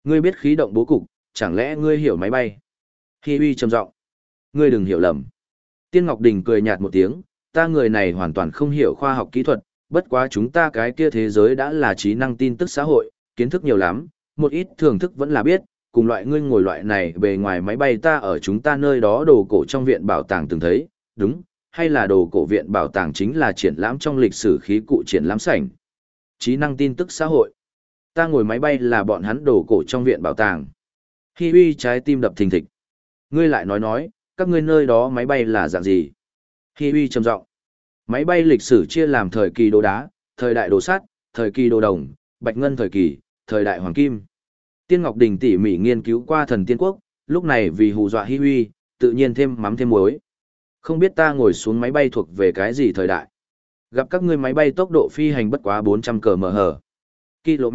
Ngươi biết khí động bố cục, chẳng lẽ ngươi hiểu máy bay? Hi Uy trầm giọng. Ngươi đừng hiểu lầm. Tiên Ngọc Đình cười nhạt một tiếng, ta người này hoàn toàn không hiểu khoa học kỹ thuật, bất quá chúng ta cái kia thế giới đã là trí năng tin tức xã hội, kiến thức nhiều lắm, một ít thưởng thức vẫn là biết, cùng loại ngươi ngồi loại này bề ngoài máy bay ta ở chúng ta nơi đó đồ cổ trong viện bảo tàng từng thấy, đúng, hay là đồ cổ viện bảo tàng chính là triển lãm trong lịch sử khí cụ triển lãm sảnh. Trí năng tin tức xã hội. Ta ngồi máy bay là bọn hắn đồ cổ trong viện bảo tàng. Hi Uy trái tim đập thình thịch. Ngươi lại nói, các ngươi nơi đó máy bay là dạng gì? Hi Uy trầm giọng. Máy bay lịch sử chia làm thời kỳ đồ đá, thời đại đồ sắt, thời kỳ đồ đồng, bạch ngân thời kỳ, thời đại hoàng kim. Tiên Ngọc Đình tỉ mỉ nghiên cứu qua thần tiên quốc, lúc này vì hù dọa Hi Uy, tự nhiên thêm mắm thêm muối. Không biết ta ngồi xuống máy bay thuộc về cái gì thời đại? Gặp các ngươi máy bay tốc độ phi hành bất quá 400 km/h. Km.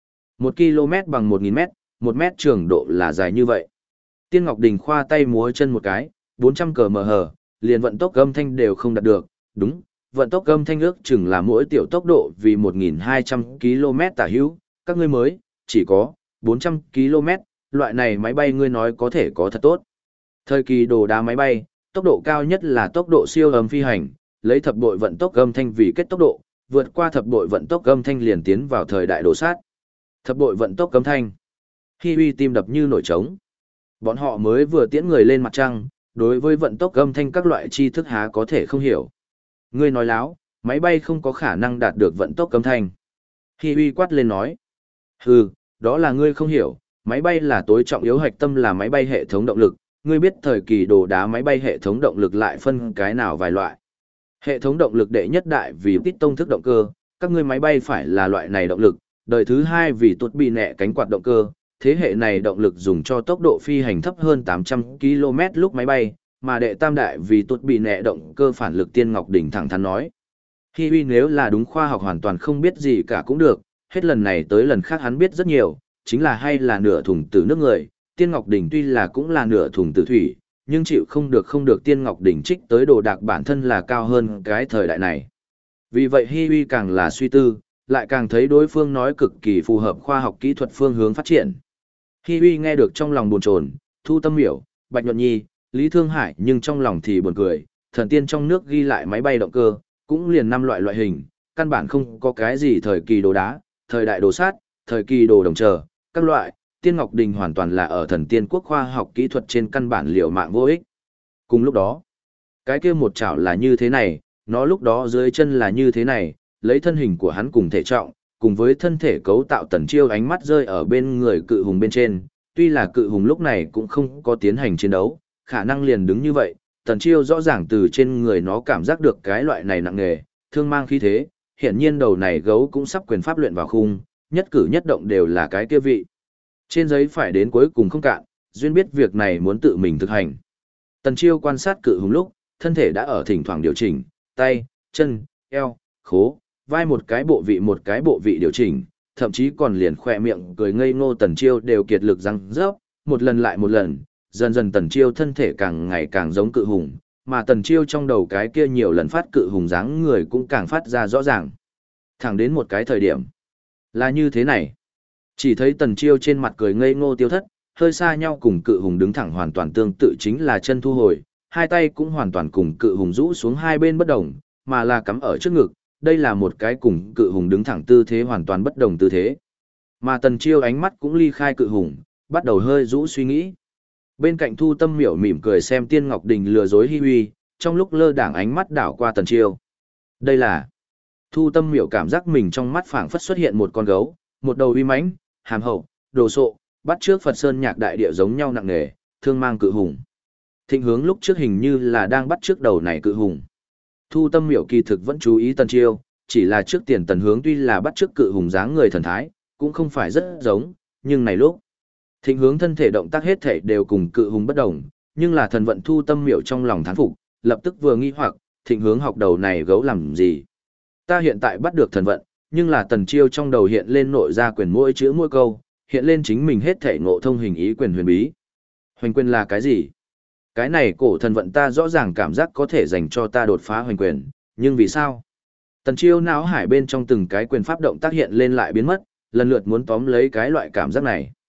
1 km bằng 1.000 mét, 1 mét trường độ là dài như vậy. Tiên Ngọc Đình khoa tay múa chân một cái, 400 km/h, liền vận tốc âm thanh đều không đạt được, đúng, vận tốc âm thanh ước chừng là mỗi tiểu tốc độ vì 1.200 km tả hữu, các ngươi mới, chỉ có, 400 km, loại này máy bay ngươi nói có thể có thật tốt. Thời kỳ đồ đá máy bay, tốc độ cao nhất là tốc độ siêu âm phi hành, lấy thập bội vận tốc âm thanh vì kết tốc độ, vượt qua thập bội vận tốc âm thanh liền tiến vào thời đại đồ sát. Thập bội vận tốc âm thanh. Hi Uy tim đập như nổi trống. Bọn họ mới vừa tiễn người lên mặt trăng, đối với vận tốc âm thanh các loại tri thức há có thể không hiểu. Ngươi nói láo, máy bay không có khả năng đạt được vận tốc âm thanh. Hi Uy quát lên nói. Hừ, đó là ngươi không hiểu, máy bay là tối trọng yếu hạch tâm là máy bay hệ thống động lực, ngươi biết thời kỳ đồ đá máy bay hệ thống động lực lại phân cái nào vài loại. Hệ thống động lực đệ nhất đại vì piston thức động cơ, các ngươi máy bay phải là loại này động lực, đời thứ hai vì tuột bị nẹ cánh quạt động cơ, thế hệ này động lực dùng cho tốc độ phi hành thấp hơn 800 km lúc máy bay, mà đệ tam đại vì tuột bị nẹ động cơ phản lực. Tiên Ngọc Đình thẳng thắn nói. Hi Uy nếu là đúng khoa học hoàn toàn không biết gì cả cũng được, hết lần này tới lần khác hắn biết rất nhiều, chính là hay là nửa thùng từ nước người. Tiên Ngọc Đình tuy là cũng là nửa thùng từ thủy, nhưng chịu không được Tiên Ngọc Đình trích tới đồ đạc bản thân là cao hơn cái thời đại này. Vì vậy Hi Uy càng là suy tư, lại càng thấy đối phương nói cực kỳ phù hợp khoa học kỹ thuật phương hướng phát triển. Hi Uy nghe được trong lòng buồn chồn, Thu Tâm Miểu, Bạch Nhuận Nhi, Lý Thương Hải, nhưng trong lòng thì buồn cười, thần tiên trong nước ghi lại máy bay động cơ, cũng liền 5 loại hình, căn bản không có cái gì thời kỳ đồ đá, thời đại đồ sát, thời kỳ đồ đồng chờ, các loại, Tiên Ngọc Đình hoàn toàn là ở thần tiên quốc khoa học kỹ thuật trên căn bản liều mạng vô ích. Cùng lúc đó, cái kia một chảo là như thế này, nó lúc đó dưới chân là như thế này, lấy thân hình của hắn cùng thể trọng, cùng với thân thể cấu tạo Tần Chiêu ánh mắt rơi ở bên người cự hùng bên trên, tuy là cự hùng lúc này cũng không có tiến hành chiến đấu, khả năng liền đứng như vậy, Tần Chiêu rõ ràng từ trên người nó cảm giác được cái loại này nặng nề, thương mang khí thế, hiển nhiên đầu này gấu cũng sắp quyền pháp luyện vào khung, nhất cử nhất động đều là cái kia vị. Trên giấy phải đến cuối cùng không cạn, duyên biết việc này muốn tự mình thực hành. Tần Chiêu quan sát cự hùng lúc, thân thể đã ở thỉnh thoảng điều chỉnh, tay, chân, eo, khố, vai một cái bộ vị điều chỉnh, thậm chí còn liền khỏe miệng cười ngây ngô. Tần Chiêu đều kiệt lực răng rớp, một lần lại một lần, dần dần Tần Chiêu thân thể càng ngày càng giống cự hùng, mà Tần Chiêu trong đầu cái kia nhiều lần phát cự hùng dáng người cũng càng phát ra rõ ràng. Thẳng đến một cái thời điểm, là như thế này. Chỉ thấy Tần Chiêu trên mặt cười ngây ngô tiêu thất, hơi xa nhau cùng cự hùng đứng thẳng hoàn toàn tương tự chính là chân thu hồi, hai tay cũng hoàn toàn cùng cự hùng rũ xuống hai bên bất đồng, mà là cắm ở trước ngực, đây là một cái cùng cự hùng đứng thẳng tư thế hoàn toàn bất đồng tư thế. Mà Tần Chiêu ánh mắt cũng ly khai cự hùng, bắt đầu hơi rũ suy nghĩ. Bên cạnh Thu Tâm Miểu mỉm cười xem Tiên Ngọc Đình lừa dối Hi Uy, trong lúc lơ đãng ánh mắt đảo qua Tần Chiêu. Đây là... Thu Tâm Miểu cảm giác mình trong mắt phảng phất xuất hiện một con gấu, một đầu uy mãnh, hàm hậu, đồ sộ, bắt trước Phật Sơn Nhạc Đại Địa giống nhau nặng nề, thương mang cự hùng. Thịnh Hướng lúc trước hình như là đang bắt trước đầu này cự hùng. Thu Tâm Miểu kỳ thực vẫn chú ý Tần Chiêu, chỉ là trước tiền Tần Hướng tuy là bắt trước cự hùng dáng người thần thái, cũng không phải rất giống, nhưng này lúc Thịnh Hướng thân thể động tác hết thể đều cùng cự hùng bất đồng, nhưng là thần vận Thu Tâm Miểu trong lòng thán phục, lập tức vừa nghi hoặc, Thịnh Hướng học đầu này gấu làm gì? Ta hiện tại bắt được thần vận, nhưng là Tần Chiêu trong đầu hiện lên nội ra quyền mỗi chữ mỗi câu, hiện lên chính mình hết thể ngộ thông hình ý quyền huyền bí. Hoành quyền là cái gì? Cái này cổ thần vận ta rõ ràng cảm giác có thể dành cho ta đột phá hoành quyền, nhưng vì sao? Tần Chiêu não hải bên trong từng cái quyền pháp động tác hiện lên lại biến mất, lần lượt muốn tóm lấy cái loại cảm giác này.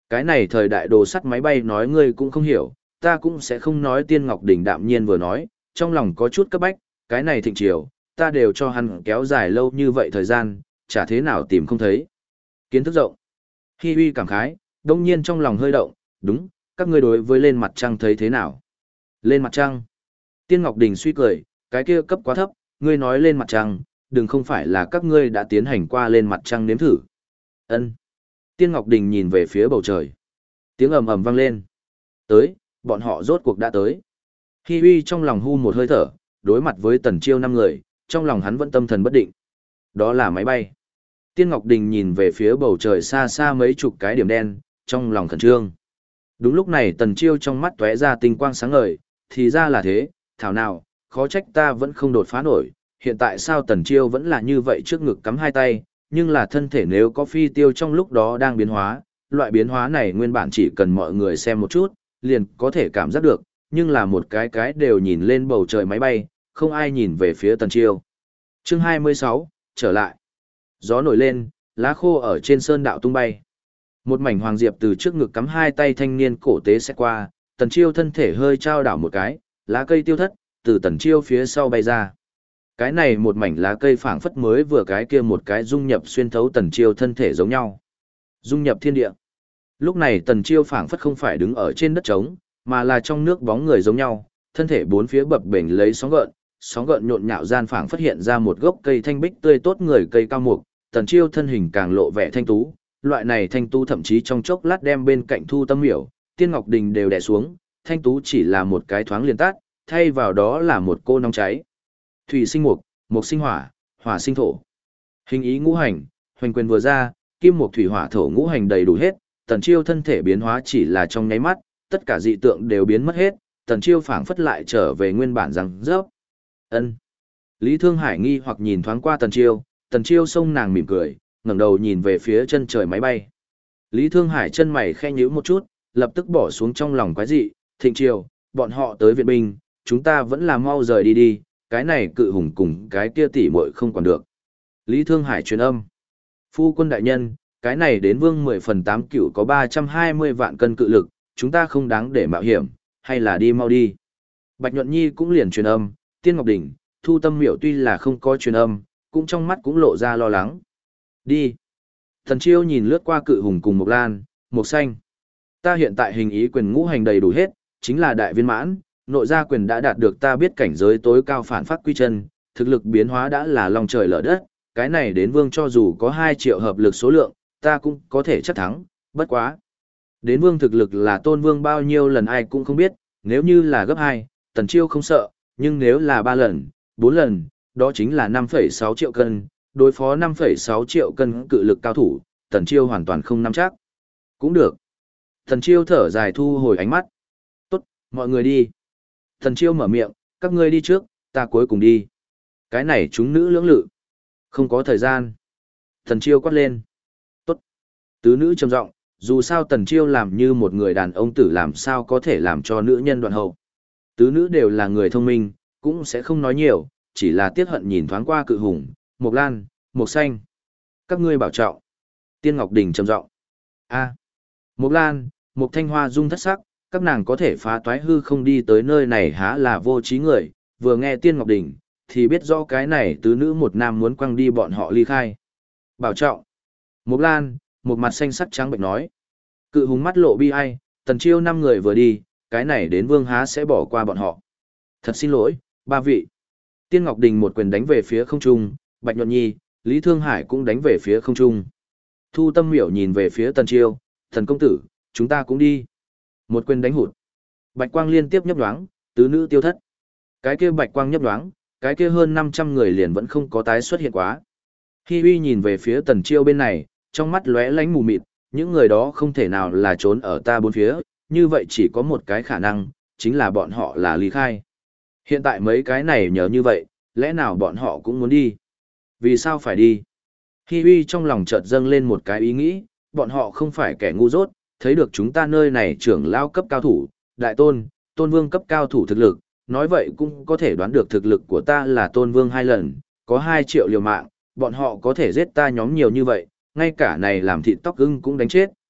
Cái này thời đại đồ sắt máy bay nói ngươi cũng không hiểu, ta cũng sẽ không nói. Tiên Ngọc Đình đạm nhiên vừa nói, trong lòng có chút cấp bách, cái này thịnh triều, ta đều cho hắn kéo dài lâu như vậy thời gian, chả thế nào tìm không thấy. Kiến thức rộng. Hi Huy cảm khái, đông nhiên trong lòng hơi động, đúng, các ngươi đối với lên mặt trăng thấy thế nào? Lên mặt trăng. Tiên Ngọc Đình suy cười, cái kia cấp quá thấp, ngươi nói lên mặt trăng, đừng không phải là các ngươi đã tiến hành qua lên mặt trăng nếm thử. Ân. Tiên Ngọc Đình nhìn về phía bầu trời. Tiếng ầm ầm vang lên. Tới, bọn họ rốt cuộc đã tới. Hi Huy trong lòng hu một hơi thở, đối mặt với Tần Chiêu 5 người, trong lòng hắn vẫn tâm thần bất định. Đó là máy bay. Tiên Ngọc Đình nhìn về phía bầu trời xa xa mấy chục cái điểm đen, trong lòng khẩn trương. Đúng lúc này Tần Chiêu trong mắt tóe ra tinh quang sáng ngời, thì ra là thế, thảo nào, khó trách ta vẫn không đột phá nổi, hiện tại sao Tần Chiêu vẫn là như vậy, trước ngực cắm hai tay, nhưng là thân thể nếu có phi tiêu trong lúc đó đang biến hóa, loại biến hóa này nguyên bản chỉ cần mọi người xem một chút, liền có thể cảm giác được, nhưng là một cái đều nhìn lên bầu trời máy bay, không ai nhìn về phía Tần Chiêu. Chương 26, trở lại. Gió nổi lên, lá khô ở trên sơn đạo tung bay. Một mảnh hoàng diệp từ trước ngực cắm hai tay thanh niên cổ tế sẽ qua, Tần Chiêu thân thể hơi trao đảo một cái, lá cây tiêu thất, từ Tần Chiêu phía sau bay ra. Cái này một mảnh lá cây phảng phất mới vừa cái kia một cái dung nhập xuyên thấu Tần Chiêu thân thể giống nhau. Dung nhập thiên địa. Lúc này Tần Chiêu phảng phất không phải đứng ở trên đất trống, mà là trong nước bóng người giống nhau, thân thể bốn phía bập bềnh lấy sóng gợn nhộn nhạo gian phảng phát hiện ra một gốc cây thanh bích tươi tốt người cây cao mục, Tần Chiêu thân hình càng lộ vẻ thanh tú, loại này thanh tú thậm chí trong chốc lát đem bên cạnh Thu Tâm Miểu, Tiên Ngọc Đình đều đè xuống, thanh tú chỉ là một cái thoáng liền tát, thay vào đó là một cô nóng cháy. Thủy sinh mục, mục sinh hỏa, hỏa sinh thổ. Hình ý ngũ hành, hoành quyền vừa ra, kim mục thủy hỏa thổ ngũ hành đầy đủ hết, Tần Chiêu thân thể biến hóa chỉ là trong nháy mắt, tất cả dị tượng đều biến mất hết, Tần Chiêu phảng phất lại trở về nguyên bản rằng rớp. Ân. Lý Thương Hải nghi hoặc nhìn thoáng qua Tần Chiêu xông nàng mỉm cười, ngẩng đầu nhìn về phía chân trời máy bay. Lý Thương Hải chân mày khẽ nhíu một chút, lập tức bỏ xuống trong lòng quái dị, Thịnh Triều, bọn họ tới viện binh, chúng ta vẫn là mau rời đi đi, cái này cự hùng cùng cái kia tỷ muội không còn được. Lý Thương Hải truyền âm. Phu quân đại nhân, cái này đến vương 10 phần 8 cựu có 320 vạn cân cự lực, chúng ta không đáng để mạo hiểm, hay là đi mau đi. Bạch Nhuận Nhi cũng liền truyền âm, Tiên Ngọc Đình, Thu Tâm Miểu tuy là không có truyền âm, cũng trong mắt cũng lộ ra lo lắng. Đi. Thần Chiêu nhìn lướt qua cự hùng cùng Mộc Lan, Mộc Xanh. Ta hiện tại hình ý quyền ngũ hành đầy đủ hết, chính là đại viên mãn, nội gia quyền đã đạt được ta biết cảnh giới tối cao phản phát quy chân, thực lực biến hóa đã là lòng trời lở đất, cái này đến vương cho dù có 2 triệu hợp lực số lượng, ta cũng có thể chắc thắng, bất quá. Đến vương thực lực là tôn vương bao nhiêu lần ai cũng không biết, nếu như là gấp 2, Tần Chiêu không sợ, nhưng nếu là 3 lần, 4 lần, đó chính là 5,6 triệu cân, đối phó 5,6 triệu cân cự lực cao thủ, Tần Chiêu hoàn toàn không nắm chắc. Cũng được. Tần Chiêu thở dài thu hồi ánh mắt. Tốt, mọi người đi. Tần Chiêu mở miệng, các ngươi đi trước, ta cuối cùng đi. Cái này chúng nữ lưỡng lự. Không có thời gian. Tần Chiêu quát lên. Tốt. Tứ nữ trầm giọng, dù sao Tần Chiêu làm như một người đàn ông tử làm sao có thể làm cho nữ nhân đoạn hậu. Tứ nữ đều là người thông minh, cũng sẽ không nói nhiều, chỉ là tiếc hận nhìn thoáng qua cự hùng, Mộc Lan, Mộc Xanh. Các ngươi bảo trọng. Tiên Ngọc Đình trầm giọng. A. Mộc Lan, Mộc Thanh Hoa rung thất sắc, các nàng có thể phá toái hư không đi tới nơi này há là vô trí người, vừa nghe Tiên Ngọc Đình, thì biết rõ cái này tứ nữ một nam muốn quăng đi bọn họ ly khai. Bảo trọng. Mộc Lan, một mặt xanh sắc trắng bệnh nói. Cự hùng mắt lộ bi ai, Tần Chiêu 5 người vừa đi, cái này đến vương há sẽ bỏ qua bọn họ. Thật xin lỗi, 3 vị. Tiên Ngọc Đình một quyền đánh về phía không trung, Bạch Nhuận Nhi, Lý Thương Hải cũng đánh về phía không trung. Thu Tâm Miểu nhìn về phía Tần Chiêu, thần công tử, chúng ta cũng đi. Một quyền đánh hụt. Bạch quang liên tiếp nhấp nhoáng, tứ nữ tiêu thất. Cái kia bạch quang nhấp nhoáng, cái kia hơn 500 người liền vẫn không có tái xuất hiện quá. Hi Uy nhìn về phía Tần Chiêu bên này, trong mắt lóe lánh mù mịt, những người đó không thể nào là trốn ở ta bốn phía, như vậy chỉ có một cái khả năng, chính là bọn họ là ly khai. Hiện tại mấy cái này nhớ như vậy, lẽ nào bọn họ cũng muốn đi? Vì sao phải đi? Hi Uy trong lòng chợt dâng lên một cái ý nghĩ, bọn họ không phải kẻ ngu dốt, thấy được chúng ta nơi này trưởng lao cấp cao thủ, đại tôn, tôn vương cấp cao thủ thực lực, nói vậy cũng có thể đoán được thực lực của ta là tôn vương 2 lần, có 2 triệu liều mạng, bọn họ có thể giết ta nhóm nhiều như vậy, ngay cả này làm thịt tóc ưng cũng đánh chết,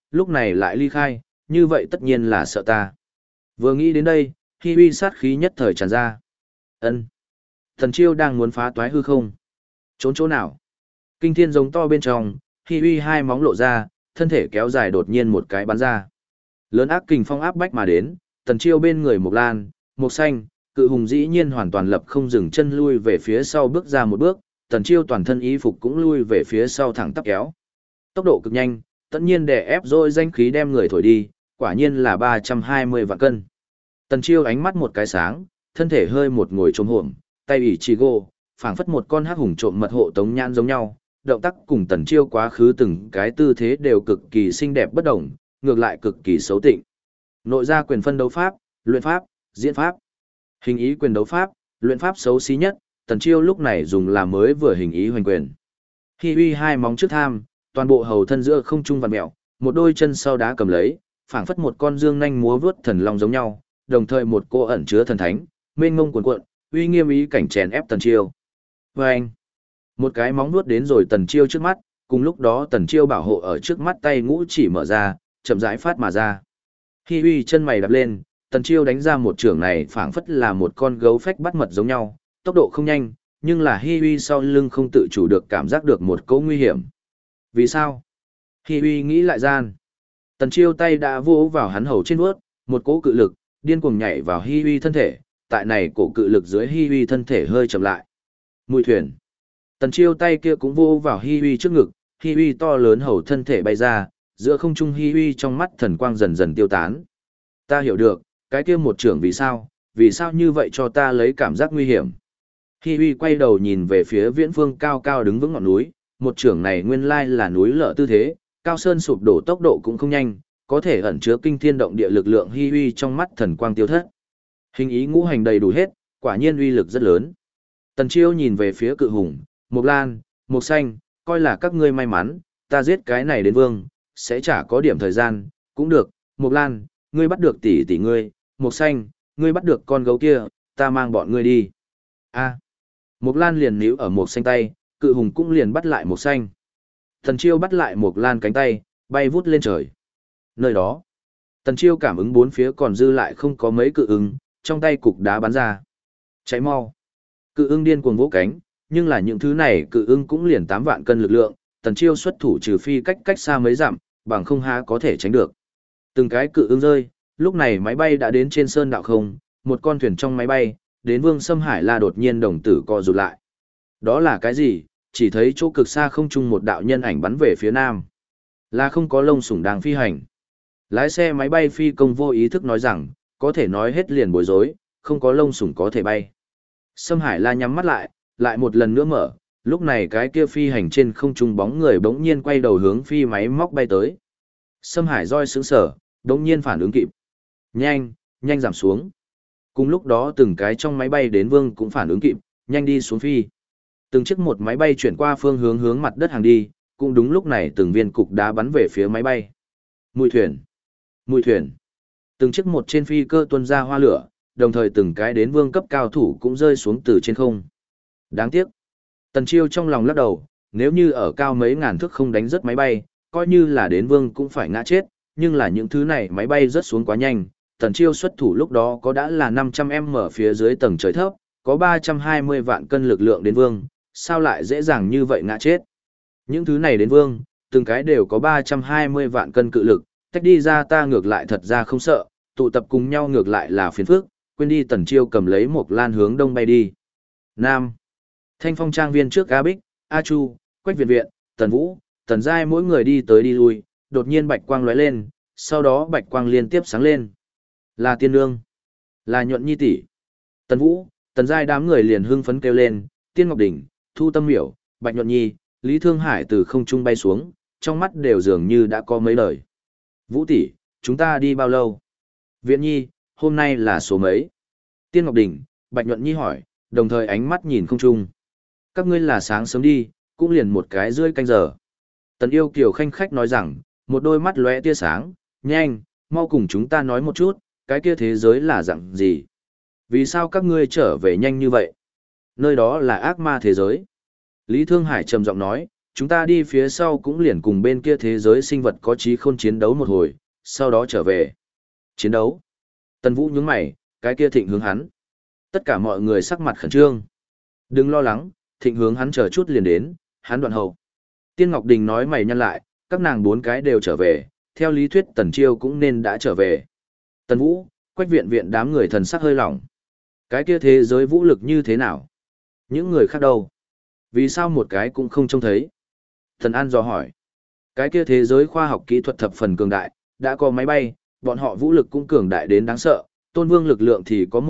lúc này lại ly khai, như vậy tất nhiên là sợ ta. Vừa nghĩ đến đây, Hi Huy sát khí nhất thời tràn ra. Ân, Tần Chiêu đang muốn phá toái hư không? Trốn chỗ nào? Kinh thiên giống to bên trong, Hi Huy hai móng lộ ra, thân thể kéo dài đột nhiên một cái bắn ra. Lớn ác kình phong áp bách mà đến, Tần Chiêu bên người Mộc Lan, Mộc Xanh, Cự Hùng dĩ nhiên hoàn toàn lập không dừng chân lui về phía sau bước ra một bước, Tần Chiêu toàn thân y phục cũng lui về phía sau thẳng tắp kéo. Tốc độ cực nhanh, tất nhiên đè ép rồi danh khí đem người thổi đi, quả nhiên là 320 vạn cân. Tần Chiêu ánh mắt một cái sáng, thân thể hơi một ngồi trồm hổm, tay ủy chỉ gô, phảng phất một con hắc hùng trộm mật hộ tống nhãn giống nhau, động tác cùng Tần Chiêu quá khứ từng cái tư thế đều cực kỳ xinh đẹp bất động, ngược lại cực kỳ xấu tịnh. Nội gia quyền phân đấu pháp, luyện pháp, diễn pháp. Hình ý quyền đấu pháp, luyện pháp xấu xí nhất, Tần Chiêu lúc này dùng là mới vừa hình ý hoành quyền. Hi Huy hai móng trước tham, toàn bộ hầu thân giữa không trung vặn mèo, một đôi chân sau đá cầm lấy, phảng phất một con dương nhanh múa vớt thần long giống nhau, đồng thời một cô ẩn chứa thần thánh, mênh mông cuồn cuộn, uy nghiêm ý cảnh chèn ép Tần Chiêu. Vâng! Một cái móng vuốt đến rồi Tần Chiêu trước mắt, cùng lúc đó Tần Chiêu bảo hộ ở trước mắt tay ngũ chỉ mở ra, chậm rãi phát mà ra. Hi Huy chân mày đạp lên, Tần Chiêu đánh ra một chưởng này phảng phất là một con gấu phách bắt mật giống nhau, tốc độ không nhanh, nhưng là Hi Huy sau lưng không tự chủ được cảm giác được một cỗ nguy hiểm. Vì sao? Hi Huy nghĩ lại gian. Tần Chiêu tay đã vỗ vào hắn hầu trên vuốt, một cỗ cự lực điên cuồng nhảy vào Hi Huy thân thể, tại này cổ cự lực dưới Hi Huy thân thể hơi chậm lại. Mùi thuyền. Tần Chiêu tay kia cũng vô vào Hi Huy trước ngực, Hi Huy to lớn hầu thân thể bay ra, giữa không trung Hi Huy trong mắt thần quang dần dần tiêu tán. Ta hiểu được, cái kia một trưởng vì sao như vậy cho ta lấy cảm giác nguy hiểm. Hi Huy quay đầu nhìn về phía viễn phương cao cao đứng vững ngọn núi, một trưởng này nguyên lai là núi lở tư thế, cao sơn sụp đổ tốc độ cũng không nhanh, có thể ẩn chứa kinh thiên động địa lực lượng Hi Huy trong mắt thần quang tiêu thất. Hình ý ngũ hành đầy đủ hết, quả nhiên uy lực rất lớn. Tần Chiêu nhìn về phía Cự Hùng, Mộc Lan, Mộc Xanh, coi là các ngươi may mắn, ta giết cái này đến vương, sẽ chả có điểm thời gian, cũng được, Mộc Lan, ngươi bắt được tỷ tỷ ngươi, Mộc Xanh, ngươi bắt được con gấu kia, ta mang bọn ngươi đi. A. Mộc Lan liền níu ở Mộc Xanh tay, Cự Hùng cũng liền bắt lại Mộc Xanh. Tần Chiêu bắt lại Mộc Lan cánh tay, bay vút lên trời. Nơi đó, Tần Chiêu cảm ứng bốn phía còn dư lại không có mấy cự ưng, trong tay cục đá bắn ra. Cháy mau. Cự ưng điên cuồng vỗ cánh, nhưng là những thứ này cự ưng cũng liền 8 vạn cân lực lượng, Tần Chiêu xuất thủ trừ phi cách xa mấy dặm, bằng không há có thể tránh được. Từng cái cự ưng rơi, lúc này máy bay đã đến trên sơn đạo không, một con thuyền trong máy bay, đến Vương Sâm Hải La đột nhiên đồng tử co rụt lại. Đó là cái gì? Chỉ thấy chỗ cực xa không trung một đạo nhân ảnh bắn về phía nam. Là không có lông sủng đang phi hành. Lái xe máy bay phi công vô ý thức nói rằng, có thể nói hết liền bối rối, không có lông sủng có thể bay. Sâm Hải La nhắm mắt lại một lần nữa mở, lúc này cái kia phi hành trên không trung bóng người bỗng nhiên quay đầu hướng phi máy móc bay tới. Sâm Hải roi sững sờ, bỗng nhiên phản ứng kịp. Nhanh, nhanh giảm xuống. Cùng lúc đó từng cái trong máy bay đến vương cũng phản ứng kịp, nhanh đi xuống phi. Từng chiếc một máy bay chuyển qua phương hướng mặt đất hàng đi, cũng đúng lúc này từng viên cục đá bắn về phía máy bay. Mùi thuyền, mùi thuyền. Từng chiếc một trên phi cơ tuôn ra hoa lửa, đồng thời từng cái đến vương cấp cao thủ cũng rơi xuống từ trên không. Đáng tiếc. Tần Chiêu trong lòng lắc đầu, nếu như ở cao mấy ngàn thước không đánh rớt máy bay, coi như là đến vương cũng phải ngã chết, nhưng là những thứ này máy bay rớt xuống quá nhanh. Tần Chiêu xuất thủ lúc đó có đã là 500m phía dưới tầng trời thấp, có 320 vạn cân lực lượng đến vương, sao lại dễ dàng như vậy ngã chết. Những thứ này đến vương, từng cái đều có 320 vạn cân cự lực, tách đi ra ta ngược lại thật ra không sợ, tụ tập cùng nhau ngược lại là phiền phức, quên đi. Tần Chiêu cầm lấy một lan hướng đông bay đi. Nam. Thanh Phong trang viên trước A Bích, A Chu, Quách Viện Viện, Tần Vũ, Tần Giai mỗi người đi tới đi lui, đột nhiên bạch quang lóe lên, sau đó bạch quang liên tiếp sáng lên. Là tiên nương, là Nhuận Nhi tỷ. Tần Vũ, Tần Giai đám người liền hưng phấn kêu lên, Tiên Ngọc Đỉnh, Thu Tâm Miểu, Bạch Nhuận Nhi, Lý Thương Hải từ không trung bay xuống, trong mắt đều dường như đã có mấy lời. Vũ tỷ, chúng ta đi bao lâu? Viện Nhi, hôm nay là số mấy? Tiên Ngọc Đỉnh, Bạch Nhuận Nhi hỏi, đồng thời ánh mắt nhìn không trung. Các ngươi là sáng sớm đi, cũng liền một cái rưỡi canh giờ. Tần Yêu Kiều khanh khách nói rằng, một đôi mắt lóe tia sáng, nhanh, mau cùng chúng ta nói một chút, cái kia thế giới là dạng gì? Vì sao các ngươi trở về nhanh như vậy? Nơi đó là ác ma thế giới. Lý Thương Hải trầm giọng nói, chúng ta đi phía sau cũng liền cùng bên kia thế giới sinh vật có trí khôn chiến đấu một hồi, sau đó trở về. Chiến đấu. Tần Vũ nhướng mày, cái kia Thịnh hướng hắn. Tất cả mọi người sắc mặt khẩn trương. Đừng lo lắng, Thịnh hướng hắn chờ chút liền đến, hắn đoạn hậu. Tiên Ngọc Đình nói mày nhăn lại, các nàng 4 cái đều trở về, theo lý thuyết Tần Chiêu cũng nên đã trở về. Tần Vũ, Quách viện viện đám người thần sắc hơi lỏng. Cái kia thế giới vũ lực như thế nào? Những người khác đâu? Vì sao một cái cũng không trông thấy? Thần An dò hỏi. Cái kia thế giới khoa học kỹ thuật thập phần cường đại, đã có máy bay, bọn họ vũ lực cũng cường đại đến đáng sợ. Tôn Vương lực lượng thì có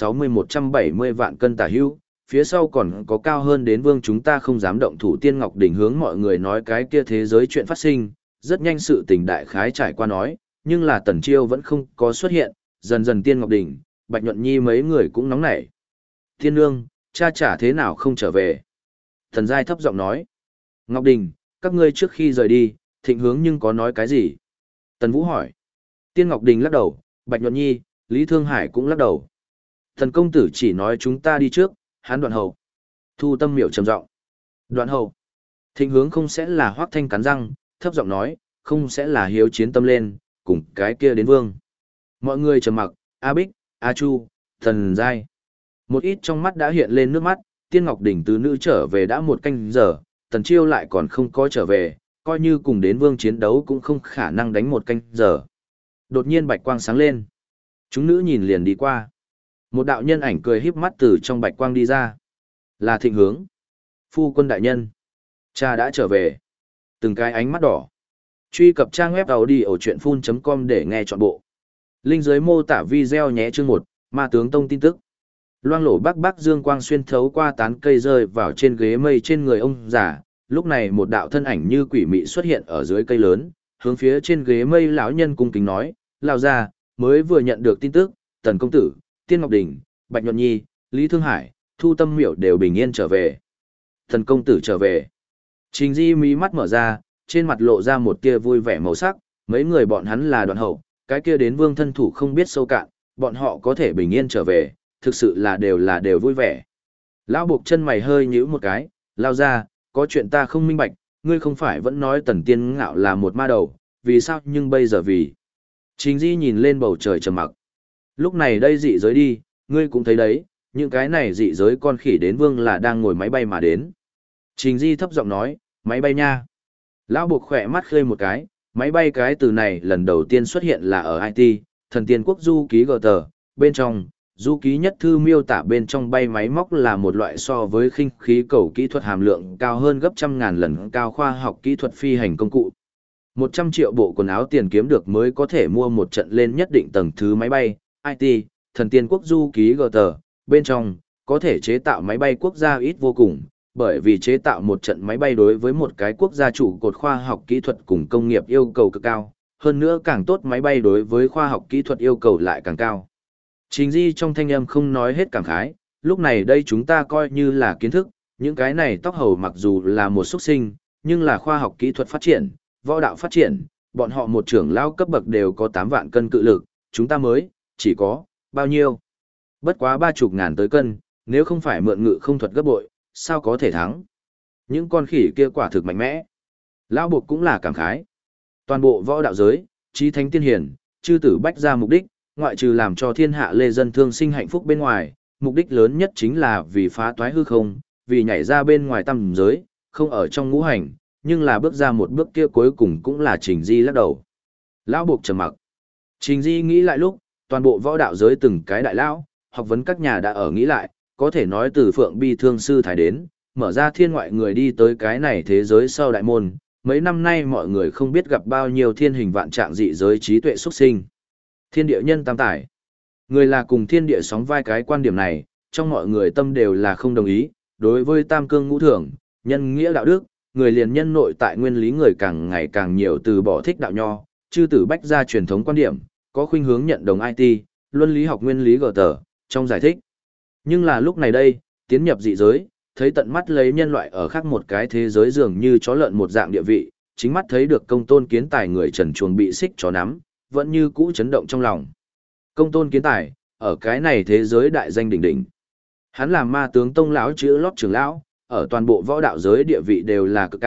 160-170 vạn cân tả hữu, phía sau còn có cao hơn đến vương chúng ta không dám động thủ. Tiên Ngọc Đỉnh hướng mọi người nói cái kia thế giới chuyện phát sinh, rất nhanh sự tình đại khái trải qua nói, nhưng là Tần Chiêu vẫn không có xuất hiện, dần dần Tiên Ngọc Đỉnh, Bạch Nhuận Nhi mấy người cũng nóng nảy. Thiên nương, cha chả thế nào không trở về. Thần Giai thấp giọng nói. Ngọc Đình, các ngươi trước khi rời đi, Thịnh hướng nhưng có nói cái gì? Tần Vũ hỏi. Tiên Ngọc Đình lắc đầu, Bạch Nhuận Nhi, Lý Thương Hải cũng lắc đầu. Thần công tử chỉ nói chúng ta đi trước, hắn đoạn hậu. Thu Tâm Miểu trầm giọng. Đoạn hậu. Thịnh hướng không sẽ là Hoắc Thanh cắn răng, thấp giọng nói, không sẽ là hiếu chiến tâm lên, cùng cái kia đến vương. Mọi người trầm mặc, A Bích, A Chu, Thần Giai. Một ít trong mắt đã hiện lên nước mắt, Tiên Ngọc Đỉnh tứ nữ trở về đã 1 canh giờ, Tần Chiêu lại còn không có trở về, coi như cùng đến vương chiến đấu cũng không khả năng đánh 1 canh giờ. Đột nhiên bạch quang sáng lên. Chúng nữ nhìn liền đi qua. Một đạo nhân ảnh cười híp mắt từ trong bạch quang đi ra. Là Thịnh hướng. Phu quân đại nhân. Cha đã trở về. Từng cái ánh mắt đỏ. Truy cập trang web audiochuyenphun.com để nghe trọn bộ. Link dưới mô tả video nhé. Chương 1, Ma tướng tông tin tức. Loang lổ bắc dương quang xuyên thấu qua tán cây rơi vào trên ghế mây trên người ông già. Lúc này một đạo thân ảnh như quỷ mị xuất hiện ở dưới cây lớn, hướng phía trên ghế mây lão nhân cung kính nói, lão gia, mới vừa nhận được tin tức, Tần công tử, Tiên Ngọc Đình, Bạch Nhuận Nhi, Lý Thương Hải, Thu Tâm Miểu đều bình yên trở về. Tần công tử trở về. Trình Di mí mắt mở ra, trên mặt lộ ra một tia vui vẻ màu sắc, mấy người bọn hắn là đoạn hậu, cái kia đến vương thân thủ không biết sâu cạn, bọn họ có thể bình yên trở về, thực sự là đều vui vẻ. Lão buộc chân mày hơi nhíu một cái, lao ra, có chuyện ta không minh bạch, ngươi không phải vẫn nói Tần Tiên Ngạo là một ma đầu, vì sao nhưng bây giờ vì. Trình Di nhìn lên bầu trời trầm mặc. Lúc này đây dị giới đi, ngươi cũng thấy đấy, những cái này dị giới con khỉ đến vương là đang ngồi máy bay mà đến. Trình Di thấp giọng nói, máy bay nha. Lão buộc khỏe mắt khơi một cái, máy bay cái từ này lần đầu tiên xuất hiện là ở IT, thần tiên quốc du ký gờ tờ, bên trong, du ký nhất thư miêu tả bên trong bay máy móc là một loại so với khinh khí cầu kỹ thuật hàm lượng cao hơn gấp 100.000 lần cao khoa học kỹ thuật phi hành công cụ. 100 triệu bộ quần áo tiền kiếm được mới có thể mua một trận lên nhất định tầng thứ máy bay, IT, thần tiên quốc du ký gờ tờ, bên trong, có thể chế tạo máy bay quốc gia ít vô cùng, bởi vì chế tạo một trận máy bay đối với một cái quốc gia trụ cột khoa học kỹ thuật cùng công nghiệp yêu cầu cực cao, hơn nữa càng tốt máy bay đối với khoa học kỹ thuật yêu cầu lại càng cao. Trình Di trong thanh âm không nói hết cảm khái, lúc này đây chúng ta coi như là kiến thức, những cái này tóc hầu mặc dù là một xuất sinh, nhưng là khoa học kỹ thuật phát triển, võ đạo phát triển, bọn họ một trưởng lao cấp bậc đều có 8 vạn cân cự lực, chúng ta mới, chỉ có, bao nhiêu? Bất quá 30.000 tới cân, nếu không phải mượn ngự không thuật gấp bội, sao có thể thắng? Những con khỉ kia quả thực mạnh mẽ. Lão buộc cũng là cảm khái. Toàn bộ võ đạo giới, chí thánh tiên hiển, chư tử bách ra mục đích, ngoại trừ làm cho thiên hạ lê dân thương sinh hạnh phúc bên ngoài, mục đích lớn nhất chính là vì phá toái hư không, vì nhảy ra bên ngoài tam giới, không ở trong ngũ hành, nhưng là bước ra một bước kia cuối cùng cũng là Trình Di lắc đầu. Lão buộc trầm mặc. Trình Di nghĩ lại lúc, toàn bộ võ đạo giới từng cái đại lão, học vấn các nhà đã ở nghĩ lại, có thể nói từ Phượng Bi Thương Sư Thái đến, mở ra thiên ngoại người đi tới cái này thế giới sau đại môn, mấy năm nay mọi người không biết gặp bao nhiêu thiên hình vạn trạng dị giới trí tuệ xuất sinh. Thiên địa nhân tam tải. Người là cùng thiên địa sóng vai cái quan điểm này, trong mọi người tâm đều là không đồng ý, đối với tam cương ngũ thường, nhân nghĩa đạo đức, người liền nhân nội tại nguyên lý người càng ngày càng nhiều từ bỏ thích đạo nho, chư tử bách ra truyền thống quan điểm, có khuynh hướng nhận đồng IT, luân lý học nguyên lý gờ tờ, trong giải thích. Nhưng là lúc này đây, tiến nhập dị giới, thấy tận mắt lấy nhân loại ở khác một cái thế giới dường như chó lợn một dạng địa vị, chính mắt thấy được công tôn kiến tài người trần chuồng bị xích chó nắm, vẫn như cũ chấn động trong lòng. Công tôn kiến tài, ở cái này thế giới đại danh đỉnh đỉnh. Hắn là ma tướng tông lão chữ lót trưởng lão, ở toàn bộ võ đạo giới địa vị đều là cực cao,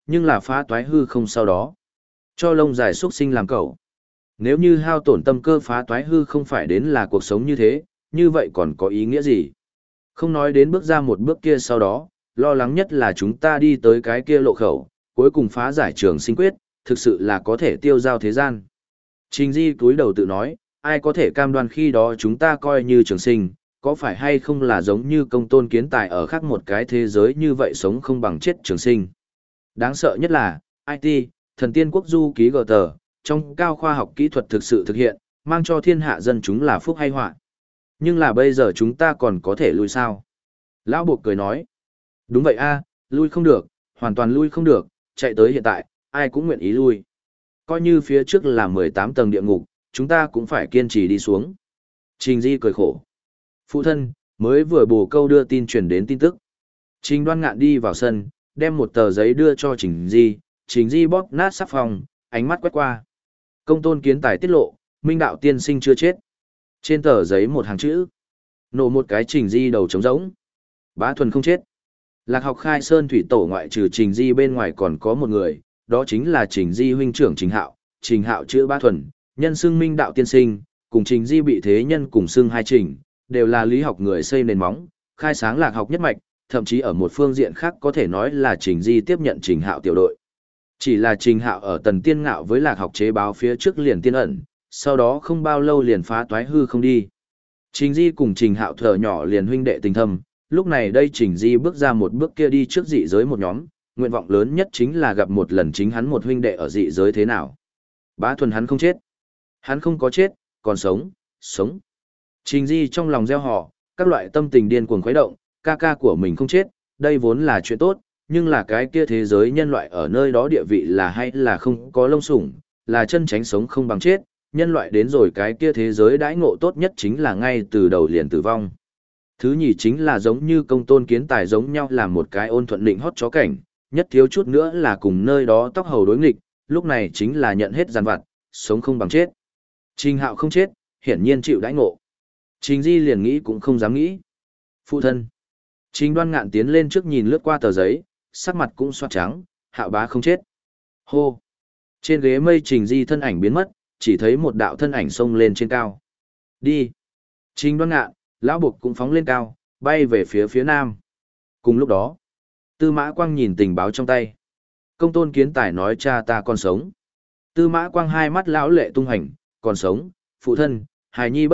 nhưng là phá toái hư không sau đó. Cho lông dài xuất sinh làm cậu. Nếu như hao tổn tâm cơ phá toái hư không phải đến là cuộc sống như thế, như vậy còn có ý nghĩa gì? Không nói đến bước ra một bước kia sau đó, lo lắng nhất là chúng ta đi tới cái kia lộ khẩu, cuối cùng phá giải trường sinh quyết, thực sự là có thể tiêu giao thế gian. Trình Di cúi đầu tự nói, ai có thể cam đoan khi đó chúng ta coi như trường sinh, có phải hay không là giống như công tôn kiến tài ở khác một cái thế giới như vậy sống không bằng chết trường sinh. Đáng sợ nhất là, IT, thần tiên quốc du ký gờ tờ, trong cao khoa học kỹ thuật thực sự thực hiện, mang cho thiên hạ dân chúng là phúc hay họa. Nhưng là bây giờ chúng ta còn có thể lui sao? Lão buộc cười nói, đúng vậy a, lui không được, hoàn toàn lui không được, chạy tới hiện tại, ai cũng nguyện ý lui. Coi như phía trước là 18 tầng địa ngục, chúng ta cũng phải kiên trì đi xuống. Trình Di cười khổ. Phụ thân, mới vừa bồ câu đưa tin truyền đến tin tức. Trình Đoan Ngạn đi vào sân, đem một tờ giấy đưa cho Trình Di, Trình Di bóp nát sắp phòng, ánh mắt quét qua. Công tôn kiến tài tiết lộ, Minh đạo tiên sinh chưa chết. Trên tờ giấy một hàng chữ. Nổ một cái Trình Di đầu trống rỗng. Bá Thuần không chết. Lạc học khai sơn thủy tổ ngoại trừ Trình Di bên ngoài còn có một người, đó chính là Trình Di huynh trưởng Trình Hạo. Trình Hạo chữ Bá Thuần, nhân xưng Minh đạo tiên sinh, cùng Trình Di bị thế nhân cùng xưng hai Trình, đều là lý học người xây nền móng, khai sáng lạc học nhất mạch, thậm chí ở một phương diện khác có thể nói là Trình Di tiếp nhận Trình Hạo tiểu đội. Chỉ là Trình Hạo ở Tần Tiên Ngạo với lạc học chế báo phía trước liền tiên ẩn, sau đó không bao lâu liền phá toái hư không đi. Trình Di cùng Trình Hạo thở nhỏ liền huynh đệ tình thâm, lúc này đây Trình Di bước ra một bước kia đi trước dị giới một nhóm, nguyện vọng lớn nhất chính là gặp một lần chính hắn một huynh đệ ở dị giới thế nào. Bá Thuần hắn không chết. Hắn không có chết, còn sống, sống. Trình Di trong lòng gieo họ, các loại tâm tình điên cuồng khuấy động, ca ca của mình không chết, đây vốn là chuyện tốt, nhưng là cái kia thế giới nhân loại ở nơi đó địa vị là hay là không có lông sủng, là chân tránh sống không bằng chết, nhân loại đến rồi cái kia thế giới đãi ngộ tốt nhất chính là ngay từ đầu liền tử vong. Thứ nhì chính là giống như công tôn kiến tài giống nhau là một cái ôn thuận định hót chó cảnh, nhất thiếu chút nữa là cùng nơi đó tóc hầu đối nghịch, lúc này chính là nhận hết giàn vặt, sống không bằng chết. Trình Hạo không chết, hiển nhiên chịu đãi ngộ. Trình Di liền nghĩ cũng không dám nghĩ. Phụ thân. Trình Đoan Ngạn tiến lên trước nhìn lướt qua tờ giấy, sắc mặt cũng xoát trắng, Hạo bá không chết. Hô. Trên ghế mây Trình Di thân ảnh biến mất, chỉ thấy một đạo thân ảnh xông lên trên cao. Đi. Trình Đoan Ngạn, lão buộc cũng phóng lên cao, bay về phía nam. Cùng lúc đó, Tư Mã Quang nhìn tình báo trong tay. Công tôn kiến tài nói cha ta còn sống. Tư Mã Quang hai mắt lão lệ tung hành, còn sống, phụ thân, hài nhi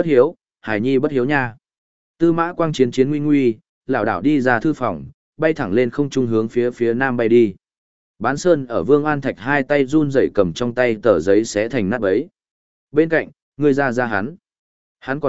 bất hiếu nha. Tư Mã Quang chiến nguy nguy, lảo đảo đi ra thư phòng, bay thẳng lên không trung hướng phía nam bay đi. Bán Sơn ở Vương An Thạch hai tay run rẩy cầm trong tay tờ giấy xé thành nát bấy. Bên cạnh, người ra hắn. Hắn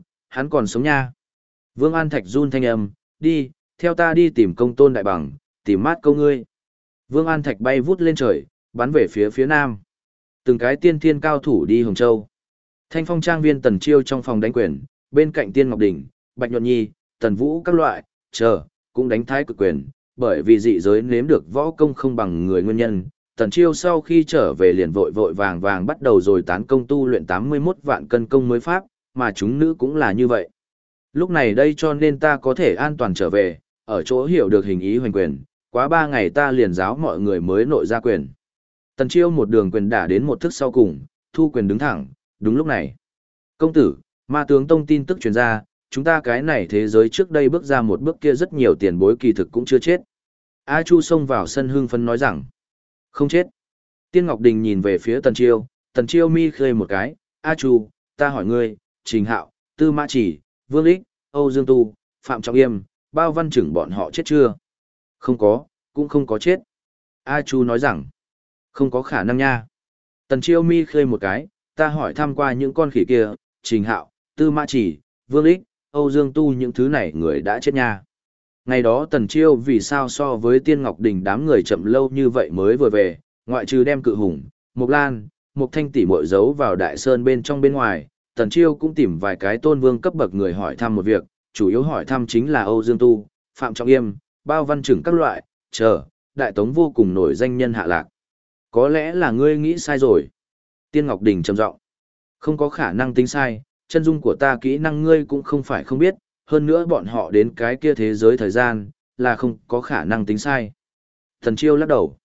còn sống nha. Vương An Thạch run thanh âm, đi, theo ta đi tìm công tôn đại bằng, tìm mát câu ngươi. Vương An Thạch bay vút lên trời, bắn về phía nam. Từng cái tiên thiên cao thủ đi Hồng Châu. Thanh Phong trang viên Tần Chiêu trong phòng đánh quyền, bên cạnh Tiên Ngọc Đỉnh, Bạch Nhuận Nhi, Tần Vũ các loại, cũng đánh thái cực quyền, bởi vì dị giới nếm được võ công không bằng người nguyên nhân. Tần Chiêu sau khi trở về liền vội vàng bắt đầu rồi tán công tu luyện 81 vạn cân công mới pháp, mà chúng nữ cũng là như vậy. Lúc này đây cho nên ta có thể an toàn trở về, ở chỗ hiểu được hình ý hoành quyền, quá 3 ngày ta liền giáo mọi người mới nội ra quyền. Tần Chiêu một đường quyền đả đến một thức sau cùng, thu quyền đứng thẳng, đúng lúc này. Công tử, Ma Tướng Tông tin tức truyền ra, chúng ta cái này thế giới trước đây bước ra một bước kia rất nhiều tiền bối kỳ thực cũng chưa chết. A Chu xông vào sân hưng phấn nói rằng, không chết. Tiên Ngọc Đình nhìn về phía Tần Chiêu mi khơi một cái, A Chu, ta hỏi ngươi, Trình Hạo, Tư Mã Chỉ, Vương Ích, Âu Dương Tu, Phạm Trọng Yêm, Bao Văn Chừng bọn họ chết chưa? Không có, cũng không có chết. A Chu nói rằng, không có khả năng nha. Tần Chiêu mi khơi một cái, ta hỏi thăm qua những con khỉ kia, Trình Hạo, Tư Mã Chỉ, Vương Ích, Âu Dương Tu những thứ này người đã chết nha. Ngày đó Tần Chiêu vì sao so với Tiên Ngọc Đình đám người chậm lâu như vậy mới vừa về, ngoại trừ đem Cự Hùng, Mộc Lan, Mộc Thanh tỷ muội giấu vào Đại Sơn bên trong bên ngoài, Tần Chiêu cũng tìm vài cái tôn vương cấp bậc người hỏi thăm một việc, chủ yếu hỏi thăm chính là Âu Dương Tu, Phạm Trọng Yêm, Bao Văn Chừng các loại, Đại Tống vô cùng nổi danh nhân hạ lạc. Có lẽ là ngươi nghĩ sai rồi. Tiên Ngọc Đình trầm giọng, không có khả năng tính sai, chân dung của ta kỹ năng ngươi cũng không phải không biết, hơn nữa bọn họ đến cái kia thế giới thời gian, là không có khả năng tính sai. Tần Chiêu lắc đầu.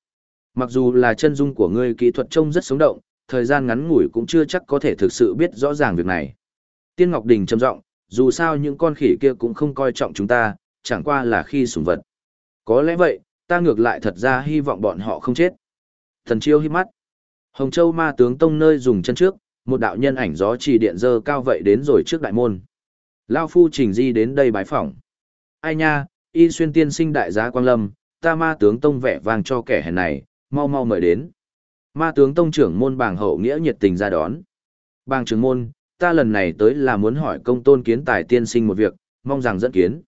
Mặc dù là chân dung của ngươi kỹ thuật trông rất sống động, thời gian ngắn ngủi cũng chưa chắc có thể thực sự biết rõ ràng việc này. Tiên Ngọc Đình trầm giọng, dù sao những con khỉ kia cũng không coi trọng chúng ta, chẳng qua là khi sủng vật. Có lẽ vậy, ta ngược lại thật ra hy vọng bọn họ không chết. Thần Chiêu hít mắt. Hồng Châu Ma Tướng Tông nơi dùng chân trước, một đạo nhân ảnh gió chỉ điện dơ cao vậy đến rồi trước đại môn. Lao Phu Trình Di đến đây bái phỏng. Ai nha, Y Xuyên tiên sinh đại giá Quang Lâm, ta Ma Tướng Tông vẻ vang cho kẻ hèn này, mau mau mời đến. Ma Tướng Tông trưởng môn Bàng Hậu Nghĩa nhiệt tình ra đón. Bàng trưởng môn, ta lần này tới là muốn hỏi Công Tôn Kiến Tài tiên sinh một việc, mong rằng dẫn kiến.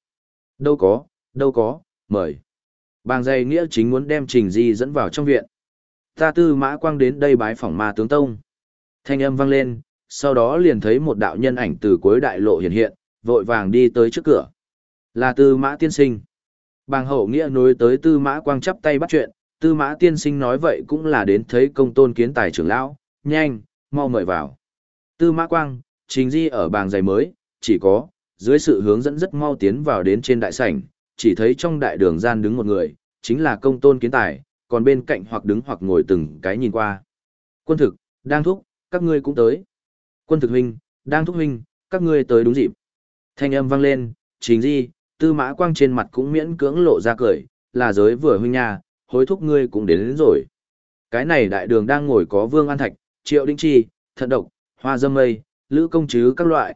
Đâu có, mời. Bàng dày nghĩa chính muốn đem Trình Di dẫn vào trong viện. Ta Tư Mã Quang đến đây bái phỏng Ma Tướng Tông. Thanh âm vang lên, sau đó liền thấy một đạo nhân ảnh từ cuối đại lộ hiện hiện, vội vàng đi tới trước cửa. Là Tư Mã tiên sinh. Bàng Hậu Nghĩa nối tới Tư Mã Quang chắp tay bắt chuyện, Tư Mã tiên sinh nói vậy cũng là đến thấy Công Tôn Kiến Tài trưởng lão, nhanh, mau mời vào. Tư Mã Quang, Trình Di ở bàng giày mới, chỉ có, dưới sự hướng dẫn rất mau tiến vào đến trên đại sảnh, chỉ thấy trong đại đường gian đứng một người, chính là Công Tôn Kiến Tài, còn bên cạnh hoặc đứng hoặc ngồi từng cái nhìn qua. Quân thực, đang thúc, các ngươi cũng tới. Quân thực huynh, đang thúc huynh, các ngươi tới đúng dịp. Thanh âm vang lên, Trình Di, Tư Mã Quang trên mặt cũng miễn cưỡng lộ ra cười, là giới vừa huynh nha, hối thúc ngươi cũng đến rồi. Cái này đại đường đang ngồi có Vương An Thạch, Triệu Đinh Chi, Thận Độc, Hoa Dâm Mây, Lữ Công Trứ các loại,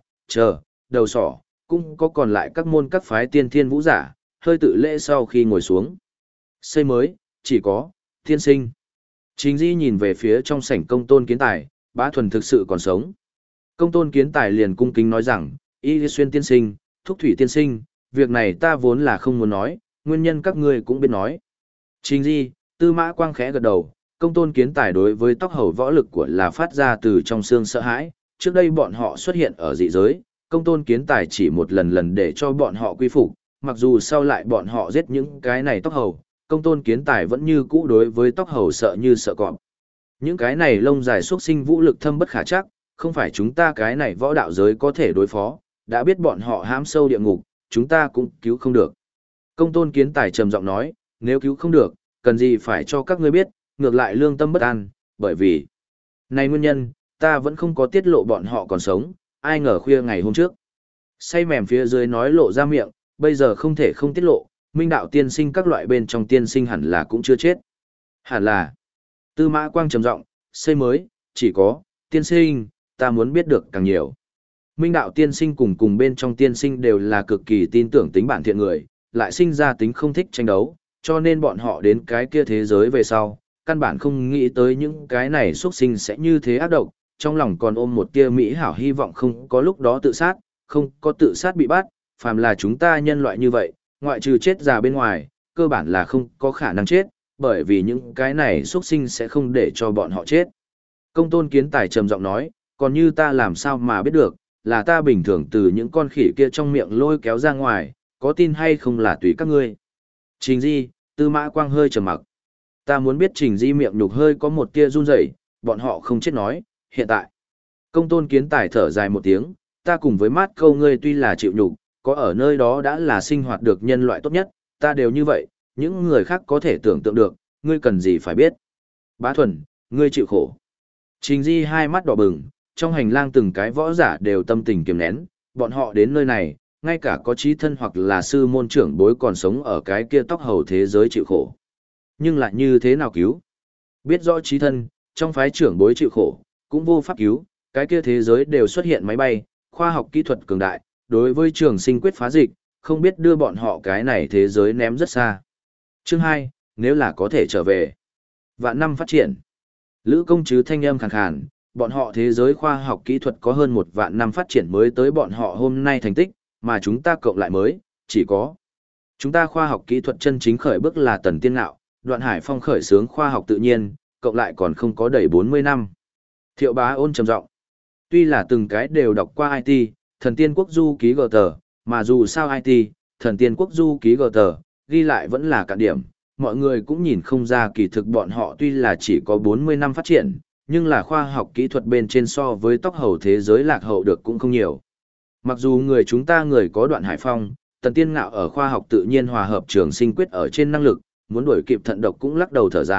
đầu sỏ, cũng có còn lại các môn các phái tiên thiên vũ giả, hơi tự lễ sau khi ngồi xuống. Xây mới, chỉ có, tiên sinh. Trình Di nhìn về phía trong sảnh Công Tôn Kiến Tài, Bá Thuần thực sự còn sống. Công Tôn Kiến Tài liền cung kính nói rằng, Y Xuyên tiên sinh, Thúc Thủy tiên sinh, việc này ta vốn là không muốn nói, nguyên nhân các ngươi cũng biết nói. Trình Di, Tư Mã Quang khẽ gật đầu, Công Tôn Kiến Tài đối với tóc hầu võ lực của là phát ra từ trong xương sợ hãi, trước đây bọn họ xuất hiện ở dị giới, Công Tôn Kiến Tài chỉ một lần để cho bọn họ quy phục, mặc dù sau lại bọn họ giết những cái này tóc hầu, Công Tôn Kiến Tài vẫn như cũ đối với tóc hầu sợ như sợ cọp. Những cái này lông dài xuất sinh vũ lực thâm bất khả chắc, không phải chúng ta cái này võ đạo giới có thể đối phó, đã biết bọn họ hãm sâu địa ngục, chúng ta cũng cứu không được. Công Tôn Kiến Tài trầm giọng nói, nếu cứu không được, cần gì phải cho các ngươi biết, ngược lại lương tâm bất an, bởi vì này nguyên nhân, ta vẫn không có tiết lộ bọn họ còn sống, ai ngờ khuya ngày hôm trước. Say mềm phía dưới nói lộ ra miệng, bây giờ không thể không tiết lộ, Minh đạo tiên sinh các loại bên trong tiên sinh hẳn là cũng chưa chết. Hẳn là. Tư Mã Quang trầm giọng, xây mới, chỉ có, tiên sinh, ta muốn biết được càng nhiều. Minh đạo tiên sinh cùng bên trong tiên sinh đều là cực kỳ tin tưởng tính bản thiện người, lại sinh ra tính không thích tranh đấu, cho nên bọn họ đến cái kia thế giới về sau, căn bản không nghĩ tới những cái này xuất sinh sẽ như thế ác độc, trong lòng còn ôm một tia mỹ hảo hy vọng không có lúc đó tự sát, không có tự sát bị bắt, phàm là chúng ta nhân loại như vậy, ngoại trừ chết già bên ngoài, cơ bản là không có khả năng chết, bởi vì những cái này xuất sinh sẽ không để cho bọn họ chết. Công Tôn Kiến Tài trầm giọng nói, còn như ta làm sao mà biết được, là ta bình thường từ những con khỉ kia trong miệng lôi kéo ra ngoài, có tin hay không là tùy các ngươi. Trình Di, Tư Mã Quang hơi trầm mặc. Ta muốn biết Trình Di miệng nhục hơi có một tia run rẩy, bọn họ không chết nói, hiện tại. Công Tôn Kiến Tài thở dài một tiếng, ta cùng với mát câu ngươi tuy là chịu nhục, có ở nơi đó đã là sinh hoạt được nhân loại tốt nhất, ta đều như vậy, những người khác có thể tưởng tượng được, ngươi cần gì phải biết. Bá Thuần, ngươi chịu khổ. Trình Di hai mắt đỏ bừng, trong hành lang từng cái võ giả đều tâm tình kiềm nén, bọn họ đến nơi này, ngay cả có chí thân hoặc là sư môn trưởng bối còn sống ở cái kia tóc hầu thế giới chịu khổ. Nhưng lại như thế nào cứu? Biết rõ chí thân, trong phái trưởng bối chịu khổ, cũng vô pháp cứu, cái kia thế giới đều xuất hiện máy bay, khoa học kỹ thuật cường đại, đối với trường sinh quyết phá dịch, không biết đưa bọn họ cái này thế giới ném rất xa. Chương 2, nếu là có thể trở về. Vạn năm phát triển. Lữ Công Trứ thanh âm khàn khàn, bọn họ thế giới khoa học kỹ thuật có hơn 1 vạn năm phát triển mới tới bọn họ hôm nay thành tích, mà chúng ta cộng lại mới, chỉ có. Chúng ta khoa học kỹ thuật chân chính khởi bước là Tần Tiên Ngạo, Đoạn Hải Phong khởi xướng khoa học tự nhiên, cộng lại còn không có đầy 40 năm. Thiệu Bá Ôn trầm giọng. Tuy là từng cái đều đọc qua IT, Thần Tiên Quốc Du ký gờ tờ, mà dù sao IT, Thần Tiên Quốc Du ký gờ tờ, ghi lại vẫn là cạn điểm, mọi người cũng nhìn không ra kỳ thực bọn họ tuy là chỉ có 40 năm phát triển, nhưng là khoa học kỹ thuật bên trên so với tóc hầu thế giới lạc hậu được cũng không nhiều. Mặc dù chúng ta người có Đoạn Hải Phong, Tần Tiên Ngạo ở khoa học tự nhiên hòa hợp trường sinh quyết ở trên năng lực, muốn đuổi kịp Thận Độc cũng lắc đầu thở dài,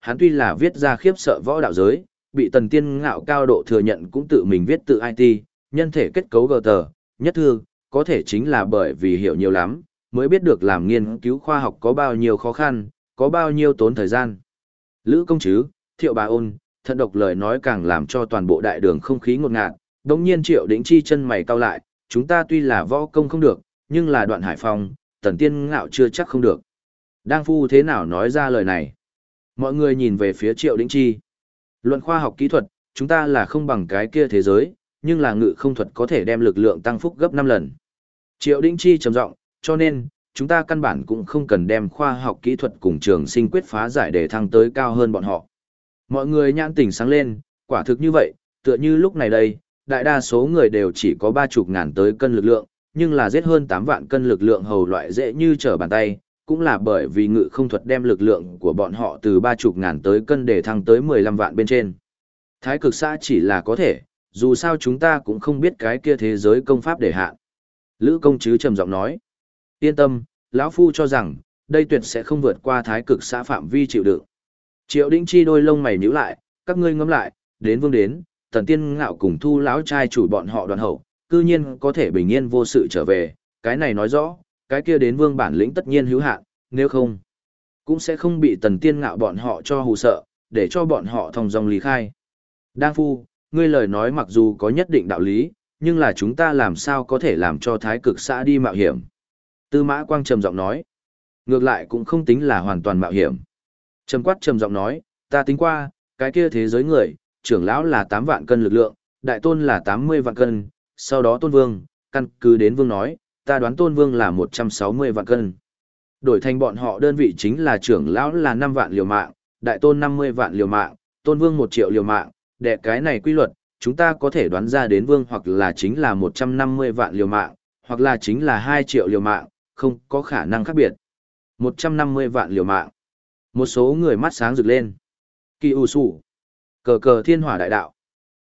hắn tuy là viết ra khiếp sợ võ đạo giới, bị Tần Tiên Ngạo cao độ thừa nhận cũng tự mình viết tự IT, nhân thể kết cấu gờ tờ, nhất thư, có thể chính là bởi vì hiểu nhiều lắm, mới biết được làm nghiên cứu khoa học có bao nhiêu khó khăn, có bao nhiêu tốn thời gian. Lữ Công Trứ, Thiệu Bà Ôn, thận độc lời nói càng làm cho toàn bộ đại đường không khí ngột ngạt, đống nhiên Triệu Đỉnh Chi chân mày cau lại, chúng ta tuy là võ công không được, nhưng là Đoạn Hải Phong, Tần Tiên Ngạo chưa chắc không được. Đang phu thế nào nói ra lời này? Mọi người nhìn về phía Triệu Đỉnh Chi. Luận khoa học kỹ thuật, chúng ta là không bằng cái kia thế giới, nhưng là ngự không thuật có thể đem lực lượng tăng phúc gấp 5 lần. Triệu Đỉnh Chi trầm giọng, cho nên, chúng ta căn bản cũng không cần đem khoa học kỹ thuật cùng trường sinh quyết phá giải để thăng tới cao hơn bọn họ. Mọi người nhãn tỉnh sáng lên, quả thực như vậy, tựa như lúc này đây, đại đa số người đều chỉ có 30.000 tới cân lực lượng, nhưng là giết hơn 8 vạn cân lực lượng hầu loại dễ như trở bàn tay, cũng là bởi vì ngự không thuật đem lực lượng của bọn họ từ 30.000 tới cân để thăng tới 15 vạn bên trên. Thái cực xã chỉ là có thể, dù sao chúng ta cũng không biết cái kia thế giới công pháp để hạn. Lữ Công Trứ trầm giọng nói, yên tâm, lão phu cho rằng, đây tuyệt sẽ không vượt qua thái cực xã phạm vi chịu đựng. Triệu Đỉnh Chi đôi lông mày nhíu lại, các ngươi ngẫm lại, đến vương đến, Tần Tiên Ngạo cùng Thu lão trai chủ bọn họ đoàn hậu, cư nhiên có thể bình yên vô sự trở về, cái này nói rõ, cái kia đến vương bản lĩnh tất nhiên hữu hạn, nếu không, cũng sẽ không bị Tần Tiên Ngạo bọn họ cho hù sợ, để cho bọn họ thông dong lý khai. Đang phu, ngươi lời nói mặc dù có nhất định đạo lý, nhưng là chúng ta làm sao có thể làm cho thái cực xã đi mạo hiểm. Tư Mã Quang trầm giọng nói, ngược lại cũng không tính là hoàn toàn mạo hiểm. Trầm Quát trầm giọng nói, ta tính qua, cái kia thế giới người, trưởng lão là 8 vạn cân lực lượng, đại tôn là 80 vạn cân, sau đó tôn vương, căn cứ đến vương nói, ta đoán tôn vương là 160 vạn cân. Đổi thành bọn họ đơn vị chính là trưởng lão là 5 vạn liều mạng, đại tôn 50 vạn liều mạng, tôn vương 1 triệu liều mạng, đệ cái này quy luật, chúng ta có thể đoán ra đến vương hoặc là chính là 150 vạn liều mạng, hoặc là chính là 2 triệu liều mạng, không có khả năng khác biệt. 150 vạn liều mạng. Một số người mắt sáng rực lên. Kỳ ủ sủ. Cờ cờ thiên hỏa đại đạo.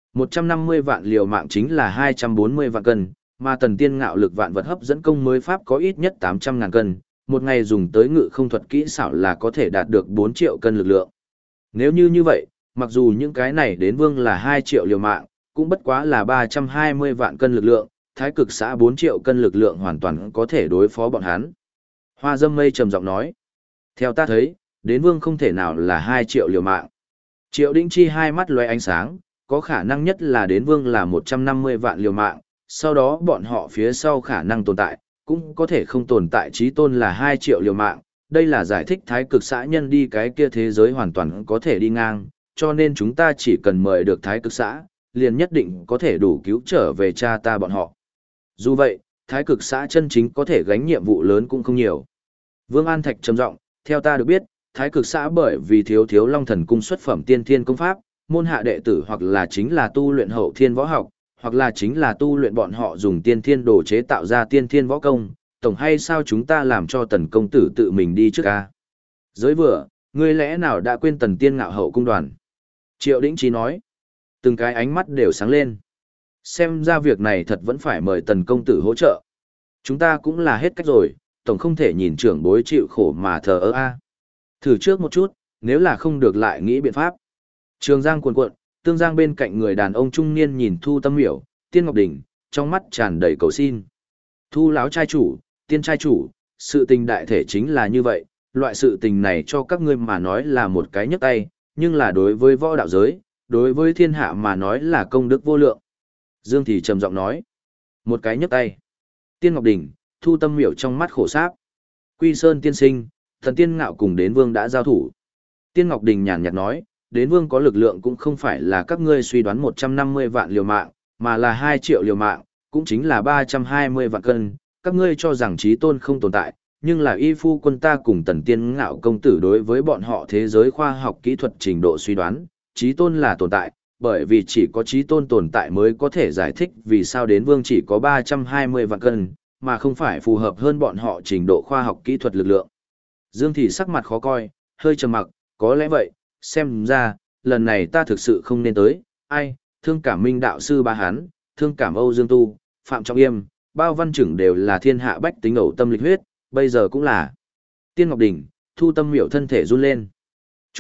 150 vạn liều mạng chính là 240 vạn cân, mà Tần Tiên Ngạo lực vạn vật hấp dẫn công mới pháp có ít nhất 800.000 cân, một ngày dùng tới ngự không thuật kỹ xảo là có thể đạt được 4 triệu cân lực lượng. Nếu như vậy, mặc dù những cái này đến vương là 2 triệu liều mạng, cũng bất quá là 320 vạn cân lực lượng, thái cực xã 4 triệu cân lực lượng hoàn toàn có thể đối phó bọn hắn. Hoa Dâm Mây trầm giọng nói, theo ta thấy, đến vương không thể nào là 2 triệu liều mạng. Triệu Đỉnh Chi hai mắt lóe ánh sáng, có khả năng nhất là đến vương là 150 vạn liều mạng, sau đó bọn họ phía sau khả năng tồn tại, cũng có thể không tồn tại chí tôn là 2 triệu liều mạng. Đây là giải thích thái cực xã nhân đi cái kia thế giới hoàn toàn có thể đi ngang, cho nên chúng ta chỉ cần mời được thái cực xã, liền nhất định có thể đủ cứu trở về cha ta bọn họ. Dù vậy, thái cực xã chân chính có thể gánh nhiệm vụ lớn cũng không nhiều. Vương An Thạch trầm giọng, theo ta được biết, thái cực xã bởi vì thiếu Long Thần cung xuất phẩm tiên thiên công pháp, môn hạ đệ tử hoặc là chính là tu luyện hậu thiên võ học, hoặc là chính là tu luyện bọn họ dùng tiên thiên đồ chế tạo ra tiên thiên võ công, tổng hay sao chúng ta làm cho Tần công tử tự mình đi trước a? Giới vừa, ngươi lẽ nào đã quên Tần Tiên Ngạo hậu cung đoàn? Triệu Đỉnh Chi nói, từng cái ánh mắt đều sáng lên. Xem ra việc này thật vẫn phải mời Tần công tử hỗ trợ. Chúng ta cũng là hết cách rồi, tổng không thể nhìn trưởng bối chịu khổ mà thờ ơ a. Thử trước một chút, nếu là không được lại nghĩ biện pháp. Trường Giang cuồn cuộn, Tương Giang bên cạnh người đàn ông trung niên nhìn Thu Tâm Miểu, Tiên Ngọc Đình, trong mắt tràn đầy cầu xin. Thu lão trai chủ, Tiên trai chủ, sự tình đại thể chính là như vậy, loại sự tình này cho các ngươi mà nói là một cái nhấc tay, nhưng là đối với võ đạo giới, đối với thiên hạ mà nói là công đức vô lượng. Dương Thì trầm giọng nói, một cái nhấc tay. Tiên Ngọc Đình, Thu Tâm Miểu trong mắt khổ sáp. Quy Sơn tiên sinh, Thần Tiên Ngạo cùng Đến Vương đã giao thủ. Tiên Ngọc Đình nhàn nhạt nói, Đến Vương có lực lượng cũng không phải là các ngươi suy đoán 150 vạn liều mạng, mà là 2 triệu liều mạng, cũng chính là 320 vạn cân. Các ngươi cho rằng chí tôn không tồn tại, nhưng là y phu quân ta cùng Tần Tiên Ngạo công tử đối với bọn họ thế giới khoa học kỹ thuật trình độ suy đoán, chí tôn là tồn tại, bởi vì chỉ có chí tôn tồn tại mới có thể giải thích vì sao Đến Vương chỉ có 320 vạn cân, mà không phải phù hợp hơn bọn họ trình độ khoa học kỹ thuật lực lượng. Dương Thì sắc mặt khó coi, hơi trầm mặc, có lẽ vậy, xem ra, lần này ta thực sự không nên tới, ai, thương cảm Minh đạo sư Ba Hán, thương cảm Âu Dương Tu, Phạm Trọng Yêm, Bao Văn Chừng đều là thiên hạ bách tính ẩu tâm lịch huyết, bây giờ cũng là. Tiên Ngọc Đình, Thu Tâm Miểu thân thể run lên. Trung lập,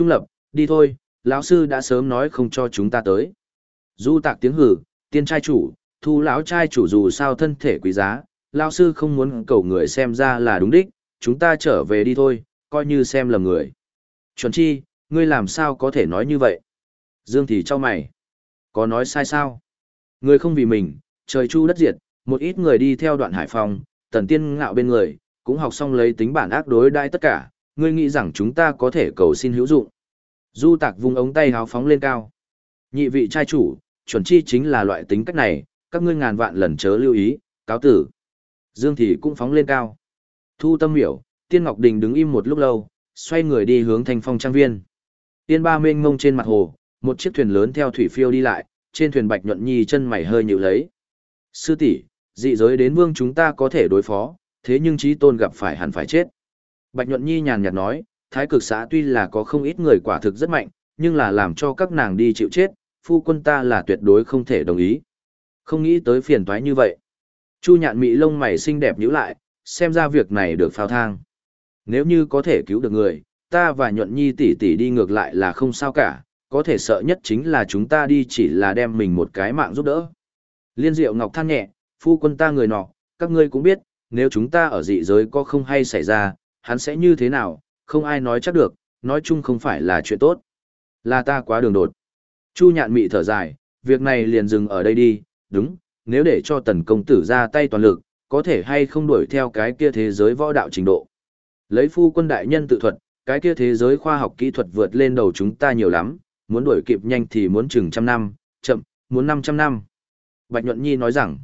Đi thôi, lão sư đã sớm nói không cho chúng ta tới. Du Tạc tiếng hử, tiên trai chủ, Thu lão trai chủ dù sao thân thể quý giá, lão sư không muốn cầu người xem ra là đúng đích, chúng ta trở về đi thôi, coi như xem lầm người. Chuẩn Chi, ngươi làm sao có thể nói như vậy? Dương thì cho mày. Có nói sai sao? Người không vì mình, trời chu đất diệt, một ít người đi theo Đoạn Hải Phong, Tần Tiên Ngạo bên người, cũng học xong lấy tính bản ác đối đãi tất cả, ngươi nghĩ rằng chúng ta có thể cầu xin hữu dụng. Du Tạc vung ống tay háo phóng lên cao. Nhị vị trai chủ, Chuẩn Chi chính là loại tính cách này, các ngươi ngàn vạn lần chớ lưu ý, cáo tử. Dương thì cũng phóng lên cao. Thu Tâm Miểu, Tiên Ngọc Đình đứng im một lúc lâu, xoay người đi hướng Thanh Phong trang viên. Tiên ba mênh mông trên mặt hồ, một chiếc thuyền lớn theo thủy phiêu đi lại, trên thuyền Bạch Nhuận Nhi chân mày hơi nhíu lấy. Sư tỷ, dị giới đến vương chúng ta có thể đối phó, thế nhưng Chí Tôn gặp phải hẳn phải chết. Bạch Nhuận Nhi nhàn nhạt nói, Thái Cực xã tuy là có không ít người quả thực rất mạnh, nhưng là làm cho các nàng đi chịu chết, phu quân ta là tuyệt đối không thể đồng ý. Không nghĩ tới phiền toái như vậy. Chu Nhạn Mị lông mày xinh đẹp nhíu lại, xem ra việc này được phao thang. Nếu như có thể cứu được người, ta và Nhuận Nhi tỷ tỷ đi ngược lại là không sao cả, có thể sợ nhất chính là chúng ta đi chỉ là đem mình một cái mạng giúp đỡ. Liên Diệu Ngọc than nhẹ, phu quân ta người nọ, các ngươi cũng biết, nếu chúng ta ở dị giới có không hay xảy ra, hắn sẽ như thế nào, không ai nói chắc được, nói chung không phải là chuyện tốt. Là ta quá đường đột. Chu Nhạn Mị thở dài, việc này liền dừng ở đây đi, đúng, nếu để cho Tần công tử ra tay toàn lực, có thể hay không đuổi theo cái kia thế giới võ đạo trình độ. Lấy phu quân đại nhân tự thuật, cái kia thế giới khoa học kỹ thuật vượt lên đầu chúng ta nhiều lắm, muốn đuổi kịp nhanh thì muốn chừng 100 năm, chậm, muốn 500 năm. Bạch Nhuận Nhi nói rằng,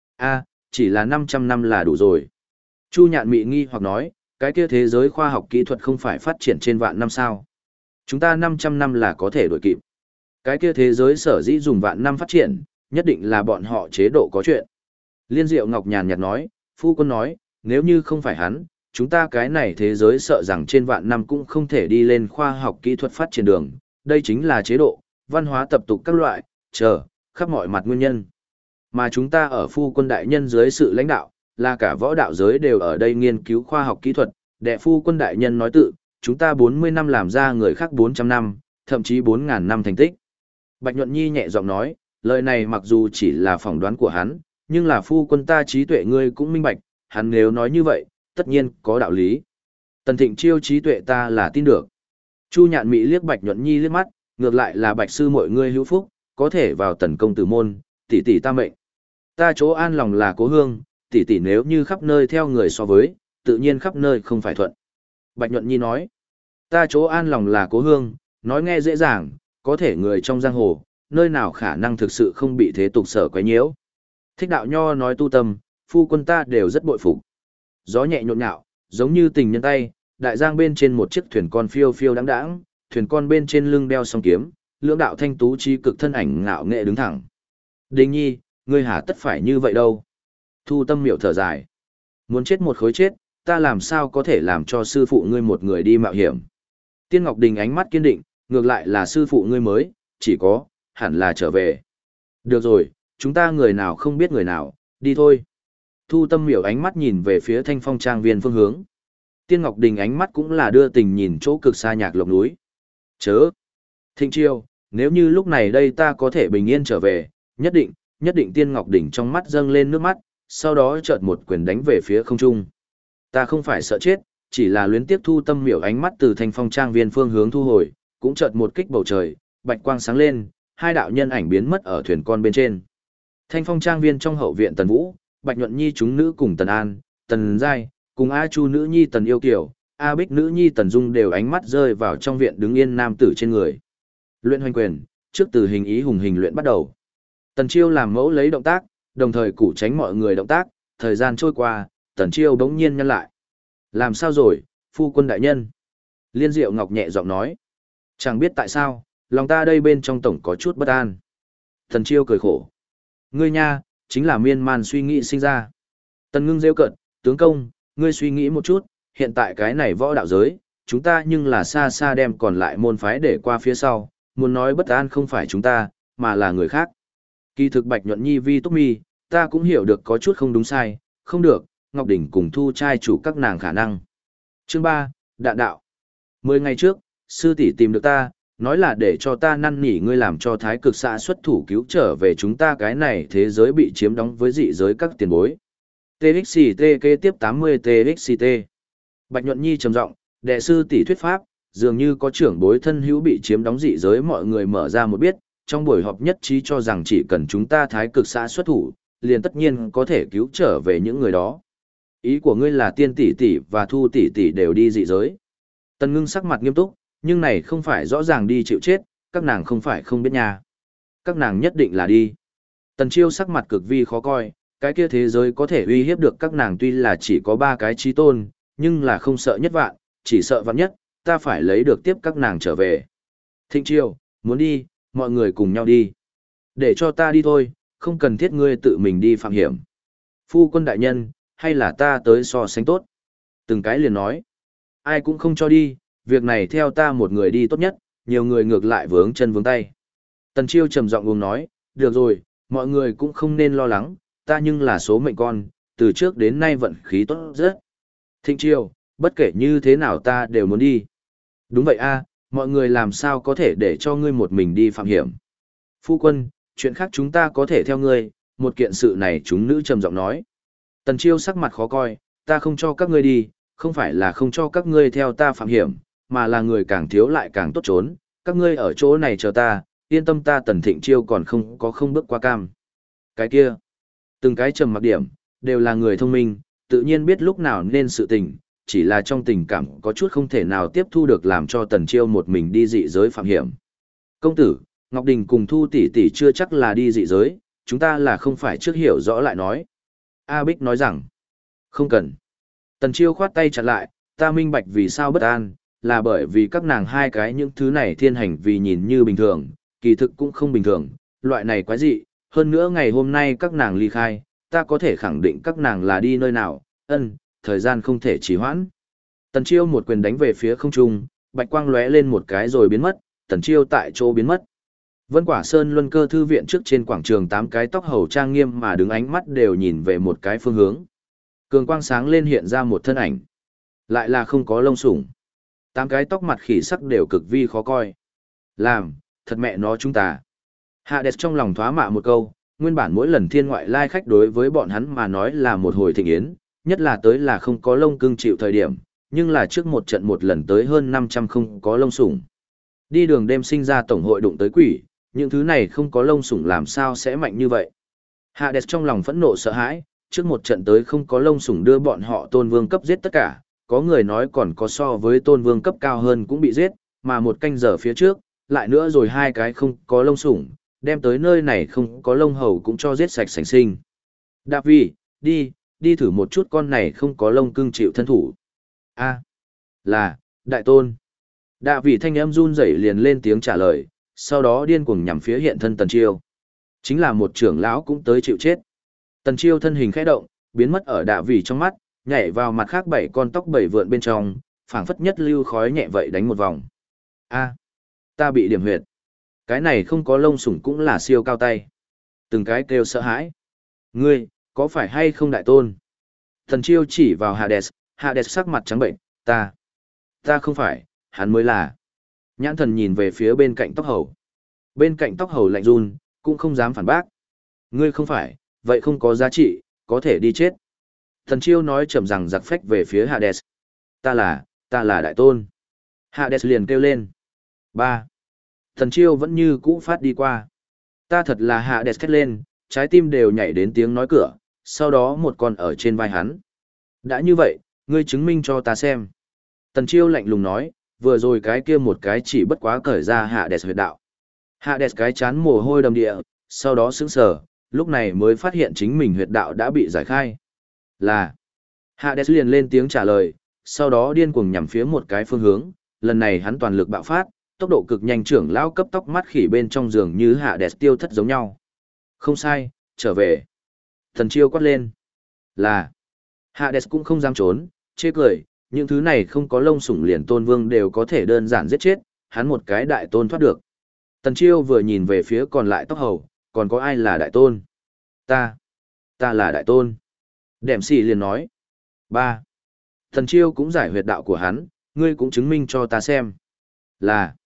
chỉ là 500 năm là đủ rồi. Chu Nhạn Mị nghi hoặc nói, cái kia thế giới khoa học kỹ thuật không phải phát triển trên vạn năm sao? Chúng ta 500 năm là có thể đuổi kịp. Cái kia thế giới sở dĩ dùng vạn năm phát triển, nhất định là bọn họ chế độ có chuyện. Liên Diệu Ngọc nhàn nhạt nói, phu quân nói, nếu như không phải hắn, chúng ta cái này thế giới sợ rằng trên vạn năm cũng không thể đi lên khoa học kỹ thuật phát triển đường. Đây chính là chế độ, văn hóa tập tục các loại, khắp mọi mặt nguyên nhân. Mà chúng ta ở phu quân đại nhân dưới sự lãnh đạo, là cả võ đạo giới đều ở đây nghiên cứu khoa học kỹ thuật, đệ phu quân đại nhân nói tự, chúng ta 40 năm làm ra người khác 400 năm, thậm chí 4.000 năm thành tích. Bạch Nhuận Nhi nhẹ giọng nói, lời này mặc dù chỉ là phỏng đoán của hắn, nhưng là phu quân ta trí tuệ ngươi cũng minh bạch, hắn nếu nói như vậy, tất nhiên có đạo lý. Tần Thịnh Chiêu trí tuệ ta là tin được. Chu Nhạn Mị liếc Bạch Nhuận Nhi liếc mắt, ngược lại là Bạch sư mọi ngươi hữu phúc, có thể vào Tần công tử môn, tỷ tỷ ta mệnh. Ta chỗ an lòng là cố hương, tỷ tỷ nếu như khắp nơi theo người so với, tự nhiên khắp nơi không phải thuận. Bạch Nhuận Nhi nói, ta chỗ an lòng là cố hương, nói nghe dễ dàng, có thể người trong giang hồ, nơi nào khả năng thực sự không bị thế tục sở quấy nhiễu. Thích đạo nho nói tu tâm, phu quân ta đều rất bội phục. Gió nhẹ nhộn nhạo, giống như tình nhân tay, đại giang bên trên một chiếc thuyền con phiêu phiêu đáng đáng, thuyền con bên trên lưng đeo song kiếm, lưỡng đạo thanh tú chi cực thân ảnh ngạo nghệ đứng thẳng. Đình Nhi, ngươi hả tất phải như vậy đâu. Thu Tâm Miểu thở dài. Muốn chết một khối chết, ta làm sao có thể làm cho sư phụ ngươi một người đi mạo hiểm. Tiên Ngọc Đình ánh mắt kiên định, ngược lại là sư phụ ngươi mới, chỉ có, hẳn là trở về. Được rồi, chúng ta người nào không biết người nào, đi thôi. Thu Tâm Miểu ánh mắt nhìn về phía Thanh Phong trang viên phương hướng. Tiên Ngọc Đình ánh mắt cũng là đưa tình nhìn chỗ cực xa nhạc lộc núi. Chớ! Thịnh Chiêu, nếu như lúc này đây ta có thể bình yên trở về, nhất định Tiên Ngọc Đình trong mắt dâng lên nước mắt, sau đó chợt một quyền đánh về phía không trung. Ta không phải sợ chết, chỉ là luyến tiếc. Thu Tâm Miểu ánh mắt từ Thanh Phong trang viên phương hướng thu hồi, cũng chợt một kích bầu trời, bạch quang sáng lên, hai đạo nhân ảnh biến mất ở thuyền con bên trên. Thanh Phong trang viên trong hậu viện Tần Vũ, Bạch Nhuận Nhi chúng nữ cùng Tần An, Tần Giai, cùng A Chu nữ nhi Tần Yêu Kiều, A Bích nữ nhi Tần Dung đều ánh mắt rơi vào trong viện đứng yên nam tử trên người. Luyện hoành quyền, trước từ hình ý hùng hình luyện bắt đầu. Tần Chiêu làm mẫu lấy động tác, đồng thời củ tránh mọi người động tác, thời gian trôi qua, Tần Chiêu bỗng nhiên nhăn lại. Làm sao rồi, phu quân đại nhân? Liên Diệu Ngọc nhẹ giọng nói. Chẳng biết tại sao, lòng ta đây bên trong tổng có chút bất an. Tần Chiêu cười khổ. Ngươi nha, chính là miên man suy nghĩ sinh ra. Tần Ngưng rêu cận, tướng công, ngươi suy nghĩ một chút, hiện tại cái này võ đạo giới, chúng ta nhưng là xa xa đem còn lại môn phái để qua phía sau, muốn nói bất an không phải chúng ta, mà là người khác. Kỳ thực Bạch Nhuận Nhi vi túc mi, ta cũng hiểu được có chút không đúng sai, không được, Ngọc Đỉnh cùng Thu trai chủ các nàng khả năng. Chương 3, Đạn đạo. 10 ngày trước, sư tỷ tìm được ta, Nói là để cho ta năn nỉ ngươi làm cho thái cực xã xuất thủ cứu trở về chúng ta cái này thế giới bị chiếm đóng với dị giới các tiền bối. TXT kế tiếp 80 TXT. Bạch Nhuận Nhi trầm giọng, đệ sư tỷ thuyết pháp, dường như có trưởng bối thân hữu bị chiếm đóng dị giới mọi người mở ra một biết, trong buổi họp nhất trí cho rằng chỉ cần chúng ta thái cực xã xuất thủ, liền tất nhiên có thể cứu trở về những người đó. Ý của ngươi là Tiên tỷ tỷ và Thu tỷ tỷ đều đi dị giới. Tần Ngưng sắc mặt nghiêm túc, nhưng này không phải rõ ràng đi chịu chết, các nàng không phải không biết nha. Các nàng nhất định là đi. Tần Chiêu sắc mặt cực vi khó coi, cái kia thế giới có thể uy hiếp được các nàng tuy là chỉ có 3 cái chí tôn, nhưng là không sợ nhất vạn, chỉ sợ vạn nhất, ta phải lấy được tiếp các nàng trở về. Thịnh Chiêu, muốn đi, mọi người cùng nhau đi. Để cho ta đi thôi, không cần thiết ngươi tự mình đi phạm hiểm. Phu quân đại nhân, hay là ta tới so sánh tốt. Từng cái liền nói, ai cũng không cho đi, việc này theo ta một người đi tốt nhất, nhiều người ngược lại vướng chân vướng tay. Tần Chiêu trầm giọng uống nói, được rồi, mọi người cũng không nên lo lắng, ta nhưng là số mệnh con, từ trước đến nay vận khí tốt rất. Thịnh Chiêu, bất kể như thế nào ta đều muốn đi. Đúng vậy a, mọi người làm sao có thể để cho ngươi một mình đi phạm hiểm. Phu quân, chuyện khác chúng ta có thể theo ngươi, một kiện sự này chúng nữ trầm giọng nói. Tần Chiêu sắc mặt khó coi, ta không cho các ngươi đi, không phải là không cho các ngươi theo ta phạm hiểm, mà là người càng thiếu lại càng tốt trốn, các ngươi ở chỗ này chờ ta, yên tâm ta Tần Thịnh Chiêu còn không bước qua cam. Cái kia, từng cái trầm mặc điểm, đều là người thông minh, tự nhiên biết lúc nào nên sự tình, chỉ là trong tình cảm có chút không thể nào tiếp thu được làm cho Tần Chiêu một mình đi dị giới phạm hiểm. Công tử, Ngọc Đình cùng Thu tỷ tỷ chưa chắc là đi dị giới, chúng ta là không phải trước hiểu rõ lại nói. A Bích nói rằng, không cần. Tần Chiêu khoát tay chặn lại, ta minh bạch vì sao bất an, là bởi vì các nàng hai cái những thứ này thiên hành vì nhìn như bình thường, kỳ thực cũng không bình thường, loại này quái dị, hơn nữa ngày hôm nay các nàng ly khai, ta có thể khẳng định các nàng là đi nơi nào, thời gian không thể trì hoãn. Tần Chiêu một quyền đánh về phía không trung, bạch quang lóe lên một cái rồi biến mất, Tần Chiêu tại chỗ biến mất. Vân Quả Sơn Luân Cơ thư viện trước trên quảng trường 8 cái tóc hầu trang nghiêm mà đứng ánh mắt đều nhìn về một cái phương hướng. Cường quang sáng lên hiện ra một thân ảnh. Lại là không có lông sủng. 8 cái tóc mặt khỉ sắc đều cực vi khó coi. Làm, thật mẹ nó chúng ta. Hades trong lòng thoá mạ một câu, nguyên bản mỗi lần thiên ngoại lai khách đối với bọn hắn mà nói là một hồi thịnh yến, nhất là tới là không có lông cưng chịu thời điểm, nhưng là trước một trận một lần tới hơn 500 không có lông sủng. Đi đường đêm sinh ra tổng hội đụng tới quỷ, những thứ này không có lông sủng làm sao sẽ mạnh như vậy. Hades trong lòng phẫn nộ sợ hãi, trước một trận tới không có lông sủng đưa bọn họ tôn vương cấp giết tất cả, có người nói còn có so với tôn vương cấp cao hơn cũng bị giết, mà một canh giờ phía trước, lại nữa rồi 2 cái không có lông sủng, đem tới nơi này không có lông hầu cũng cho giết sạch sành sinh. Đạp vì, đi thử một chút con này không có lông cưng chịu thân thủ. Là, đại tôn. Đạ vị thanh âm run rẩy liền lên tiếng trả lời, sau đó điên cuồng nhằm phía hiện thân Tần Chiêu. Chính là một trưởng lão cũng tới chịu chết. Tần Chiêu thân hình khẽ động, biến mất ở đạ vị trong mắt, nhảy vào mặt khác 7 con tóc 7 vượn bên trong, phảng phất nhất lưu khói nhẹ vậy đánh một vòng. Ta bị điểm huyệt. Cái này không có lông sủng cũng là siêu cao tay. Từng cái kêu sợ hãi. Ngươi, có phải hay không đại tôn? Tần Chiêu chỉ vào Hades, Hades sắc mặt trắng bệnh, ta không phải, hắn mới là. Nhãn thần nhìn về phía bên cạnh tóc hầu. Bên cạnh tóc hầu lạnh run, cũng không dám phản bác. Ngươi không phải, vậy không có giá trị, có thể đi chết. Thần Chiêu nói chậm rằng giặc phách về phía Hades. Ta là đại tôn. Hades liền kêu lên. Thần Chiêu vẫn như cũ phát đi qua. Ta thật là Hades thét lên, trái tim đều nhảy đến tiếng nói cửa, sau đó một con ở trên vai hắn. Đã như vậy, ngươi chứng minh cho ta xem. Tần Chiêu lạnh lùng nói, vừa rồi cái kia một cái chỉ bất quá cởi ra Hades huyệt đạo. Hades cái chán mồ hôi đầm địa, sau đó sững sờ, lúc này mới phát hiện chính mình huyệt đạo đã bị giải khai. Là. Hades liền lên tiếng trả lời, sau đó điên cuồng nhằm phía một cái phương hướng, lần này hắn toàn lực bạo phát, tốc độ cực nhanh trưởng lão cấp tốc mắt khỉ bên trong giường như Hades tiêu thất giống nhau. Không sai, trở về. Thần Chiêu quát lên. Là. Hades cũng không dám trốn, chê cười, những thứ này không có lông sủng liền tôn vương đều có thể đơn giản giết chết, hắn một cái đại tôn thoát được. Tần Chiêu vừa nhìn về phía còn lại tóc hầu, còn có ai là đại tôn? Ta là đại tôn. Đệm xì liền nói. Tần Chiêu cũng giải huyệt đạo của hắn, ngươi cũng chứng minh cho ta xem. Là.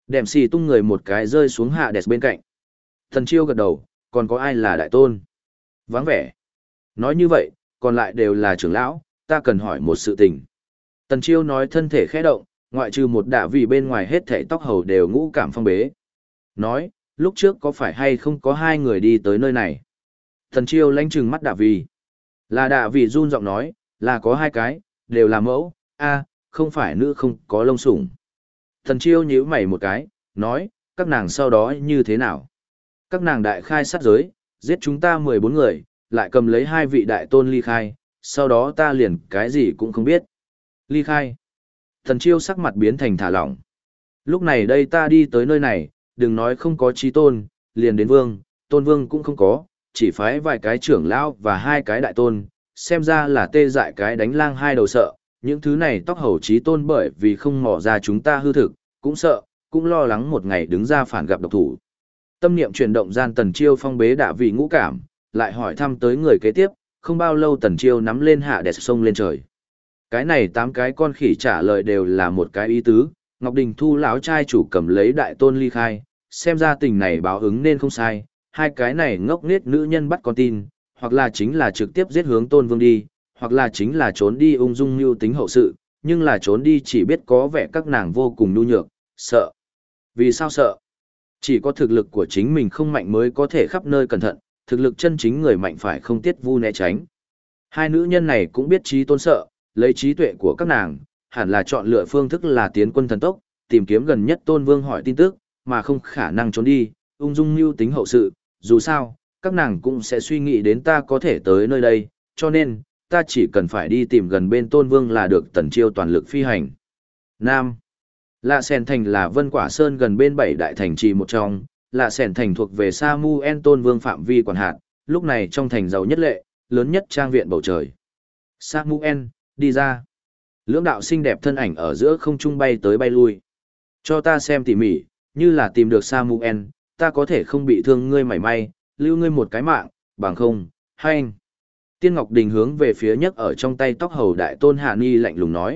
Đệm xì tung người một cái rơi xuống hạ đẹp bên cạnh. Thần Chiêu gật đầu, còn có ai là đại tôn? Vắng vẻ. Nói như vậy, còn lại đều là trưởng lão, ta cần hỏi một sự tình. Tần Chiêu nói thân thể khẽ động, ngoại trừ một đạ vị bên ngoài hết thảy tóc hầu đều ngũ cảm phong bế. Nói, lúc trước có phải hay không có hai người đi tới nơi này? Tần Chiêu lanh trừng mắt đạ vị. Là đạ vị run giọng nói, là có hai cái, đều là mẫu, không phải nữ không có lông sủng. Tần Chiêu nhíu mày một cái, nói, các nàng sau đó như thế nào? Các nàng đại khai sát giới, giết chúng ta 14 người, lại cầm lấy hai vị đại tôn ly khai, sau đó ta liền cái gì cũng không biết. Ly khai. Thần Chiêu sắc mặt biến thành thả lỏng. Lúc này đây ta đi tới nơi này, đừng nói không có chí tôn, liền đến vương, tôn vương cũng không có, chỉ phái vài cái trưởng lão và hai cái đại tôn, xem ra là tê dại cái đánh lang hai đầu sợ, những thứ này tóc hầu chí tôn bởi vì không mò ra chúng ta hư thực, cũng sợ, cũng lo lắng một ngày đứng ra phản gặp độc thủ. Tâm niệm chuyển động gian Tần Chiêu phong bế đạ vị ngũ cảm, lại hỏi thăm tới người kế tiếp, không bao lâu Tần Chiêu nắm lên hạ đẹp sông lên trời. Cái này 8 cái con khỉ trả lời đều là một cái ý tứ, Ngọc Đình Thu lão trai chủ cầm lấy đại tôn ly khai, xem ra tình này báo ứng nên không sai, hai cái này ngốc nghếch nữ nhân bắt con tin, hoặc là chính là trực tiếp giết hướng Tôn Vương đi, hoặc là chính là trốn đi ung dung mưu tính hậu sự, nhưng là trốn đi chỉ biết có vẻ các nàng vô cùng nhu nhược, sợ. Vì sao sợ? Chỉ có thực lực của chính mình không mạnh mới có thể khắp nơi cẩn thận, thực lực chân chính người mạnh phải không tiết vu né tránh. Hai nữ nhân này cũng biết trí tôn sợ, lấy trí tuệ của các nàng, hẳn là chọn lựa phương thức là tiến quân thần tốc, tìm kiếm gần nhất Tôn Vương hỏi tin tức, mà không khả năng trốn đi, ung dung mưu tính hậu sự, dù sao, các nàng cũng sẽ suy nghĩ đến ta có thể tới nơi đây, cho nên, ta chỉ cần phải đi tìm gần bên Tôn Vương là được Tần Chiêu toàn lực phi hành. Nam. Lạ Sèn Thành là Vân Quả Sơn gần bên 7 đại thành trì một trong, Lạ Sèn Thành thuộc về Samuel Tôn Vương phạm vi quản hạt, lúc này trong thành giàu nhất lệ, lớn nhất trang viện bầu trời. Samuel, đi ra. Lưỡng đạo xinh đẹp thân ảnh ở giữa không trung bay tới bay lui. Cho ta xem tỉ mỉ, như là tìm được Samuel, ta có thể không bị thương ngươi mảy may, lưu ngươi một cái mạng, bằng không, hay anh. Tiên Ngọc Đình hướng về phía nhất ở trong tay tóc hầu đại tôn Hạ Ni lạnh lùng nói.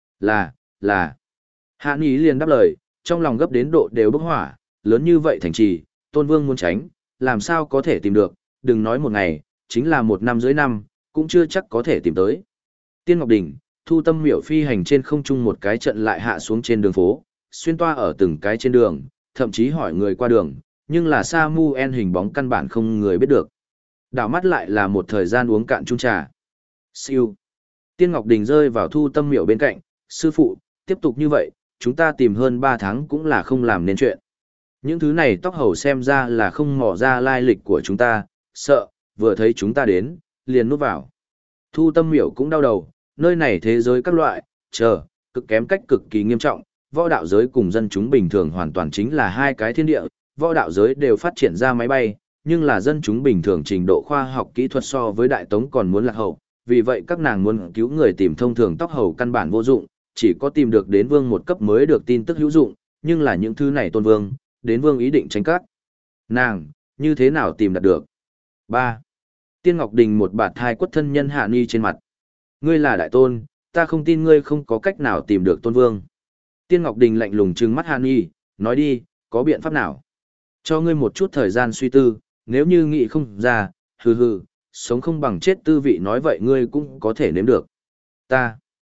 Là. Hạ Ni liền đáp lời, trong lòng gấp đến độ đều bốc hỏa, lớn như vậy thành trì, Tôn Vương muốn tránh, làm sao có thể tìm được, đừng nói một ngày, chính là một năm dưới năm, cũng chưa chắc có thể tìm tới. Tiên Ngọc Đình, Thu Tâm Miểu phi hành trên không trung một cái trận lại hạ xuống trên đường phố, xuyên toa ở từng cái trên đường, thậm chí hỏi người qua đường, nhưng là Samuel hình bóng căn bản không người biết được. Đảo mắt lại là một thời gian uống cạn chung trà. Siêu. Tiên Ngọc Đình rơi vào Thu Tâm Miểu bên cạnh, sư phụ, tiếp tục như vậy, chúng ta tìm hơn 3 tháng cũng là không làm nên chuyện. Những thứ này tóc hầu xem ra là không mò ra lai lịch của chúng ta, sợ, vừa thấy chúng ta đến, liền núp vào. Thu Tâm Miểu cũng đau đầu, nơi này thế giới các loại, cực kém cách cực kỳ nghiêm trọng, võ đạo giới cùng dân chúng bình thường hoàn toàn chính là hai cái thiên địa, võ đạo giới đều phát triển ra máy bay, nhưng là dân chúng bình thường trình độ khoa học kỹ thuật so với đại tống còn muốn lạc hậu, vì vậy các nàng muốn cứu người tìm thông thường tóc hầu căn bản vô dụng, chỉ có tìm được đến vương một cấp mới được tin tức hữu dụng, nhưng là những thứ này Tôn Vương, đến vương ý định tránh cát. Nàng, như thế nào tìm đạt được? 3. Tiên Ngọc Đình một bạt thai quất thân nhân Hạ Ni trên mặt. Ngươi là đại tôn, ta không tin ngươi không có cách nào tìm được Tôn Vương. Tiên Ngọc Đình lạnh lùng trừng mắt Hạ Ni, nói đi, có biện pháp nào? Cho ngươi một chút thời gian suy tư, nếu như nghĩ không ra, sống không bằng chết tư vị nói vậy ngươi cũng có thể nếm được. Ta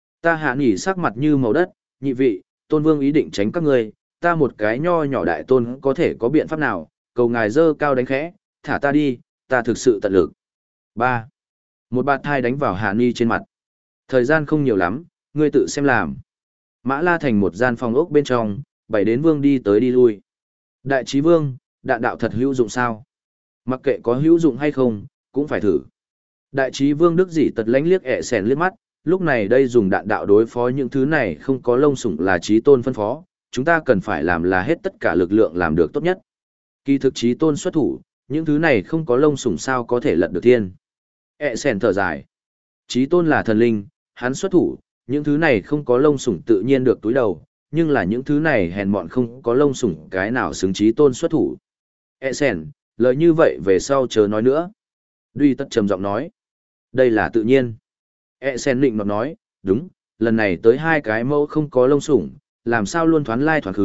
Hạ Ni sắc mặt như màu đất, nhị vị, Tôn Vương ý định tránh các ngươi, ta một cái nho nhỏ đại tôn có thể có biện pháp nào, cầu ngài dơ cao đánh khẽ, thả ta đi, ta thực sự tận lực. 3. Một bạt thai đánh vào Hạ Ni trên mặt. Thời gian không nhiều lắm, ngươi tự xem làm. Mã La Thành một gian phòng ốc bên trong, 7 đến vương đi tới đi lui. Đại trí vương, đạn đạo thật hữu dụng sao? Mặc kệ có hữu dụng hay không, cũng phải thử. Đại trí vương Đức Dĩ tật lánh liếc ẹ sèn liếc mắt, lúc này đây dùng đạn đạo đối phó những thứ này không có lông sủng là trí tôn phân phó, chúng ta cần phải làm là hết tất cả lực lượng làm được tốt nhất. Kỳ thực trí tôn xuất thủ, những thứ này không có lông sủng sao có thể lật được thiên. Ẹ sèn thở dài. Trí tôn là thần linh, hắn xuất thủ, những thứ này không có lông sủng tự nhiên được túi đầu, nhưng là những thứ này hèn mọn không có lông sủng cái nào xứng trí tôn xuất thủ. Ẹ sèn, lời như vậy về sau chớ nói nữa. Duy tất trầm giọng nói. Đây là tự nhiên. Ẹ sèn định nọt nói, đúng, lần này tới 2 cái mẫu không có lông sủng, làm sao luôn thoán lai thoán khứ,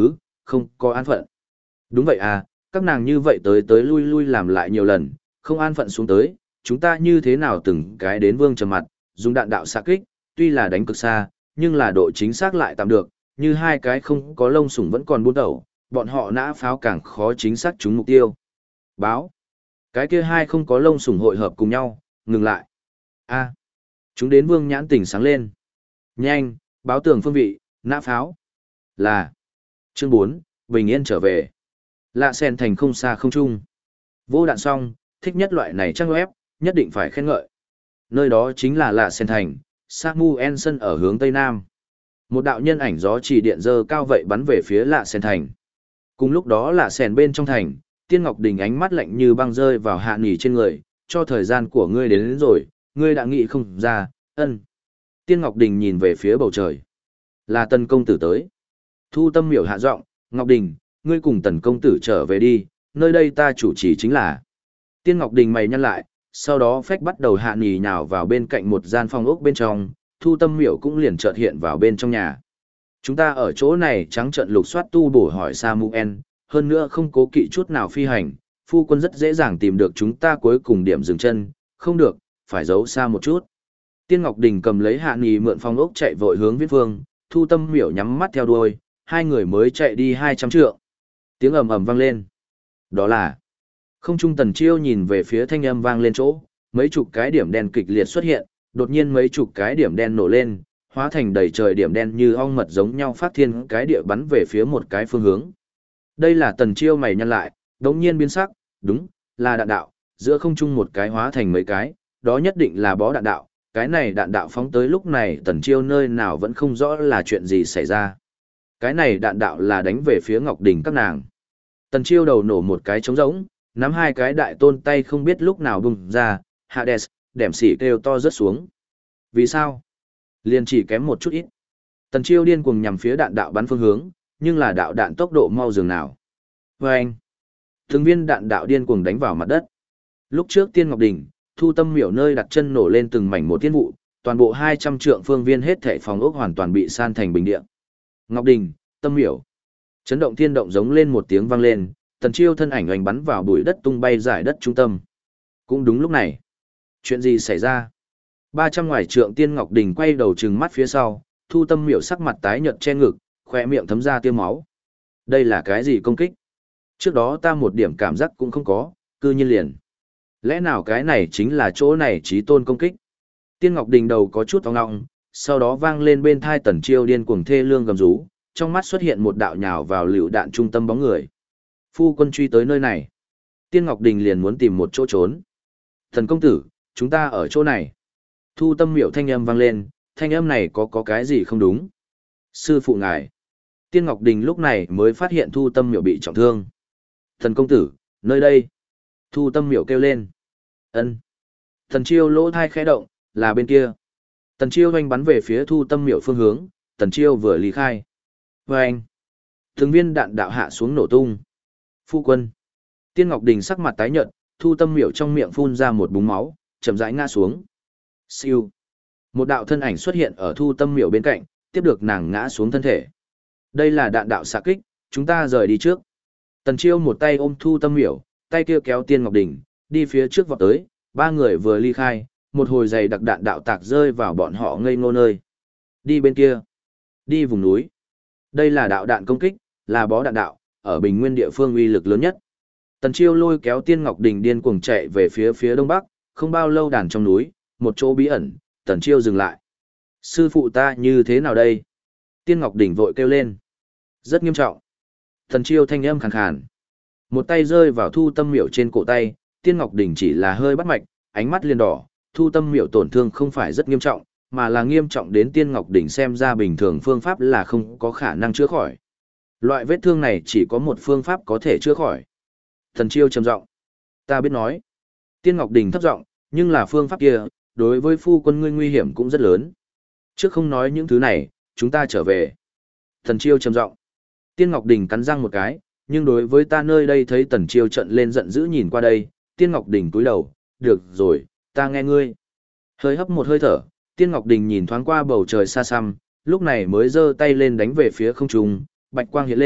không có an phận. Đúng vậy à, các nàng như vậy tới tới lui lui làm lại nhiều lần, không an phận xuống tới, chúng ta như thế nào từng cái đến Vương Trầm mặt, dùng đạn đạo xạ kích, tuy là đánh cực xa, nhưng là độ chính xác lại tạm được, như hai cái không có lông sủng vẫn còn buôn đầu, bọn họ nã pháo càng khó chính xác trúng mục tiêu. Báo. Cái kia hai không có lông sủng hội hợp cùng nhau, ngừng lại. A. Chúng đến Vương Nhãn tỉnh sáng lên. Nhanh, báo tường phương vị, nã pháo. Là. Chương 4, bình yên trở về. Lạ Sen thành không xa không trung. Vô đạn xong, thích nhất loại này trang web, nhất định phải khen ngợi. Nơi đó chính là Lạ Sen thành, Samuelson ở hướng tây nam. Một đạo nhân ảnh gió chỉ điện dơ cao vậy bắn về phía Lạ Sen thành. Cùng lúc đó Lạ Sen bên trong thành, Tiên Ngọc Đình ánh mắt lạnh như băng rơi vào Hạ Nghị trên người, cho thời gian của ngươi đến rồi, ngươi đã nghĩ không ra, ân. Tiên Ngọc Đình nhìn về phía bầu trời. Là Tần công tử tới. Thu Tâm Miểu hạ giọng, Ngọc Đình, ngươi cùng Tần công tử trở về đi, nơi đây ta chủ trì chính là. Tiên Ngọc Đình mày nhăn lại, sau đó phách bắt đầu Hạ Nghị nhào vào bên cạnh một gian phòng ốc bên trong, Thu Tâm Miểu cũng liền chợt hiện vào bên trong nhà. Chúng ta ở chỗ này trắng trợn lục soát tu bổ hỏi Samuel, hơn nữa không cố kỵ chút nào phi hành, phu quân rất dễ dàng tìm được chúng ta cuối cùng điểm dừng chân, không được, phải giấu xa một chút. Tiên Ngọc Đình cầm lấy Hạ Nghị mượn phòng ốc chạy vội hướng Viễn Phương, Thu Tâm Miểu nhắm mắt theo đuôi, hai người mới chạy đi 200 trượng. Tiếng ầm ầm vang lên. Đó là không trung. Tần Chiêu nhìn về phía thanh âm vang lên chỗ, mấy chục cái điểm đen kịch liệt xuất hiện, đột nhiên mấy chục cái điểm đen nổ lên, hóa thành đầy trời điểm đen như ong mật giống nhau phát thiên cái địa bắn về phía một cái phương hướng. Đây là Tần Chiêu mày nhăn lại, đống nhiên biến sắc, đúng, là đạn đạo, giữa không trung một cái hóa thành mấy cái, đó nhất định là bó đạn đạo, cái này đạn đạo phóng tới lúc này Tần Chiêu nơi nào vẫn không rõ là chuyện gì xảy ra. Cái này đạn đạo là đánh về phía Ngọc Đình các nàng. Tần Chiêu đầu nổ một cái trống rỗng, nắm hai cái đại tôn tay không biết lúc nào bùng ra, Hades, đẻm xỉ kêu to rớt xuống. Vì sao? Liền chỉ kém một chút ít. Tần Chiêu điên cuồng nhằm phía đạn đạo bắn phương hướng, nhưng là đạo đạn tốc độ mau dường nào. Và anh, từng viên đạn đạo điên cuồng đánh vào mặt đất. Lúc trước Tiên Ngọc Đình, Thu Tâm Miểu nơi đặt chân nổ lên từng mảnh một thiên vụ, toàn bộ 200 trượng phương viên hết thảy phòng ốc hoàn toàn bị san thành bình địa. Ngọc Đình, Tâm Miểu. Chấn động thiên động giống lên một tiếng vang lên, Tần Chiêu thân ảnh oanh bắn vào bụi đất tung bay giải đất trung tâm. Cũng đúng lúc này, chuyện gì xảy ra? 300 ngoài trượng Tiên Ngọc Đình quay đầu trừng mắt phía sau, Thu Tâm Miểu sắc mặt tái nhợt che ngực, khóe miệng thấm ra tia máu. Đây là cái gì công kích? Trước đó ta một điểm cảm giác cũng không có, cư nhiên liền. Lẽ nào cái này chính là chỗ này chí tôn công kích? Tiên Ngọc Đình đầu có chút ong ong, sau đó vang lên bên thai Tần Chiêu điên cuồng thê lương gầm rú, trong mắt xuất hiện một đạo nhào vào lựu đạn trung tâm bóng người. Phu quân truy tới nơi này. Tiên Ngọc Đình liền muốn tìm một chỗ trốn. Thần công tử, chúng ta ở chỗ này. Thu Tâm Miểu thanh âm vang lên, thanh âm này có cái gì không đúng? Sư phụ ngài. Tiên Ngọc Đình lúc này mới phát hiện Thu Tâm Miểu bị trọng thương. Thần công tử, nơi đây. Thu Tâm Miểu kêu lên. Ân. Thần Chiêu lỗ thai khẽ động, là bên kia. Tần Chiêu oanh bắn về phía Thu Tâm Miểu phương hướng, Tần Chiêu vừa lý khai. Và anh. Từng viên đạn đạo hạ xuống nổ tung. Phu quân. Tiên Ngọc Đình sắc mặt tái nhợt, Thu Tâm Miểu trong miệng phun ra một búng máu, chậm rãi ngã xuống. Siêu. Một đạo thân ảnh xuất hiện ở Thu Tâm Miểu bên cạnh, tiếp được nàng ngã xuống thân thể. Đây là đạn đạo xạ kích, chúng ta rời đi trước. Tần Chiêu một tay ôm Thu Tâm Miểu, tay kia kéo Tiên Ngọc Đình, đi phía trước vọt tới, ba người vừa ly khai, một hồi dày đặc đạn đạo tạc rơi vào bọn họ ngây ngô nơi. Đi bên kia. Đi vùng núi. Đây là đạo đạn công kích, là bó đạn đạo, ở bình nguyên địa phương uy lực lớn nhất. Tần Chiêu lôi kéo Tiên Ngọc Đình điên cuồng chạy về phía đông bắc, không bao lâu đàn trong núi, một chỗ bí ẩn, Tần Chiêu dừng lại. Sư phụ ta như thế nào đây? Tiên Ngọc Đình vội kêu lên. Rất nghiêm trọng. Tần Chiêu thanh âm khàn khàn. Một tay rơi vào Thu Tâm Miểu trên cổ tay, Tiên Ngọc Đình chỉ là hơi bắt mạch, ánh mắt liền đỏ, Thu Tâm Miểu tổn thương không phải rất nghiêm trọng, mà là nghiêm trọng đến Tiên Ngọc Đình xem ra bình thường phương pháp là không có khả năng chữa khỏi. Loại vết thương này chỉ có một phương pháp có thể chữa khỏi. Tần Chiêu trầm giọng. Ta biết nói. Tiên Ngọc Đình thấp giọng, nhưng là phương pháp kia, đối với phu quân ngươi nguy hiểm cũng rất lớn. Trước không nói những thứ này, chúng ta trở về. Tần Chiêu trầm giọng. Tiên Ngọc Đình cắn răng một cái, nhưng đối với ta nơi đây thấy Tần Chiêu trợn lên giận dữ nhìn qua đây, Tiên Ngọc Đình cúi đầu, được rồi, ta nghe ngươi. Hơi hấp một hơi thở, Tiên Ngọc Đình nhìn thoáng qua bầu trời xa xăm, lúc này mới giơ tay lên đánh về phía không trung, bạch quang hiện lên,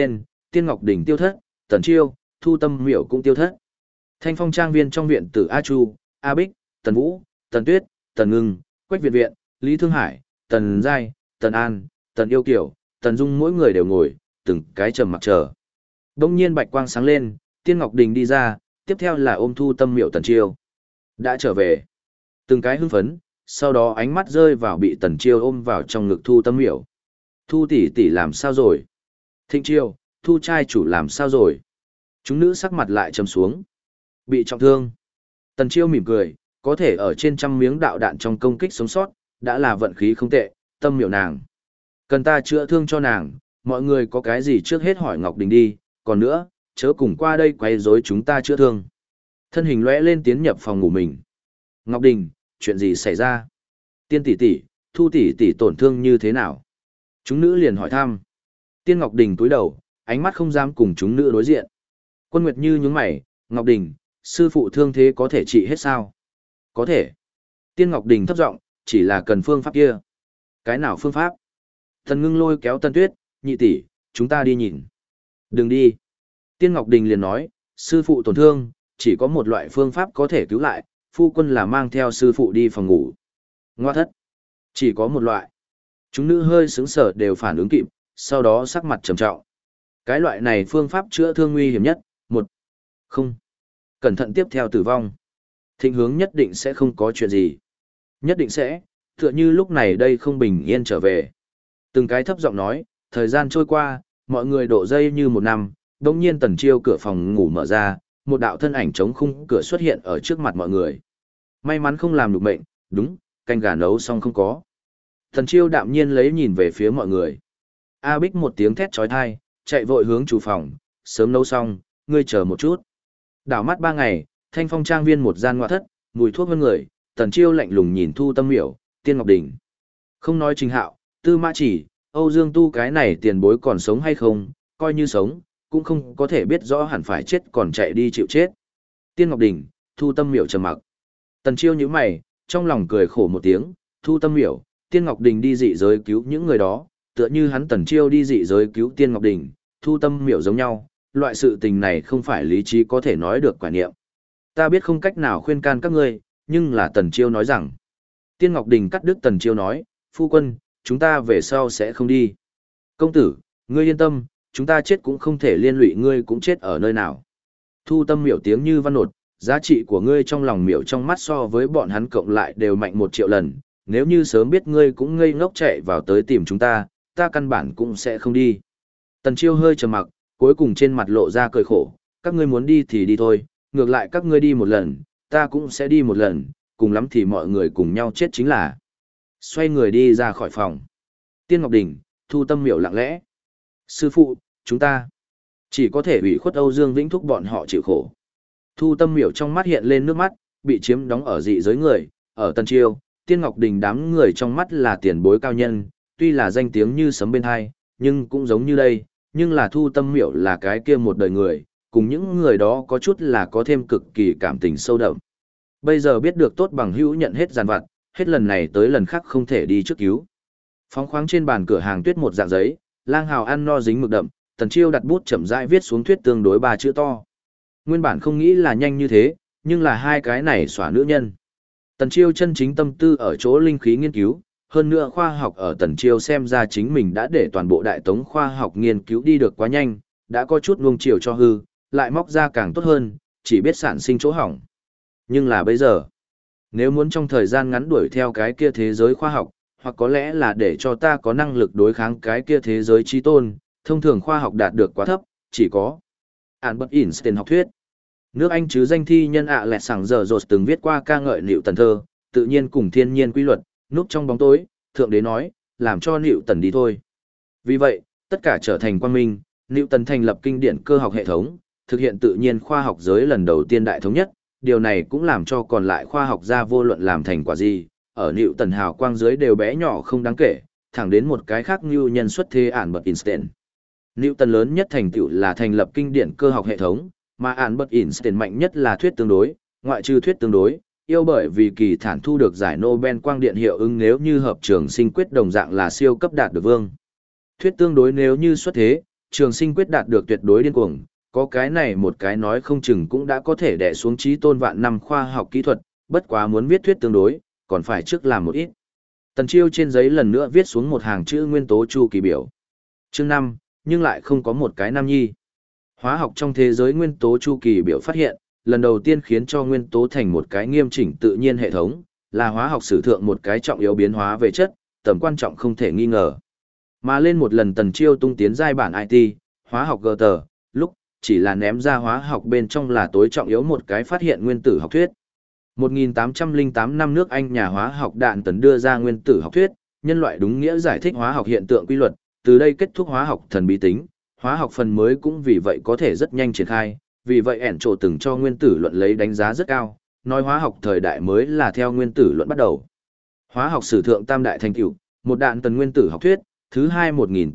Tiên Ngọc Đình tiêu thất, Tần Chiêu, Thu Tâm Miểu cũng tiêu thất. Thanh Phong trang viên trong viện tử A Chu, A Bích, Tần Vũ, Tần Tuyết, Tần Ngưng, Quách Việt Viện, Lý Thương Hải, Tần Giai, Tần An, Tần Yêu Kiều, Tần Dung mỗi người đều ngồi, từng cái trầm mặc chờ. Đông nhiên bạch quang sáng lên, Tiên Ngọc Đình đi ra, tiếp theo là ôm Thu Tâm Miểu Tần Chiêu. Đã trở về. Từng cái hưng phấn, sau đó ánh mắt rơi vào bị Tần Chiêu ôm vào trong ngực Thu Tâm Miểu. Thu tỷ tỷ làm sao rồi? Thịnh Chiêu, Thu trai chủ làm sao rồi? Chúng nữ sắc mặt lại trầm xuống. Bị trọng thương. Tần Chiêu mỉm cười, có thể ở trên trăm miếng đạo đạn trong công kích sống sót, đã là vận khí không tệ, Tâm Miểu nàng. Cần ta chữa thương cho nàng, mọi người có cái gì trước hết hỏi Ngọc Đình đi, còn nữa, chớ cùng qua đây quay rối chúng ta chữa thương. Thân hình lóe lên tiến nhập phòng ngủ mình. Ngọc Đình, chuyện gì xảy ra? Tiên tỷ tỷ, Thu tỷ tỷ tổn thương như thế nào? Chúng nữ liền hỏi thăm. Tiên Ngọc Đình cúi đầu, ánh mắt không dám cùng chúng nữ đối diện. Quân Nguyệt Như nhướng mày, Ngọc Đình, sư phụ thương thế có thể trị hết sao? Có thể. Tiên Ngọc Đình thấp giọng, chỉ là cần phương pháp kia. Cái nào phương pháp? Tần Ngưng lôi kéo Tân Tuyết, nhị tỷ, chúng ta đi nhìn. Đừng đi. Tiên Ngọc Đình liền nói, sư phụ tổn thương, chỉ có một loại phương pháp có thể cứu lại, phu quân là mang theo sư phụ đi phòng ngủ. Ngoa thất. Chỉ có một loại. Chúng nữ hơi sững sờ đều phản ứng kịp, sau đó sắc mặt trầm trọng. Cái loại này phương pháp chữa thương nguy hiểm nhất, một. Không. Cẩn thận tiếp theo tử vong. Thịnh hướng nhất định sẽ không có chuyện gì. Nhất định sẽ, tựa như lúc này đây không bình yên trở về. Từng cái thấp giọng nói, thời gian trôi qua, mọi người độ dây như một năm, đồng nhiên Tần Chiêu cửa phòng ngủ mở ra, một đạo thân ảnh trống khung cửa xuất hiện ở trước mặt mọi người. May mắn không làm được bệnh, đúng, canh gà nấu xong không có. Tần Chiêu đạm nhiên lấy nhìn về phía mọi người. A Bích một tiếng thét trói thai, chạy vội hướng chủ phòng, sớm nấu xong, ngươi chờ một chút. Đảo mắt 3 ngày, Thanh Phong trang viên một gian ngoại thất, mùi thuốc hơn người, Tần Chiêu lạnh lùng nhìn Thu Tâm Miểu, Tiên Ngọc Đình. Không nói Trình Hạo, Tư Mã Chỉ, Âu Dương Tu cái này tiền bối còn sống hay không, coi như sống, cũng không có thể biết rõ hẳn phải chết còn chạy đi chịu chết. Tiên Ngọc Đình, Thu Tâm Miểu trầm mặc. Tần Chiêu nhíu mày, trong lòng cười khổ một tiếng, Thu Tâm Miểu, Tiên Ngọc Đình đi dị giới cứu những người đó, tựa như hắn Tần Chiêu đi dị giới cứu Tiên Ngọc Đình, Thu Tâm Miểu giống nhau, loại sự tình này không phải lý trí có thể nói được quả niệm. Ta biết không cách nào khuyên can các ngươi, nhưng là Tần Chiêu nói rằng. Tiên Ngọc Đình cắt đứt Tần Chiêu nói, phu quân, chúng ta về sau sẽ không đi. Công tử, ngươi yên tâm, chúng ta chết cũng không thể liên lụy ngươi cũng chết ở nơi nào. Thu Tâm Miểu tiếng như văn nột, giá trị của ngươi trong lòng Miểu trong mắt so với bọn hắn cộng lại đều mạnh 1 triệu lần, nếu như sớm biết ngươi cũng ngây ngốc chạy vào tới tìm chúng ta, ta căn bản cũng sẽ không đi. Tần Chiêu hơi trầm mặc, cuối cùng trên mặt lộ ra cười khổ, các ngươi muốn đi thì đi thôi, ngược lại các ngươi đi một lần, ta cũng sẽ đi một lần, cùng lắm thì mọi người cùng nhau chết chính là. Xoay người đi ra khỏi phòng. Tiên Ngọc Đình, Thu Tâm Miểu lặng lẽ. Sư phụ, chúng ta chỉ có thể ủy khuất Âu Dương Vĩnh thúc bọn họ chịu khổ. Thu Tâm Miểu trong mắt hiện lên nước mắt, bị chiếm đóng ở dị giới người, ở Tần Chiêu, Tiên Ngọc Đình đám người trong mắt là tiền bối cao nhân, tuy là danh tiếng như sấm bên hai, nhưng cũng giống như đây, nhưng là Thu Tâm Miểu là cái kia một đời người, cùng những người đó có chút là có thêm cực kỳ cảm tình sâu đậm. Bây giờ biết được tốt bằng hữu nhận hết giàn vặt, hết lần này tới lần khác không thể đi trước cứu. Phóng khoáng trên bàn cửa hàng tuyết một dạng giấy, Lang Hào ăn no dính mực đậm, Tần Chiêu đặt bút chậm rãi viết xuống thuyết tương đối 3 chữ to. Nguyên bản không nghĩ là nhanh như thế, nhưng là hai cái này xóa nữ nhân. Tần Chiêu chân chính tâm tư ở chỗ linh khí nghiên cứu, hơn nữa khoa học ở Tần Chiêu xem ra chính mình đã để toàn bộ đại tống khoa học nghiên cứu đi được quá nhanh, đã có chút nuông chiều cho hư, lại móc ra càng tốt hơn, chỉ biết sản sinh chỗ hỏng. Nhưng là bây giờ, nếu muốn trong thời gian ngắn đuổi theo cái kia thế giới khoa học, hoặc có lẽ là để cho ta có năng lực đối kháng cái kia thế giới trí tôn, thông thường khoa học đạt được quá thấp, chỉ có Albert Einstein học thuyết. Nước Anh chứ danh thi nhân ạ lẹt sảng giờ rột từng viết qua ca ngợi Newton thơ, tự nhiên cùng thiên nhiên quy luật, núp trong bóng tối, thượng đế nói, làm cho Newton đi thôi. Vì vậy, tất cả trở thành quang minh, Newton thành lập kinh điển cơ học hệ thống, thực hiện tự nhiên khoa học giới lần đầu tiên đại thống nhất, điều này cũng làm cho còn lại khoa học gia vô luận làm thành quả gì, ở Newton hào quang dưới đều bé nhỏ không đáng kể, thẳng đến một cái khác như nhân xuất thế Albert Einstein. Newton lớn nhất thành tựu là thành lập kinh điển cơ học hệ thống, mà Albert Einstein mạnh nhất là thuyết tương đối, ngoại trừ thuyết tương đối, yêu bởi vì kỳ thản thu được giải Nobel quang điện hiệu ứng nếu như hợp trường sinh quyết đồng dạng là siêu cấp đạt được vương. Thuyết tương đối nếu như xuất thế, trường sinh quyết đạt được tuyệt đối điên cuồng, có cái này một cái nói không chừng cũng đã có thể đè xuống trí tôn vạn năm khoa học kỹ thuật, bất quá muốn viết thuyết tương đối, còn phải trước làm một ít. Tần Chiêu trên giấy lần nữa viết xuống một hàng chữ nguyên tố chu kỳ biểu. Chương 5, nhưng lại không có một cái nam nhi. Hóa học trong thế giới nguyên tố chu kỳ biểu phát hiện, lần đầu tiên khiến cho nguyên tố thành một cái nghiêm chỉnh tự nhiên hệ thống, là hóa học sử thượng một cái trọng yếu biến hóa về chất, tầm quan trọng không thể nghi ngờ. Mà lên một lần Tần Chiêu tung tiến giai bản IT, hóa học GT, lúc chỉ là ném ra hóa học bên trong là tối trọng yếu một cái phát hiện nguyên tử học thuyết. 1808 năm nước Anh nhà hóa học Đạn Tần đưa ra nguyên tử học thuyết, nhân loại đúng nghĩa giải thích hóa học hiện tượng quy luật, từ đây kết thúc hóa học thần bí tính, hóa học phần mới cũng vì vậy có thể rất nhanh triển khai, vì vậy ẻn trộ từng cho nguyên tử luận lấy đánh giá rất cao, nói hóa học thời đại mới là theo nguyên tử luận bắt đầu. Hóa học sử thượng tam đại thành tựu, một Đạn Tần nguyên tử học thuyết, thứ hai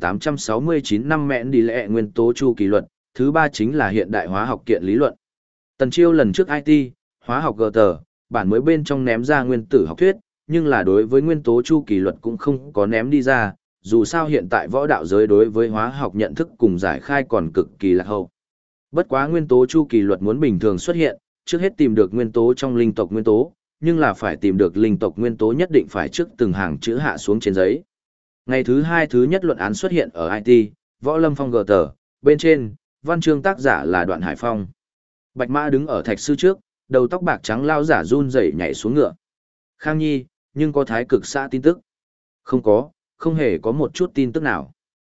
1869 năm mẹn đi lệ nguyên tố chu kỳ luật, thứ ba chính là hiện đại hóa học kiện lý luận. Tần Chiêu lần trước IT, hóa học GT, bản mới bên trong ném ra nguyên tử học thuyết, nhưng là đối với nguyên tố chu kỳ luật cũng không có ném đi ra, dù sao hiện tại võ đạo giới đối với hóa học nhận thức cùng giải khai còn cực kỳ lạc hậu. Bất quá nguyên tố chu kỳ luật muốn bình thường xuất hiện, trước hết tìm được nguyên tố trong linh tộc nguyên tố, nhưng là phải tìm được linh tộc nguyên tố nhất định phải trước từng hàng chữ hạ xuống trên giấy. Ngày thứ hai thứ nhất luận án xuất hiện ở IT, Võ Lâm Phong GT, bên trên, văn chương tác giả là Đoạn Hải Phong. Bạch Mã đứng ở thạch sư trước, đầu tóc bạc trắng lao giả run rẩy nhảy xuống ngựa. Khang Nhi, nhưng có thái cực xã tin tức? Không có, không hề có một chút tin tức nào.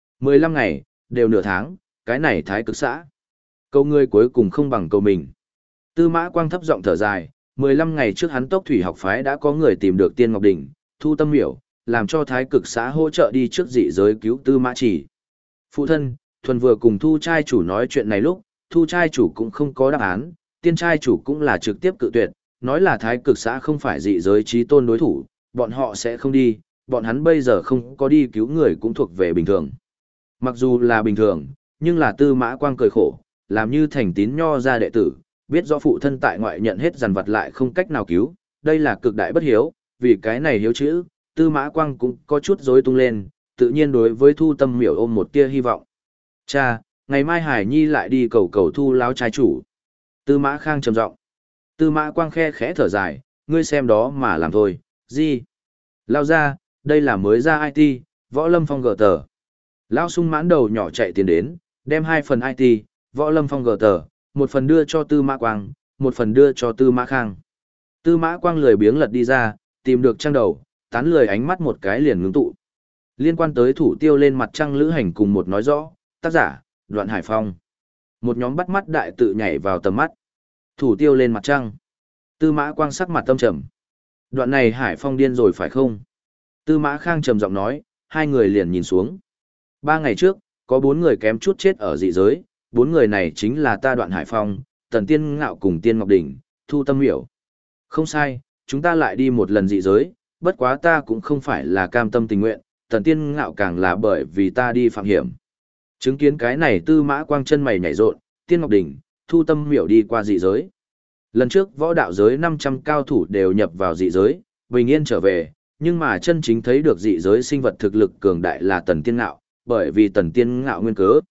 15 ngày, đều nửa tháng, cái này thái cực xã. Câu ngươi cuối cùng không bằng câu mình. Tư Mã Quang thấp giọng thở dài, 15 ngày trước hắn Tốc Thủy học phái đã có người tìm được Tiên Ngọc Đỉnh, Thu Tâm Miểu, làm cho thái cực xã hỗ trợ đi trước dị giới cứu Tư Mã Chỉ. Phụ thân, Thuần vừa cùng Thu trai chủ nói chuyện này lúc, Thu trai chủ cũng không có đáp án, Tiên trai chủ cũng là trực tiếp cự tuyệt, nói là thái cực xã không phải dị giới chí tôn đối thủ, bọn họ sẽ không đi, bọn hắn bây giờ không có đi cứu người cũng thuộc về bình thường. Mặc dù là bình thường, nhưng là Tư Mã Quang cười khổ, làm như thành tín nho gia đệ tử, biết rõ phụ thân tại ngoại nhận hết dằn vặt lại không cách nào cứu, đây là cực đại bất hiếu, vì cái này hiếu chữ, Tư Mã Quang cũng có chút rối tung lên, tự nhiên đối với Thu Tâm Miểu ôm một tia hy vọng. Cha, ngày mai Hải Nhi lại đi cầu cầu Thu láo trai chủ. Tư Mã Khang trầm giọng. Tư Mã Quang khe khẽ thở dài, ngươi xem đó mà làm thôi, gì? Lao ra, đây là mới ra IT, Võ Lâm Phong GT. Lao sung mãn đầu nhỏ chạy tiến đến, đem 2 phần IT, Võ Lâm Phong GT, một phần đưa cho Tư Mã Quang, một phần đưa cho Tư Mã Khang. Tư Mã Quang lười biếng lật đi ra, tìm được trang đầu, tán lười ánh mắt một cái liền ngưng tụ. Liên quan tới thủ tiêu lên mặt trăng lữ hành cùng một nói rõ, tác giả, Đoạn Hải Phong. Một nhóm bắt mắt đại tự nhảy vào tầm mắt. Thủ tiêu lên mặt trăng. Tư Mã Quang sắc mặt tâm trầm. Đoạn này Hải Phong điên rồi phải không? Tư Mã Khang trầm giọng nói, hai người liền nhìn xuống. 3 ngày trước, có 4 người kém chút chết ở dị giới, 4 người này chính là ta Đoạn Hải Phong, Tần Tiên Ngạo cùng Tiên Ngọc Đỉnh, Thu Tâm Miểu. Không sai, chúng ta lại đi một lần dị giới, bất quá ta cũng không phải là cam tâm tình nguyện, Tần Tiên Ngạo càng là bởi vì ta đi phạm hiểm. Chứng kiến cái này Tư Mã Quang chân mày nhảy rộn, Tiên Ngọc Đỉnh, Thu Tâm Miểu đi qua dị giới. Lần trước võ đạo giới 500 cao thủ đều nhập vào dị giới, bình yên trở về, nhưng mà chân chính thấy được dị giới sinh vật thực lực cường đại là Tần Tiên Ngạo, bởi vì Tần Tiên Ngạo nguyên cớ,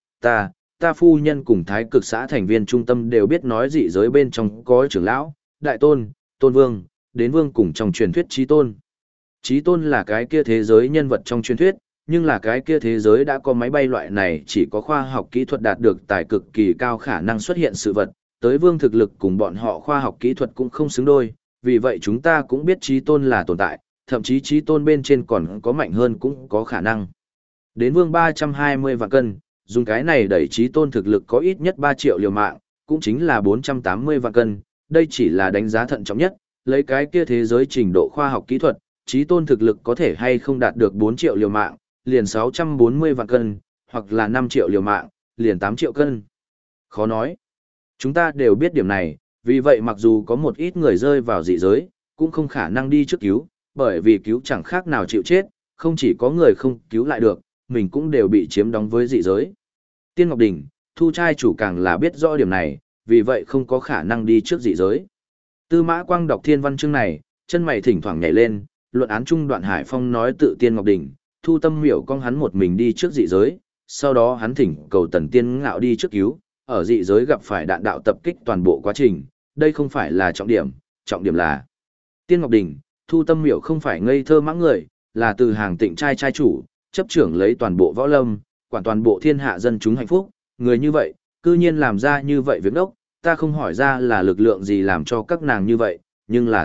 ta phu nhân cùng thái cực xã thành viên trung tâm đều biết nói dị giới bên trong có trưởng lão, đại tôn, tôn vương, đến vương cùng trong truyền thuyết chí tôn. Chí tôn là cái kia thế giới nhân vật trong truyền thuyết, nhưng là cái kia thế giới đã có máy bay loại này chỉ có khoa học kỹ thuật đạt được tài cực kỳ cao khả năng xuất hiện sự vật, tới vương thực lực cùng bọn họ khoa học kỹ thuật cũng không xứng đôi, vì vậy chúng ta cũng biết chí tôn là tồn tại, thậm chí chí tôn bên trên còn có mạnh hơn cũng có khả năng. Đến vương 320 vạn cân, dùng cái này đẩy chí tôn thực lực có ít nhất 3 triệu liều mạng, cũng chính là 480 vạn cân, đây chỉ là đánh giá thận trọng nhất, lấy cái kia thế giới trình độ khoa học kỹ thuật, chí tôn thực lực có thể hay không đạt được 4 triệu liều mạng, liền 640 vạn cân, hoặc là 5 triệu liều mạng, liền 8 triệu cân. Khó nói. Chúng ta đều biết điểm này, vì vậy mặc dù có một ít người rơi vào dị giới, cũng không khả năng đi trước cứu, bởi vì cứu chẳng khác nào chịu chết, không chỉ có người không cứu lại được, mình cũng đều bị chiếm đóng với dị giới. Tiên Ngọc Đình, Thu trai chủ càng là biết rõ điểm này, vì vậy không có khả năng đi trước dị giới. Tư Mã Quang đọc thiên văn chương này, chân mày thỉnh thoảng nhảy lên, luận án trung Đoạn Hải Phong nói tự Tiên Ngọc Đình, Thu Tâm Miểu con hắn một mình đi trước dị giới, sau đó hắn thỉnh cầu Tần Tiên Ngạo đi trước cứu, ở dị giới gặp phải đạn đạo tập kích toàn bộ quá trình, đây không phải là trọng điểm là Tiên Ngọc Đình, Thu Tâm Miểu không phải ngây thơ mãng người, là từ hàng tịnh trai trai chủ, chấp trưởng lấy toàn bộ võ lâm, quản toàn bộ thiên hạ dân chúng hạnh phúc, người như vậy, cư nhiên làm ra như vậy việc đốc, ta không hỏi ra là lực lượng gì làm cho các nàng như vậy, nhưng là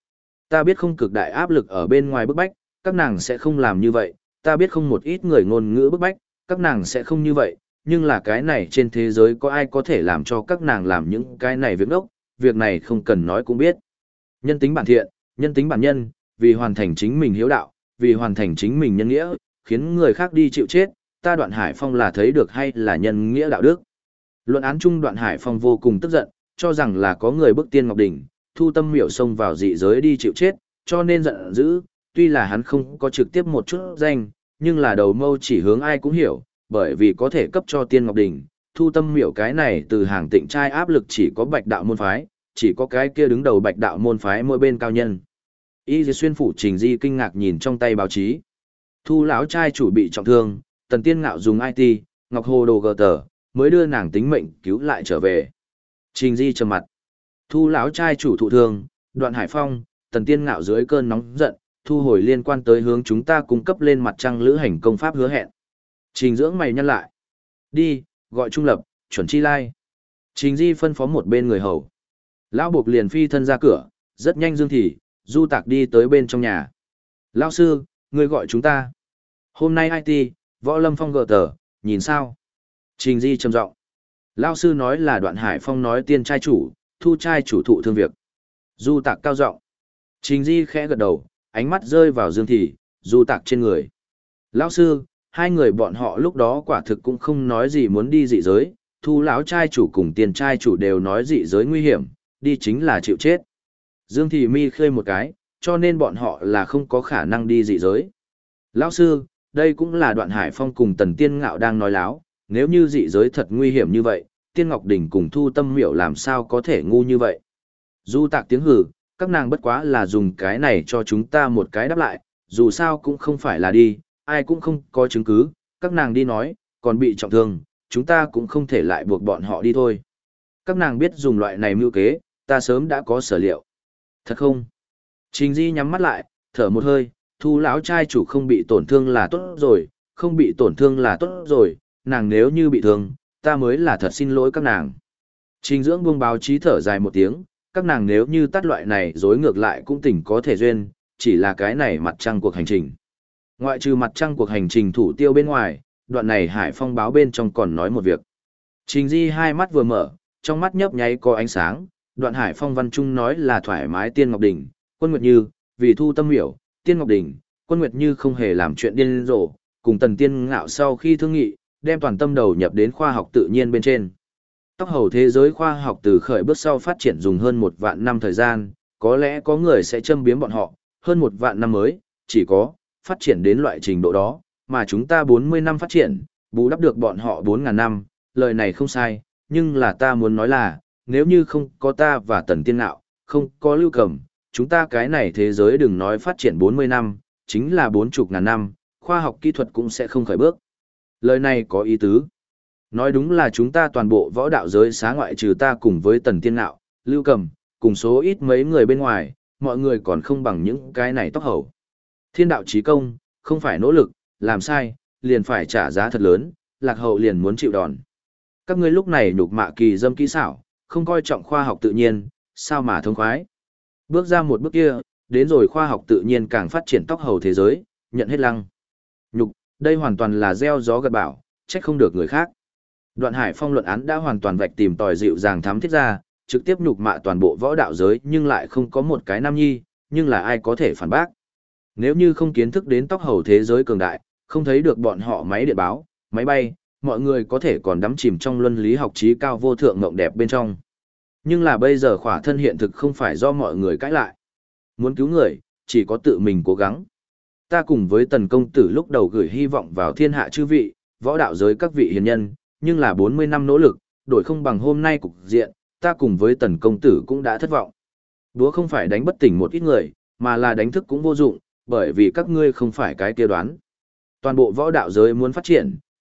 ta biết không cực đại áp lực ở bên ngoài bức bách, các nàng sẽ không làm như vậy, ta biết không một ít người ngôn ngữ bức bách, các nàng sẽ không như vậy, nhưng là cái này trên thế giới có ai có thể làm cho các nàng làm những cái này việc đốc, việc này không cần nói cũng biết. Nhân tính bản thiện, nhân tính bản nhân, vì hoàn thành chính mình hiếu đạo, vì hoàn thành chính mình nhân nghĩa, khiến người khác đi chịu chết, ta Đoạn Hải Phong là thấy được hay là nhân nghĩa đạo đức. Luận án chung Đoạn Hải Phong vô cùng tức giận, cho rằng là có người bức Tiên Ngọc Đình, Thu Tâm Miểu xông vào dị giới đi chịu chết, cho nên giận dữ, tuy là hắn không có trực tiếp một chút danh, nhưng là đầu mâu chỉ hướng ai cũng hiểu, bởi vì có thể cấp cho Tiên Ngọc Đình, Thu Tâm Miểu cái này từ hàng tịnh trai áp lực chỉ có Bạch đạo môn phái, chỉ có cái kia đứng đầu Bạch đạo môn phái mỗi bên cao nhân. Y Dì Xuyên phủ Trình Di kinh ngạc nhìn trong tay báo chí. Thu lão trai chủ bị trọng thương, Tần Tiên Ngạo dùng IT, Ngọc Hồ đồ gờ tờ, mới đưa nàng tính mệnh cứu lại trở về. Trình Di trầm mặt. Thu lão trai chủ thụ thương, Đoạn Hải Phong, Tần Tiên Ngạo dưới cơn nóng giận, thu hồi liên quan tới hướng chúng ta cung cấp lên mặt trăng lữ hành công pháp hứa hẹn. Trình Dưỡng mày nhăn lại. Đi, gọi trung lập, chuẩn chi lai. Trình Di phân phó một bên người hầu. Lão buộc liền phi thân ra cửa, rất nhanh Dương Thị, Du Tạc đi tới bên trong nhà. Lão sư, người gọi chúng ta. Hôm nay IT, Võ Lâm Phong gờ tờ, nhìn sao? Trình Di trầm giọng. Lão sư nói là Đoạn Hải Phong nói Tiên trai chủ, Thu trai chủ thụ thương việc. Du Tạc cao giọng. Trình Di khẽ gật đầu, ánh mắt rơi vào Dương Thị, Du Tạc trên người. Lão sư, hai người bọn họ lúc đó quả thực cũng không nói gì muốn đi dị giới, Thu lão trai chủ cùng Tiên trai chủ đều nói dị giới nguy hiểm, đi chính là chịu chết. Dương Thị mi khơi một cái, cho nên bọn họ là không có khả năng đi dị giới. Lão sư, đây cũng là Đoạn Hải Phong cùng Tần Tiên Ngạo đang nói láo, nếu như dị giới thật nguy hiểm như vậy, Tiên Ngọc Đình cùng Thu Tâm Miểu làm sao có thể ngu như vậy. Du Tạc tiếng hừ, các nàng bất quá là dùng cái này cho chúng ta một cái đáp lại, dù sao cũng không phải là đi, ai cũng không có chứng cứ, các nàng đi nói, còn bị trọng thương, chúng ta cũng không thể lại buộc bọn họ đi thôi. Các nàng biết dùng loại này mưu kế, ta sớm đã có sở liệu. Thật không? Trình Di nhắm mắt lại, thở một hơi, Thu lão trai chủ không bị tổn thương là tốt rồi, không bị tổn thương là tốt rồi, nàng nếu như bị thương, ta mới là thật xin lỗi các nàng. Trình Dưỡng buông báo chí thở dài một tiếng, các nàng nếu như tắt loại này dối ngược lại cũng tỉnh có thể duyên, chỉ là cái này mặt trăng cuộc hành trình. Ngoại trừ mặt trăng cuộc hành trình thủ tiêu bên ngoài, đoạn này Hải Phong báo bên trong còn nói một việc. Trình Di hai mắt vừa mở, trong mắt nhấp nháy có ánh sáng, đoạn Hải Phong văn trung nói là thoải mái Tiên Ngọc Đình, Quân Nguyệt Như, vì Thu Tâm Miểu, Tiên Ngọc Đình, Quân Nguyệt Như không hề làm chuyện điên rồ, cùng Tần Tiên Ngạo sau khi thương nghị, đem toàn tâm đầu nhập đến khoa học tự nhiên bên trên. Tóc hầu thế giới khoa học từ khởi bước sau phát triển dùng hơn 1 vạn năm thời gian, có lẽ có người sẽ châm biếm bọn họ, hơn 1 vạn năm mới, chỉ có, phát triển đến loại trình độ đó, mà chúng ta 40 năm phát triển, bù đắp được bọn họ 4.000 năm, lời này không sai, nhưng là ta muốn nói là, nếu như không có ta và Tần Tiên Ngạo, không có Lưu Cầm, chúng ta cái này thế giới đừng nói phát triển 40 năm, chính là 40.000 năm, khoa học kỹ thuật cũng sẽ không khởi bước. Lời này có ý tứ. Nói đúng là chúng ta toàn bộ võ đạo giới xá ngoại trừ ta cùng với Tần Tiên Ngạo, Lưu Cầm, cùng số ít mấy người bên ngoài, mọi người còn không bằng những cái này tóc hầu. Thiên đạo chí công, không phải nỗ lực, làm sai, liền phải trả giá thật lớn, lạc hậu liền muốn chịu đòn. Các ngươi lúc này nhục mạ kỳ dâm kỹ xảo, không coi trọng khoa học tự nhiên, sao mà thông khoái. Bước ra một bước kia, đến rồi khoa học tự nhiên càng phát triển tóc hầu thế giới, nhận hết lăng. Nhục, đây hoàn toàn là gieo gió gặt bão, trách không được người khác. Đoạn Hải Phong luận án đã hoàn toàn vạch tìm tòi dịu dàng thám thiết ra, trực tiếp nhục mạ toàn bộ võ đạo giới nhưng lại không có một cái nam nhi, nhưng là ai có thể phản bác. Nếu như không kiến thức đến tóc hầu thế giới cường đại, không thấy được bọn họ máy điện báo, máy bay, mọi người có thể còn đắm chìm trong luân lý học trí cao vô thượng mộng đẹp bên trong. Nhưng là bây giờ khỏa thân hiện thực không phải do mọi người cãi lại. Muốn cứu người, chỉ có tự mình cố gắng. Ta cùng với Tần công tử lúc đầu gửi hy vọng vào thiên hạ chư vị, võ đạo giới các vị hiền nhân, nhưng là 40 năm nỗ lực, đổi không bằng hôm nay cục diện, ta cùng với Tần công tử cũng đã thất vọng. Đúa không phải đánh bất tỉnh một ít người, mà là đánh thức cũng vô dụng, bởi vì các ngươi không phải cái kia đoán. Toàn bộ võ đạo giới muốn phát triển,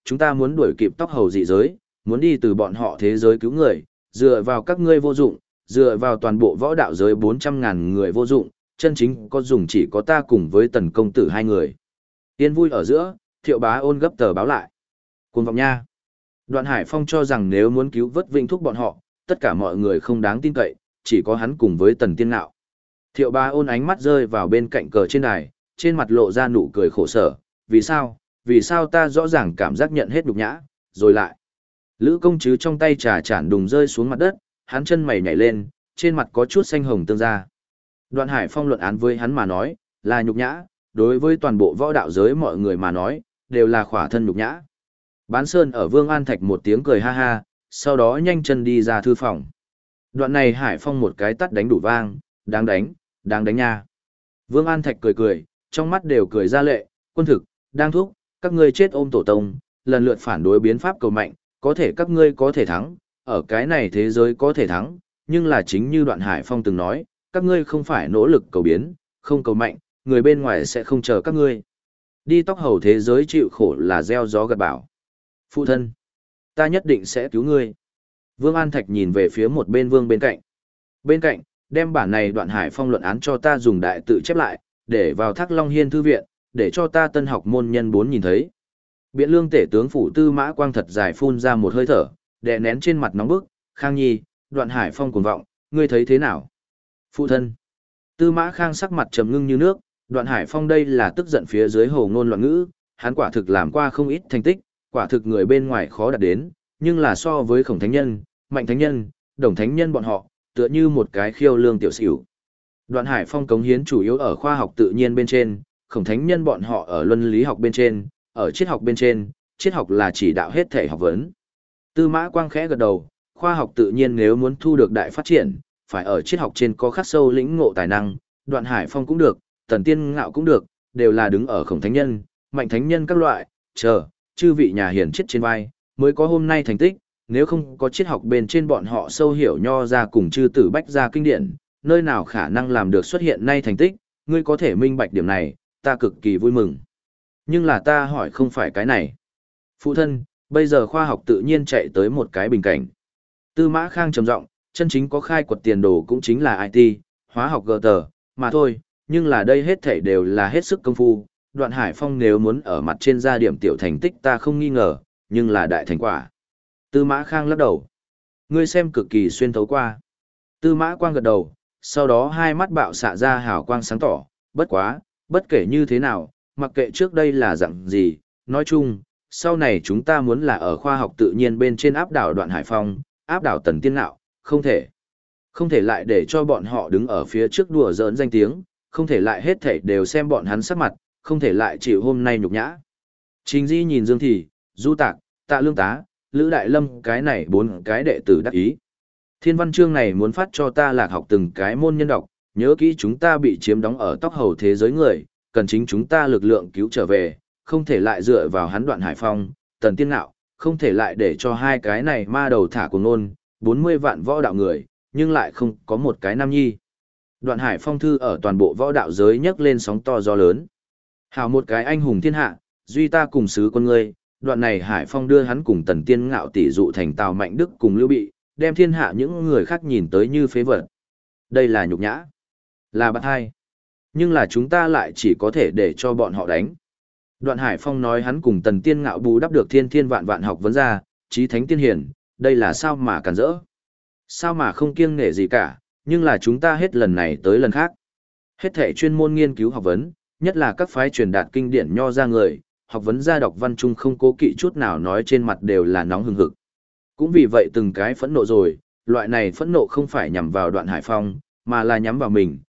chúng ta muốn đuổi kịp tóc hầu dị giới, muốn đi từ bọn họ thế giới cứu người, dựa vào các ngươi vô dụng, dựa vào toàn bộ võ đạo giới 400.000 người vô dụng, chân chính có dùng chỉ có ta cùng với Tần công tử hai người. Yên vui ở giữa, Thiệu Bá Ôn gấp tờ báo lại. Cuồng vọng nha. Đoạn Hải Phong cho rằng nếu muốn cứu vớt Vĩnh Thúc bọn họ, tất cả mọi người không đáng tin cậy, chỉ có hắn cùng với Tần Tiên Ngạo. Thiệu Bá Ôn ánh mắt rơi vào bên cạnh cờ trên đài, trên mặt lộ ra nụ cười khổ sở. Vì sao? Vì sao ta rõ ràng cảm giác nhận hết nhục nhã, rồi lại. Lữ công chứ trong tay trà chản đùng rơi xuống mặt đất, hắn chân mày nhảy lên, trên mặt có chút xanh hồng tương ra. Đoạn Hải Phong luận án với hắn mà nói, là nhục nhã, đối với toàn bộ võ đạo giới mọi người mà nói, đều là khỏa thân nhục nhã. Bán Sơn ở Vương An Thạch một tiếng cười ha ha, sau đó nhanh chân đi ra thư phòng. Đoạn này Hải Phong một cái tắt đánh đủ vang, đáng đánh nha. Vương An Thạch cười cười, trong mắt đều cười ra lệ, quân thực, đang thúc, các ngươi chết ôm tổ tông, lần lượt phản đối biến pháp cầu mạnh, có thể các ngươi có thể thắng, ở cái này thế giới có thể thắng, nhưng là chính như Đoạn Hải Phong từng nói, các ngươi không phải nỗ lực cầu biến, không cầu mạnh, người bên ngoài sẽ không chờ các ngươi. Đi tóc hầu thế giới chịu khổ là gieo gió gặt bão. Phụ thân, ta nhất định sẽ cứu ngươi. Vương An Thạch nhìn về phía một bên vương bên cạnh. Bên cạnh, đem bản này Đoạn Hải Phong luận án cho ta dùng đại tự chép lại, để vào Thác Long Hiên thư viện, để cho ta tân học môn nhân 4 nhìn thấy. Biện lương tể tướng phủ Tư Mã Quang thật dài phun ra một hơi thở, đè nén trên mặt nóng bức, Khang Nhi, Đoạn Hải Phong cuồng vọng, ngươi thấy thế nào? Phụ thân. Tư Mã Khang sắc mặt trầm ngưng như nước, Đoạn Hải Phong đây là tức giận phía dưới hồ ngôn loạn ngữ, hắn quả thực làm qua không ít thành tích, quả thực người bên ngoài khó đạt đến, nhưng là so với Khổng Thánh Nhân, Mạnh Thánh Nhân, Đồng Thánh Nhân bọn họ, tựa như một cái khiêu lương tiểu xỉu. Đoạn Hải Phong cống hiến chủ yếu ở khoa học tự nhiên bên trên, Khổng Thánh Nhân bọn họ ở luân lý học bên trên, ở triết học bên trên, triết học là chỉ đạo hết thể học vấn. Tư Mã Quang khẽ gật đầu, khoa học tự nhiên nếu muốn thu được đại phát triển, phải ở triết học trên có khắc sâu lĩnh ngộ tài năng, Đoạn Hải Phong cũng được, Tần Tiên Ngạo cũng được, đều là đứng ở Khổng Thánh Nhân, Mạnh Thánh Nhân các loại, chư vị nhà hiển triết trên vai, mới có hôm nay thành tích, nếu không có triết học bên trên bọn họ sâu hiểu nho ra cùng chư tử bách ra kinh điển, nơi nào khả năng làm được xuất hiện nay thành tích, ngươi có thể minh bạch điểm này, ta cực kỳ vui mừng. Nhưng là ta hỏi không phải cái này. Phụ thân, bây giờ khoa học tự nhiên chạy tới một cái bình cảnh. Tư Mã Khang trầm giọng, chân chính có khai quật tiền đồ cũng chính là IT, hóa học GT, mà thôi, nhưng là đây hết thảy đều là hết sức công phu. Đoạn Hải Phong nếu muốn ở mặt trên ra điểm tiểu thành tích ta không nghi ngờ, nhưng là đại thành quả. Tư Mã Khang lắc đầu. Ngươi xem cực kỳ xuyên thấu qua. Tư Mã Quang gật đầu, sau đó hai mắt bạo xạ ra hào quang sáng tỏ, bất quá, bất kể như thế nào, mặc kệ trước đây là dạng gì, nói chung, sau này chúng ta muốn là ở khoa học tự nhiên bên trên áp đảo Đoạn Hải Phong, áp đảo Tần Tiên Ngạo, không thể. Không thể lại để cho bọn họ đứng ở phía trước đùa giỡn danh tiếng, không thể lại hết thảy đều xem bọn hắn sắc mặt, không thể lại chịu hôm nay nhục nhã. Trình Di nhìn Dương Thị, Du Tạc, Tạ Lương Tá, Lữ Đại Lâm cái này 4 cái đệ tử đắc ý. Thiên văn chương này muốn phát cho ta Lạc học từng cái môn nhân đọc, nhớ kỹ chúng ta bị chiếm đóng ở tóc hầu thế giới người, cần chính chúng ta lực lượng cứu trở về, không thể lại dựa vào hắn Đoạn Hải Phong, Tần Tiên Ngạo, không thể lại để cho hai cái này ma đầu thả cuồng nôn, 40 vạn võ đạo người, nhưng lại không có một cái nam nhi. Đoạn Hải Phong thư ở toàn bộ võ đạo giới nhấc lên sóng to gió lớn. Hào một cái anh hùng thiên hạ, duy ta cùng sứ con ngươi, đoạn này Hải Phong đưa hắn cùng Tần Tiên Ngạo tỷ dụ thành Tào Mạnh Đức cùng Lưu Bị, đem thiên hạ những người khác nhìn tới như phế vật. Đây là nhục nhã, là bắt hai. Nhưng là chúng ta lại chỉ có thể để cho bọn họ đánh. Đoạn Hải Phong nói hắn cùng Tần Tiên Ngạo bù đắp được thiên thiên vạn vạn học vấn ra, trí thánh tiên hiển, đây là sao mà cản rỡ. Sao mà không kiêng nể gì cả, nhưng là chúng ta hết lần này tới lần khác. Hết thể chuyên môn nghiên cứu học vấn, nhất là các phái truyền đạt kinh điển nho ra người, học vấn gia đọc văn chung không cố kỵ chút nào nói trên mặt đều là nóng hừng hực. Cũng vì vậy từng cái phẫn nộ rồi, loại này phẫn nộ không phải nhằm vào Đoạn Hải Phong, mà là nhắm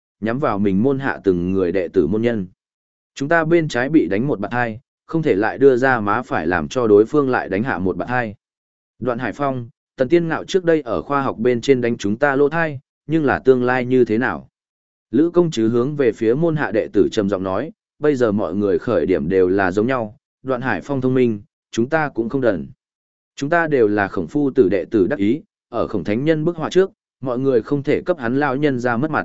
vào mình môn hạ từng người đệ tử môn nhân. Chúng ta bên trái bị đánh một bạt hai, không thể lại đưa ra má phải làm cho đối phương lại đánh hạ một bạt hai. Đoạn Hải Phong, Tần Tiên Ngạo trước đây ở khoa học bên trên đánh chúng ta lỗ thai, nhưng là tương lai như thế nào? Lữ công chứ hướng về phía môn hạ đệ tử trầm giọng nói, bây giờ mọi người khởi điểm đều là giống nhau, Đoạn Hải Phong thông minh, chúng ta cũng không đần. Chúng ta đều là Khổng phu tử đệ tử đắc ý, ở Khổng thánh nhân bức họa trước, mọi người không thể cấp hắn lão nhân ra mất mặt.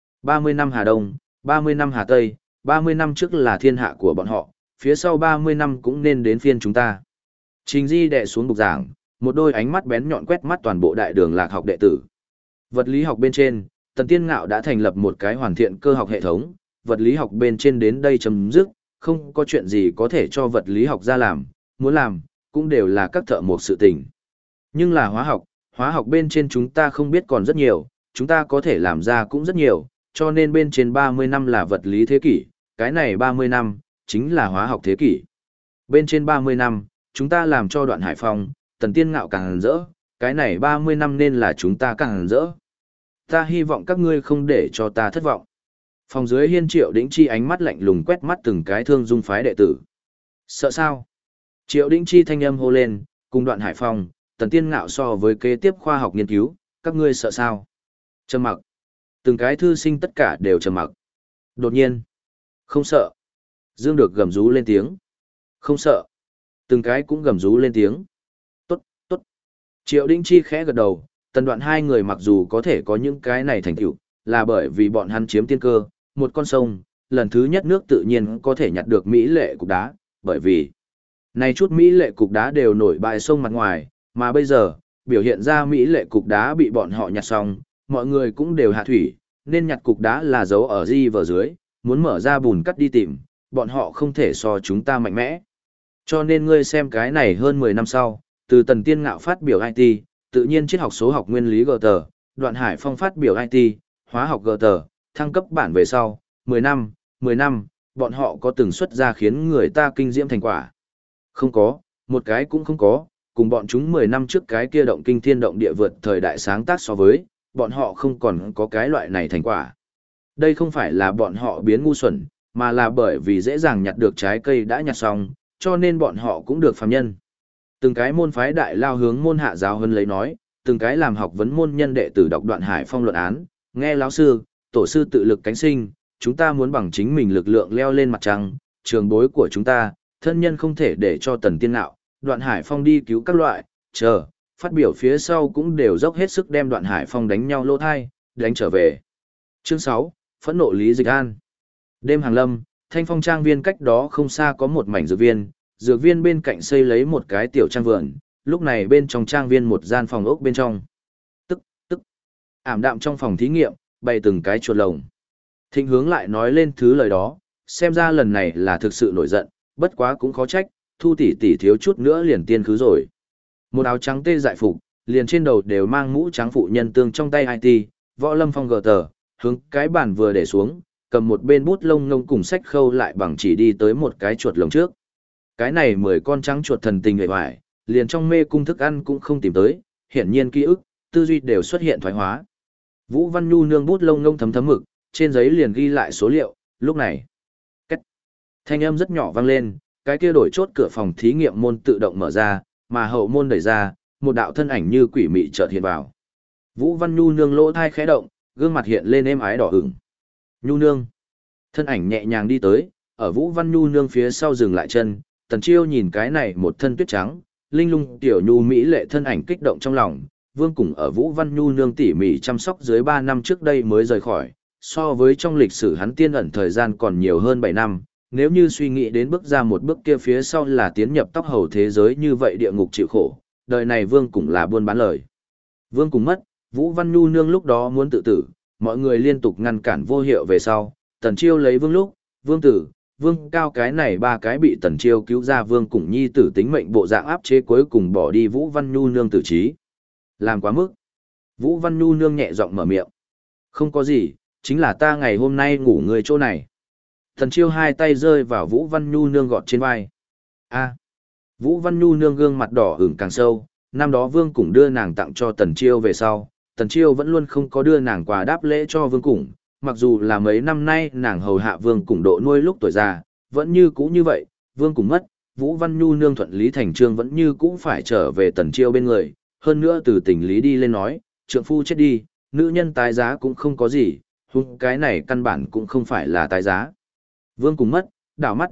30 năm Hà Đông, 30 năm Hà Tây, 30 năm trước là thiên hạ của bọn họ, phía sau 30 năm cũng nên đến phiên chúng ta. Trình Di đè xuống bục giảng, một đôi ánh mắt bén nhọn quét mắt toàn bộ đại đường lạc học đệ tử. Vật lý học bên trên, Tần Tiên Ngạo đã thành lập một cái hoàn thiện cơ học hệ thống, vật lý học bên trên đến đây chấm dứt, không có chuyện gì có thể cho vật lý học ra làm, muốn làm, cũng đều là các thợ một sự tình. Nhưng là hóa học bên trên chúng ta không biết còn rất nhiều, chúng ta có thể làm ra cũng rất nhiều, cho nên bên trên 30 năm là vật lý thế kỷ, cái này 30 năm, chính là hóa học thế kỷ. Bên trên 30 năm, chúng ta làm cho Đoạn Hải Phong, Tần Tiên Ngạo càng rỡ, cái này 30 năm nên là chúng ta càng rỡ. Ta hy vọng các ngươi không để cho ta thất vọng. Phòng dưới hiên Triệu Đĩnh Chi ánh mắt lạnh lùng quét mắt từng cái thương dung phái đệ tử. Sợ sao? Triệu Đĩnh Chi thanh âm hô lên, cùng Đoạn Hải Phong, Tần Tiên Ngạo so với kế tiếp khoa học nghiên cứu, các ngươi sợ sao? Trầm mặc. Từng cái thư sinh tất cả đều trầm mặc. Đột nhiên. Không sợ. Dương Được gầm rú lên tiếng. Không sợ. Từng cái cũng gầm rú lên tiếng. Tốt, tốt. Triệu Đĩnh Chi khẽ gật đầu, Tần Đoạn hai người mặc dù có thể có những cái này thành tựu, là bởi vì bọn hắn chiếm tiên cơ, một con sông, lần thứ nhất nước tự nhiên có thể nhặt được mỹ lệ cục đá, bởi vì này chút mỹ lệ cục đá đều nổi bại sông mặt ngoài, mà bây giờ, biểu hiện ra mỹ lệ cục đá bị bọn họ nhặt xong, mọi người cũng đều hạ thủy, nên nhặt cục đá là giấu ở di vở dưới, muốn mở ra bùn cắt đi tìm, bọn họ không thể so chúng ta mạnh mẽ. Cho nên ngươi xem cái này hơn 10 năm sau, từ Tần Tiên Ngạo phát biểu IT, tự nhiên triết học số học nguyên lý GT, Đoạn Hải Phong phát biểu IT, hóa học GT, thăng cấp bản về sau, 10 năm, bọn họ có từng xuất ra khiến người ta kinh diễm thành quả. Không có, một cái cũng không có, cùng bọn chúng 10 năm trước cái kia động kinh thiên động địa vượt thời đại sáng tác so với, bọn họ không còn có cái loại này thành quả. Đây không phải là bọn họ biến ngu xuẩn, mà là bởi vì dễ dàng nhặt được trái cây đã nhặt xong, cho nên bọn họ cũng được phàm nhân. Từng cái môn phái đại lao hướng môn hạ giáo hơn lấy nói, từng cái làm học vấn môn nhân đệ tử đọc Đoạn Hải Phong luận án, nghe lão sư, tổ sư tự lực cánh sinh, chúng ta muốn bằng chính mình lực lượng leo lên mặt trăng, trường bối của chúng ta, thân nhân không thể để cho Tần Tiên Ngạo, Đoạn Hải Phong đi cứu các loại, phát biểu phía sau cũng đều dốc hết sức đem Đoạn Hải Phong đánh nhau lỗ thai, đánh trở về. Chương 6, phẫn nộ Lý Dịch An. Đêm hàng lâm, Thanh Phong trang viên cách đó không xa có một mảnh dược viên bên cạnh xây lấy một cái tiểu trang vườn, lúc này bên trong trang viên một gian phòng ốc bên trong. Tức, ảm đạm trong phòng thí nghiệm, bày từng cái chuột lồng. Thịnh Hướng lại nói lên thứ lời đó, xem ra lần này là thực sự nổi giận, bất quá cũng khó trách, Thu tỷ tỷ thiếu chút nữa liền tiên khứ rồi. Một áo trắng tê dại phục, liền trên đầu đều mang mũ trắng phụ nhân tương trong tay IT, Võ Lâm Phong gờ tờ, hướng cái bàn vừa để xuống, cầm một bên bút lông ngông cùng sách khâu lại bằng chỉ đi tới một cái chuột lồng trước. Cái này 10 con trắng chuột thần tình hề hoài, liền trong mê cung thức ăn cũng không tìm tới, hiển nhiên ký ức, tư duy đều xuất hiện thoái hóa. Vũ Văn Nhu nương bút lông ngông thấm thấm mực, trên giấy liền ghi lại số liệu, lúc này. Cách. Thanh âm rất nhỏ vang lên, cái kia đổi chốt cửa phòng thí nghiệm môn tự động mở ra, mà hậu môn đẩy ra, một đạo thân ảnh như quỷ mị chợt hiện vào. Vũ Văn Nhu nương lỗ thai khẽ động, gương mặt hiện lên êm ái đỏ ửng. Nhu nương. Thân ảnh nhẹ nhàng đi tới, ở Vũ Văn Nhu nương phía sau dừng lại chân, Tần Chiêu nhìn cái này một thân tuyết trắng, linh lung tiểu nhu mỹ lệ thân ảnh kích động trong lòng, Vương cùng ở Vũ Văn Nhu nương tỉ mỉ chăm sóc dưới 3 năm trước đây mới rời khỏi, so với trong lịch sử hắn tiên ẩn thời gian còn nhiều hơn 7 năm, nếu như suy nghĩ đến bước ra một bước kia phía sau là tiến nhập tóc hầu thế giới như vậy địa ngục chịu khổ, đời này Vương cũng là buôn bán lời. Vương cùng mất, Vũ Văn Nhu nương lúc đó muốn tự tử, mọi người liên tục ngăn cản vô hiệu về sau, Tần Chiêu lấy Vương lúc, Vương tử, Vương cao cái này 3 cái bị Tần Chiêu cứu ra Vương cùng nhi tử tính mệnh bộ dạng áp chế cuối cùng bỏ đi Vũ Văn Nhu nương tử trí. Làm quá mức. Vũ Văn Nhu nương nhẹ giọng mở miệng. Không có gì, chính là ta ngày hôm nay ngủ người chỗ này. Tần Chiêu hai tay rơi vào Vũ Văn Nhu nương gọt trên vai. A. Vũ Văn Nhu nương gương mặt đỏ ửng càng sâu, năm đó Vương cũng đưa nàng tặng cho Tần Chiêu về sau, Tần Chiêu vẫn luôn không có đưa nàng quà đáp lễ cho Vương Củng, mặc dù là mấy năm nay nàng hầu hạ Vương Củng độ nuôi lúc tuổi già, vẫn như cũ như vậy, Vương Củng mất, Vũ Văn Nhu nương thuận lý thành trương vẫn như cũ phải trở về Tần Chiêu bên người, hơn nữa từ tình lý đi lên nói, trượng phu chết đi, nữ nhân tái giá cũng không có gì, hung cái này căn bản cũng không phải là tái giá. Vương Củng mất, đảo mắt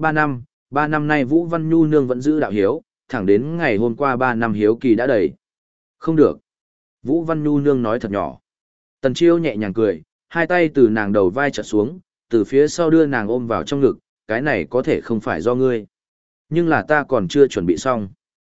3 năm nay Vũ Văn Nhu nương vẫn giữ đạo hiếu, thẳng đến ngày hôm qua 3 năm hiếu kỳ đã đầy. Không được. Vũ Văn Nhu nương nói thật nhỏ. Tần Chiêu nhẹ nhàng cười, hai tay từ nàng đầu vai trật xuống, từ phía sau đưa nàng ôm vào trong ngực, cái này có thể không phải do ngươi. Nhưng là ta còn chưa chuẩn bị xong.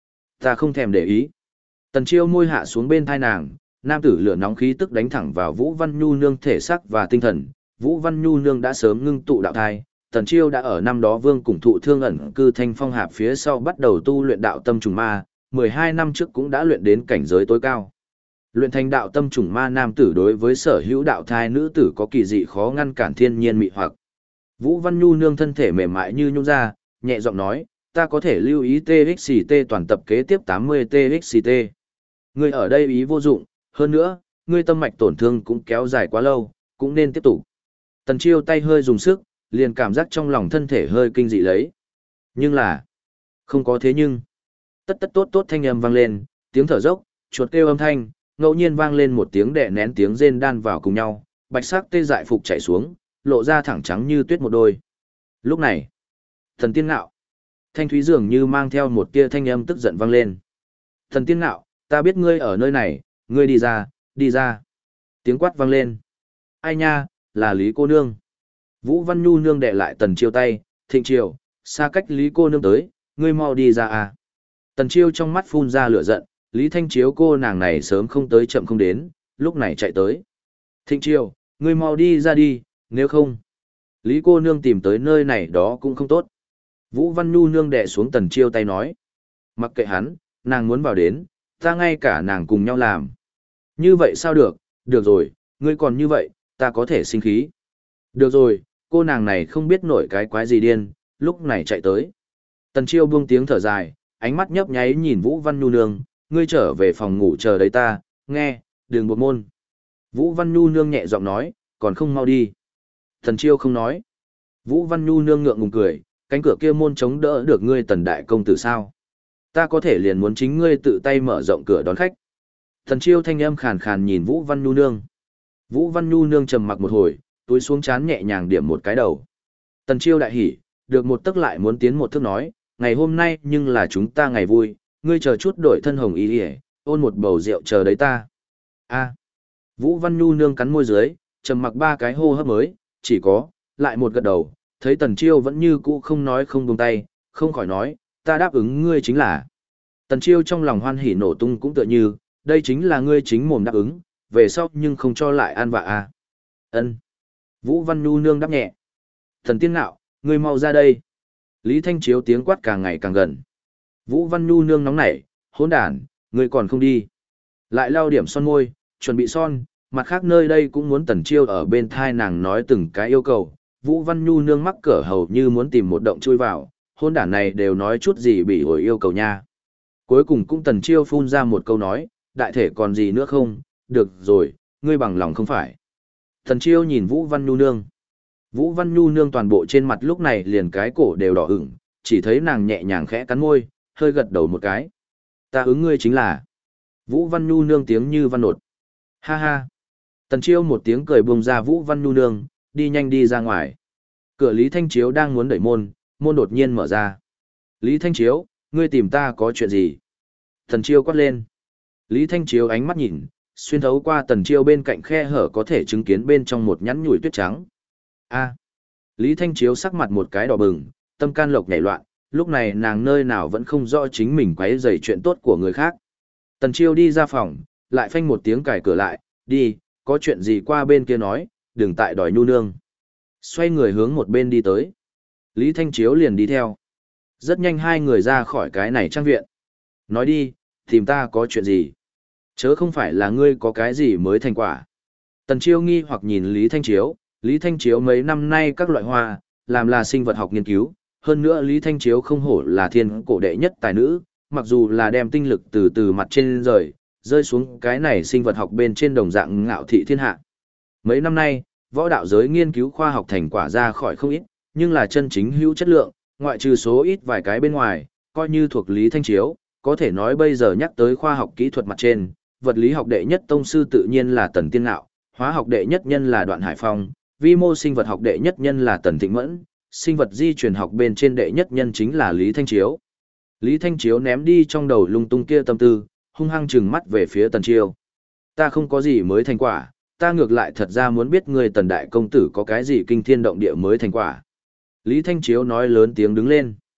Ta không thèm để ý. Tần Chiêu môi hạ xuống bên thai nàng, nam tử lửa nóng khí tức đánh thẳng vào Vũ Văn Nhu nương thể xác và tinh thần. Vũ Văn Nhu nương đã sớm ngưng tụ đạo thai, Tần Chiêu đã ở năm đó vương cùng thụ thương ẩn cư Thanh Phong Hạp phía sau bắt đầu tu luyện đạo tâm trùng ma, 12 năm trước cũng đã luyện đến cảnh giới tối cao. Luyện thành đạo tâm trùng ma nam tử đối với sở hữu đạo thai nữ tử có kỳ dị khó ngăn cản thiên nhiên mị hoặc. Vũ Văn Nhu nương thân thể mềm mại như nhung ra, nhẹ giọng nói, ta có thể lưu ý TXT toàn tập kế tiếp 80 TXT. Ngươi ở đây ý vô dụng, hơn nữa, ngươi tâm mạch tổn thương cũng kéo dài quá lâu, cũng nên tiếp tục. Tần Chiêu tay hơi dùng sức, liền cảm giác trong lòng thân thể hơi kinh dị lấy. Nhưng là, không có thế nhưng. Tất tất tốt tốt thanh âm vang lên, tiếng thở dốc, chuột kêu âm thanh, ngẫu nhiên vang lên một tiếng đè nén tiếng rên đan vào cùng nhau, bạch sắc tê dại phục chảy xuống, lộ ra thẳng trắng như tuyết một đôi. Lúc này, Thần Tiên Ngạo, thanh thúy dường như mang theo một tia thanh âm tức giận vang lên. Thần Tiên Ngạo, ta biết ngươi ở nơi này, ngươi đi ra, đi ra. Tiếng quát vang lên. Ai nha, là Lý cô nương. Vũ Văn Nhu nương đè lại Tần Chiêu tay, Thịnh Chiêu, xa cách Lý cô nương tới, ngươi mau đi ra à. Tần Chiêu trong mắt phun ra lửa giận, Lý Thanh Chiếu cô nàng này sớm không tới chậm không đến, lúc này chạy tới. Thịnh Chiêu, ngươi mau đi ra đi, nếu không. Lý cô nương tìm tới nơi này đó cũng không tốt. Vũ Văn Nhu nương đè xuống Tần Chiêu tay nói. Mặc kệ hắn, nàng muốn vào đến, ta ngay cả nàng cùng nhau làm. Như vậy sao được, được rồi, ngươi còn như vậy, ta có thể sinh khí. Được rồi, cô nàng này không biết nổi cái quái gì điên, lúc này chạy tới. Tần Chiêu buông tiếng thở dài, ánh mắt nhấp nháy nhìn Vũ Văn Nhu nương, ngươi trở về phòng ngủ chờ đấy ta, nghe, đừng buộc môn. Vũ Văn Nhu nương nhẹ giọng nói, còn không mau đi. Tần Chiêu không nói. Vũ Văn Nhu nương ngượng ngùng cười, cánh cửa kia môn chống đỡ được ngươi Tần đại công tử sao? Ta có thể liền muốn chính ngươi tự tay mở rộng cửa đón khách. Tần Chiêu thanh âm khàn khàn nhìn Vũ Văn Nhu nương. Vũ Văn Nhu nương trầm mặc một hồi, túi xuống chán nhẹ nhàng điểm một cái đầu. Tần Chiêu đại hỉ, được một tức lại muốn tiến một thước nói, ngày hôm nay nhưng là chúng ta ngày vui, ngươi chờ chút đổi thân hồng y đi, ôn một bầu rượu chờ đấy ta. A. Vũ Văn Nhu nương cắn môi dưới, trầm mặc ba cái hô hấp mới, chỉ có, lại một gật đầu, thấy Tần Chiêu vẫn như cũ không nói không buông tay, không khỏi nói, ta đáp ứng ngươi chính là. Tần Chiêu trong lòng hoan hỉ nổ tung cũng tựa như, đây chính là ngươi chính mồm đáp ứng, về sau nhưng không cho lại ăn vạ a. Ân. Vũ Văn Nhu nương đáp nhẹ. Thần Tiên Ngạo, ngươi mau ra đây. Lý Thanh Chiếu tiếng quát càng ngày càng gần. Vũ Văn Nhu nương nóng nảy, hỗn đản, ngươi còn không đi. Lại lau điểm son môi, chuẩn bị son, mặt khác nơi đây cũng muốn Tần Chiêu ở bên thai nàng nói từng cái yêu cầu. Vũ Văn Nhu nương mắc cỡ hầu như muốn tìm một động chui vào, hỗn đản này đều nói chút gì bị ổi yêu cầu nha. Cuối cùng cũng Tần Chiêu phun ra một câu nói, đại thể còn gì nữa không, được rồi, ngươi bằng lòng không phải. Tần Chiêu nhìn Vũ Văn Nhu nương. Vũ Văn Nhu nương toàn bộ trên mặt lúc này liền cái cổ đều đỏ ửng, chỉ thấy nàng nhẹ nhàng khẽ cắn môi, hơi gật đầu một cái. Ta ứng ngươi chính là. Vũ Văn Nhu nương tiếng như văn nột. Ha ha. Tần Chiêu một tiếng cười buông ra Vũ Văn Nhu nương, đi nhanh đi ra ngoài. Cửa Lý Thanh Chiếu đang muốn đẩy môn, môn đột nhiên mở ra. Lý Thanh Chiếu, ngươi tìm ta có chuyện gì? Tần Chiêu quát lên. Lý Thanh Chiếu ánh mắt nhìn, xuyên thấu qua Tần Chiêu bên cạnh khe hở có thể chứng kiến bên trong một nhắn nhủi tuyết trắng. A. Lý Thanh Chiếu sắc mặt một cái đỏ bừng, tâm can lộc nhảy loạn, lúc này nàng nơi nào vẫn không rõ chính mình quấy rầy chuyện tốt của người khác. Tần Chiêu đi ra phòng, lại phanh một tiếng cài cửa lại, đi, có chuyện gì qua bên kia nói, đừng tại đòi Nhu nương. Xoay người hướng một bên đi tới. Lý Thanh Chiếu liền đi theo. Rất nhanh hai người ra khỏi cái này trang viện. Nói đi, tìm ta có chuyện gì? Chớ không phải là ngươi có cái gì mới thành quả. Tần Chiêu nghi hoặc nhìn Lý Thanh Chiếu, Lý Thanh Chiếu mấy năm nay các loại hoa, làm là sinh vật học nghiên cứu, hơn nữa Lý Thanh Chiếu không hổ là thiên cổ đệ nhất tài nữ, mặc dù là đem tinh lực từ từ mặt trên rơi xuống cái này sinh vật học bên trên đồng dạng ngạo thị thiên hạ. Mấy năm nay, võ đạo giới nghiên cứu khoa học thành quả ra khỏi không ít, nhưng là chân chính hữu chất lượng, ngoại trừ số ít vài cái bên ngoài, coi như thuộc Lý Thanh Chiếu, có thể nói bây giờ nhắc tới khoa học kỹ thuật mặt trên, vật lý học đệ nhất tông sư tự nhiên là Tần Tiên Ngạo, hóa học đệ nhất nhân là Đoạn Hải Phong, vi mô sinh vật học đệ nhất nhân là Tần Thịnh Mẫn, sinh vật di truyền học bên trên đệ nhất nhân chính là Lý Thanh Chiếu. Lý Thanh Chiếu ném đi trong đầu lung tung kia tâm tư, hung hăng trừng mắt về phía Tần Chiêu. Ta không có gì mới thành quả, ta ngược lại thật ra muốn biết người Tần đại công tử có cái gì kinh thiên động địa mới thành quả. Lý Thanh Chiếu nói lớn tiếng đứng lên.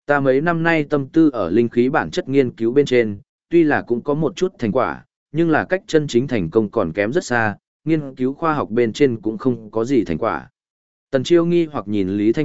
Ta mấy năm nay tâm tư ở linh khí bản chất nghiên cứu bên trên, tuy là cũng có một chút thành quả, nhưng là cách chân chính thành công còn kém rất xa, nghiên cứu khoa học bên trên cũng không có gì thành quả. Tần Chiêu nghi hoặc nhìn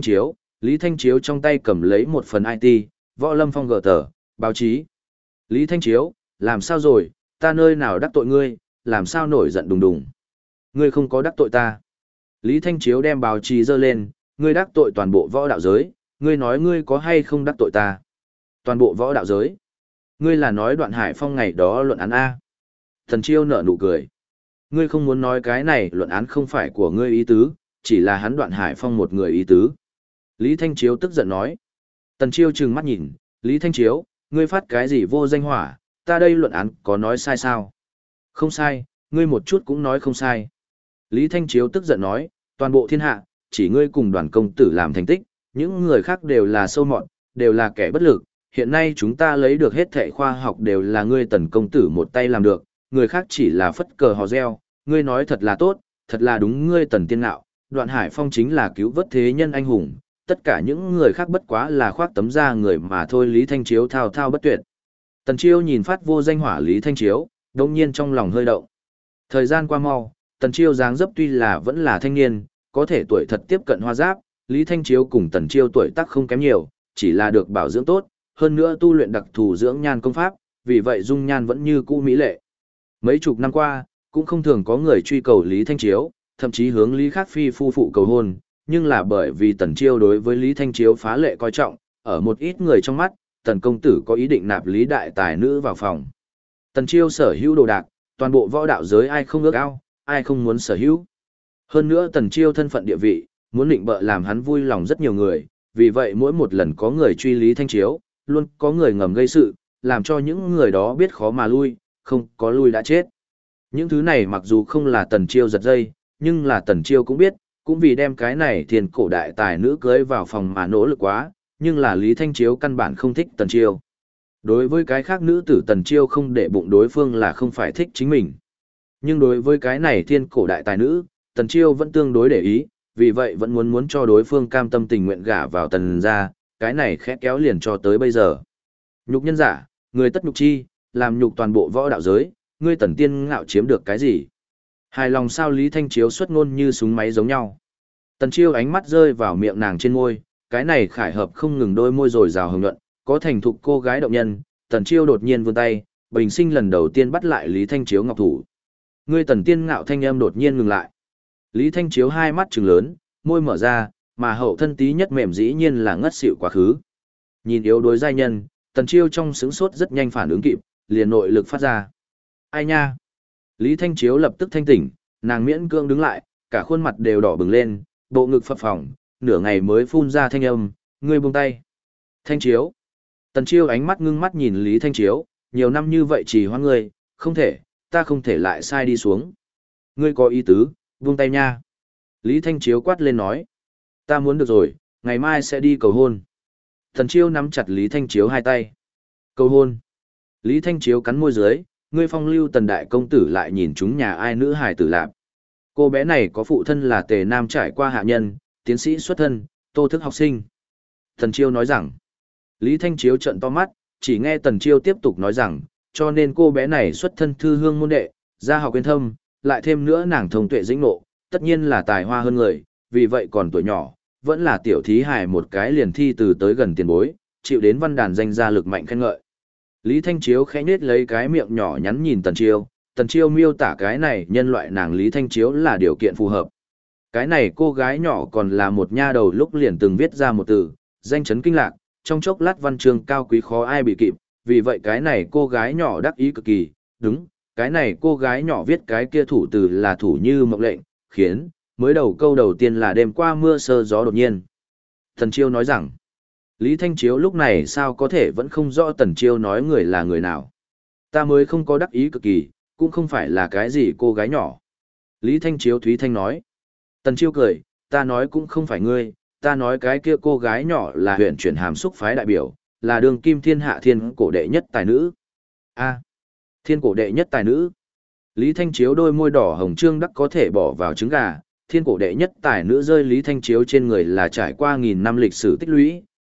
Lý Thanh Chiếu trong tay cầm lấy một phần IT, Võ Lâm Phong gờ tờ, báo chí. Lý Thanh Chiếu, làm sao rồi, ta nơi nào đắc tội ngươi, làm sao nổi giận đùng đùng. Ngươi không có đắc tội ta. Lý Thanh Chiếu đem báo chí giơ lên, ngươi đắc tội toàn bộ võ đạo giới, ngươi nói ngươi có hay không đắc tội ta. Toàn bộ võ đạo giới. Ngươi là nói Đoạn Hải Phong ngày đó luận án A. Tần Chiêu nở nụ cười. Ngươi không muốn nói cái này luận án không phải của ngươi ý tứ, chỉ là hắn Đoạn Hải Phong một người ý tứ. Lý Thanh Chiếu tức giận nói. Tần Chiêu trừng mắt nhìn, Lý Thanh Chiếu, ngươi phát cái gì vô danh hỏa, ta đây luận án có nói sai sao? Không sai, ngươi một chút cũng nói không sai. Lý Thanh Chiếu tức giận nói, toàn bộ thiên hạ, chỉ ngươi cùng Đoàn công tử làm thành tích, những người khác đều là sâu mọt, đều là kẻ bất lực. Hiện nay chúng ta lấy được hết thảy khoa học đều là ngươi Tần công tử một tay làm được, người khác chỉ là phất cờ hò reo, ngươi nói thật là tốt, thật là đúng ngươi Tần tiên ngạo, Đoạn Hải Phong chính là cứu vớt thế nhân anh hùng, tất cả những người khác bất quá là khoác tấm da người mà thôi. Lý Thanh Chiếu thao thao bất tuyệt. Tần Chiêu nhìn phát vô danh hỏa Lý Thanh Chiếu, đột nhiên trong lòng hơi động. Thời gian qua mau, Tần Chiêu dáng dấp tuy là vẫn là thanh niên, có thể tuổi thật tiếp cận hoa giáp, Lý Thanh Chiếu cùng Tần Chiêu tuổi tác không kém nhiều, chỉ là được bảo dưỡng tốt, hơn nữa tu luyện đặc thù dưỡng nhan công pháp, vì vậy dung nhan vẫn như cũ mỹ lệ. Mấy chục năm qua, cũng không thường có người truy cầu Lý Thanh Chiếu, thậm chí hướng Lý Khắc Phi phu phụ cầu hôn, nhưng là bởi vì Tần Chiêu đối với Lý Thanh Chiếu phá lệ coi trọng, ở một ít người trong mắt, Tần công tử có ý định nạp Lý đại tài nữ vào phòng. Tần Chiêu sở hữu đồ đạc, toàn bộ võ đạo giới ai không ước ao, ai không muốn sở hữu. Hơn nữa Tần Chiêu thân phận địa vị, muốn định bợ làm hắn vui lòng rất nhiều người, vì vậy mỗi một lần có người truy Lý Thanh Chiếu, luôn có người ngầm gây sự, làm cho những người đó biết khó mà lui, không có lui đã chết. Những thứ này mặc dù không là Tần Chiêu giật dây, nhưng là Tần Chiêu cũng biết, cũng vì đem cái này thiên cổ đại tài nữ cưới vào phòng mà nỗ lực quá, nhưng là Lý Thanh Chiếu căn bản không thích Tần Chiêu. Đối với cái khác nữ tử Tần Chiêu không để bụng đối phương là không phải thích chính mình. Nhưng đối với cái này thiên cổ đại tài nữ, Tần Chiêu vẫn tương đối để ý, vì vậy vẫn muốn cho đối phương cam tâm tình nguyện gả vào Tần gia, cái này khẽ kéo liền cho tới bây giờ. Nhục nhân giả, người tất nhục chi, làm nhục toàn bộ võ đạo giới, ngươi Tần tiên ngạo chiếm được cái gì? Hài lòng sao? Lý Thanh Chiếu xuất ngôn như súng máy giống nhau. Tần Chiêu ánh mắt rơi vào miệng nàng trên môi, cái này khải hợp không ngừng đôi môi rồi rào hồng nhuận, có thành thục cô gái động nhân. Tần Chiêu đột nhiên vươn tay, bình sinh lần đầu tiên bắt lại Lý Thanh Chiếu ngọc thủ. Ngươi Tần tiên ngạo thanh âm đột nhiên ngừng lại. Lý Thanh Chiếu hai mắt trừng lớn, môi mở ra, mà hậu thân tí nhất mềm dĩ nhiên là ngất xỉu quá khứ. Nhìn yếu đối giai nhân, Tần Chiêu trong sững sốt rất nhanh phản ứng kịp, liền nội lực phát ra. Ai nha? Lý Thanh Chiếu lập tức thanh tỉnh, nàng miễn cưỡng đứng lại, cả khuôn mặt đều đỏ bừng lên, bộ ngực phập phồng, nửa ngày mới phun ra thanh âm, ngươi buông tay. Thanh Chiếu. Tần Chiêu ánh mắt ngưng mắt nhìn Lý Thanh Chiếu, nhiều năm như vậy trì hoãn ngươi, không thể, ta không thể lại sai đi xuống. Ngươi có ý tứ, buông tay nha. Lý Thanh Chiếu quát lên nói, ta muốn được rồi, ngày mai sẽ đi cầu hôn. Tần Chiêu nắm chặt Lý Thanh Chiếu hai tay. Cầu hôn. Lý Thanh Chiếu cắn môi dưới, ngươi phong lưu Tần đại công tử lại nhìn chúng nhà ai nữ hài tử lạp. Cô bé này có phụ thân là Tề Nam trải qua hạ nhân, tiến sĩ xuất thân, Tô thức học sinh. Tần Chiêu nói rằng, Lý Thanh Chiếu trợn to mắt, chỉ nghe Tần Chiêu tiếp tục nói rằng, cho nên cô bé này xuất thân thư hương môn đệ, gia học quyến thâm, lại thêm nữa nàng thông tuệ dĩnh nộ, tất nhiên là tài hoa hơn người, vì vậy còn tuổi nhỏ, vẫn là tiểu thí hài một cái liền thi từ tới gần tiền bối, chịu đến văn đàn danh gia lực mạnh khen ngợi. Lý Thanh Chiếu khẽ nhếch lấy cái miệng nhỏ nhắn nhìn Tần Chiêu miêu tả cái này nhân loại nàng Lý Thanh Chiếu là điều kiện phù hợp. Cái này cô gái nhỏ còn là một nha đầu lúc liền từng viết ra một từ, danh chấn kinh lạc, trong chốc lát văn chương cao quý khó ai bị kịp, vì vậy cái này cô gái nhỏ đắc ý cực kỳ, đúng, cái này cô gái nhỏ viết cái kia thủ từ là thủ như mộng lệnh, khiến, mới đầu câu đầu tiên là đêm qua mưa sơ gió đột nhiên. Tần Chiêu nói rằng, Lý Thanh Chiếu lúc này sao có thể vẫn không rõ Tần Chiêu nói người là người nào. Ta mới không có đắc ý cực kỳ, cũng không phải là cái gì cô gái nhỏ. Lý Thanh Chiếu Thúy Thanh nói. Tần Chiêu cười, ta nói cũng không phải ngươi, ta nói cái kia cô gái nhỏ là huyện chuyển hàm xúc phái đại biểu, là đường kim thiên hạ thiên cổ đệ nhất tài nữ. A, thiên cổ đệ nhất tài nữ. Lý Thanh Chiếu đôi môi đỏ hồng trương đắc có thể bỏ vào trứng gà, thiên cổ đệ nhất tài nữ rơi Lý Thanh Chiếu trên người là trải qua nghìn năm lịch sử tích lũy,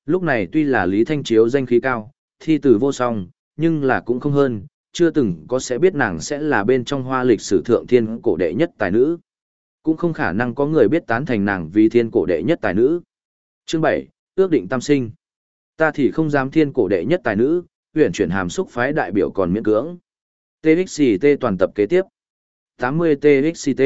Lúc này tuy là Lý Thanh Chiếu danh khí cao, thi từ vô song, nhưng là cũng không hơn, chưa từng có sẽ biết nàng sẽ là bên trong hoa lịch sử thượng thiên cổ đệ nhất tài nữ. Cũng không khả năng có người biết tán thành nàng vì thiên cổ đệ nhất tài nữ. Chương 7, ước định tam sinh. Ta thì không dám thiên cổ đệ nhất tài nữ, huyền chuyển hàm xúc phái đại biểu còn miễn cưỡng. TXT toàn tập kế tiếp. 80 TXT.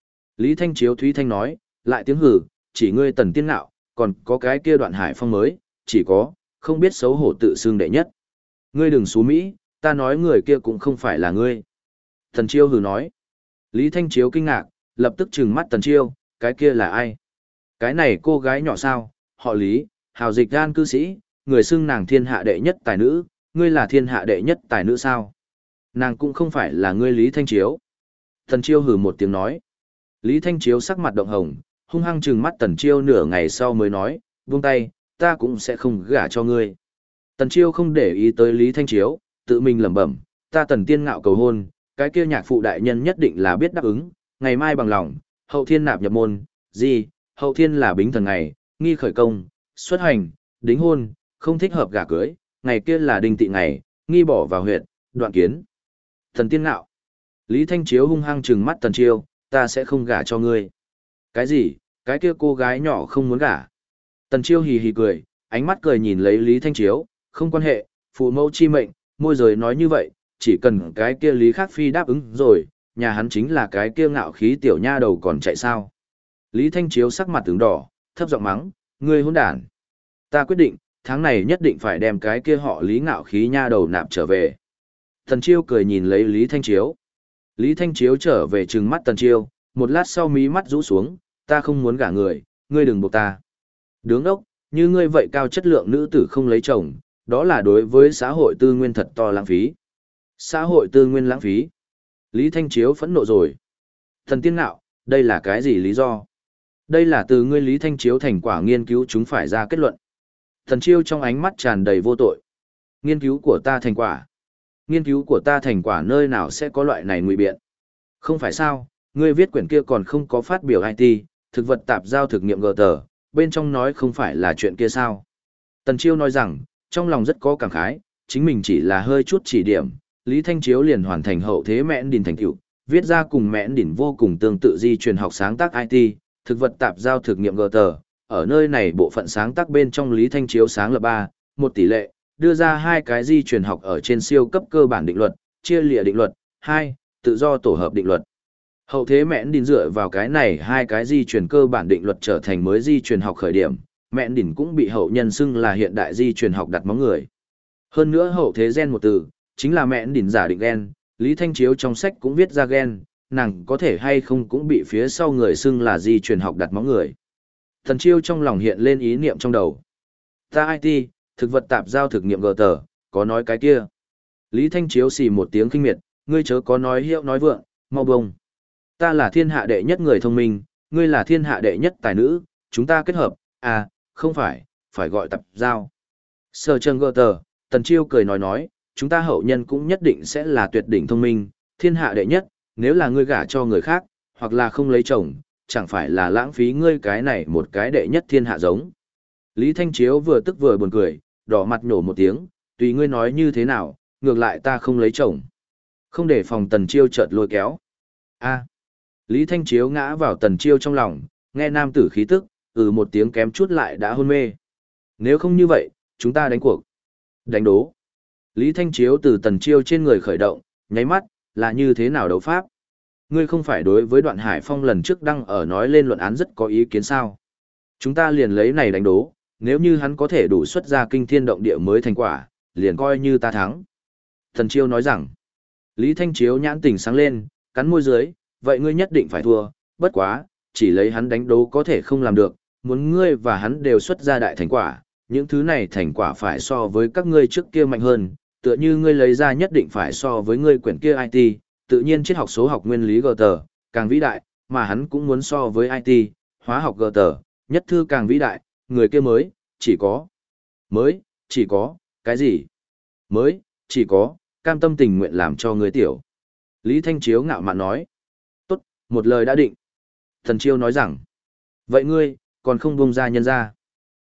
Lý Thanh Chiếu Thúy Thanh nói, lại tiếng hử, chỉ ngươi Tần Tiên Ngạo, còn có cái kia Đoạn Hải Phong mới, chỉ có, không biết xấu hổ tự xưng đệ nhất. Ngươi đừng xú Mỹ, ta nói người kia cũng không phải là ngươi. Tần Chiêu hử nói. Lý Thanh Chiếu kinh ngạc, lập tức trừng mắt Tần Chiêu, cái kia là ai? Cái này cô gái nhỏ sao, họ Lý, hào dịch gan cư sĩ, người xưng nàng thiên hạ đệ nhất tài nữ, ngươi là thiên hạ đệ nhất tài nữ sao? Nàng cũng không phải là ngươi Lý Thanh Chiếu. Tần Chiêu hử một tiếng nói. Lý Thanh Chiếu sắc mặt động hồng, hung hăng trừng mắt Tần Chiêu nửa ngày sau mới nói, buông tay, ta cũng sẽ không gả cho ngươi. Tần Chiêu không để ý tới Lý Thanh Chiếu, tự mình lẩm bẩm, ta Tần Tiên Ngạo cầu hôn, cái kia nhạc phụ đại nhân nhất định là biết đáp ứng, ngày mai bằng lòng, hậu thiên nạp nhập môn, gì, hậu thiên là bính thần ngày, nghi khởi công, xuất hành, đính hôn, không thích hợp gả cưới, ngày kia là đinh tị ngày, nghi bỏ vào huyện, đoạn kiến. Tần Tiên Ngạo. Lý Thanh Chiếu hung hăng trừng mắt Tần Chiêu, ta sẽ không gả cho ngươi. Cái gì, cái kia cô gái nhỏ không muốn gả. Tần Chiêu hì hì cười, ánh mắt cười nhìn lấy Lý Thanh Chiếu, không quan hệ, phụ mẫu chi mệnh, môi giới nói như vậy, chỉ cần cái kia Lý Khắc Phi đáp ứng rồi, nhà hắn chính là cái kia ngạo khí tiểu nha đầu còn chạy sao. Lý Thanh Chiếu sắc mặt tướng đỏ, thấp giọng mắng, ngươi hỗn đản. Ta quyết định, tháng này nhất định phải đem cái kia họ Lý ngạo khí nha đầu nạp trở về. Tần Chiêu cười nhìn lấy Lý Thanh Chiếu. Lý Thanh Chiếu trở về trừng mắt Tần Chiêu, một lát sau mí mắt rũ xuống, ta không muốn gả người, ngươi đừng buộc ta. Đứng ốc, như ngươi vậy cao chất lượng nữ tử không lấy chồng, đó là đối với xã hội tư nguyên thật to lãng phí. Xã hội tư nguyên lãng phí. Lý Thanh Chiếu phẫn nộ rồi. Thần Tiên Ngạo, đây là cái gì lý do? Đây là từ ngươi Lý Thanh Chiếu thành quả nghiên cứu chúng phải ra kết luận. Thần Chiêu trong ánh mắt tràn đầy vô tội. Nghiên cứu của ta thành quả. Nghiên cứu của ta thành quả nơi nào sẽ có loại này ngụy biện? Không phải sao, ngươi viết quyển kia còn không có phát biểu IT, thực vật tạp giao thực nghiệm gờ tờ, bên trong nói không phải là chuyện kia sao? Tần Chiêu nói rằng, trong lòng rất có cảm khái, chính mình chỉ là hơi chút chỉ điểm, Lý Thanh Chiếu liền hoàn thành hậu thế mẽn đỉnh thành tựu, viết ra cùng mẽn đỉnh vô cùng tương tự di truyền học sáng tác IT, thực vật tạp giao thực nghiệm gờ tờ, ở nơi này bộ phận sáng tác bên trong Lý Thanh Chiếu sáng lập 3, một tỷ lệ, đưa ra hai cái di truyền học ở trên siêu cấp cơ bản định luật, chia lìa định luật, 2, tự do tổ hợp định luật. Hậu thế mẽn đỉnh dựa vào cái này hai cái di truyền cơ bản định luật trở thành mới di truyền học khởi điểm, mẽn đỉnh cũng bị hậu nhân xưng là hiện đại di truyền học đặt móng người. Hơn nữa hậu thế gen một từ, chính là mẽn đỉnh giả định gen, Lý Thanh Chiếu trong sách cũng viết ra gen, nàng có thể hay không cũng bị phía sau người xưng là di truyền học đặt móng người. Thần Chiêu trong lòng hiện lên ý niệm trong đầu. Ta IT, thực vật tạp giao thực nghiệm gờ tờ, có nói cái kia. Lý Thanh Chiếu xì một tiếng kinh miệt, ngươi chớ có nói hiệu nói vượng, mau bông. Ta là thiên hạ đệ nhất người thông minh, ngươi là thiên hạ đệ nhất tài nữ, chúng ta kết hợp, à, không phải, phải gọi tạp giao. Sở Trần gờ tờ, Tần Chiêu cười nói, chúng ta hậu nhân cũng nhất định sẽ là tuyệt đỉnh thông minh, thiên hạ đệ nhất, nếu là ngươi gả cho người khác, hoặc là không lấy chồng, chẳng phải là lãng phí ngươi cái này một cái đệ nhất thiên hạ giống. Lý Thanh Chiếu vừa tức vừa buồn cười, đỏ mặt nhổ một tiếng, tùy ngươi nói như thế nào, ngược lại ta không lấy chồng. Không để phòng Tần Chiêu chợt lôi kéo. A. Lý Thanh Chiếu ngã vào Tần Chiêu trong lòng, nghe nam tử khí tức, một tiếng kém chút lại đã hôn mê. Nếu không như vậy, chúng ta đánh cuộc. Đánh đố. Lý Thanh Chiếu từ Tần Chiêu trên người khởi động, nháy mắt, là như thế nào đấu pháp? Ngươi không phải đối với Đoạn Hải Phong lần trước đăng ở nói lên luận án rất có ý kiến sao? Chúng ta liền lấy này đánh đố, nếu như hắn có thể đủ xuất ra kinh thiên động địa mới thành quả, liền coi như ta thắng. Tần Chiêu nói rằng, Lý Thanh Chiếu nhãn tỉnh sáng lên, cắn môi dưới, vậy ngươi nhất định phải thua, bất quá, chỉ lấy hắn đánh đố có thể không làm được, muốn ngươi và hắn đều xuất ra đại thành quả, những thứ này thành quả phải so với các ngươi trước kia mạnh hơn, tựa như ngươi lấy ra nhất định phải so với ngươi quyển kia IT, tự nhiên triết học số học nguyên lý GT, càng vĩ đại, mà hắn cũng muốn so với IT, hóa học GT, nhất thư càng vĩ đại, người kia mới, chỉ có, cái gì? Mới, chỉ có, cam tâm tình nguyện làm cho người tiểu. Lý Thanh Chiếu ngạo mạn nói, tốt, một lời đã định. Thần Chiêu nói rằng, vậy ngươi, còn không buông ra nhân ra.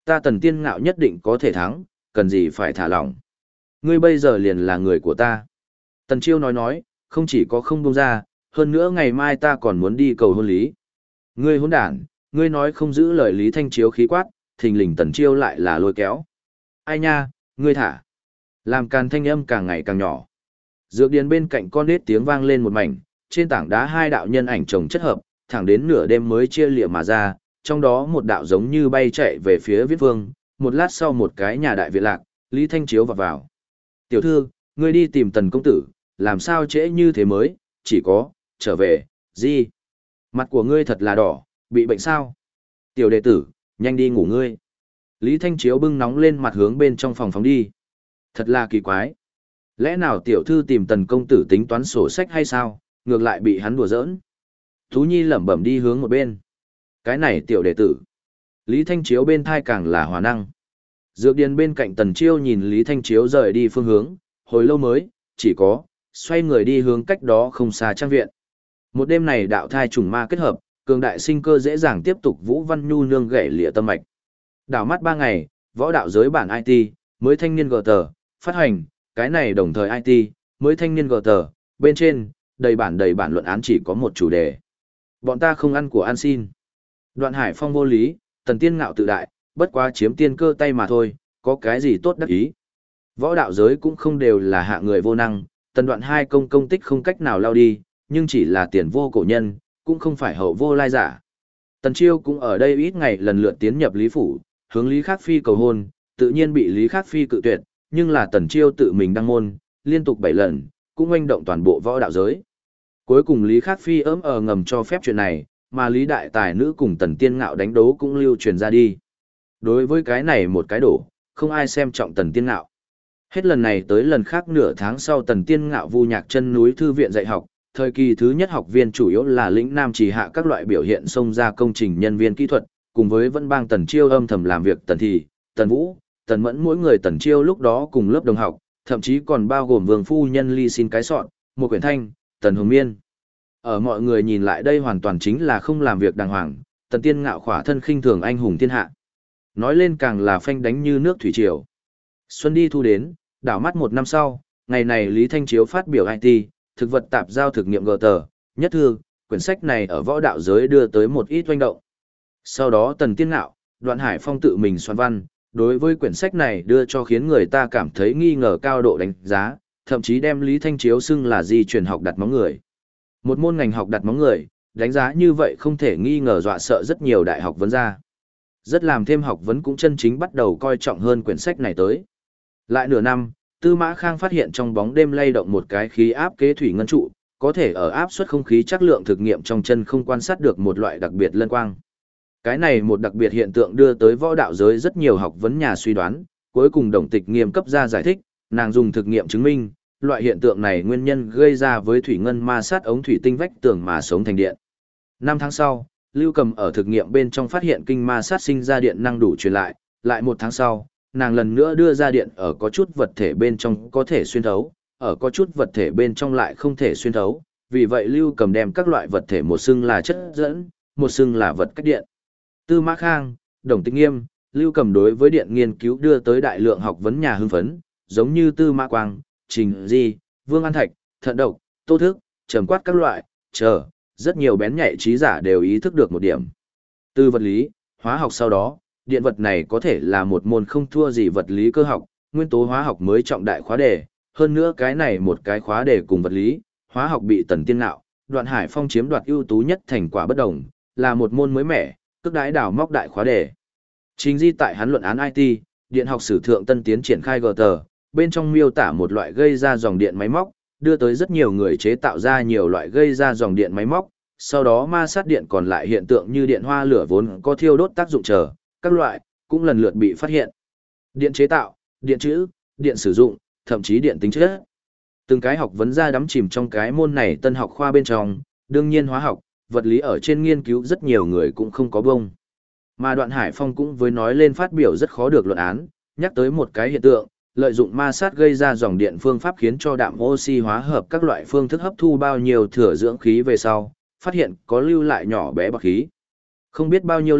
ta Tần Tiên Ngạo nhất định có thể thắng, cần gì phải thả lỏng. Ngươi bây giờ liền là người của ta. Tần Chiêu nói, không chỉ có không buông ra, hơn nữa ngày mai ta còn muốn đi cầu hôn Lý. Ngươi hỗn đản, ngươi nói không giữ lời Lý Thanh Chiếu khí quát, thình lình Tần Chiêu lại là lôi kéo. Ai nha, ngươi thả. Làm càn thanh âm càng ngày càng nhỏ. Dược điền bên cạnh con nết tiếng vang lên một mảnh, trên tảng đá hai đạo nhân ảnh chồng chất hợp, thẳng đến nửa đêm mới chia lìa mà ra, trong đó một đạo giống như bay chạy về phía Viết Vương, một lát sau một cái nhà đại viện lạc, Lý Thanh Chiếu vào. Tiểu thư, ngươi đi tìm Tần công tử, làm sao trễ như thế mới, chỉ có, trở về, gì? Mặt của ngươi thật là đỏ, bị bệnh sao? Tiểu đệ tử, nhanh đi ngủ ngươi. Lý Thanh Chiếu bưng nóng lên mặt hướng bên trong phòng phóng đi. Thật là kỳ quái. Lẽ nào tiểu thư tìm Tần công tử tính toán sổ sách hay sao, ngược lại bị hắn đùa giỡn. Tú Nhi lẩm bẩm đi hướng một bên. Cái này tiểu đệ tử. Lý Thanh Chiếu bên thai càng là hòa năng. Dược điền bên cạnh Tần Chiêu nhìn Lý Thanh Chiếu rời đi phương hướng, hồi lâu mới, chỉ có, xoay người đi hướng cách đó không xa trang viện. Một đêm này đạo thai trùng ma kết hợp, cường đại sinh cơ dễ dàng tiếp tục Vũ Văn Nhu nương gãy lịa tâm mạch. Đảo mắt 3 ngày, võ đạo giới bản IT, mới thanh niên gờ tờ, phát hành, cái này đồng thời IT, mới thanh niên gờ tờ, bên trên, đầy bản luận án chỉ có một chủ đề. Bọn ta không ăn của ăn xin. Đoạn Hải Phong vô lý, Tần Tiên Ngạo tự đại, bất quá chiếm tiên cơ tay mà thôi, có cái gì tốt đắc ý. Võ đạo giới cũng không đều là hạ người vô năng, Tần Đoạn hai công tích không cách nào lao đi, nhưng chỉ là tiền vô cổ nhân, cũng không phải hậu vô lai giả. Tần Chiêu cũng ở đây ít ngày lần lượt tiến nhập Lý Phủ, hướng Lý Khắc Phi cầu hôn, tự nhiên bị Lý Khắc Phi cự tuyệt, nhưng là Tần Chiêu tự mình đăng môn, liên tục 7 lần, cũng oanh động toàn bộ võ đạo giới. Cuối cùng Lý Khắc Phi ngầm cho phép chuyện này, mà Lý Đại Tài Nữ cùng Tần Tiên Ngạo đánh đấu cũng lưu truyền ra đi. Đối với cái này một cái đổ, không ai xem trọng Tần Tiên Ngạo. Hết lần này tới lần khác nửa tháng sau Tần Tiên Ngạo vu nhạc chân núi thư viện dạy học, thời kỳ thứ nhất học viên chủ yếu là lĩnh nam chỉ hạ các loại biểu hiện xông ra công trình nhân viên kỹ thuật, cùng với Vân Bang Tần Chiêu âm thầm làm việc Tần Thị, Tần Vũ, Tần Mẫn mỗi người Tần Chiêu lúc đó cùng lớp đồng học, thậm chí còn bao gồm Vương phu nhân Ly Xin cái sọn, một quyển thanh, Tần Hồng Miên. Ở mọi người nhìn lại đây hoàn toàn chính là không làm việc đàng hoàng, Tần Tiên Ngạo khỏa thân khinh thường anh hùng thiên hạ. Nói lên càng là phanh đánh như nước thủy triều. Xuân đi thu đến, đảo mắt 1 năm sau, ngày này Lý Thanh Chiếu phát biểu IT, thực vật tạp giao thực nghiệm gờ tờ, nhất thư, quyển sách này ở võ đạo giới đưa tới một ít oanh động. Sau đó Tần Tiên Ngạo, Đoạn Hải Phong tự mình soạn văn, đối với quyển sách này đưa cho khiến người ta cảm thấy nghi ngờ cao độ đánh giá, thậm chí đem Lý Thanh Chiếu xưng là di truyền học đặt móng người. Một môn ngành học đặt móng người, đánh giá như vậy không thể nghi ngờ dọa sợ rất nhiều đại học vấn gia. Rất làm thêm học vấn cũng chân chính bắt đầu coi trọng hơn quyển sách này tới. Lại nửa năm, Tư Mã Khang phát hiện trong bóng đêm lay động một cái khí áp kế thủy ngân trụ, có thể ở áp suất không khí chất lượng thực nghiệm trong chân không quan sát được một loại đặc biệt lân quang. Cái này một đặc biệt hiện tượng đưa tới võ đạo giới rất nhiều học vấn nhà suy đoán, cuối cùng Đồng Tịch Nghiêm cấp ra giải thích, nàng dùng thực nghiệm chứng minh, loại hiện tượng này nguyên nhân gây ra với thủy ngân ma sát ống thủy tinh vách tường mà sống thành điện. 5 tháng sau, Lưu Cầm ở thực nghiệm bên trong phát hiện kinh ma sát sinh ra điện năng đủ truyền lại 1 tháng sau, nàng lần nữa đưa ra điện ở có chút vật thể bên trong có thể xuyên thấu, ở có chút vật thể bên trong lại không thể xuyên thấu, vì vậy Lưu Cầm đem các loại vật thể một xưng là chất dẫn, một xưng là vật cách điện. Tư Mã Khang, Đồng Tịch Nghiêm, Lưu Cầm đối với điện nghiên cứu đưa tới đại lượng học vấn nhà hưng phấn, giống như Tư Mã Quang, Trình Di, Vương An Thạch, Thận Độc, Tô Thức, Trầm Quát các loại, rất nhiều bén nhạy trí giả đều ý thức được một điểm. Từ vật lý, hóa học sau đó, điện vật này có thể là một môn không thua gì vật lý cơ học, nguyên tố hóa học mới trọng đại khóa đề, hơn nữa cái này một cái khóa đề cùng vật lý, hóa học bị Tần Tiên Ngạo, Đoạn Hải Phong chiếm đoạt ưu tú nhất thành quả bất đồng, là một môn mới mẻ, cước đái đào móc đại khóa đề. Chính Di tại hắn luận án IT, điện học sử thượng tân tiến triển khai GT, bên trong miêu tả một loại gây ra dòng điện máy móc, đưa tới rất nhiều người chế tạo ra nhiều loại gây ra dòng điện máy móc, sau đó ma sát điện còn lại hiện tượng như điện hoa lửa vốn có thiêu đốt tác dụng chờ, các loại, cũng lần lượt bị phát hiện. Điện chế tạo, điện trữ, điện sử dụng, thậm chí điện tính chất. Từng cái học vấn gia đắm chìm trong cái môn này tân học khoa bên trong, đương nhiên hóa học, vật lý ở trên nghiên cứu rất nhiều người cũng không có bông. Mà Đoạn Hải Phong cũng với nói lên phát biểu rất khó được luận án, nhắc tới một cái hiện tượng, lợi dụng ma sát gây ra dòng điện phương pháp khiến cho đạm oxy hóa hợp các loại phương thức hấp thu bao nhiêu thừa dưỡng khí về sau, phát hiện có lưu lại nhỏ bé bạc khí. Không biết bao nhiêu lâu,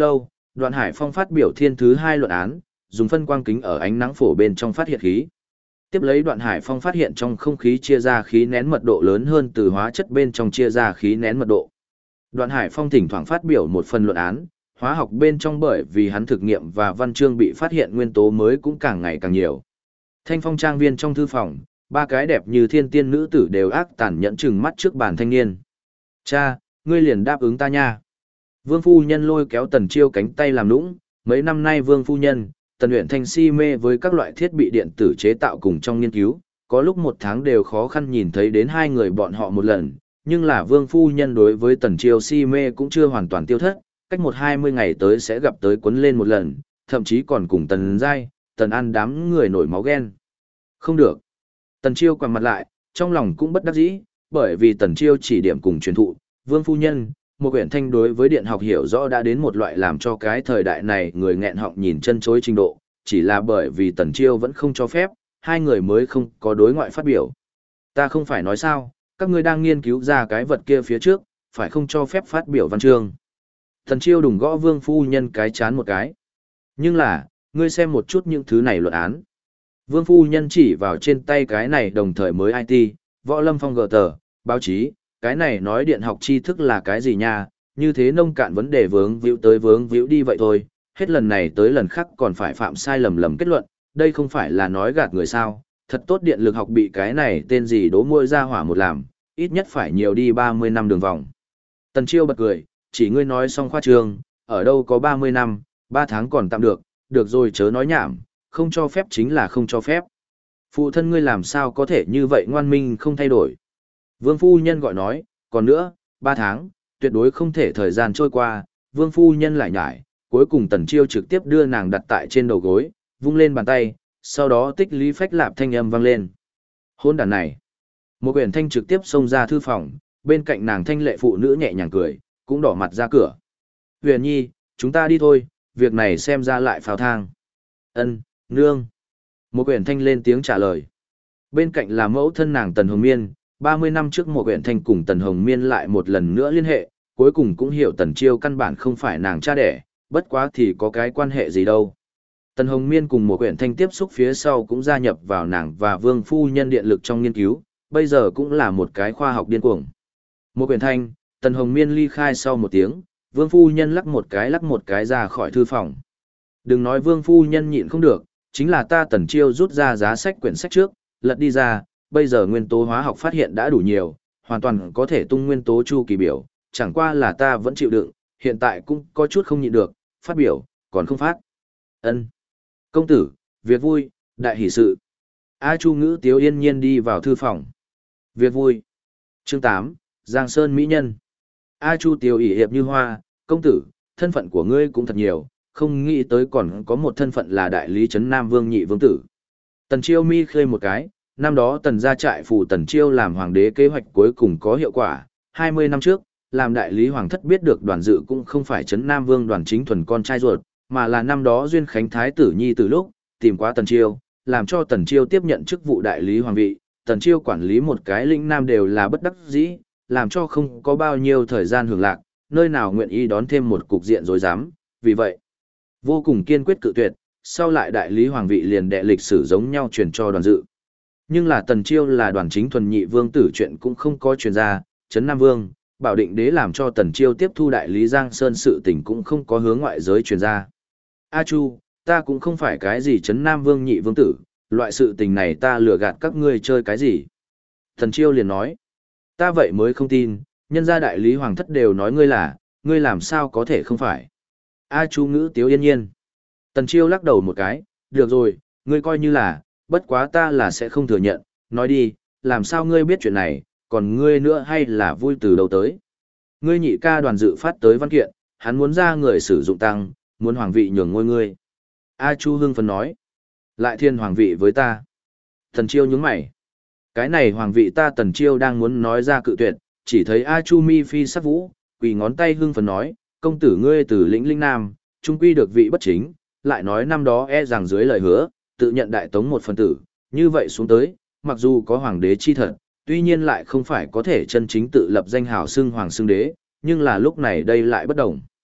Đoạn Hải Phong phát biểu thiên thứ 2 luận án, dùng phân quang kính ở ánh nắng phổ bên trong phát hiện khí. Tiếp lấy Đoạn Hải Phong phát hiện trong không khí chia ra khí nén mật độ lớn hơn từ hóa chất bên trong chia ra khí nén mật độ. Đoạn Hải Phong thỉnh thoảng phát biểu một phần luận án, hóa học bên trong bởi vì hắn thực nghiệm và văn chương bị phát hiện nguyên tố mới cũng càng ngày càng nhiều. Thanh Phong trang viên trong thư phòng, 3 cái đẹp như thiên tiên nữ tử đều ác tàn nhẫn chừng mắt trước bàn thanh niên. Cha, ngươi liền đáp ứng ta nha. Vương phu nhân lôi kéo Tần Chiêu cánh tay làm nũng, mấy năm nay Vương phu nhân, Tần Uyển Thanh si mê với các loại thiết bị điện tử chế tạo cùng trong nghiên cứu, có lúc 1 tháng đều khó khăn nhìn thấy đến 2 người bọn họ một lần, nhưng là Vương phu nhân đối với Tần Chiêu si mê cũng chưa hoàn toàn tiêu thất, cách 1-20 ngày tới sẽ gặp tới quấn lên một lần, thậm chí còn cùng Tần Giai, Tần An đám người nổi máu ghen. Không được. Tần Chiêu quằn mặt lại, trong lòng cũng bất đắc dĩ, bởi vì Tần Chiêu chỉ điểm cùng truyền thụ, Vương phu nhân, một quyển thanh đối với điện học hiểu rõ đã đến một loại làm cho cái thời đại này người nghẹn họng nhìn chân chối trình độ, chỉ là bởi vì Tần Chiêu vẫn không cho phép, 2 người mới không có đối ngoại phát biểu. Ta không phải nói sao, các ngươi đang nghiên cứu ra cái vật kia phía trước, phải không cho phép phát biểu văn chương. Tần Chiêu đùng gõ Vương phu nhân cái chán một cái. Nhưng là, ngươi xem một chút những thứ này luận án. Vương phu nhân chỉ vào trên tay cái này đồng thời mới IT, võ lâm phong gờ tờ, báo chí, cái này nói điện học tri thức là cái gì nha, như thế nông cạn vấn đề vướng víu tới vướng víu đi vậy thôi, hết lần này tới lần khác còn phải phạm sai lầm kết luận, đây không phải là nói gạt người sao, thật tốt điện lực học bị cái này tên gì đố môi ra hỏa một làm, ít nhất phải nhiều đi 30 năm đường vòng. Tần Chiêu bật cười, chỉ ngươi nói xong khoa trường, ở đâu có 30 năm, 3 tháng còn tạm được rồi chớ nói nhảm, không cho phép chính là không cho phép. Phụ thân ngươi làm sao có thể như vậy ngoan minh không thay đổi. Vương phu nhân gọi nói, còn nữa, 3 tháng, tuyệt đối không thể thời gian trôi qua, vương phu nhân lại nhải, cuối cùng Tần Chiêu trực tiếp đưa nàng đặt tại trên đầu gối, vung lên bàn tay, sau đó tích lý phách lạp thanh âm vang lên. Hôn đàn này. Một quyển thanh trực tiếp xông ra thư phòng, bên cạnh nàng thanh lệ phụ nữ nhẹ nhàng cười, cũng đỏ mặt ra cửa. Huyền nhi, chúng ta đi thôi, việc này xem ra lại pháo thang. Ân, nương. Một quyển thanh lên tiếng trả lời. Bên cạnh là mẫu thân nàng Tần Hồng Miên, 30 năm trước một quyển thanh cùng Tần Hồng Miên lại một lần nữa liên hệ, cuối cùng cũng hiểu Tần Chiêu căn bản không phải nàng cha đẻ, bất quá thì có cái quan hệ gì đâu. Tần Hồng Miên cùng một quyển thanh tiếp xúc phía sau cũng gia nhập vào nàng và vương phu nhân điện lực trong nghiên cứu, bây giờ cũng là một cái khoa học điên cuồng. Một quyển thanh, Tần Hồng Miên ly khai sau một tiếng, vương phu nhân lắc một cái ra khỏi thư phòng. Đừng nói vương phu nhân nhịn không được, chính là ta Tần Chiêu rút ra giá sách quyển sách trước, lật đi ra, bây giờ nguyên tố hóa học phát hiện đã đủ nhiều, hoàn toàn có thể tung nguyên tố chu kỳ biểu, chẳng qua là ta vẫn chịu đựng, hiện tại cũng có chút không nhịn được, phát biểu, còn không phát. Ân, công tử, việc vui, đại hỷ sự. A Chu Ngữ Tiếu yên nhiên đi vào thư phòng. Việc vui. Chương 8, Giang Sơn Mỹ Nhân. A Chu Tiếu ỉ hiệp như hoa, công tử, thân phận của ngươi cũng thật nhiều, không nghĩ tới còn có một thân phận là đại lý trấn Nam Vương nhị vương tử. Tần Chiêu mi khơi một cái, năm đó Tần gia trại phủ Tần Chiêu làm hoàng đế kế hoạch cuối cùng có hiệu quả, 20 năm trước, làm đại lý hoàng thất biết được Đoàn Dự cũng không phải trấn Nam Vương Đoàn Chính Thuần con trai ruột, mà là năm đó duyên khánh thái tử nhi từ lúc, tìm qua Tần Chiêu, làm cho Tần Chiêu tiếp nhận chức vụ đại lý hoàng vị, Tần Chiêu quản lý một cái lĩnh nam đều là bất đắc dĩ, làm cho không có bao nhiêu thời gian hưởng lạc, nơi nào nguyện ý đón thêm một cục diện rối rắm, vì vậy, vô cùng kiên quyết cự tuyệt, sau lại đại lý hoàng vị liền đệ lịch sử giống nhau truyền cho Đoàn Dự. Nhưng là Tần Chiêu là Đoàn Chính Thuần nhị vương tử chuyện cũng không có truyền ra, trấn Nam Vương, Bảo Định Đế làm cho Tần Chiêu tiếp thu đại lý Giang Sơn sự tình cũng không có hướng ngoại giới truyền ra. A Chu, ta cũng không phải cái gì trấn Nam Vương nhị vương tử, loại sự tình này ta lừa gạt các ngươi chơi cái gì. Tần Chiêu liền nói, ta vậy mới không tin, nhân gia đại lý hoàng thất đều nói ngươi là, ngươi làm sao có thể không phải. A Chu Ngữ Tiếu yên nhiên. Tần Chiêu lắc đầu một cái, được rồi, ngươi coi như là, bất quá ta là sẽ không thừa nhận, nói đi, làm sao ngươi biết chuyện này, còn ngươi nữa hay là vui từ đầu tới. Ngươi nhị ca Đoàn Dự phát tới văn kiện, hắn muốn ra người sử dụng tăng, muốn hoàng vị nhường ngôi ngươi. A Chu hưng phấn nói, lại thiên hoàng vị với ta. Tần Chiêu nhướng mày. Cái này hoàng vị ta Tần Chiêu đang muốn nói ra cự tuyệt, chỉ thấy A Chu mi phi sắc vũ, quỳ ngón tay hưng phấn nói, công tử ngươi từ lĩnh linh nam, trung quy được vị bất chính, lại nói năm đó e rằng dưới lời hứa, tự nhận đại tống một phần tử, như vậy xuống tới, mặc dù có hoàng đế chi thật, tuy nhiên lại không phải có thể chân chính tự lập danh hào xưng hoàng xưng đế, nhưng là lúc này đây lại bất đồng.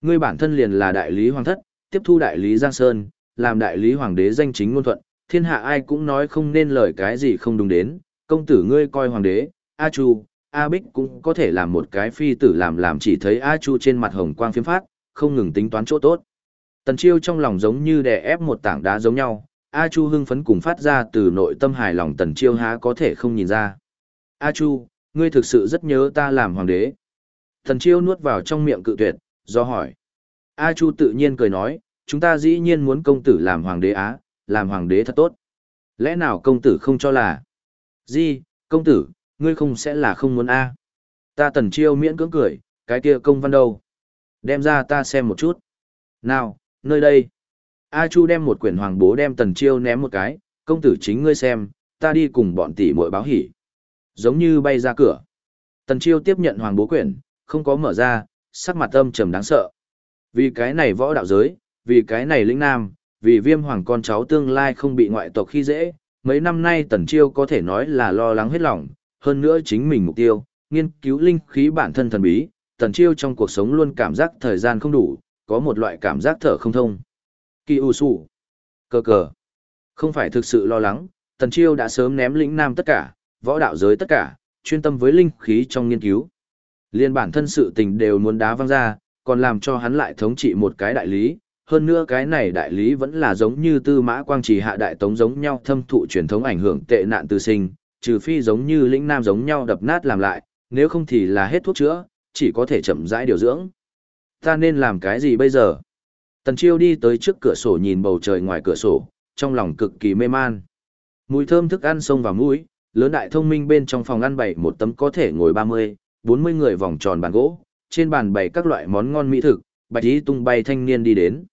Ngươi bản thân liền là đại lý hoàng thất, tiếp thu đại lý Giang Sơn, làm đại lý hoàng đế danh chính ngôn thuận, thiên hạ ai cũng nói không nên lời cái gì không đúng đến, công tử ngươi coi hoàng đế, A Chu, A Bích cũng có thể làm một cái phi tử làm chỉ thấy A Chu trên mặt hồng quang phiếm phát, không ngừng tính toán chỗ tốt. Tần Chiêu trong lòng giống như đè ép một tảng đá giống nhau, A Chu hưng phấn cùng phát ra từ nội tâm hài lòng Tần Chiêu há có thể không nhìn ra. A Chu, ngươi thực sự rất nhớ ta làm hoàng đế. Tần Chiêu nuốt vào trong miệng cự tuyệt, do hỏi. A Chu tự nhiên cười nói, chúng ta dĩ nhiên muốn công tử làm hoàng đế á, làm hoàng đế thật tốt. Lẽ nào công tử không cho là? Gì, công tử, ngươi không sẽ là không muốn A. Ta Tần Chiêu miễn cưỡng cười, cái kia công văn đâu? Đem ra ta xem một chút. Nào, nơi đây. A Chu đem một quyển hoàng bố đem Tần Chiêu ném một cái, công tử chính ngươi xem, ta đi cùng bọn tỷ muội báo hỉ. Giống như bay ra cửa. Tần Chiêu tiếp nhận hoàng bố quyển, không có mở ra, sắc mặt âm trầm đáng sợ. Vì cái này võ đạo giới, vì cái này lĩnh nam, vì Viêm hoàng con cháu tương lai không bị ngoại tộc khi dễ, mấy năm nay Tần Chiêu có thể nói là lo lắng hết lòng, hơn nữa chính mình mục tiêu, nghiên cứu linh khí bản thân thần bí, Tần Chiêu trong cuộc sống luôn cảm giác thời gian không đủ, có một loại cảm giác thở không thông. Kỳ u sủ. Cờ cờ. Không phải thực sự lo lắng, Tần Chiêu đã sớm ném lĩnh nam tất cả, võ đạo giới tất cả, chuyên tâm với linh khí trong nghiên cứu. Liên bản thân sự tình đều muốn đá văng ra, còn làm cho hắn lại thống trị một cái đại lý. Hơn nữa cái này đại lý vẫn là giống như Tư Mã Quang Trì hạ đại tống giống nhau thâm thụ truyền thống ảnh hưởng tệ nạn từ sinh, trừ phi giống như lĩnh nam giống nhau đập nát làm lại, nếu không thì là hết thuốc chữa, chỉ có thể chậm rãi điều dưỡng. Ta nên làm cái gì bây giờ? Tần Chiêu đi tới trước cửa sổ nhìn bầu trời ngoài cửa sổ, trong lòng cực kỳ mê man. Mùi thơm thức ăn xông vào mũi, lớn đại thông minh bên trong phòng ăn bày một tấm có thể ngồi 30, 40 người vòng tròn bàn gỗ, trên bàn bày các loại món ngon mỹ thực, bạch y tung bay thanh niên đi đến.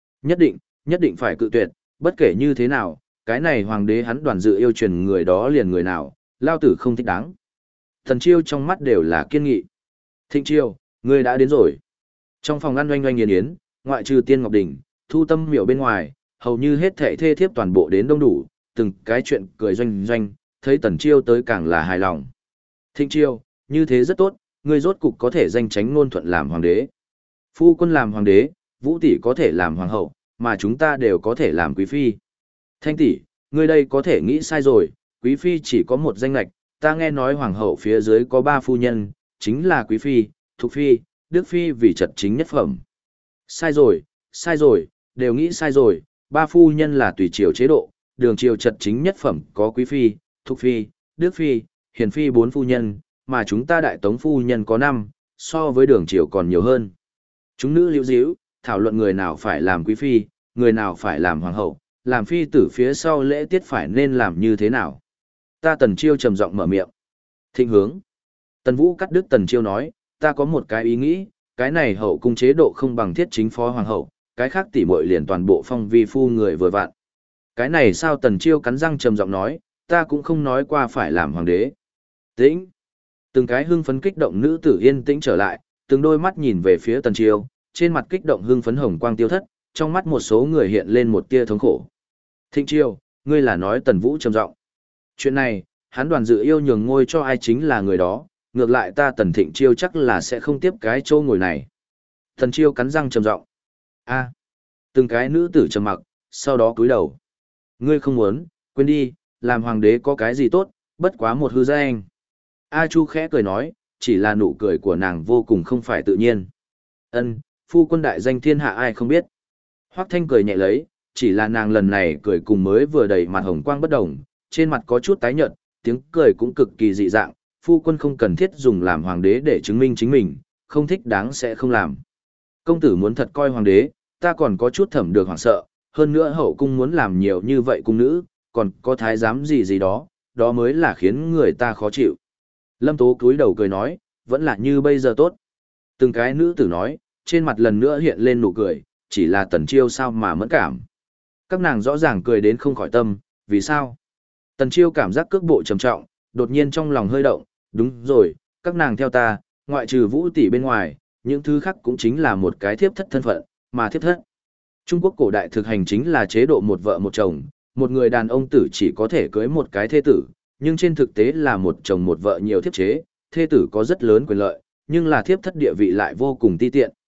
Nhất định phải cự tuyệt, bất kể như thế nào, cái này hoàng đế hắn đoàn dự yêu truyền người đó liền người nào, lao tử không thích đáng. Tần Chiêu trong mắt đều là kiên nghị. Thịnh Chiêu, ngươi đã đến rồi. Trong phòng ăn oanh oanh yến yến, ngoại trừ Tiên Ngọc Đình, Thu Tâm Miểu bên ngoài, hầu như hết thảy thê thiếp toàn bộ đến đông đủ, từng cái chuyện cười doanh doanh, thấy Tần Chiêu tới càng là hài lòng. Thịnh Chiêu, như thế rất tốt, ngươi rốt cục có thể danh chánh ngôn thuận làm hoàng đế. Phu quân làm hoàng đế, Vũ tỷ có thể làm hoàng hậu, mà chúng ta đều có thể làm quý phi. Thanh tỷ, ngươi đây có thể nghĩ sai rồi, quý phi chỉ có một danh lệch, ta nghe nói hoàng hậu phía dưới có 3 phu nhân, chính là quý phi, thục phi, đức phi vì trật chính nhất phẩm. Sai rồi, đều nghĩ sai rồi, 3 phu nhân là tùy triều chế độ, đường triều trật chính nhất phẩm có quý phi, thục phi, đức phi, hiền phi 4 phu nhân, mà chúng ta đại tống phu nhân có 5, so với đường triều còn nhiều hơn. Chúng nữ liễu díu, thảo luận người nào phải làm quý phi, người nào phải làm hoàng hậu, làm phi tử phía sau lễ tiết phải nên làm như thế nào. Ta Tần Chiêu trầm giọng mở miệng. Thịnh hướng. Tần Vũ cắt đứt Tần Chiêu nói, ta có một cái ý nghĩ, cái này hậu cung chế độ không bằng thiết chính phó hoàng hậu, cái khác tỉ muội liền toàn bộ phong vi phu người vừa vặn. Cái này sao? Tần Chiêu cắn răng trầm giọng nói, ta cũng không nói qua phải làm hoàng đế. Tĩnh. Từng cái hưng phấn kích động nữ tử yên tĩnh trở lại, từng đôi mắt nhìn về phía Tần Chiêu, trên mặt kích động hưng phấn hồng quang tiêu thất, trong mắt một số người hiện lên một tia thống khổ. Thịnh Chiêu, ngươi là nói Tần Vũ trầm giọng. Chuyện này, hắn đoàn dự yêu nhường ngôi cho ai chính là người đó, ngược lại ta Tần Thịnh Chiêu chắc là sẽ không tiếp cái chỗ ngồi này. Tần Chiêu cắn răng trầm giọng. A. Từng cái nữ tử trầm mặc, sau đó cúi đầu. Ngươi không muốn, quên đi, làm hoàng đế có cái gì tốt, bất quá một hư danh. A Chu khẽ cười nói, chỉ là nụ cười của nàng vô cùng không phải tự nhiên. Ân, phu quân đại danh thiên hạ ai không biết. Hoắc Thanh cười nhẹ lấy, chỉ là nàng lần này cười cùng mới vừa đầy mặt hồng quang bất đồng, trên mặt có chút tái nhợt, tiếng cười cũng cực kỳ dị dạng, phu quân không cần thiết dùng làm hoàng đế để chứng minh chính mình, không thích đáng sẽ không làm. Công tử muốn thật coi hoàng đế, ta còn có chút thẩm được hoảng sợ, hơn nữa hậu cung muốn làm nhiều như vậy cung nữ, còn có thái giám gì đó, đó mới là khiến người ta khó chịu. Lâm Tố cúi đầu cười nói, vẫn là như bây giờ tốt. Từng cái nữ tử nói, trên mặt lần nữa hiện lên nụ cười, chỉ là Tần Chiêu sao mà mẫn cảm. Các nàng rõ ràng cười đến không khỏi tâm, vì sao? Tần Chiêu cảm giác cước bộ trầm trọng, đột nhiên trong lòng hơi động, đúng rồi, các nàng theo ta, ngoại trừ Vũ tỷ bên ngoài, những thứ khác cũng chính là một cái thiếp thất thân phận, mà thiếp thất. Trung Quốc cổ đại thực hành chính là chế độ một vợ một chồng, một người đàn ông tử chỉ có thể cưới một cái thê tử, nhưng trên thực tế là một chồng một vợ nhiều thiếp chế, thê tử có rất lớn quyền lợi, nhưng là thiếp thất địa vị lại vô cùng ti tiện.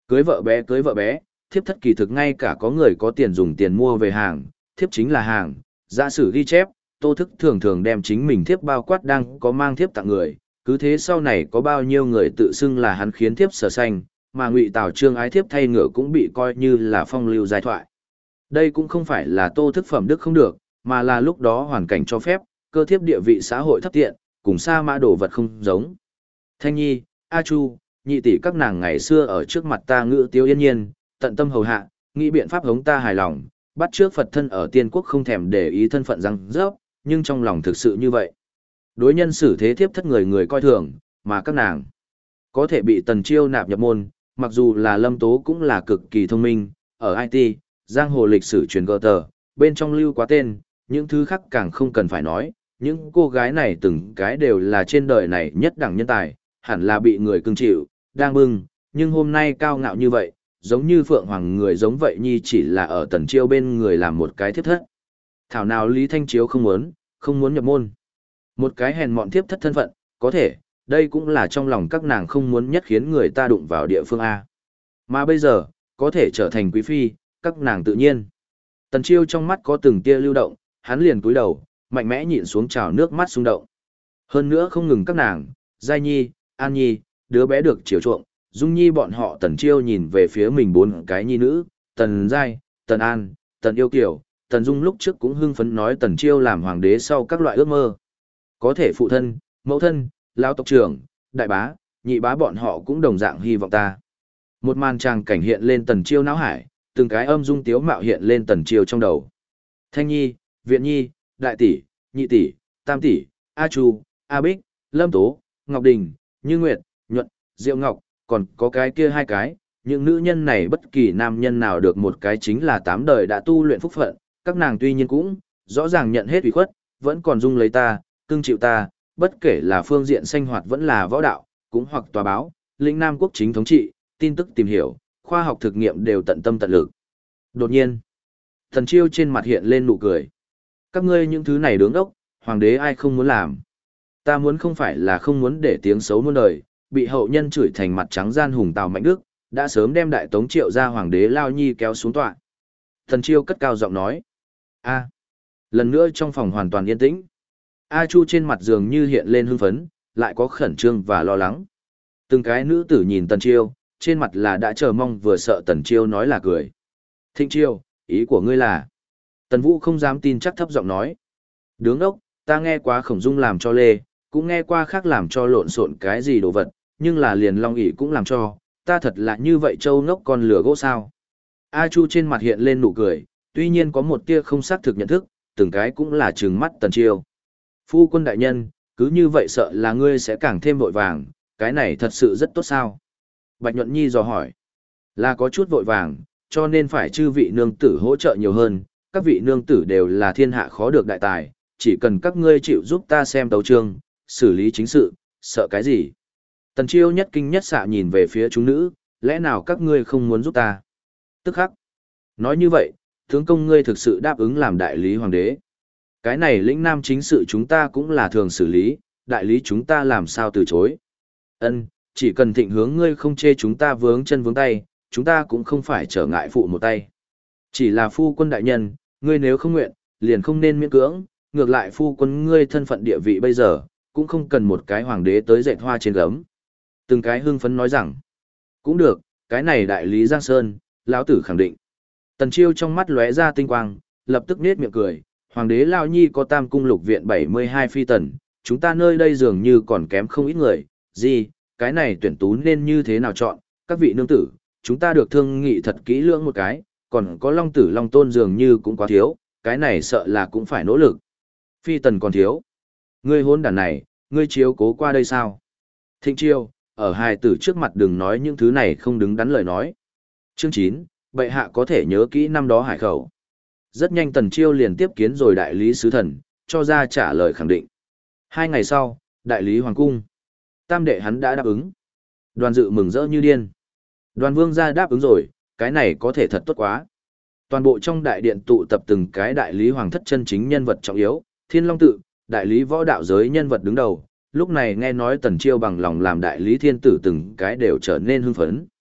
cưới vợ bé, thiếp thất kỳ thực ngay cả có người có tiền dùng tiền mua về hàng, thiếp chính là hàng. Giả sử ghi chép, Tô Thức thường thường đem chính mình thiếp bao quát đang có mang thiếp tặng người, cứ thế sau này có bao nhiêu người tự xưng là hắn khiến thiếp sở sanh, mà Ngụy Tào Trương ái thiếp thay ngựa cũng bị coi như là phong lưu giai thoại. Đây cũng không phải là Tô Thức phẩm đức không được, mà là lúc đó hoàn cảnh cho phép, cơ thiếp địa vị xã hội thấp tiện, cùng sa mã đồ vật không giống. Thanh Nhi, A Chu, nhị tỷ các nàng ngày xưa ở trước mặt ta ngữ tiếu yên nhiên, tận tâm hầu hạ, nghĩ biện pháp hống ta hài lòng, bắt trước Phật thân ở tiên quốc không thèm để ý thân phận răng rớp, nhưng trong lòng thực sự như vậy. Đối nhân xử thế thiếp thất người người coi thường, mà các nàng có thể bị Tần Chiêu nạp nhập môn, mặc dù là Lâm Tố cũng là cực kỳ thông minh, ở IT, giang hồ lịch sử truyền gờ tờ, bên trong lưu quá tên, những thứ khác càng không cần phải nói, những cô gái này từng cái đều là trên đời này nhất đẳng nhân tài, hẳn là bị người cưng chịu, đang bưng, nhưng hôm nay cao ngạo như vậy, giống như Phượng Hoàng người giống vậy nhi chỉ là ở Tần Chiêu bên người làm một cái thiếp thất. Thảo nào Lý Thanh Chiếu không muốn nhập môn. Một cái hèn mọn thiếp thất thân phận, có thể, đây cũng là trong lòng các nàng không muốn nhất khiến người ta đụng vào địa phương A. Mà bây giờ, có thể trở thành quý phi, các nàng tự nhiên. Tần Chiêu trong mắt có từng tia lưu động, hắn liền cúi đầu, mạnh mẽ nhịn xuống trào nước mắt xung động. Hơn nữa không ngừng các nàng, Giai Nhi, An Nhi, đứa bé được chiều chuộng, Dung Nhi bọn họ Tần Chiêu nhìn về phía mình bốn cái nhi nữ, Tần Giai, Tần An, Tần Yêu Kiều, Tần Dung lúc trước cũng hưng phấn nói Tần Chiêu làm hoàng đế sau các loại ước mơ. Có thể phụ thân, mẫu thân, lão tộc trưởng, đại bá, nhị bá bọn họ cũng đồng dạng hy vọng ta. Một màn tràng cảnh hiện lên Tần Chiêu não hải, từng cái âm dung tiếu mạo hiện lên Tần Chiêu trong đầu. Thanh Nhi, Viện Nhi, Đại tỷ, Nhị tỷ, Tam tỷ, A Chu, A Bích, Lâm Tố, Ngọc Đình, Như Nguyệt, Nhuận, Diệu Ngọc, còn có cái kia hai cái, những nữ nhân này bất kỳ nam nhân nào được một cái chính là 8 đời đã tu luyện phúc phận, các nàng tuy nhiên cũng rõ ràng nhận hết ủy khuất, vẫn còn dung lấy ta, cưng chịu ta, bất kể là phương diện sinh hoạt vẫn là võ đạo, cũng hoặc tòa báo, lĩnh Nam quốc chính thống trị, tin tức tìm hiểu, khoa học thực nghiệm đều tận tâm tận lực. Đột nhiên, Thần Chiêu trên mặt hiện lên nụ cười. Các ngươi những thứ này đứng đốc, hoàng đế ai không muốn làm. Ta muốn không phải là không muốn để tiếng xấu muôn đời, bị hậu nhân chửi thành mặt trắng gian hùng Tào Mạnh Đức, đã sớm đem đại tống Triệu ra hoàng đế Lao Nhi kéo xuống tọa. Thần Chiêu cất cao giọng nói. A. Lần nữa trong phòng hoàn toàn yên tĩnh. A Chu trên mặt dường như hiện lên hưng phấn, lại có khẩn trương và lo lắng. Từng cái nữ tử nhìn Tần Chiêu, trên mặt là đã chờ mong vừa sợ Tần Chiêu nói là cười. Thịnh Chiêu, ý của ngươi là? Tần Vũ không dám tin chắc thấp giọng nói. Đứng đốc, ta nghe qua Khổng Dung làm cho lê, cũng nghe qua khác làm cho lộn xộn cái gì đồ vật, nhưng là liền Long ỷ cũng làm cho, ta thật là như vậy châu ngốc con lửa gỗ sao. A Chu trên mặt hiện lên nụ cười, tuy nhiên có một tia không xác thực nhận thức, từng cái cũng là trừng mắt Tần Chiêu. Phu quân đại nhân, cứ như vậy sợ là ngươi sẽ càng thêm vội vàng, cái này thật sự rất tốt sao? Bạch Nhuận Nhi dò hỏi. Là có chút vội vàng, cho nên phải chư vị nương tử hỗ trợ nhiều hơn, các vị nương tử đều là thiên hạ khó được đại tài, chỉ cần các ngươi chịu giúp ta xem tấu chương, xử lý chính sự, sợ cái gì? Tần Chiêu nhất kinh nhất xạ nhìn về phía chúng nữ, lẽ nào các ngươi không muốn giúp ta? Tức khắc. Nói như vậy, tướng công ngươi thực sự đáp ứng làm đại lý hoàng đế. Cái này lĩnh nam chính sự chúng ta cũng là thường xử lý, đại lý chúng ta làm sao từ chối. Ân, chỉ cần thịnh hướng ngươi không chê chúng ta vướng chân vướng tay, chúng ta cũng không phải trở ngại phụ một tay. Chỉ là phu quân đại nhân, ngươi nếu không nguyện, liền không nên miễn cưỡng, ngược lại phu quân ngươi thân phận địa vị bây giờ, cũng không cần một cái hoàng đế tới dệt hoa trên gấm. Từng cái hưng phấn nói rằng, cũng được, cái này đại lý Giang Sơn, lão tử khẳng định. Tần Chiêu trong mắt lóe ra tinh quang, lập tức nết miệng cười, hoàng đế Lao Nhi có tam cung lục viện 72 phi tần, chúng ta nơi đây dường như còn kém không ít người, gì, cái này tuyển tú nên như thế nào chọn, các vị nương tử, chúng ta được thương nghị thật kỹ lưỡng một cái, còn có Long Tử Long Tôn dường như cũng quá thiếu, cái này sợ là cũng phải nỗ lực. Phi tần còn thiếu. Ngươi hôn đàn này, ngươi chiếu cố qua đây sao? Thịnh Chiêu, ở hài tử trước mặt đừng nói những thứ này không đứng đắn lời nói. Chương 9, bệ hạ có thể nhớ kỹ năm đó hải khẩu. Rất nhanh Tần Chiêu liền tiếp kiến rồi đại lý sứ thần, cho ra trả lời khẳng định. 2 ngày sau, đại lý hoàng cung. Tam đệ hắn đã đáp ứng. Đoàn dự mừng rỡ như điên. Đoàn vương gia đáp ứng rồi, cái này có thể thật tốt quá. Toàn bộ trong đại điện tụ tập từng cái đại lý hoàng thất chân chính nhân vật trọng yếu, Thiên Long Tự, đại lý võ đạo giới nhân vật đứng đầu. Lúc này nghe nói Tần Chiêu bằng lòng làm đại lý thiên tử từng cái đều trở nên hưng phấn.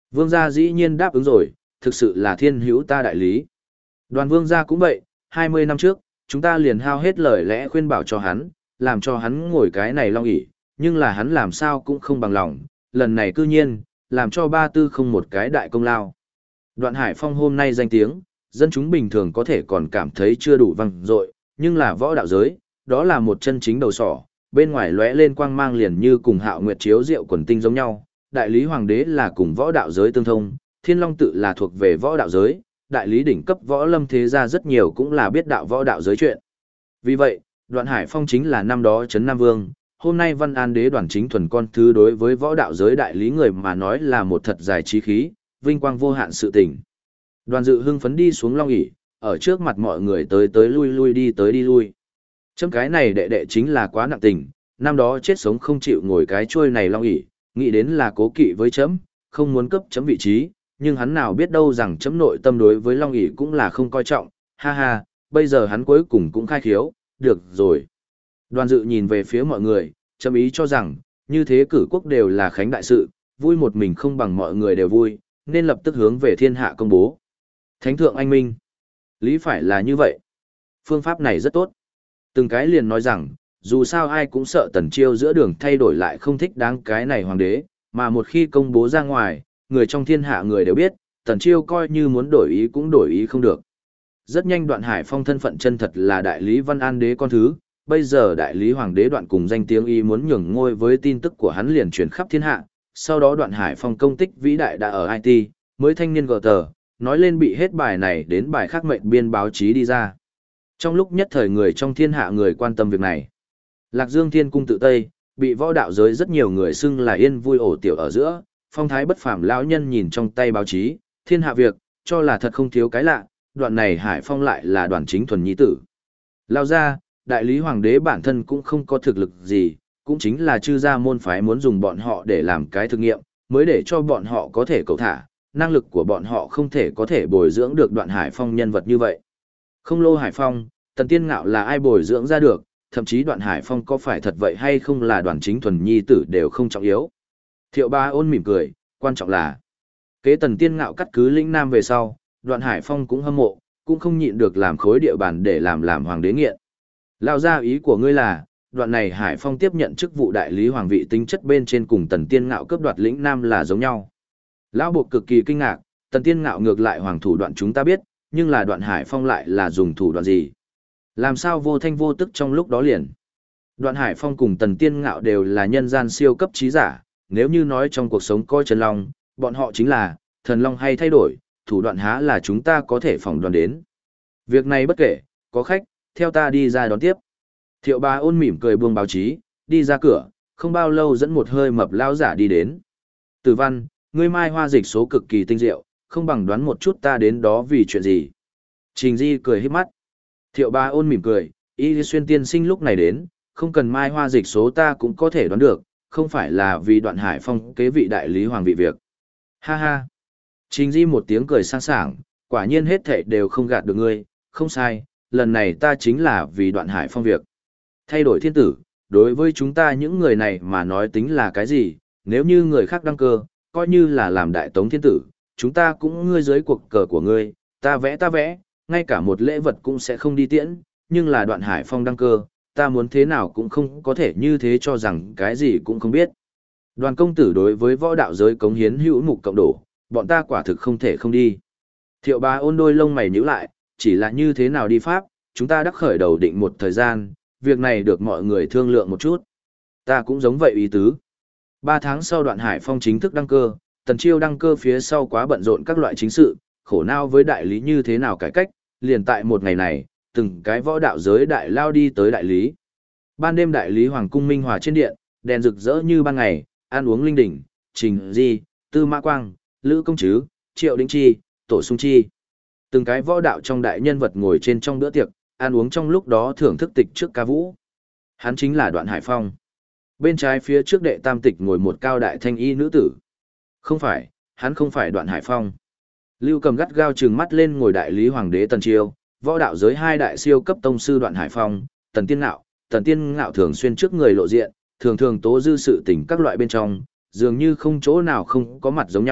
Vương gia dĩ nhiên đáp ứng rồi, thực sự là thiên hữu ta đại lý. Đoàn vương gia cũng vậy, 20 năm trước, chúng ta liền hao hết lời lẽ khuyên bảo cho hắn, làm cho hắn ngồi cái này long ỷ, nhưng là hắn làm sao cũng không bằng lòng, lần này cư nhiên, làm cho ba tư không một cái đại công lao. Đoạn Hải Phong hôm nay danh tiếng, dân chúng bình thường có thể còn cảm thấy chưa đủ vang dội, nhưng là võ đạo giới, đó là một chân chính đầu sỏ, bên ngoài lóe lên quang mang liền như cùng Hạo Nguyệt chiếu diệu quần tinh giống nhau. Đại lý hoàng đế là cùng võ đạo giới tương thông, Thiên Long tự là thuộc về võ đạo giới, đại lý đỉnh cấp võ lâm thế gia rất nhiều cũng là biết đạo võ đạo giới chuyện. Vì vậy, Đoạn Hải Phong chính là năm đó Trấn Nam Vương, hôm nay Văn An đế Đoàn Chính Thuần con thứ đối với võ đạo giới đại lý người mà nói là một thật dài trí khí, vinh quang vô hạn sự tình. Đoàn Dự hưng phấn đi xuống long ỷ, ở trước mặt mọi người tới tới lui lui đi tới đi lui. Chấm cái này đệ đệ chính là quá nặng tình, năm đó chết sống không chịu ngồi cái chuôi này long ỷ, nghĩ đến là cố kỵ với chấm, không muốn cấp chấm vị trí, nhưng hắn nào biết đâu rằng chấm nội tâm đối với long ỷ cũng là không coi trọng, ha ha, bây giờ hắn cuối cùng cũng khai khiếu, được rồi. Đoàn Dự nhìn về phía mọi người, chấm ý cho rằng, như thế cử quốc đều là khánh đại sự, vui một mình không bằng mọi người đều vui, nên lập tức hướng về thiên hạ công bố. Thánh thượng anh minh. Lý phải là như vậy. Phương pháp này rất tốt. Từng cái liền nói rằng, dù sao ai cũng sợ Tần Chiêu giữa đường thay đổi lại không thích đáng cái này hoàng đế, mà một khi công bố ra ngoài, người trong thiên hạ người đều biết, Tần Chiêu coi như muốn đổi ý cũng đổi ý không được. Rất nhanh Đoạn Hải Phong thân phận chân thật là đại lý Văn An đế con thứ, bây giờ đại lý hoàng đế Đoạn cùng danh tiếng y muốn nhường ngôi với tin tức của hắn liền truyền khắp thiên hạ, sau đó Đoạn Hải Phong công tích vĩ đại đã ở IT, mới thanh niên gờ tờ, nói lên bị hết bài này đến bài khác mệnh biên báo chí đi ra. Trong lúc nhất thời người trong thiên hạ người quan tâm việc này. Lạc Dương Thiên Cung tự Tây, bị võ đạo giới rất nhiều người xưng là yên vui ổ tiểu ở giữa, phong thái bất phàm lão nhân nhìn trong tay báo chí, thiên hạ việc, cho là thật không thiếu cái lạ, đoạn này Hải Phong lại là Đoàn Chính Thuần nhi tử. Lao ra, đại lý hoàng đế bản thân cũng không có thực lực gì, cũng chính là chư gia môn phái muốn dùng bọn họ để làm cái thực nghiệm, mới để cho bọn họ có thể cầu thả, năng lực của bọn họ không thể có thể bồi dưỡng được Đoạn Hải Phong nhân vật như vậy. Không lô Hải Phong, Tần Tiên Ngạo là ai bồi dưỡng ra được, thậm chí Đoạn Hải Phong có phải thật vậy hay không là Đoàn Chính Thuần nhi tử đều không trọng yếu. Thiệu Bá Ôn mỉm cười, quan trọng là kế Tần Tiên Ngạo cắt cứ lĩnh Nam về sau, Đoạn Hải Phong cũng hâm mộ, cũng không nhịn được làm khối địa bàn để làm hoàng đế nghiện. Lao ra ý của ngươi là, đoạn này Hải Phong tiếp nhận chức vụ đại lý hoàng vị tính chất bên trên cùng Tần Tiên Ngạo cướp đoạt lĩnh Nam là giống nhau. Lão Bộ cực kỳ kinh ngạc, Tần Tiên Ngạo ngược lại hoàng thủ đoạn chúng ta biết, nhưng là Đoạn Hải Phong lại là dùng thủ đoạn gì? Làm sao vô thanh vô tức trong lúc đó liền? Đoạn Hải Phong cùng Tần Tiên Ngạo đều là nhân gian siêu cấp trí giả, nếu như nói trong cuộc sống coi Trần Long, bọn họ chính là thần long hay thay đổi, thủ đoạn há là chúng ta có thể phỏng đoán đến. Việc này bất kể, có khách, theo ta đi ra đón tiếp. Thiệu Bá Ôn mỉm cười buông báo chí, đi ra cửa, không bao lâu dẫn một hơi mập lão giả đi đến. Tử Văn, ngươi mai hoa dịch số cực kỳ tinh diệu, không bằng đoán một chút ta đến đó vì chuyện gì. Trình Di cười híp mắt. Thiệu Bá Ôn mỉm cười, Y Xuyên tiên sinh lúc này đến, không cần mai hoa dịch số ta cũng có thể đoán được, không phải là vì Đoạn Hải Phong kế vị đại lý hoàng vị việc. Ha ha. Trình Di một tiếng cười sang sảng, quả nhiên hết thảy đều không gạt được ngươi, không sai, lần này ta chính là vì Đoạn Hải Phong việc. Thay đổi thiên tử, đối với chúng ta những người này mà nói tính là cái gì, nếu như người khác đăng cơ, coi như là làm đại tống thiên tử, chúng ta cũng ngươi dưới cuộc cờ của ngươi, ta vẽ, ngay cả một lễ vật cũng sẽ không đi tiễn, nhưng là Đoạn Hải Phong đăng cơ, ta muốn thế nào cũng không có thể như thế cho rằng cái gì cũng không biết. Đoàn công tử đối với võ đạo giới cống hiến hữu mục cộng đổ, bọn ta quả thực không thể không đi. Thiệu Bá Ôn đôi lông mày nhíu lại, chỉ là như thế nào đi pháp, chúng ta đắc khởi đầu định một thời gian, việc này được mọi người thương lượng một chút. Ta cũng giống vậy ý tứ. 3 tháng sau Đoạn Hải Phong chính thức đăng cơ, Tần Chiêu đăng cơ phía sau quá bận rộn các loại chính sự, khổ não với đại lý như thế nào cải cách, liền tại một ngày này, từng cái võ đạo giới đại lao đi tới đại lý. Ban đêm đại lý Hoàng cung Minh Hòa trên điện, đèn rực rỡ như ban ngày, ăn uống linh đỉnh, Trình Di, Tư Mã Quang, Lữ Công Trứ, Triệu Đĩnh Chi, Tổ Sung Chi. Từng cái võ đạo trong đại nhân vật ngồi trên trong bữa tiệc, ăn uống trong lúc đó thưởng thức tịch trước ca vũ. Hắn chính là Đoạn Hải Phong. Bên trái phía trước đệ tam tịch ngồi một cao đại thanh y nữ tử. Không phải, hắn không phải Đoạn Hải Phong. Lưu Cầm gắt gao trừng mắt lên ngồi đại lý hoàng đế Tần Chiêu, võ đạo giới hai đại siêu cấp tông sư Đoạn Hải Phong, Tần Tiên Ngạo. Tần Tiên Ngạo thường xuyên trước người lộ diện, thường thường tố dư sự tình các loại bên trong, dường như không chỗ nào không có mặt giống nhau,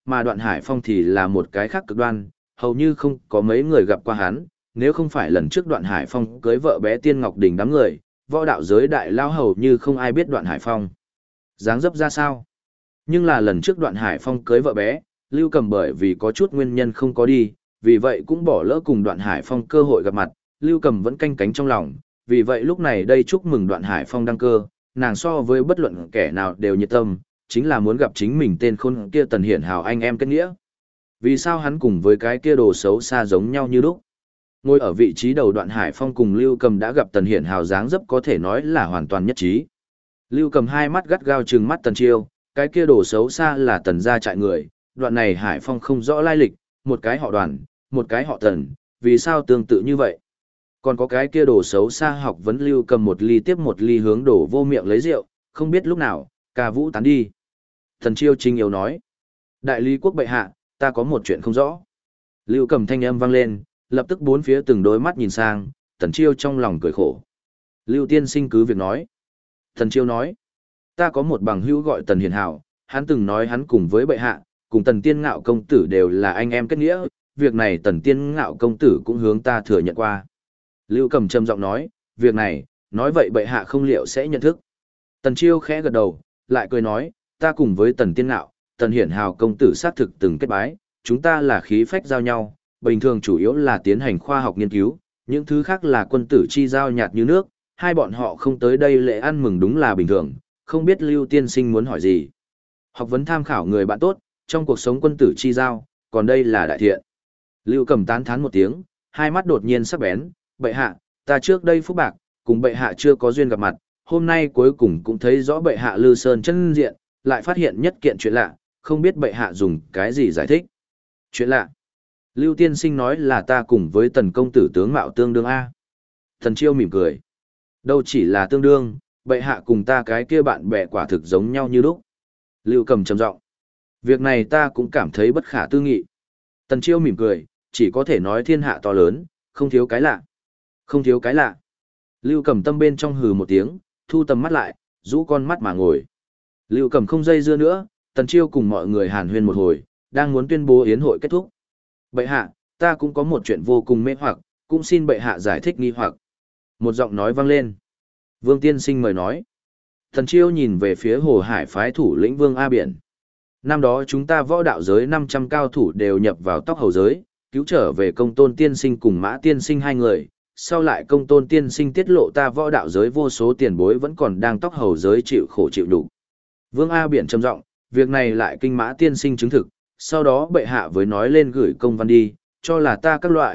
mà Đoạn Hải Phong thì là một cái khác cực đoan, hầu như không có mấy người gặp qua hắn, nếu không phải lần trước Đoạn Hải Phong cưới vợ bé Tiên Ngọc Đình đám người, võ đạo giới đại lao hầu như không ai biết Đoạn Hải Phong dáng dấp ra sao. Nhưng là lần trước Đoạn Hải Phong cưới vợ bé, Lưu Cầm bởi vì có chút nguyên nhân không có đi, vì vậy cũng bỏ lỡ cùng Đoạn Hải Phong cơ hội gặp mặt, Lưu Cầm vẫn canh cánh trong lòng, vì vậy lúc này đây chúc mừng Đoạn Hải Phong đăng cơ, nàng so với bất luận kẻ nào đều nhiệt tâm, chính là muốn gặp chính mình tên khôn kia Tần Hiển Hào anh em kết nghĩa. Vì sao hắn cùng với cái kia đồ xấu xa giống nhau như lúc? Ngồi ở vị trí đầu Đoạn Hải Phong cùng Lưu Cầm đã gặp Tần Hiển Hào dáng dấp có thể nói là hoàn toàn nhất trí. Lưu Cầm hai mắt gắt gao trừng mắt Tần Chiêu, cái kia đồ xấu xa là Tần gia trại người, Đoạn này Hải Phong không rõ lai lịch, một cái họ Đoàn, một cái họ Tần, vì sao tương tự như vậy? Còn có cái kia đồ xấu xa học vấn Lưu Cầm một ly tiếp một ly hướng đổ vô miệng lấy rượu, không biết lúc nào, ca vũ tán đi. Tần Chiêu trình yếu nói, đại lý quốc bệ hạ, ta có một chuyện không rõ. Lưu Cầm thanh âm vang lên, lập tức bốn phía từng đôi mắt nhìn sang, Tần Chiêu trong lòng cười khổ. Lưu tiên sinh cứ việc nói. Tần Chiêu nói, ta có một bằng hữu gọi Tần Hiền Hảo, hắn từng nói hắn cùng với bệ hạ, cùng Tần Tiên Ngạo công tử đều là anh em kết nghĩa, việc này Tần Tiên Ngạo công tử cũng hướng ta thừa nhận qua. Lưu Cầm trầm giọng nói, việc này, nói vậy bệ hạ không liệu sẽ nhận thức. Tần Chiêu khẽ gật đầu, lại cười nói, ta cùng với Tần Tiên Ngạo, Tần Hiển Hào công tử xác thực từng kết bái, chúng ta là khí phách giao nhau, bình thường chủ yếu là tiến hành khoa học nghiên cứu, những thứ khác là quân tử chi giao nhạt như nước, hai bọn họ không tới đây lễ ăn mừng đúng là bình thường, không biết Lưu tiên sinh muốn hỏi gì. Học vấn tham khảo người bạn tốt, trong cuộc sống quân tử chi giao, còn đây là đại thiện. Lưu Cầm tán thán một tiếng, hai mắt đột nhiên sắc bén, bệ hạ, ta trước đây phúc bạc, cùng bệ hạ chưa có duyên gặp mặt, hôm nay cuối cùng cũng thấy rõ bệ hạ Lư Sơn chân diện, lại phát hiện nhất kiện chuyện lạ, không biết bệ hạ dùng cái gì giải thích. Chuyện lạ. Lưu tiên sinh nói là ta cùng với Tần công tử tướng mạo tương đương A. Tần Chiêu mỉm cười. Đâu chỉ là tương đương, bệ hạ cùng ta cái kia bạn bè quả thực giống nhau như lúc. Lưu Cầm trầm giọng. Việc này ta cũng cảm thấy bất khả tư nghị. Tần Chiêu mỉm cười, chỉ có thể nói thiên hạ to lớn, không thiếu cái lạ. Không thiếu cái lạ. Lưu Cầm tâm bên trong hừ một tiếng, thu tầm mắt lại, rũ con mắt mà ngồi. Lưu Cầm không dây dưa nữa, Tần Chiêu cùng mọi người hàn huyên một hồi, đang muốn tuyên bố yến hội kết thúc. Bệ hạ, ta cũng có một chuyện vô cùng mê hoặc, cũng xin bệ hạ giải thích nghi hoặc. Một giọng nói vang lên. Vương tiên sinh mời nói. Tần Chiêu nhìn về phía Hồ Hải phái thủ lĩnh Vương A Biển. Năm đó chúng ta võ đạo giới 500 cao thủ đều nhập vào tóc hầu giới, cứu trở về Công Tôn tiên sinh cùng Mã tiên sinh hai người. Sau lại Công Tôn tiên sinh tiết lộ ta võ đạo giới vô số tiền bối vẫn còn đang tóc hầu giới chịu khổ chịu đủ. Vương A Biển trầm giọng, việc này lại kinh Mã tiên sinh chứng thực, sau đó bệ hạ với nói lên gửi công văn đi, cho là ta các loại,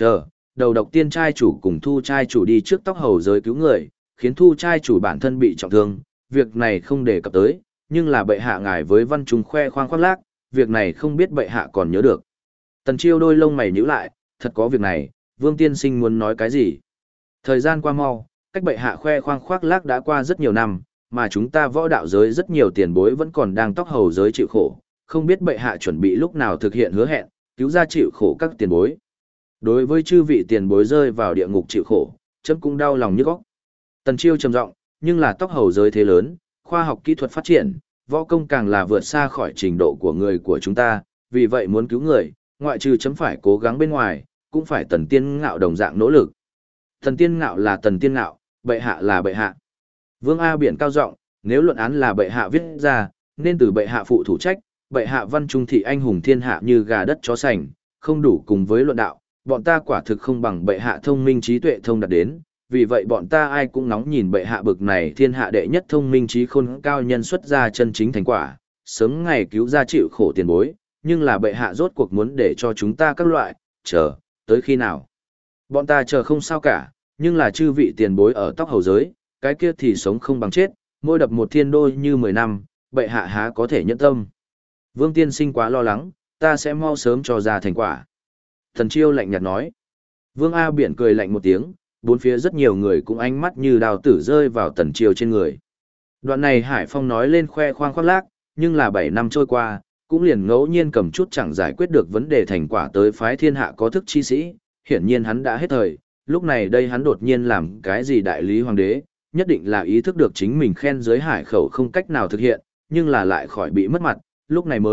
đầu độc tiên trai chủ cùng Thu trai chủ đi trước tóc hầu giới cứu người, khiến Thu trai chủ bản thân bị trọng thương, việc này không đề cập tới, nhưng là bệ hạ ngài với văn chúng khoe khoang khoác lác, việc này không biết bệ hạ còn nhớ được. Tần Chiêu đôi lông mày nhíu lại, thật có việc này, Vương tiên sinh muốn nói cái gì? Thời gian qua mau, cách bệ hạ khoe khoang khoác lác đã qua rất nhiều năm, mà chúng ta võ đạo giới rất nhiều tiền bối vẫn còn đang tóc hầu giới chịu khổ, không biết bệ hạ chuẩn bị lúc nào thực hiện hứa hẹn, cứu ra chịu khổ các tiền bối. Đối với chư vị tiền bối rơi vào địa ngục chịu khổ, chấm cũng đau lòng nhức óc. Tần Chiêu trầm giọng, nhưng là tóc hầu giới thế lớn, khoa học kỹ thuật phát triển, võ công càng là vượt xa khỏi trình độ của người của chúng ta, vì vậy muốn cứu người, ngoại trừ chấm phải cố gắng bên ngoài, cũng phải Tần Tiên Ngạo đồng dạng nỗ lực. Tần Tiên Ngạo là Tần Tiên Ngạo, bệ hạ là bệ hạ. Vương A Biển cao giọng, nếu luận án là bệ hạ viết ra, nên từ bệ hạ phụ thủ trách, bệ hạ văn trung thị anh hùng thiên hạ như gà đất chó sành, không đủ cùng với luận đạo, bọn ta quả thực không bằng bệ hạ thông minh trí tuệ thông đạt đến, vì vậy bọn ta ai cũng nóng nhìn bệ hạ bực này thiên hạ đệ nhất thông minh trí khôn cao nhân xuất ra chân chính thành quả, sớm ngày cứu ra chịu khổ tiền bối, nhưng là bệ hạ rốt cuộc muốn để cho chúng ta các loại, chờ, tới khi nào. Bọn ta chờ không sao cả, nhưng là chư vị tiền bối ở tóc hầu giới, cái kia thì sống không bằng chết, mỗi đập một thiên đô như 10 năm, bệ hạ há có thể nhẫn tâm. Vương tiên sinh quá lo lắng, ta sẽ mau sớm cho ra thành quả. Tần Chiêu lạnh nhạt nói. Vương A Biển cười lạnh một tiếng, bốn phía rất nhiều người cũng ánh mắt như đào tử rơi vào Tần Chiêu trên người. Đoạn này Hải Phong nói lên khoe khoang khoác lác, nhưng là 7 năm trôi qua, cũng liền ngẫu nhiên cầm chút chẳng giải quyết được vấn đề thành quả tới phái thiên hạ có thức chi sĩ, hiển nhiên hắn đã hết thời, lúc này đây hắn đột nhiên làm cái gì đại lý hoàng đế, nhất định là ý thức được chính mình khen giới hải khẩu không cách nào thực hiện, nhưng là lại khỏi bị mất mặt, lúc này mới,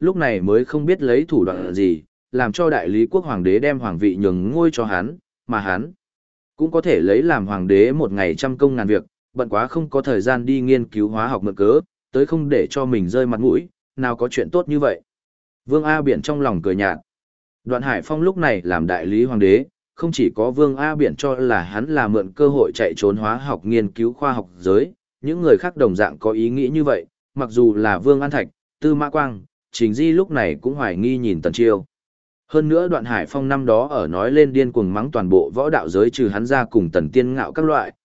lúc này mới không biết lấy thủ đoạn gì, làm cho đại lý quốc hoàng đế đem hoàng vị nhường ngôi cho hắn, mà hắn cũng có thể lấy làm hoàng đế một ngày trăm công ngàn việc, bận quá không có thời gian đi nghiên cứu hóa học mượn cớ, tới không để cho mình rơi mặt mũi, nào có chuyện tốt như vậy. Vương A Biển trong lòng cười nhạt. Đoạn Hải Phong lúc này làm đại lý hoàng đế, không chỉ có Vương A Biển cho là hắn là mượn cơ hội chạy trốn hóa học nghiên cứu khoa học giới, những người khác đồng dạng có ý nghĩ như vậy, mặc dù là Vương An Thạch, Tư Mã Quang, Trình Di lúc này cũng hoài nghi nhìn Tần Chiêu. Hơn nữa Đoạn Hải Phong năm đó ở nói lên điên cuồng mắng toàn bộ võ đạo giới trừ hắn ra cùng Tần Tiên Ngạo các loại,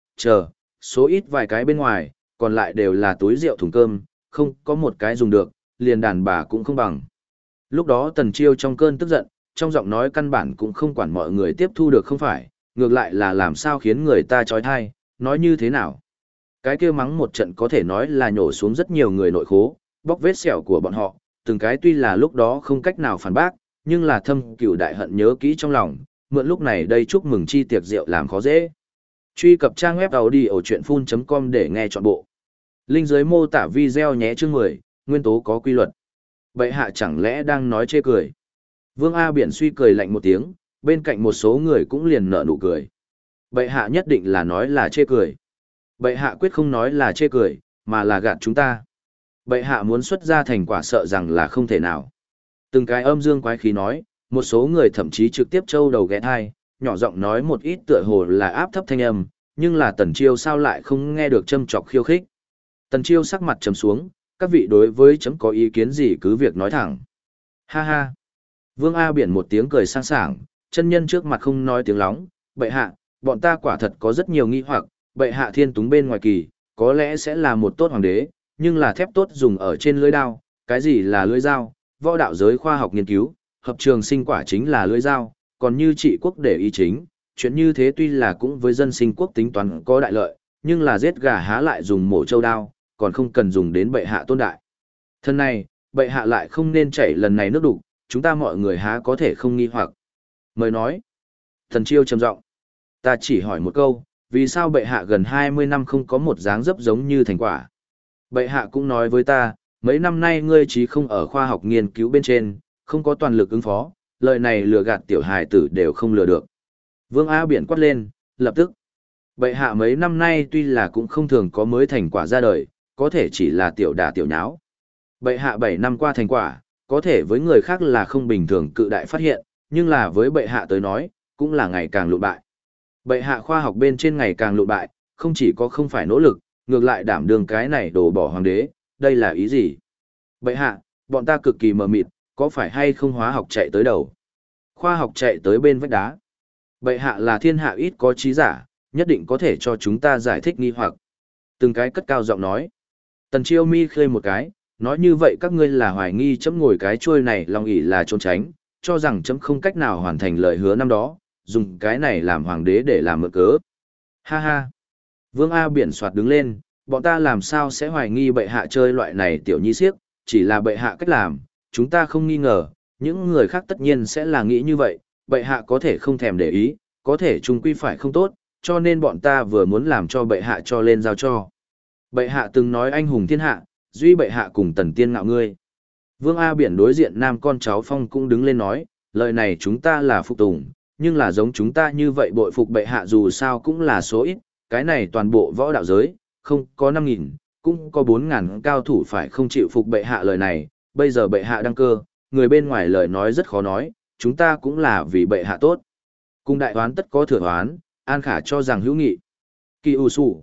số ít vài cái bên ngoài, còn lại đều là túi rượu thùng cơm, không có một cái dùng được, liền đàn bà cũng không bằng. Lúc đó Tần Chiêu trong cơn tức giận, trong giọng nói căn bản cũng không quản mọi người tiếp thu được không phải, ngược lại là làm sao khiến người ta trói thai, nói như thế nào. Cái kia mắng một trận có thể nói là nhổ xuống rất nhiều người nội khố, bóc vết sẹo của bọn họ, từng cái tuy là lúc đó không cách nào phản bác, nhưng là thâm cửu đại hận nhớ kỹ trong lòng, mượn lúc này đây chúc mừng chi tiệc rượu làm khó dễ. Truy cập trang web audiochuyenphun.com để nghe trọn bộ. Link dưới mô tả video nhé. Chương 10, nguyên tố có quy luật. Bệ hạ chẳng lẽ đang nói chê cười. Vương A Biển suy cười lạnh một tiếng, bên cạnh một số người cũng liền nở nụ cười. Bệ hạ nhất định là nói là chê cười. Bệ hạ quyết không nói là chê cười, mà là gạt chúng ta. Bệ hạ muốn xuất ra thành quả sợ rằng là không thể nào. Từng cái âm dương quái khí nói, một số người thậm chí trực tiếp trâu đầu ghé thai, nhỏ giọng nói một ít tựa hồ là áp thấp thanh âm, nhưng là Tần Chiêu sao lại không nghe được châm chọc khiêu khích. Tần Chiêu sắc mặt trầm xuống, các vị đối với chấm có ý kiến gì cứ việc nói thẳng. Ha ha. Vương A Biển một tiếng cười sang sảng, chân nhân trước mặt không nói tiếng lóng, bệ hạ, bọn ta quả thật có rất nhiều nghi hoặc, bệ hạ thiên túng bên ngoài kỳ, có lẽ sẽ là một tốt hoàng đế, nhưng là thép tốt dùng ở trên lưỡi đao, cái gì là lưỡi dao, võ đạo giới khoa học nghiên cứu, hợp trường sinh quả chính là lưỡi dao, còn như trị quốc để ý chính, chuyện như thế tuy là cũng với dân sinh quốc tính toán có đại lợi, nhưng là giết gà há lại dùng mổ châu đao, còn không cần dùng đến bệ hạ tôn đại. Thân này, bệ hạ lại không nên chảy lần này nước đục, chúng ta mọi người há có thể không nghi hoặc. Mời nói. Thần Chiêu trầm giọng, ta chỉ hỏi một câu, vì sao bệ hạ gần 20 năm không có một dáng dấp giống như thành quả? Bệ hạ cũng nói với ta, mấy năm nay ngươi chí không ở khoa học nghiên cứu bên trên, không có toàn lực ứng phó, lời này lừa gạt tiểu hài tử đều không lừa được. Vương A Biển quát lên, lập tức. Bệ hạ mấy năm nay tuy là cũng không thường có mới thành quả ra đời, có thể chỉ là tiểu đả tiểu nháo. Bệ hạ 7 năm qua thành quả, có thể với người khác là không bình thường cự đại phát hiện, nhưng là với bệ hạ tới nói, cũng là ngày càng lụn bại. Bệ hạ khoa học bên trên ngày càng lụn bại, không chỉ có không phải nỗ lực, ngược lại đảm đương cái này đổ bỏ hoàng đế, đây là ý gì? Bệ hạ, bọn ta cực kỳ mờ mịt, có phải hay không hóa học chạy tới đầu? Khoa học chạy tới bên vách đá. Bệ hạ là thiên hạ ít có trí giả, nhất định có thể cho chúng ta giải thích nghi hoặc. Từng cái cất cao giọng nói. Tần Chiêu mi khơi một cái, nói như vậy các ngươi là hoài nghi chấm ngồi cái chuôi này lòng ỷ là trốn tránh, cho rằng chấm không cách nào hoàn thành lời hứa năm đó, dùng cái này làm hoàng đế để làm mượn cớ. Ha ha. Vương A Biển soạt đứng lên, bọn ta làm sao sẽ hoài nghi bệ hạ chơi loại này tiểu nhi siếc, chỉ là bệ hạ cách làm, chúng ta không nghi ngờ, những người khác tất nhiên sẽ là nghĩ như vậy, bệ hạ có thể không thèm để ý, có thể chung quy phải không tốt, cho nên bọn ta vừa muốn làm cho bệ hạ cho lên giao cho. Bệ hạ từng nói anh hùng thiên hạ, duy bệ hạ cùng Tần Tiên Ngạo ngươi. Vương A Biển đối diện nam con cháu Phong cũng đứng lên nói, lời này chúng ta là phục tùng, nhưng là giống chúng ta như vậy bội phục bệ hạ dù sao cũng là số ít, cái này toàn bộ võ đạo giới, không có 5.000, cũng có 4.000 cao thủ phải không chịu phục bệ hạ lời này, bây giờ bệ hạ đăng cơ, người bên ngoài lời nói rất khó nói, chúng ta cũng là vì bệ hạ tốt. Cùng đại hoán tất có thừa hoán, An Khả cho rằng hữu nghị. Kỳ ủ sủ.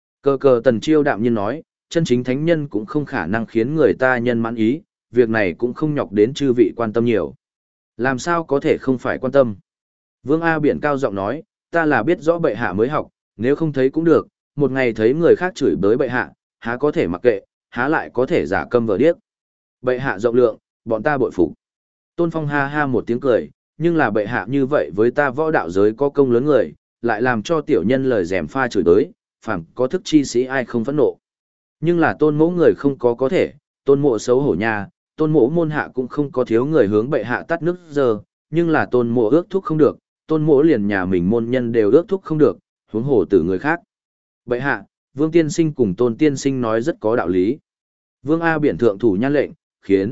Cờ Tần Chiêu đạm nhiên nói, chân chính thánh nhân cũng không khả năng khiến người ta nhân mãn ý, việc này cũng không nhọc đến chư vị quan tâm nhiều. Làm sao có thể không phải quan tâm? Vương A Biển cao giọng nói, ta là biết rõ bệ hạ mới học, nếu không thấy cũng được, một ngày thấy người khác chửi bới bệ hạ, há có thể mặc kệ, há lại có thể giả câm vờ điếc. Bệ hạ rộng lượng, bọn ta bội phục. Tôn Phong ha ha một tiếng cười, nhưng là bệ hạ như vậy với ta võ đạo giới có công lớn người, lại làm cho tiểu nhân lời dèm pha chửi bới, phàm có thức chi sĩ ai không phẫn nộ. Nhưng là tôn mỗ người không có thể, tôn mộ xấu hổ nha, tôn mộ môn hạ cũng không có thiếu người hướng bệ hạ tắt nước giờ, nhưng là tôn mộ ước thúc không được, tôn mộ liền nhà mình môn nhân đều ước thúc không được, huống hồ từ người khác. Bệ hạ, Vương Tiên Sinh cùng Tôn Tiên Sinh nói rất có đạo lý. Vương A Biển thượng thủ nhan lệnh, khiến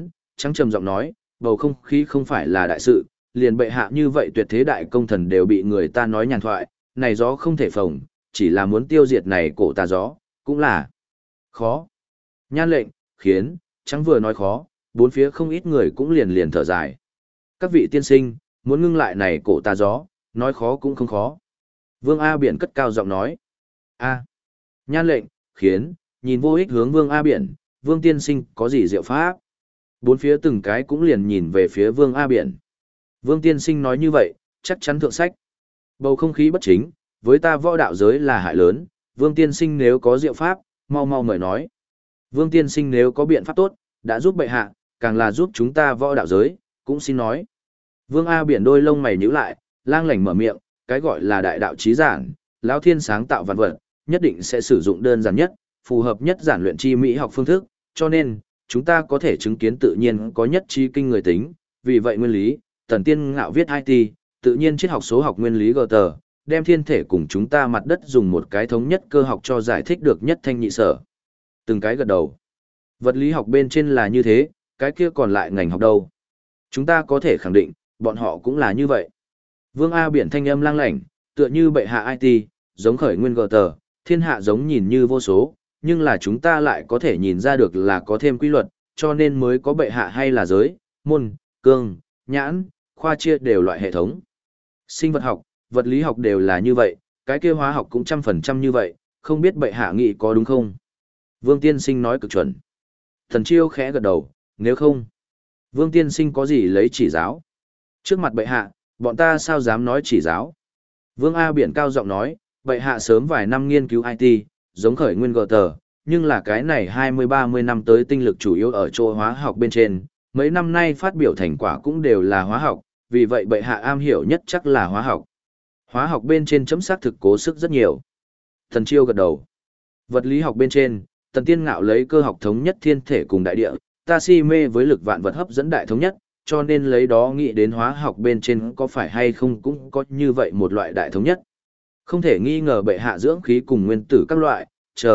trắng trầm giọng nói, bầu không khí không phải là đại sự, liền bệ hạ như vậy tuyệt thế đại công thần đều bị người ta nói nhàn thoại, này gió không thể phồng, chỉ là muốn tiêu diệt này cổ tà gió, cũng là khó. Nhan lệnh, khiến, trắng vừa nói khó, bốn phía không ít người cũng liền liền thở dài. Các vị tiên sinh, muốn ngưng lại này cổ tà gió, nói khó cũng không khó. Vương A Biển cất cao giọng nói. A. Nhan lệnh, khiến, nhìn vô ích hướng Vương A Biển, Vương tiên sinh có gì diệu pháp? Bốn phía từng cái cũng liền nhìn về phía Vương A Biển. Vương tiên sinh nói như vậy, chắc chắn thượng sách. Bầu không khí bất chính, với ta võ đạo giới là hại lớn, Vương tiên sinh nếu có diệu pháp, mau mau mời nói. Vương tiên sinh nếu có biện pháp tốt, đã giúp bệ hạ, càng là giúp chúng ta võ đạo giới, cũng xin nói. Vương A Biển đôi lông mày nhíu lại, lang lảnh mở miệng, cái gọi là đại đạo chí giản, lão thiên sáng tạo vạn vật, nhất định sẽ sử dụng đơn giản nhất, phù hợp nhất giản luyện chi mỹ học phương thức, cho nên, chúng ta có thể chứng kiến tự nhiên có nhất chi kinh người tính, vì vậy nguyên lý, Tần Tiên Ngạo viết IT, tự nhiên triết học số học nguyên lý GT, đem thiên thể cùng chúng ta mặt đất dùng một cái thống nhất cơ học cho giải thích được nhất thanh nhị sở. Từng cái gật đầu. Vật lý học bên trên là như thế, cái kia còn lại ngành học đâu? Chúng ta có thể khẳng định, bọn họ cũng là như vậy. Vương A Biển thanh âm lang lảnh, tựa như bệ hạ IT, giống khởi nguyên GT, thiên hạ giống nhìn như vô số, nhưng là chúng ta lại có thể nhìn ra được là có thêm quy luật, cho nên mới có bệ hạ hay là giới, môn, cương, nhãn, khoa chia đều loại hệ thống. Sinh vật học, vật lý học đều là như vậy, cái kia hóa học cũng 100% như vậy, không biết bệ hạ nghĩ có đúng không? Vương Tiên Sinh nói cực chuẩn. Thần Chiêu khẽ gật đầu, nếu không, Vương Tiên Sinh có gì lấy chỉ giáo? Trước mặt bệ hạ, bọn ta sao dám nói chỉ giáo? Vương A Biển cao giọng nói, bệ hạ sớm vài năm nghiên cứu IT, giống khởi nguyên GT, nhưng là cái này 20-30 năm tới tinh lực chủ yếu ở chỗ hóa học bên trên, mấy năm nay phát biểu thành quả cũng đều là hóa học, vì vậy bệ hạ am hiểu nhất chắc là hóa học. Hóa học bên trên chấm xác thực cố sức rất nhiều. Thần Chiêu gật đầu. Vật lý học bên trên, Tần Tiên Ngạo lấy cơ học thống nhất thiên thể cùng đại địa, ta si mê với lực vạn vật hấp dẫn đại thống nhất, cho nên lấy đó nghĩ đến hóa học bên trên có phải hay không cũng có như vậy một loại đại thống nhất. Không thể nghi ngờ bệ hạ dưỡng khí cùng nguyên tử các loại,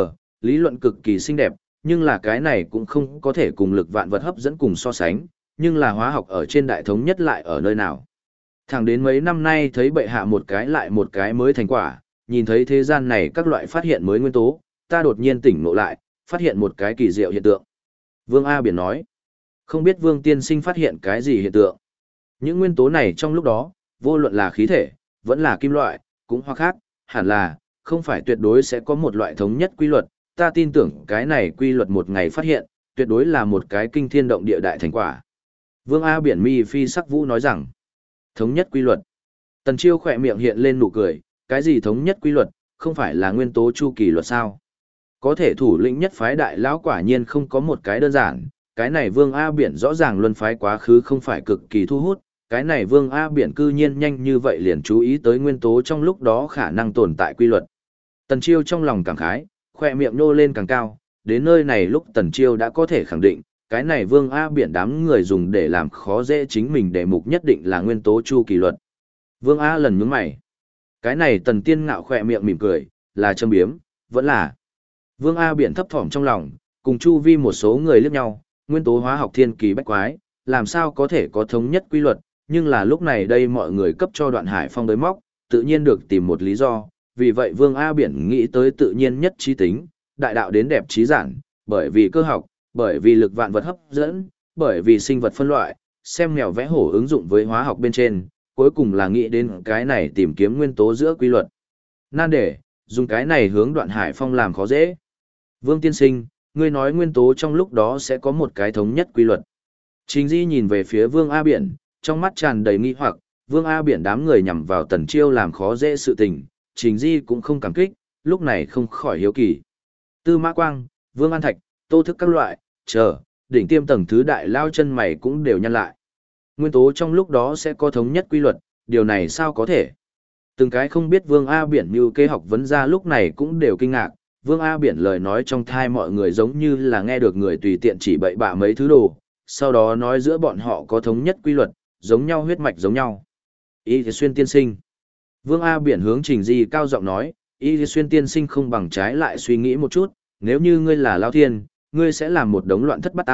lý luận cực kỳ xinh đẹp, nhưng là cái này cũng không có thể cùng lực vạn vật hấp dẫn cùng so sánh, nhưng là hóa học ở trên đại thống nhất lại ở nơi nào. Thẳng đến mấy năm nay thấy bệ hạ một cái lại một cái mới thành quả, nhìn thấy thế gian này các loại phát hiện mới nguyên tố, ta đột nhiên tỉnh ngộ lại, phát hiện một cái kỳ diệu hiện tượng. Vương A Biển nói, không biết Vương Tiên Sinh phát hiện cái gì hiện tượng. Những nguyên tố này trong lúc đó, vô luận là khí thể, vẫn là kim loại, cũng hoặc khác, hẳn là, không phải tuyệt đối sẽ có một loại thống nhất quy luật, ta tin tưởng cái này quy luật một ngày phát hiện, tuyệt đối là một cái kinh thiên động địa đại thành quả. Vương A Biển mi phi sắc vũ nói rằng, thống nhất quy luật. Tần Chiêu khỏe miệng hiện lên nụ cười, cái gì thống nhất quy luật, không phải là nguyên tố chu kỳ luật sao? Có thể thủ lĩnh nhất phái đại lão quả nhiên không có một cái đơn giản, cái này Vương A Biển rõ ràng luân phái quá khứ không phải cực kỳ thu hút, cái này Vương A Biển cư nhiên nhanh như vậy liền chú ý tới nguyên tố trong lúc đó khả năng tồn tại quy luật. Tần Chiêu trong lòng cảm khái, khỏe miệng nô lên càng cao, đến nơi này lúc Tần Chiêu đã có thể khẳng định, cái này Vương A Biển đám người dùng để làm khó dễ chính mình đề mục nhất định là nguyên tố chu kỳ luật. Vương A lần nhướng mày. Cái này Tần Tiên Ngạo khỏe miệng mỉm cười, là châm biếm, vẫn là. Vương A Biển thấp thỏm trong lòng, cùng chu vi một số người liếc nhau, nguyên tố hóa học thiên kỳ bách quái, làm sao có thể có thống nhất quy luật, nhưng là lúc này đây mọi người cấp cho Đoạn Hải Phong đối móc, tự nhiên được tìm một lý do, vì vậy Vương A Biển nghĩ tới tự nhiên nhất trí tính, đại đạo đến đẹp trí giản, bởi vì cơ học, bởi vì lực vạn vật hấp dẫn, bởi vì sinh vật phân loại, xem mèo vẽ hổ ứng dụng với hóa học bên trên, cuối cùng là nghĩ đến cái này tìm kiếm nguyên tố giữa quy luật. Nan để, dùng cái này hướng Đoạn Hải Phong làm khó dễ. Vương tiên sinh, ngươi nói nguyên tố trong lúc đó sẽ có một cái thống nhất quy luật. Trình Di nhìn về phía Vương A Biển, trong mắt tràn đầy nghi hoặc, Vương A Biển đám người nhằm vào Tần Chiêu làm khó dễ sự tình, Trình Di cũng không cảm kích, lúc này không khỏi hiếu kỳ. Tư Mã Quang, Vương An Thạch, Tô Thức các loại, đỉnh tiêm tầng thứ đại lao chân mày cũng đều nhăn lại. Nguyên tố trong lúc đó sẽ có thống nhất quy luật, điều này sao có thể? Từng cái không biết Vương A Biển như kế học vấn ra lúc này cũng đều kinh ngạc, Vương A Biển lời nói trong thai mọi người giống như là nghe được người tùy tiện chỉ bậy bạ mấy thứ đồ, sau đó nói giữa bọn họ có thống nhất quy luật, giống nhau huyết mạch giống nhau. Y Thế Xuyên tiên sinh. Vương A Biển hướng Trình Di cao giọng nói, Y Thế Xuyên tiên sinh không bằng trái lại suy nghĩ một chút, nếu như ngươi là Lao Thiên, ngươi sẽ làm một đống loạn thất bát ao,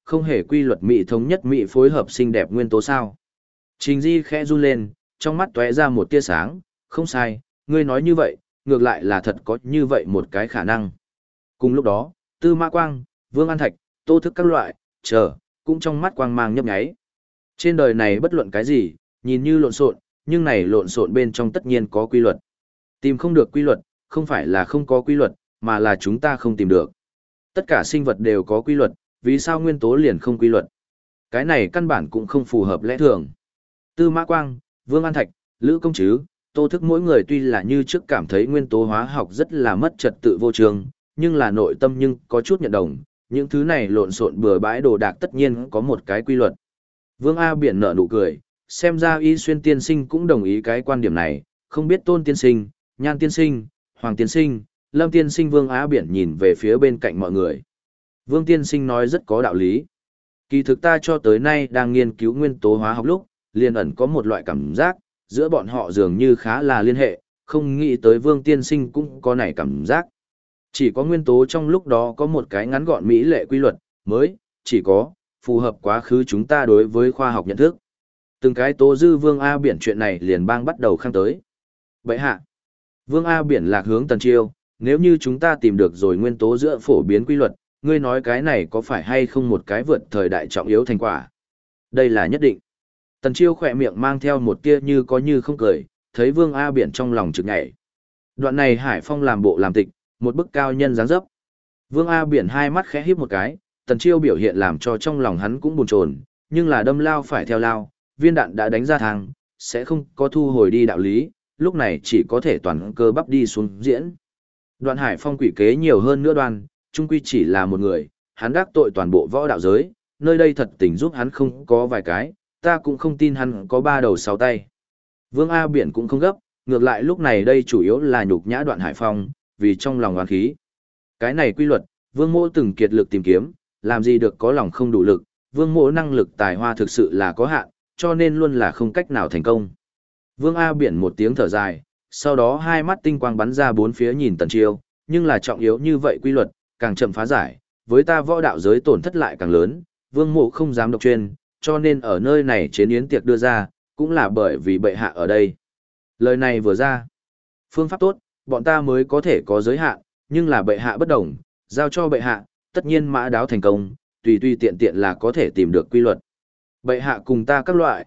không hề quy luật mỹ thống nhất mỹ phối hợp xinh đẹp nguyên tố sao? Trình Di khẽ run lên, trong mắt tóe ra một tia sáng, không sai, ngươi nói như vậy, ngược lại là thật có như vậy một cái khả năng. Cùng lúc đó, Tư Mã Quang, Vương An Thạch, Tô Thức các loại, cũng trong mắt quang mang nhấp nháy. Trên đời này bất luận cái gì, nhìn như lộn xộn, nhưng này lộn xộn bên trong tất nhiên có quy luật. Tìm không được quy luật, không phải là không có quy luật, mà là chúng ta không tìm được. Tất cả sinh vật đều có quy luật, vì sao nguyên tố liền không quy luật? Cái này căn bản cũng không phù hợp lẽ thường. Tư Mã Quang, Vương An Thạch, Lữ Công Trứ, Tô Thức mỗi người tuy là như trước cảm thấy nguyên tố hóa học rất là mất trật tự vô trường, nhưng là nội tâm nhưng có chút nhận đồng, những thứ này lộn xộn bừa bãi đồ đạc tất nhiên có một cái quy luật. Vương A Biển nở nụ cười, xem ra Y Xuyên tiên sinh cũng đồng ý cái quan điểm này, không biết Tôn tiên sinh, Nhan tiên sinh, Hoàng tiên sinh, Lâm tiên sinh. Vương A Biển nhìn về phía bên cạnh mọi người. Vương tiên sinh nói rất có đạo lý. Kỳ thực ta cho tới nay đang nghiên cứu nguyên tố hóa học lúc, liền ẩn có một loại cảm giác, giữa bọn họ dường như khá là liên hệ, không nghĩ tới Vương tiên sinh cũng có này cảm giác. Chỉ có nguyên tố trong lúc đó có một cái ngắn gọn mỹ lệ quy luật, mới, chỉ có, phù hợp quá khứ chúng ta đối với khoa học nhận thức. Từng cái tố dư Vương A Biển chuyện này liền bang bắt đầu khang tới. Vậy hạ, Vương A Biển lạc hướng Tần Chiêu, nếu như chúng ta tìm được rồi nguyên tố giữa phổ biến quy luật, ngươi nói cái này có phải hay không một cái vượt thời đại trọng yếu thành quả? Đây là nhất định. Tần Chiêu khỏe miệng mang theo một tia như có như không cười, thấy Vương A Biển trong lòng trực nhảy. Đoạn này Hải Phong làm bộ làm tịch, một bức cao nhân dáng dấp. Vương A Biển hai mắt khẽ híp một cái, Tần Chiêu biểu hiện làm cho trong lòng hắn cũng buồn chồn, nhưng là đâm lao phải theo lao, viên đạn đã đánh ra thang, sẽ không có thu hồi đi đạo lý, lúc này chỉ có thể toàn cơ bắp đi xuống diễn. Đoạn Hải Phong quỷ kế nhiều hơn nữa đoan, chung quy chỉ là một người, hắn đắc tội toàn bộ võ đạo giới, nơi đây thật tình giúp hắn không có vài cái, ta cũng không tin hắn có ba đầu sáu tay. Vương A Biển cũng không gấp, ngược lại lúc này đây chủ yếu là nhục nhã Đoạn Hải Phong, vì trong lòng oán khí. Cái này quy luật, Vương Mỗ từng kiệt lực tìm kiếm, làm gì được có lòng không đủ lực, Vương Mỗ năng lực tài hoa thực sự là có hạn, cho nên luôn là không cách nào thành công. Vương A Biển một tiếng thở dài, sau đó hai mắt tinh quang bắn ra bốn phía nhìn Tần Chiêu, nhưng là trọng yếu như vậy quy luật, càng chậm phá giải, với ta võ đạo giới tổn thất lại càng lớn, Vương Mộ không dám độc chuyên, cho nên ở nơi này chế yến tiệc đưa ra, cũng là bởi vì bệ hạ ở đây. Lời này vừa ra, phương pháp tốt, bọn ta mới có thể có giới hạn, nhưng là bệ hạ bất đồng, giao cho bệ hạ, tất nhiên mã đáo thành công, tùy tùy tiện tiện là có thể tìm được quy luật. Bệ hạ cùng ta các loại,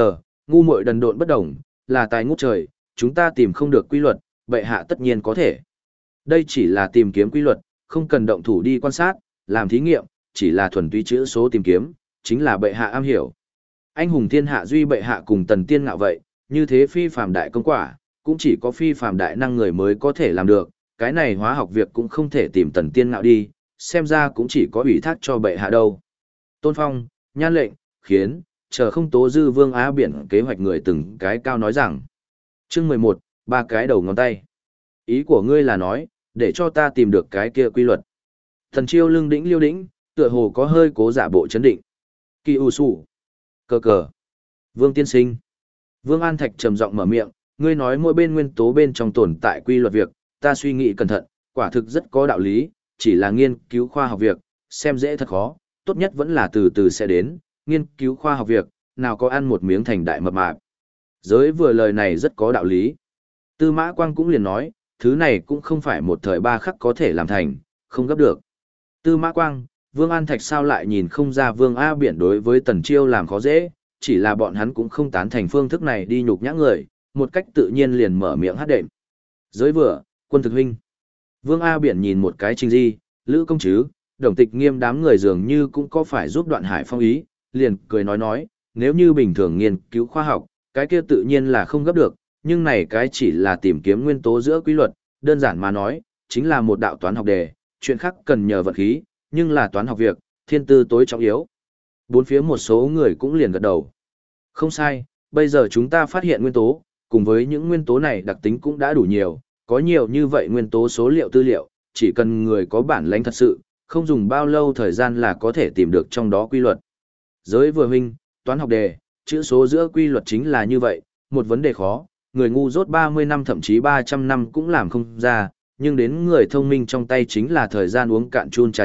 ngu muội đần độn bất đồng, là tài ngút trời, chúng ta tìm không được quy luật, bệ hạ tất nhiên có thể. Đây chỉ là tìm kiếm quy luật, không cần động thủ đi quan sát, làm thí nghiệm, chỉ là thuần túy chữ số tìm kiếm, chính là bệ hạ am hiểu. Anh hùng thiên hạ duy bệ hạ cùng Tần Tiên Ngạo vậy, như thế phi phàm đại công quả, cũng chỉ có phi phàm đại năng người mới có thể làm được, cái này hóa học việc cũng không thể tìm Tần Tiên Ngạo đi, xem ra cũng chỉ có ủy thác cho bệ hạ đâu. Tôn Phong, Nhan Lệnh, Khiến, không tố dư Vương Á Biển kế hoạch người từng cái cao nói rằng. Chương 11, ba cái đầu ngón tay. Ý của ngươi là nói, để cho ta tìm được cái kia quy luật. Thần Chiêu lưng đĩnh liêu đĩnh, tựa hồ có hơi cố giả bộ chấn định. Kỳ u sủ. Cờ cờ. Vương tiên sinh. Vương An Thạch trầm giọng mở miệng, ngươi nói mỗi bên nguyên tố bên trong tồn tại quy luật việc, ta suy nghĩ cẩn thận, quả thực rất có đạo lý, chỉ là nghiên cứu khoa học việc, xem dễ thật khó, tốt nhất vẫn là từ từ sẽ đến, nghiên cứu khoa học việc, nào có ăn một miếng thành đại mập mạp. Giới vừa lời này rất có đạo lý. Tư Mã Quang cũng liền nói, thứ này cũng không phải một thời ba khắc có thể làm thành, không gấp được. Tư Mã Quang, Vương An Thạch sao lại nhìn không ra Vương A Biển đối với Tần Chiêu làm khó dễ, chỉ là bọn hắn cũng không tán thành phương thức này đi nhục nhã người, một cách tự nhiên liền mở miệng hát đệm. Giới vừa, Quân thực huynh. Vương A Biển nhìn một cái Trình Di, Lữ Công Trứ, Đồng Tịch Nghiêm đám người dường như cũng có phải giúp Đoạn Hải Phong ý, liền cười nói, nếu như bình thường nghiên cứu khoa học, cái kia tự nhiên là không gấp được, nhưng này cái chỉ là tìm kiếm nguyên tố giữa quy luật, đơn giản mà nói, chính là một đạo toán học đề, chuyện khác cần nhờ vật khí, nhưng là toán học việc, thiên tư tối trọng yếu. Bốn phía một số người cũng liền gật đầu. Không sai, bây giờ chúng ta phát hiện nguyên tố, cùng với những nguyên tố này đặc tính cũng đã đủ nhiều, có nhiều như vậy nguyên tố số liệu tư liệu, chỉ cần người có bản lĩnh thật sự, không dùng bao lâu thời gian là có thể tìm được trong đó quy luật. Giới vừa huynh, toán học đề, chữ số giữa quy luật chính là như vậy, một vấn đề khó, người ngu dốt 30 năm thậm chí 300 năm cũng làm không ra, nhưng đến người thông minh trong tay chính là thời gian uống cạn chun trà chuyện,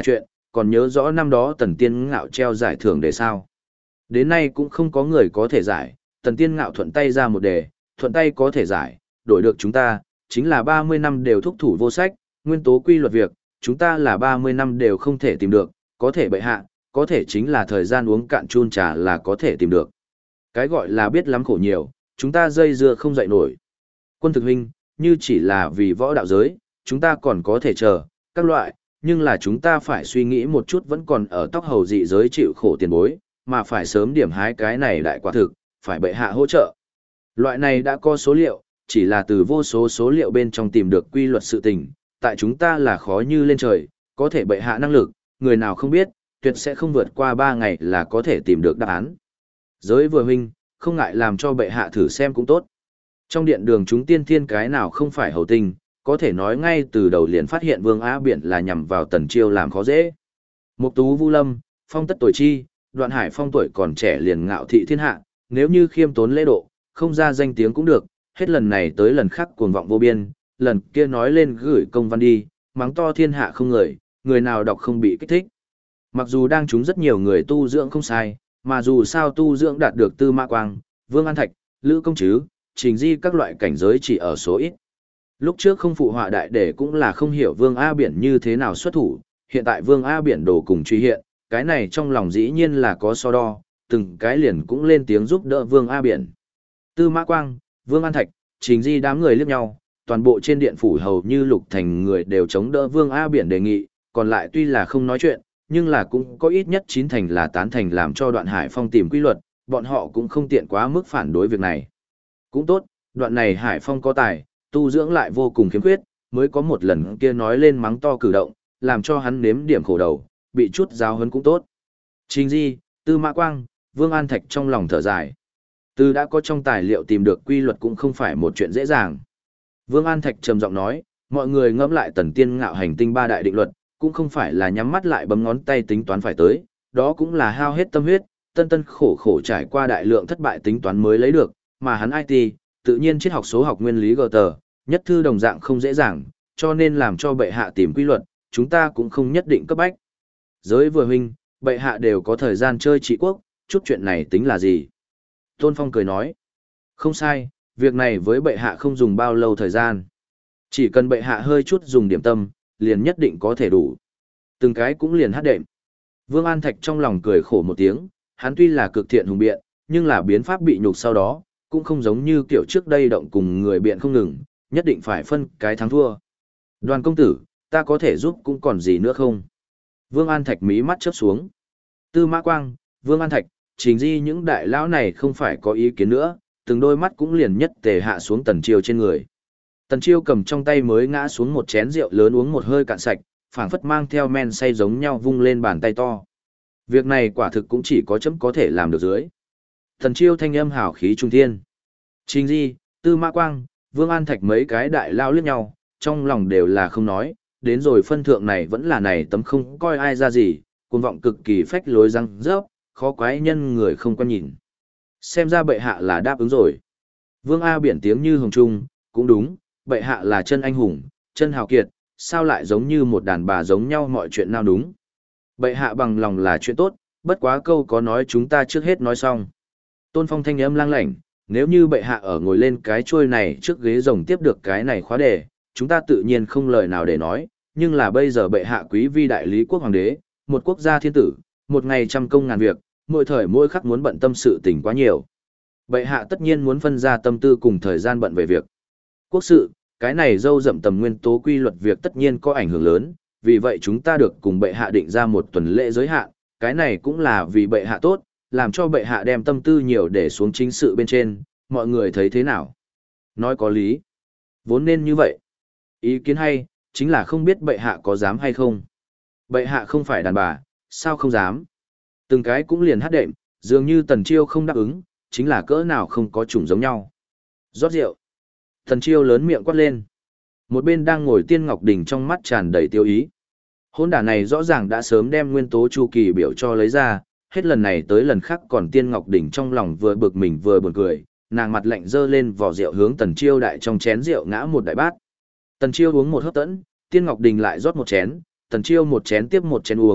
còn nhớ rõ năm đó Tần Tiên Ngạo treo giải thưởng đề sao. Đến nay cũng không có người có thể giải, Tần Tiên Ngạo thuận tay ra một đề, thuận tay có thể giải, đổi được chúng ta, chính là 30 năm đều thúc thủ vô sách, nguyên tố quy luật việc, chúng ta là 30 năm đều không thể tìm được, có thể bệ hạ, có thể chính là thời gian uống cạn chun trà là có thể tìm được. Cái gọi là biết lắm khổ nhiều, chúng ta dây dưa không dậy nổi. Quân thực huynh, như chỉ là vì võ đạo giới, chúng ta còn có thể chờ, các loại, nhưng là chúng ta phải suy nghĩ một chút vẫn còn ở tóc hầu dị giới chịu khổ tiền bối, mà phải sớm điểm hái cái này đại quả thực, phải bệ hạ hỗ trợ. Loại này đã có số liệu, chỉ là từ vô số số liệu bên trong tìm được quy luật sự tình, tại chúng ta là khó như lên trời, có thể bệ hạ năng lực, người nào không biết, tuyệt sẽ không vượt qua 3 ngày là có thể tìm được đáp án. Giới vừa huynh, không ngại làm cho bệ hạ thử xem cũng tốt. Trong điện đường chúng tiên thiên cái nào không phải hầu tinh, có thể nói ngay từ đầu liền phát hiện Vương Á Biển là nhằm vào Tần Chiêu làm khó dễ. Mục Tú Vu Lâm, Phong Tất Tuổi Chi, Đoạn Hải Phong tuổi còn trẻ liền ngạo thị thiên hạ, nếu như khiêm tốn lễ độ, không ra danh tiếng cũng được, hết lần này tới lần khác cuồng vọng vô biên, lần kia nói lên gửi công văn đi, mắng to thiên hạ không người nào đọc không bị kích thích. Mặc dù đang chúng rất nhiều người tu dưỡng không sai, mà dù sao tu dưỡng đạt được Tư Mã Quang, Vương An Thạch, Lữ Công Trứ, Trình Di các loại cảnh giới chỉ ở số ít. Lúc trước không phụ họa đại để cũng là không hiểu Vương A Biển như thế nào xuất thủ, hiện tại Vương A Biển đồ cùng truy hiện, cái này trong lòng dĩ nhiên là có so đo, từng cái liền cũng lên tiếng giúp đỡ Vương A Biển. Tư Mã Quang, Vương An Thạch, Trình Di đám người liếc nhau, toàn bộ trên điện phủ hầu như lục thành người đều chống đỡ Vương A Biển đề nghị, còn lại tuy là không nói chuyện, nhưng là cũng có ít nhất 9 thành là tán thành làm cho Đoạn Hải Phong tìm quy luật, bọn họ cũng không tiện quá mức phản đối việc này. Cũng tốt, đoạn này Hải Phong có tài, tu dưỡng lại vô cùng khiếm khuyết, mới có một lần kia nói lên mắng to cử động, làm cho hắn nếm điểm khổ đầu, bị chút giáo huấn cũng tốt. Trình Di, Tư Mã Quang, Vương An Thạch trong lòng thở dài. Từ đã có trong tài liệu tìm được quy luật cũng không phải một chuyện dễ dàng. Vương An Thạch trầm giọng nói, mọi người ngẫm lại Tần Tiên Ngạo hành tinh 3 đại định luật, cũng không phải là nhắm mắt lại bấm ngón tay tính toán phải tới, đó cũng là hao hết tâm huyết, tân tân khổ khổ trải qua đại lượng thất bại tính toán mới lấy được, mà hắn IT, tự nhiên triết học số học nguyên lý GT, nhất thư đồng dạng không dễ dàng, cho nên làm cho bệ hạ tìm quy luật, chúng ta cũng không nhất định cấp bách. Giới vừa huynh, bệ hạ đều có thời gian chơi trị quốc, chút chuyện này tính là gì? Tôn Phong cười nói, không sai, việc này với bệ hạ không dùng bao lâu thời gian. Chỉ cần bệ hạ hơi chút dùng điểm tâm, liền nhất định có thể đủ. Từng cái cũng liền hát đệm. Vương An Thạch trong lòng cười khổ một tiếng, hắn tuy là cực thiện hùng biện, nhưng là biến pháp bị nhục sau đó, cũng không giống như kiểu trước đây động cùng người biện không ngừng, nhất định phải phân cái thắng thua. Đoàn công tử, ta có thể giúp cũng còn gì nữa không? Vương An Thạch mí mắt chớp xuống. Tư Mã Quang, Vương An Thạch, Trình Di những đại lão này không phải có ý kiến nữa, từng đôi mắt cũng liền nhất tề hạ xuống Tần Chiêu trên người. Tần Chiêu cầm trong tay mới ngã xuống một chén rượu lớn uống một hơi cạn sạch, phảng phất mang theo men say giống nhau vung lên bàn tay to. Việc này quả thực cũng chỉ có chấm có thể làm được dưới. Tần Chiêu thanh âm hào khí trung thiên. Trình Di, Tư Mã Quang, Vương An Thạch mấy cái đại lao liếc nhau, trong lòng đều là không nói, đến rồi phân thượng này vẫn là này tấm không coi ai ra gì, cuồng vọng cực kỳ phách lối răng rớp, khó quái nhân người không quan nhìn. Xem ra bệ hạ là đáp ứng rồi. Vương A Biển tiếng như hồng trung, cũng đúng, bệ hạ là chân anh hùng, chân hào kiệt, sao lại giống như một đàn bà giống nhau mọi chuyện nào đúng. Bệ hạ bằng lòng là chuyện tốt, bất quá câu có nói chúng ta trước hết nói xong. Tôn Phong thanh âm lang lảnh, nếu như bệ hạ ở ngồi lên cái chuôi này trước ghế rồng tiếp được cái này khóa đề, chúng ta tự nhiên không lời nào để nói, nhưng là bây giờ bệ hạ quý vi đại lý quốc hoàng đế, một quốc gia thiên tử, một ngày trăm công ngàn việc, mỗi thời mỗi khắc muốn bận tâm sự tình quá nhiều. Bệ hạ tất nhiên muốn phân ra tâm tư cùng thời gian bận về việc. Quốc sự, cái này dâu dậm tầm nguyên tố quy luật việc tất nhiên có ảnh hưởng lớn, vì vậy chúng ta được cùng bệ hạ định ra một tuần lễ giới hạn, cái này cũng là vì bệ hạ tốt, làm cho bệ hạ đem tâm tư nhiều để xuống chính sự bên trên, mọi người thấy thế nào? Nói có lý. Vốn nên như vậy. Ý kiến hay, chính là không biết bệ hạ có dám hay không. Bệ hạ không phải đàn bà, sao không dám? Từng cái cũng liền hát đệm, dường như Tần Chiêu không đáp ứng, chính là cỡ nào không có chủng giống nhau. Rót rượu. Tần Chiêu lớn miệng quát lên. Một bên đang ngồi Tiên Ngọc Đình trong mắt tràn đầy tiêu ý. Hôn đả này rõ ràng đã sớm đem nguyên tố chu kỳ biểu cho lấy ra, hết lần này tới lần khác còn Tiên Ngọc Đình trong lòng vừa bực mình vừa buồn cười, nàng mặt lạnh dơ lên vò rượu hướng Tần Chiêu đại trong chén rượu ngã một đại bát. Tần Chiêu uống một hớp tẫn, Tiên Ngọc Đình lại rót một chén, Tần Chiêu một chén tiếp một chén uống,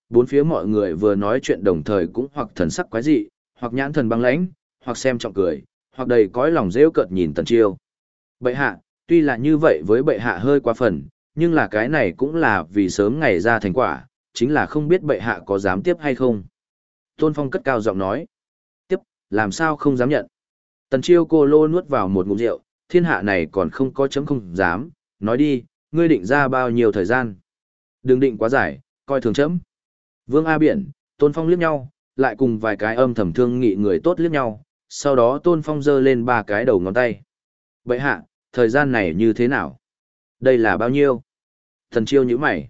bốn phía mọi người vừa nói chuyện đồng thời cũng hoặc thần sắc quái dị, hoặc nhãn thần băng lãnh, hoặc xem trọng cười, hoặc đầy cõi lòng rêu cợt nhìn Tần Chiêu. Bệ hạ, tuy là như vậy với bệ hạ hơi quá phần, nhưng là cái này cũng là vì sớm ngày ra thành quả, chính là không biết bệ hạ có dám tiếp hay không. Tôn Phong cất cao giọng nói. Tiếp, làm sao không dám nhận. Tần Chiêu cô lô nuốt vào một ngụm rượu, thiên hạ này còn không có chấm không dám, nói đi, ngươi định ra bao nhiêu thời gian. Đừng định quá dài, coi thường chấm. Vương A Biển, Tôn Phong liếc nhau, lại cùng vài cái âm thầm thương nghị người tốt liếc nhau, sau đó Tôn Phong giơ lên ba cái đầu ngón tay. Bệ hạ, thời gian này như thế nào? Đây là bao nhiêu? Thần Chiêu nhíu mày.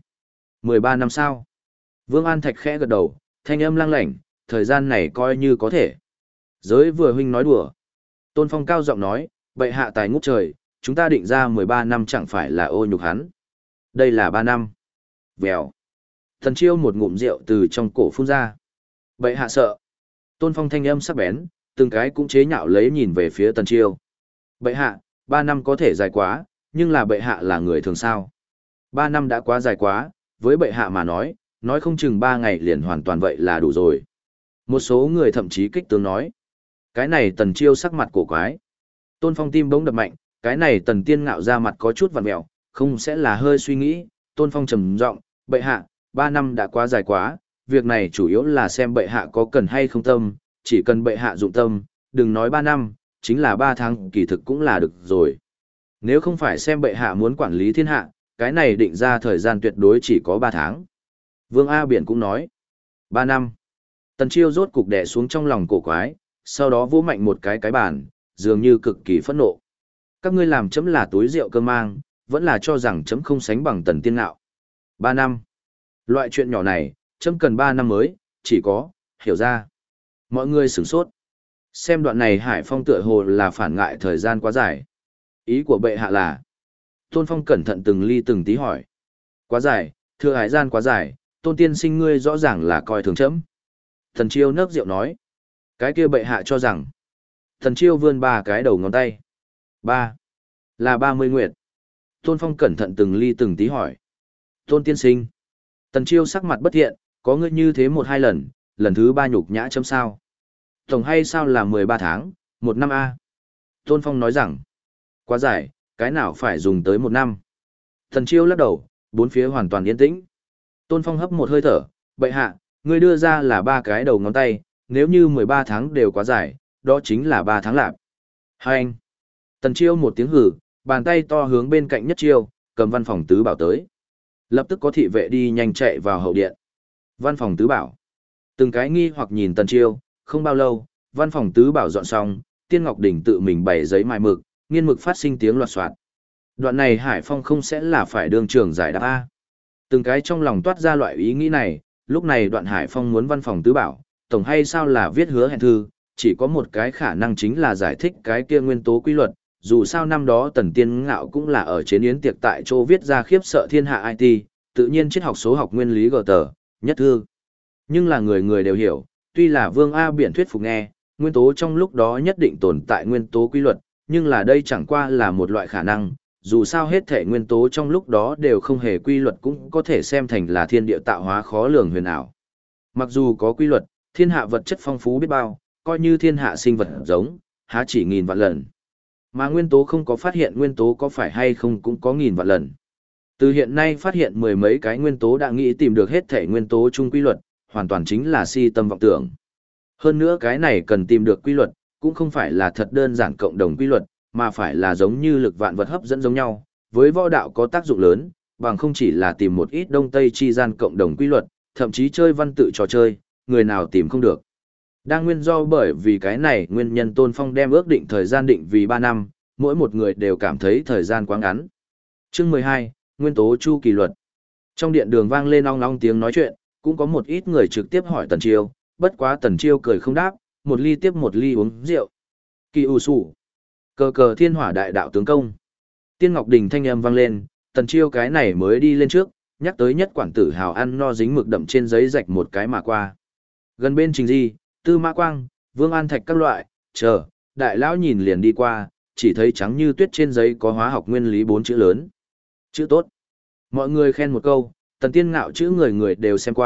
13 năm sao? Vương An Thạch khẽ gật đầu, thanh âm lăng lảnh, thời gian này coi như có thể. Giới vừa huynh nói đùa. Tôn Phong cao giọng nói, bệ hạ tài ngút trời, chúng ta định ra 13 năm chẳng phải là ô nhục hắn. Đây là 3 năm. Vèo. Thần Chiêu một ngụm rượu từ trong cổ phun ra. Bệ hạ sợ. Tôn Phong thanh âm sắc bén, từng cái cũng chế nhạo lấy nhìn về phía Tần Chiêu. Bệ hạ, 3 năm có thể dài quá, nhưng là bệ hạ là người thường sao. 3 năm đã quá dài quá, với bệ hạ mà nói không chừng 3 ngày liền hoàn toàn vậy là đủ rồi. Một số người thậm chí kích tướng nói. Cái này Tần Chiêu sắc mặt cổ quái. Tôn Phong tim bỗng đập mạnh, cái này Tần Tiên Ngạo ra mặt có chút vặn mẹo, không sẽ là hơi suy nghĩ. Tôn Phong trầm giọng, bệ hạ, 3 năm đã quá dài quá, việc này chủ yếu là xem bệ hạ có cần hay không tâm, chỉ cần bệ hạ dụng tâm, đừng nói 3 năm, chính là 3 tháng kỳ thực cũng là được rồi. Nếu không phải xem bệ hạ muốn quản lý thiên hạ, cái này định ra thời gian tuyệt đối chỉ có 3 tháng. Vương A Biển cũng nói, 3 năm. Tần Chiêu rốt cục đè xuống trong lòng cổ quái, sau đó vỗ mạnh một cái bàn, dường như cực kỳ phẫn nộ. Các ngươi làm chấm là túi rượu cơ mang, vẫn là cho rằng chấm không sánh bằng Tần Tiên Ngạo. 3 năm. Loại chuyện nhỏ này, chấm cần 3 năm mới, chỉ có, hiểu ra. Mọi người sửng sốt. Xem đoạn này Hải Phong tựa hồ là phản ngại thời gian quá dài. Ý của bệ hạ là. Tôn Phong cẩn thận từng ly từng tí hỏi. Quá dài, thưa hải gian quá dài, Tôn tiên sinh ngươi rõ ràng là coi thường chấm. Thần Chiêu nấc rượu nói. Cái kia bệ hạ cho rằng. Thần Chiêu vươn ba cái đầu ngón tay. 3. Là 30 nguyệt. Tôn Phong cẩn thận từng ly từng tí hỏi. Tôn tiên sinh. Tần Chiêu sắc mặt bất thiện, có ngươi như thế 1-2 lần, lần thứ 3 nhục nhã chấm sao. Tổng hay sao là 13 tháng, 1 năm A. Tôn Phong nói rằng, quá dài, cái nào phải dùng tới 1 năm. Tần Chiêu lắc đầu, bốn phía hoàn toàn yên tĩnh. Tôn Phong hấp một hơi thở, bệ hạ, ngươi đưa ra là 3 cái đầu ngón tay, nếu như 13 tháng đều quá dài, đó chính là 3 tháng lạp. Hai anh. Tần Chiêu một tiếng hử, bàn tay to hướng bên cạnh Nhất Chiêu, cầm văn phòng tứ bảo tới. Lập tức có thị vệ đi nhanh chạy vào hậu điện. Văn phòng tứ bảo. Từng cái nghi hoặc nhìn Tần Chiêu, không bao lâu, văn phòng tứ bảo dọn xong, Tiên Ngọc Đình tự mình bày giấy mài mực, nghiên mực phát sinh tiếng loạt soạt. Đoạn này Hải Phong không sẽ là phải đương trường giải đáp A. Từng cái trong lòng toát ra loại ý nghĩ này, lúc này đoạn Hải Phong muốn văn phòng tứ bảo, tổng hay sao là viết hứa hẹn thư, chỉ có một cái khả năng chính là giải thích cái kia nguyên tố quy luật, dù sao năm đó Tần Tiên Ngạo cũng là ở chế yến tiệc tại chỗ viết ra khiếp sợ thiên hạ IT, tự nhiên triết học số học nguyên lý gờ tờ, nhất thư. Nhưng là người người đều hiểu, tuy là Vương A Biển thuyết phục nghe, nguyên tố trong lúc đó nhất định tồn tại nguyên tố quy luật, nhưng là đây chẳng qua là một loại khả năng, dù sao hết thể nguyên tố trong lúc đó đều không hề quy luật cũng có thể xem thành là thiên địa tạo hóa khó lường huyền ảo. Mặc dù có quy luật, thiên hạ vật chất phong phú biết bao, coi như thiên hạ sinh vật giống, há chỉ nghìn vạn lần. Mà nguyên tố không có phát hiện nguyên tố có phải hay không cũng có nghìn vạn lần. Từ hiện nay phát hiện mười mấy cái nguyên tố đã nghĩ tìm được hết thể nguyên tố chung quy luật, hoàn toàn chính là si tâm vọng tưởng. Hơn nữa cái này cần tìm được quy luật, cũng không phải là thật đơn giản cộng đồng quy luật, mà phải là giống như lực vạn vật hấp dẫn giống nhau, với võ đạo có tác dụng lớn, bằng không chỉ là tìm một ít đông tây chi gian cộng đồng quy luật, thậm chí chơi văn tự trò chơi, người nào tìm không được. Đang nguyên do bởi vì cái này nguyên nhân Tôn Phong đem ước định thời gian định vì 3 năm, mỗi một người đều cảm thấy thời gian quá ngắn. Chương 12, Nguyên tố chu kỳ luật. Trong điện đường vang lên ong ong tiếng nói chuyện, cũng có một ít người trực tiếp hỏi Tần Chiêu, bất quá Tần Chiêu cười không đáp, một ly tiếp một ly uống rượu. Kỳ ủ sủ. Cờ cờ thiên hỏa đại đạo tướng công. Tiên Ngọc Đình thanh âm vang lên, Tần Chiêu cái này mới đi lên trước, nhắc tới nhất quản tử hào ăn no dính mực đậm trên giấy rạch một cái mà qua. Gần bên Trình Di, Tư Mã Quang, Vương An Thạch các loại, chờ, đại lão nhìn liền đi qua, chỉ thấy trắng như tuyết trên giấy có hóa học nguyên lý 4 chữ lớn. Chữ tốt. Mọi người khen một câu, Tần Tiên Ngạo chữ người người đều xem qua,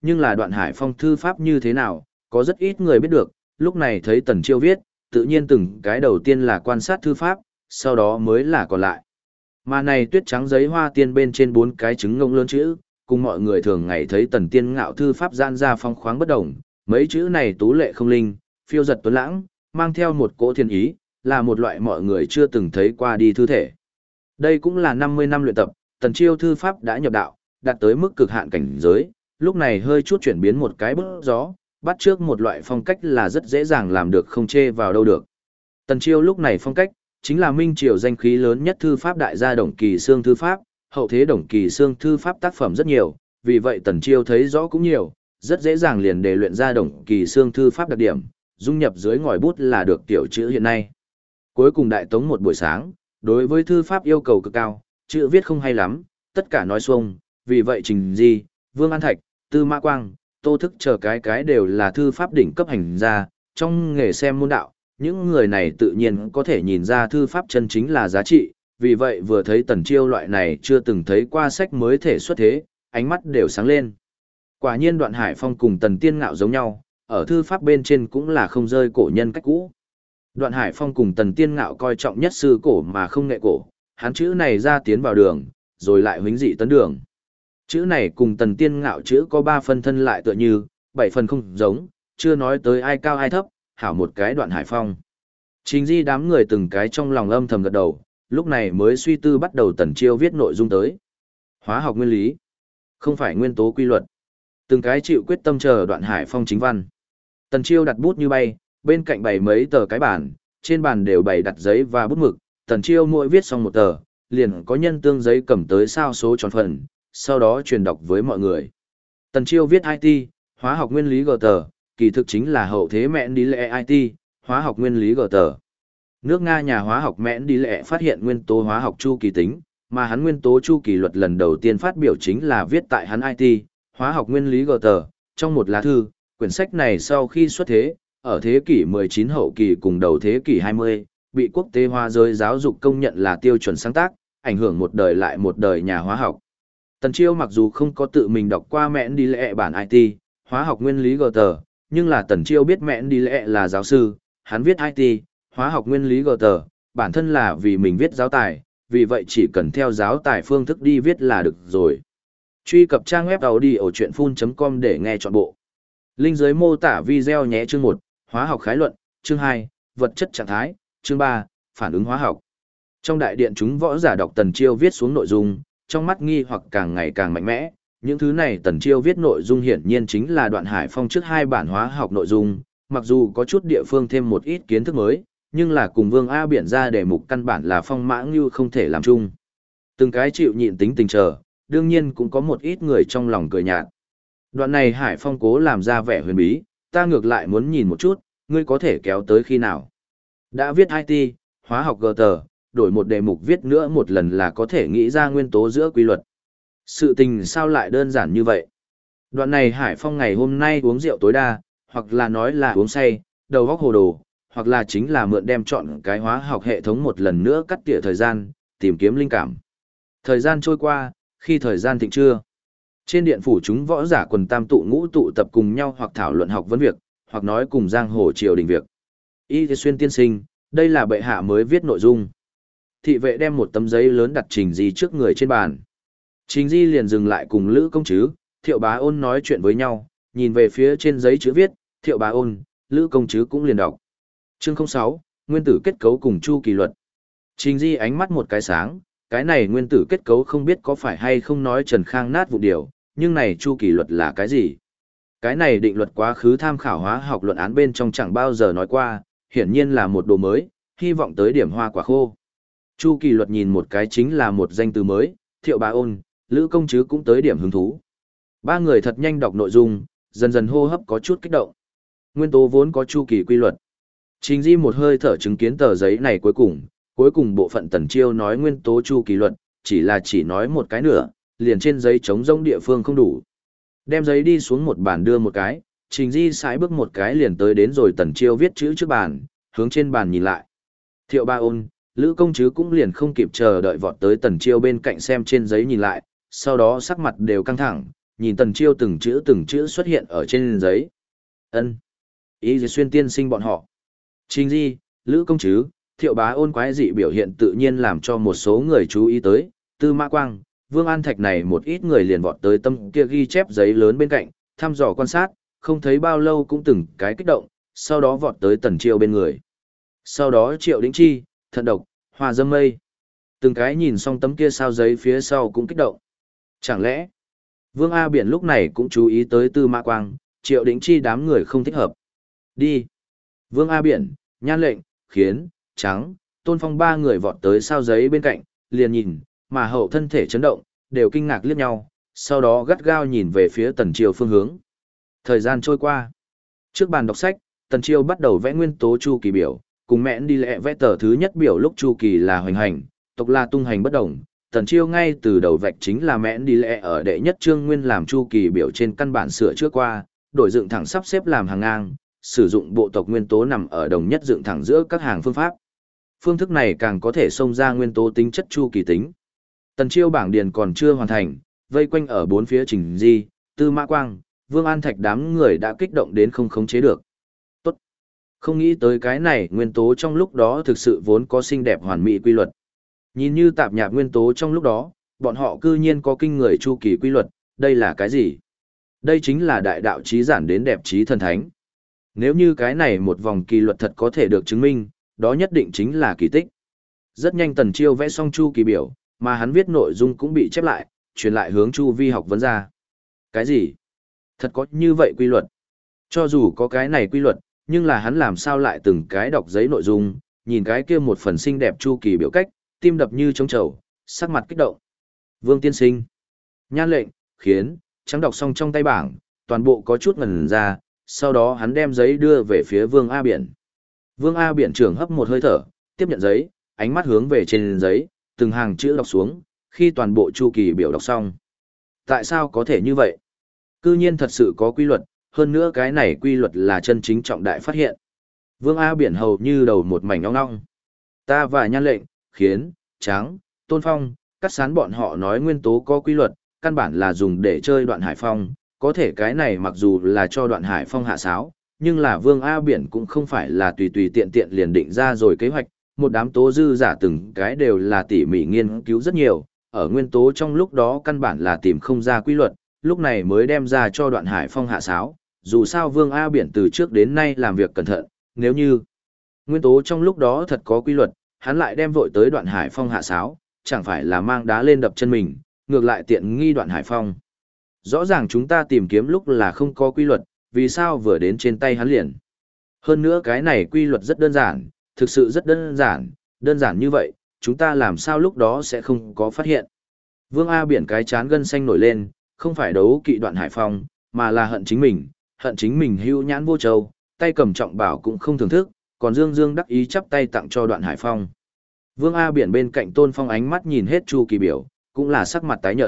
nhưng là Đoạn Hải Phong thư pháp như thế nào, có rất ít người biết được, lúc này thấy Tần Chiêu viết, tự nhiên từng cái đầu tiên là quan sát thư pháp, sau đó mới là còn lại. Mà này tuyết trắng giấy hoa tiên bên trên 4 cái trứng ngông lớn chữ, cùng mọi người thường ngày thấy Tần Tiên Ngạo thư pháp gian ra phong khoáng bất đồng, mấy chữ này tú lệ không linh, phiêu giật tuấn lãng, mang theo một cỗ thiên ý, là một loại mọi người chưa từng thấy qua đi thư thể. Đây cũng là 50 năm luyện tập, Tần Chiêu thư pháp đã nhập đạo, đạt tới mức cực hạn cảnh giới, lúc này hơi chút chuyển biến một cái bức gió, bắt trước một loại phong cách là rất dễ dàng làm được không chê vào đâu được. Tần Chiêu lúc này phong cách, chính là minh triều danh khí lớn nhất thư pháp đại gia Đồng Kỳ Xương thư pháp, hậu thế Đồng Kỳ Xương thư pháp tác phẩm rất nhiều, vì vậy Tần Chiêu thấy rõ cũng nhiều, rất dễ dàng liền đề luyện ra Đồng Kỳ Xương thư pháp đặc điểm, dung nhập dưới ngòi bút là được tiểu chữ hiện nay. Cuối cùng đại tống một buổi sáng, đối với thư pháp yêu cầu cực cao, chữ viết không hay lắm, tất cả nói xuông, vì vậy Trình Di, Vương An Thạch, Tư Mã Quang, Tô Thức chờ cái đều là thư pháp đỉnh cấp hành gia, trong nghề xem môn đạo, những người này tự nhiên có thể nhìn ra thư pháp chân chính là giá trị, vì vậy vừa thấy Tần Chiêu loại này chưa từng thấy qua sách mới thể xuất thế, ánh mắt đều sáng lên. Quả nhiên Đoạn Hải Phong cùng Tần Tiên Ngạo giống nhau, ở thư pháp bên trên cũng là không rơi cổ nhân cách cũ. Đoạn Hải Phong cùng Tần Tiên Ngạo coi trọng nhất sư cổ mà không nghệ cổ, hắn chữ này ra tiến vào đường, rồi lại huánh dị tấn đường. Chữ này cùng Tần Tiên Ngạo chữ có 3 phân thân lại tựa như, 7 phần không giống, chưa nói tới ai cao ai thấp, hảo một cái Đoạn Hải Phong. Trình Di đám người từng cái trong lòng âm thầm gật đầu, lúc này mới suy tư bắt đầu Tần Chiêu viết nội dung tới. Hóa học nguyên lý, không phải nguyên tố quy luật. Từng cái chịu quyết tâm chờ Đoạn Hải Phong chính văn. Tần Chiêu đặt bút như bay, bên cạnh bày mấy tờ cái bản, trên bàn đều bày đặt giấy và bút mực, Tần Chiêu mỗi viết xong một tờ, liền có nhân tương giấy cầm tới sao số tròn phần, sau đó truyền đọc với mọi người. Tần Chiêu viết IT, hóa học nguyên lý GT, kỳ thực chính là hậu thế mẹn đi lệ IT, hóa học nguyên lý GT. Nước Nga nhà hóa học mẹn đi lệ phát hiện nguyên tố hóa học chu kỳ tính, mà hắn nguyên tố chu kỳ luật lần đầu tiên phát biểu chính là viết tại hắn IT, hóa học nguyên lý GT, trong một lá thư, quyển sách này sau khi xuất thế, ở thế kỷ 19 hậu kỳ cùng đầu thế kỷ 20, bị quốc tế hóa giới giáo dục công nhận là tiêu chuẩn sáng tác, ảnh hưởng một đời lại một đời nhà hóa học. Tần Chiêu mặc dù không có tự mình đọc qua mẹn đi lệ bản IT, hóa học nguyên lý GT, nhưng là Tần Chiêu biết mẹn đi lệ là giáo sư, hắn viết IT, hóa học nguyên lý GT, bản thân là vì mình viết giáo tài, vì vậy chỉ cần theo giáo tài phương thức đi viết là được rồi. Truy cập trang web audiochuyenphun.com để nghe trọn bộ. Link dưới mô tả video nhé. Chương 1, hóa học khái luận, chương 2, vật chất trạng thái, chương 3, phản ứng hóa học. Trong đại điện chúng võ giả đọc Tần Chiêu viết xuống nội dung, trong mắt nghi hoặc càng ngày càng mạnh mẽ, những thứ này Tần Chiêu viết nội dung hiển nhiên chính là Đoạn Hải Phong trước 2 bản hóa học nội dung, mặc dù có chút địa phương thêm một ít kiến thức mới, nhưng là cùng Vương A Biển ra đề mục căn bản là Phong Mã Ngưu không thể làm chung. Từng cái chịu nhịn tính tình chờ, đương nhiên cũng có một ít người trong lòng cười nhạt. Đoạn này Hải Phong cố làm ra vẻ huyền bí, ta ngược lại muốn nhìn một chút, ngươi có thể kéo tới khi nào. Đã viết IT, hóa học GT, đổi một đề mục viết nữa một lần là có thể nghĩ ra nguyên tố giữa quy luật. Sự tình sao lại đơn giản như vậy? Đoạn này Hải Phong ngày hôm nay uống rượu tối đa, hoặc là nói là uống say, đầu óc hồ đồ, hoặc là chính là mượn đem chọn cái hóa học hệ thống một lần nữa cắt tỉa thời gian, tìm kiếm linh cảm. Thời gian trôi qua, khi thời gian thịnh trưa, trên điện phủ chúng võ giả quần tam tụ ngũ tụ tập cùng nhau hoặc thảo luận học vấn việc, hoặc nói cùng giang hồ triều đình việc. Y Xuyên tiên sinh, đây là bệ hạ mới viết nội dung. Thị vệ đem một tấm giấy lớn đặt Trình Di trước người trên bàn. Trình Di liền dừng lại cùng Lữ Công Trứ, Thiệu Bá Ôn nói chuyện với nhau, nhìn về phía trên giấy chữ viết, Thiệu Bá Ôn, Lữ Công Trứ cũng liền đọc. Chương 06, nguyên tử kết cấu cùng chu kỳ luật. Trình Di ánh mắt một cái sáng, cái này nguyên tử kết cấu không biết có phải hay không nói Trần Khang nát vụ điều, nhưng này chu kỳ luật là cái gì? Cái này định luật quá khứ tham khảo hóa học luận án bên trong chẳng bao giờ nói qua, hiển nhiên là một đồ mới, hy vọng tới điểm hoa quả khô. Chu kỳ luật nhìn một cái chính là một danh từ mới, Thiệu Bá Ôn, Lữ Công Trứ cũng tới điểm hứng thú. Ba người thật nhanh đọc nội dung, dần dần hô hấp có chút kích động. Nguyên tố vốn có chu kỳ quy luật. Trình Di một hơi thở chứng kiến tờ giấy này cuối cùng bộ phận Tần Chiêu nói nguyên tố chu kỳ luật, chỉ nói một cái nữa, liền trên giấy trống rỗng địa phương không đủ. Đem giấy đi xuống một bàn đưa một cái, Trình Di sải bước một cái liền tới đến rồi Tần Chiêu viết chữ trước bàn, hướng trên bàn nhìn lại. Thiệu Bá Ôn, Lữ Công Trứ cũng liền không kịp chờ đợi vọt tới Tần Chiêu bên cạnh xem trên giấy nhìn lại, sau đó sắc mặt đều căng thẳng, nhìn Tần Chiêu từng chữ xuất hiện ở trên giấy. Ân, Ý Xuyên tiên sinh bọn họ. Trình Di, Lữ Công Trứ, Thiệu Bá Ôn quái dị biểu hiện tự nhiên làm cho một số người chú ý tới, Tư Mã Quang, Vương An Thạch này một ít người liền vọt tới tâm kia ghi chép giấy lớn bên cạnh, thăm dò quan sát, không thấy bao lâu cũng từng cái kích động, sau đó vọt tới Tần Chiêu bên người. Sau đó Triệu Đĩnh Chi, Thận Độc, Hoa Dâm Mây. Từng cái nhìn xong tấm kia sao giấy phía sau cũng kích động. Chẳng lẽ, Vương A Biển lúc này cũng chú ý tới Tư Mã Quang, Triệu Đĩnh Chi đám người không thích hợp. Đi. Vương A Biển, Nhan Lệnh, Khiến, Trắng, Tôn Phong ba người vọt tới sao giấy bên cạnh, liền nhìn, mà hậu thân thể chấn động, đều kinh ngạc liếc nhau, sau đó gắt gao nhìn về phía Tần Chiêu phương hướng. Thời gian trôi qua. Trước bàn đọc sách, Tần Chiêu bắt đầu vẽ nguyên tố chu kỳ biểu, cùng mẹn đi lẹ vẽ tờ thứ nhất biểu lúc chu kỳ là hoành hành, tộc là tung hành bất động. Tần Chiêu ngay từ đầu vạch chính là mẹn đi lẹ ở đệ nhất chương nguyên làm chu kỳ biểu trên căn bản sửa trước qua, đổi dựng thẳng sắp xếp làm hàng ngang, sử dụng bộ tộc nguyên tố nằm ở đồng nhất dựng thẳng giữa các hàng phương pháp. Phương thức này càng có thể xông ra nguyên tố tính chất chu kỳ tính. Tần Chiêu bảng điền còn chưa hoàn thành, vây quanh ở bốn phía Trình Di, Tư Mã Quang, Vương An Thạch đám người đã kích động đến không khống chế được. Tốt. Không nghĩ tới cái này nguyên tố trong lúc đó thực sự vốn có xinh đẹp hoàn mỹ quy luật. Nhìn như tạp nhạp nguyên tố trong lúc đó, bọn họ cư nhiên có kinh người chu kỳ quy luật, đây là cái gì? Đây chính là đại đạo trí giản đến đẹp trí thần thánh. Nếu như cái này một vòng kỳ luật thật có thể được chứng minh, đó nhất định chính là kỳ tích. Rất nhanh Tần Chiêu vẽ xong chu kỳ biểu, mà hắn viết nội dung cũng bị chép lại, truyền lại hướng Chu Vi học vấn ra. Cái gì? Thật có như vậy quy luật? Cho dù có cái này quy luật, nhưng là hắn làm sao lại từng cái đọc giấy nội dung, nhìn cái kia một phần xinh đẹp chu kỳ biểu cách, tim đập như trống trầu, sắc mặt kích động. Vương tiên sinh. Nhan Lệnh, Khiến, Trắng đọc xong trong tay bảng, toàn bộ có chút ngẩn ra, sau đó hắn đem giấy đưa về phía Vương A Biển. Vương A Biển trưởng hấp một hơi thở, tiếp nhận giấy, ánh mắt hướng về trên giấy, từng hàng chữ đọc xuống, khi toàn bộ chu kỳ biểu đọc xong. Tại sao có thể như vậy? Cư nhiên thật sự có quy luật, hơn nữa cái này quy luật là chân chính trọng đại phát hiện. Vương A Biển hầu như đầu một mảnh ong ong. Ta và Nhan Lệnh, Khiến, Trắng, Tôn Phong, cắt sán bọn họ nói nguyên tố có quy luật, căn bản là dùng để chơi Đoạn Hải Phong, có thể cái này mặc dù là cho Đoạn Hải Phong hạ sáo, nhưng là Vương A Biển cũng không phải là tùy tùy tiện tiện liền định ra rồi kế hoạch, một đám tố dư giả từng cái đều là tỉ mỉ nghiên cứu rất nhiều, ở nguyên tố trong lúc đó căn bản là tìm không ra quy luật, lúc này mới đem ra cho Đoạn Hải Phong hạ sáo, dù sao Vương A Biển từ trước đến nay làm việc cẩn thận, nếu như nguyên tố trong lúc đó thật có quy luật, hắn lại đem vội tới Đoạn Hải Phong hạ sáo, chẳng phải là mang đá lên đập chân mình, ngược lại tiện nghi Đoạn Hải Phong. Rõ ràng chúng ta tìm kiếm lúc là không có quy luật, vì sao vừa đến trên tay hắn liền. Hơn nữa cái này quy luật rất đơn giản, thực sự rất đơn giản như vậy, chúng ta làm sao lúc đó sẽ không có phát hiện. Vương A Biển cái chán gân xanh nổi lên, không phải đấu kỵ Đoạn Hải Phong, mà là hận chính mình hưu nhãn vô châu, tay cầm trọng bảo cũng không thưởng thức, còn dương đắc ý chắp tay tặng cho Đoạn Hải Phong. Vương A Biển bên cạnh Tôn Phong ánh mắt nhìn hết chu kỳ biểu, cũng là sắc mặt tái nhợt.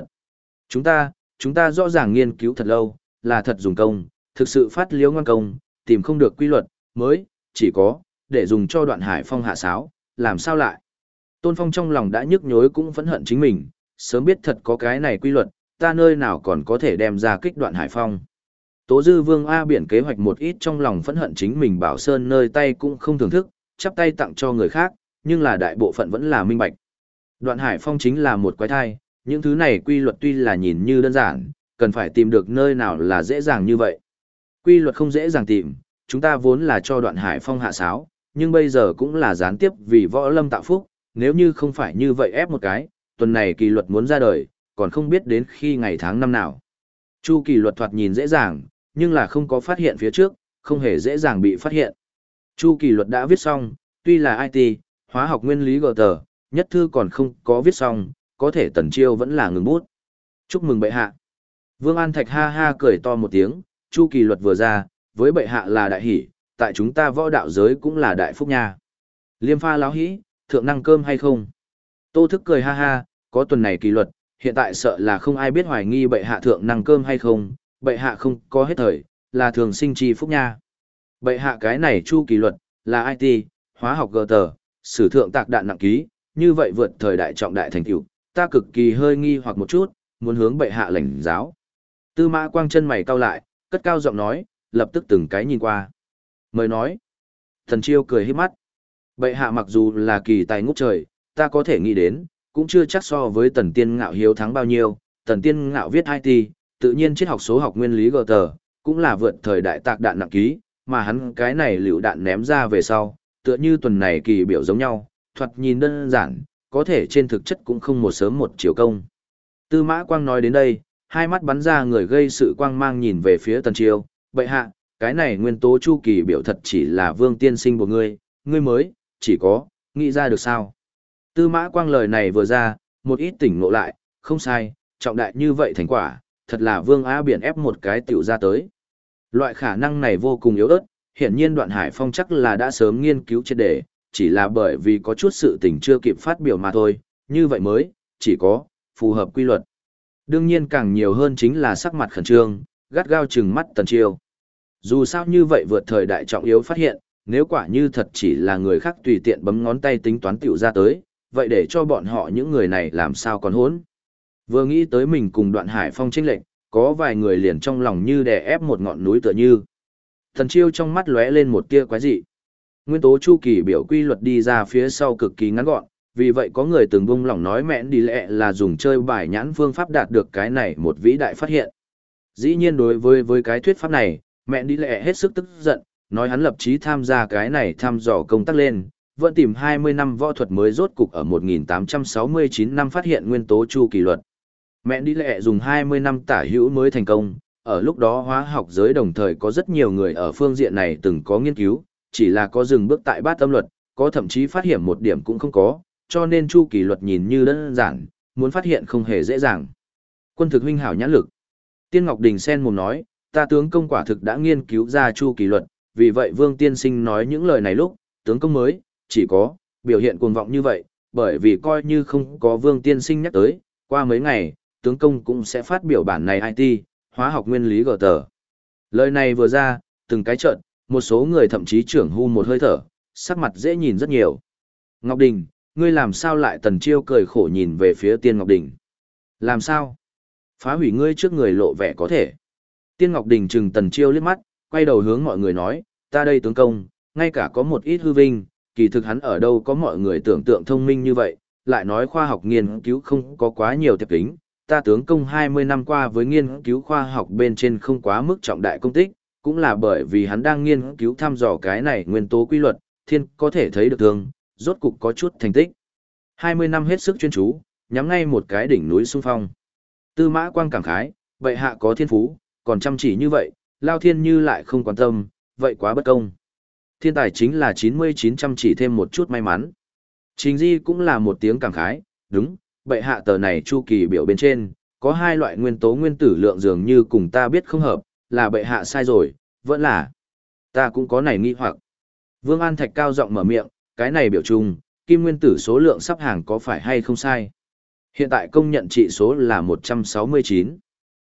Chúng ta rõ ràng nghiên cứu thật lâu, là thật dùng công, thực sự phát liếu ngoan công, tìm không được quy luật, mới, chỉ có, để dùng cho Đoạn Hải Phong hạ sáo, làm sao lại. Tôn Phong trong lòng đã nhức nhối cũng phẫn hận chính mình, sớm biết thật có cái này quy luật, ta nơi nào còn có thể đem ra kích Đoạn Hải Phong. Tố dư Vương A Biển kế hoạch một ít trong lòng phẫn hận chính mình Bảo Sơn nơi tay cũng không thưởng thức, chắp tay tặng cho người khác, nhưng là đại bộ phận vẫn là minh bạch. Đoạn Hải Phong chính là một quái thai, những thứ này quy luật tuy là nhìn như đơn giản, cần phải tìm được nơi nào là dễ dàng như vậy. Quy luật không dễ dàng tìm, chúng ta vốn là cho Đoạn Hải Phong hạ sáo, nhưng bây giờ cũng là gián tiếp vì võ lâm tạo phúc, nếu như không phải như vậy ép một cái, tuần này kỳ luật muốn ra đời, còn không biết đến khi ngày tháng năm nào. Chu kỳ luật thoạt nhìn dễ dàng, nhưng là không có phát hiện phía trước, không hề dễ dàng bị phát hiện. Chu kỳ luật đã viết xong, tuy là IT, hóa học nguyên lý GT, nhất thư còn không có viết xong, có thể Tần Chiêu vẫn là ngừng bút. Chúc mừng bệ hạ. Vương An Thạch ha ha cười to một tiếng, chu kỳ luật vừa ra, với bệ hạ là đại hỷ, tại chúng ta võ đạo giới cũng là đại phúc nha. Liêm Pha láo hĩ, thượng năng cơm hay không? Tô Thức cười ha ha, có tuần này kỳ luật, hiện tại sợ là không ai biết hoài nghi bệ hạ thượng năng cơm hay không, bệ hạ không có hết thời, là thường sinh chi phúc nha. Bệ hạ cái này chu kỳ luật, là IT, hóa học GT, sử thượng tạc đạn nặng ký, như vậy vượt thời đại trọng đại thành tựu, ta cực kỳ hơi nghi hoặc một chút, muốn hướng bệ hạ lãnh giáo. Tư Mã Quang chân mày cau lại, cất cao giọng nói, lập tức từng cái nhìn qua. Mời nói. Tần Chiêu cười híp mắt. Bệ hạ mặc dù là kỳ tài ngút trời, ta có thể nghĩ đến, cũng chưa chắc so với Tần Tiên Ngạo hiếu thắng bao nhiêu. Tần Tiên Ngạo viết IT, tự nhiên triết học số học nguyên lý GT, cũng là vượt thời đại tạc đạn nặng ký, mà hắn cái này lựu đạn ném ra về sau, tựa như tuần này kỳ biểu giống nhau, thoạt nhìn đơn giản, có thể trên thực chất cũng không một sớm một chiều công. Tư Mã Quang nói đến đây, hai mắt bắn ra người gây sự quang mang nhìn về phía Tần Chiêu, bệ hạ, cái này nguyên tố chu kỳ biểu thật chỉ là Vương tiên sinh của ngươi mới, chỉ có, nghĩ ra được sao? Tư Mã Quang lời này vừa ra, một ít tỉnh ngộ lại, không sai, trọng đại như vậy thành quả, thật là Vương Á Biển ép một cái tiểu ra tới. Loại khả năng này vô cùng yếu ớt, hiển nhiên Đoạn Hải Phong chắc là đã sớm nghiên cứu triệt để, chỉ là bởi vì có chút sự tình chưa kịp phát biểu mà thôi, như vậy mới, chỉ có, phù hợp quy luật. Đương nhiên càng nhiều hơn chính là sắc mặt khẩn trương, gắt gao trừng mắt Tần Chiêu. Dù sao như vậy vượt thời đại trọng yếu phát hiện, nếu quả như thật chỉ là người khác tùy tiện bấm ngón tay tính toán tiểu ra tới, vậy để cho bọn họ những người này làm sao còn hỗn. Vừa nghĩ tới mình cùng Đoạn Hải Phong chênh lệch, có vài người liền trong lòng như đè ép một ngọn núi tựa như. Tần Chiêu trong mắt lóe lên một tia quái dị. Nguyên tố chu kỳ biểu quy luật đi ra phía sau cực kỳ ngắn gọn, vì vậy có người từng bung lỏng nói mẹn đi lẹ là dùng chơi bài nhãn phương pháp đạt được cái này một vĩ đại phát hiện. Dĩ nhiên đối với cái thuyết pháp này, mẹn đi lẹ hết sức tức giận, nói hắn lập chí tham gia cái này thăm dò công tác lên, vẫn tìm 20 năm võ thuật mới rốt cục ở 1869 năm phát hiện nguyên tố chu kỳ luật. Mẹn đi lẹ dùng 20 năm tả hữu mới thành công, ở lúc đó hóa học giới đồng thời có rất nhiều người ở phương diện này từng có nghiên cứu, chỉ là có dừng bước tại bát âm luật, có thậm chí phát hiện một điểm cũng không có, cho nên chu kỳ luật nhìn như đơn giản, muốn phát hiện không hề dễ dàng. Quân thực huynh hảo nhãn lực. Tiên Ngọc Đình sen mồm nói, ta tướng công quả thực đã nghiên cứu ra chu kỳ luật, vì vậy Vương tiên sinh nói những lời này lúc, tướng công mới, chỉ có, biểu hiện cuồng vọng như vậy, bởi vì coi như không có Vương tiên sinh nhắc tới, qua mấy ngày, tướng công cũng sẽ phát biểu bản này IT, hóa học nguyên lý GT. Lời này vừa ra, từng cái trợn, một số người thậm chí trưởng hu một hơi thở, sắc mặt dễ nhìn rất nhiều. Ngọc Đình, ngươi làm sao lại? Tần Chiêu cười khổ nhìn về phía Tiên Ngọc Đình. Làm sao? Phá hủy ngươi trước người lộ vẻ có thể. Tiên Ngọc Đình trừng Tần Chiêu liếc mắt, quay đầu hướng mọi người nói, ta đây tướng công, ngay cả có một ít hư vinh, kỳ thực hắn ở đâu có mọi người tưởng tượng thông minh như vậy, lại nói khoa học nghiên cứu không có quá nhiều tiệp kính, ta tướng công 20 năm qua với nghiên cứu khoa học bên trên không quá mức trọng đại công tích, cũng là bởi vì hắn đang nghiên cứu thăm dò cái này nguyên tố quy luật, thiên có thể thấy được thường, rốt cục có chút thành tích. 20 năm hết sức chuyên chú, nhắm ngay một cái đỉnh núi xung phong. Tư Mã Quang cảm khái, vậy hạ có thiên phú, còn chăm chỉ như vậy, Lao Thiên Như lại không quan tâm, vậy quá bất công. Thiên tài chính là 99 chăm chỉ thêm một chút may mắn. Trình Di cũng là một tiếng cảm khái, đúng, vậy hạ tờ này chu kỳ biểu bên trên, có hai loại nguyên tố nguyên tử lượng dường như cùng ta biết không hợp, là bệ hạ sai rồi, vẫn là. Ta cũng có này nghi hoặc. Vương An Thạch cao giọng mở miệng, cái này biểu chung, kim nguyên tử số lượng sắp hàng có phải hay không sai. Hiện tại công nhận trị số là 169.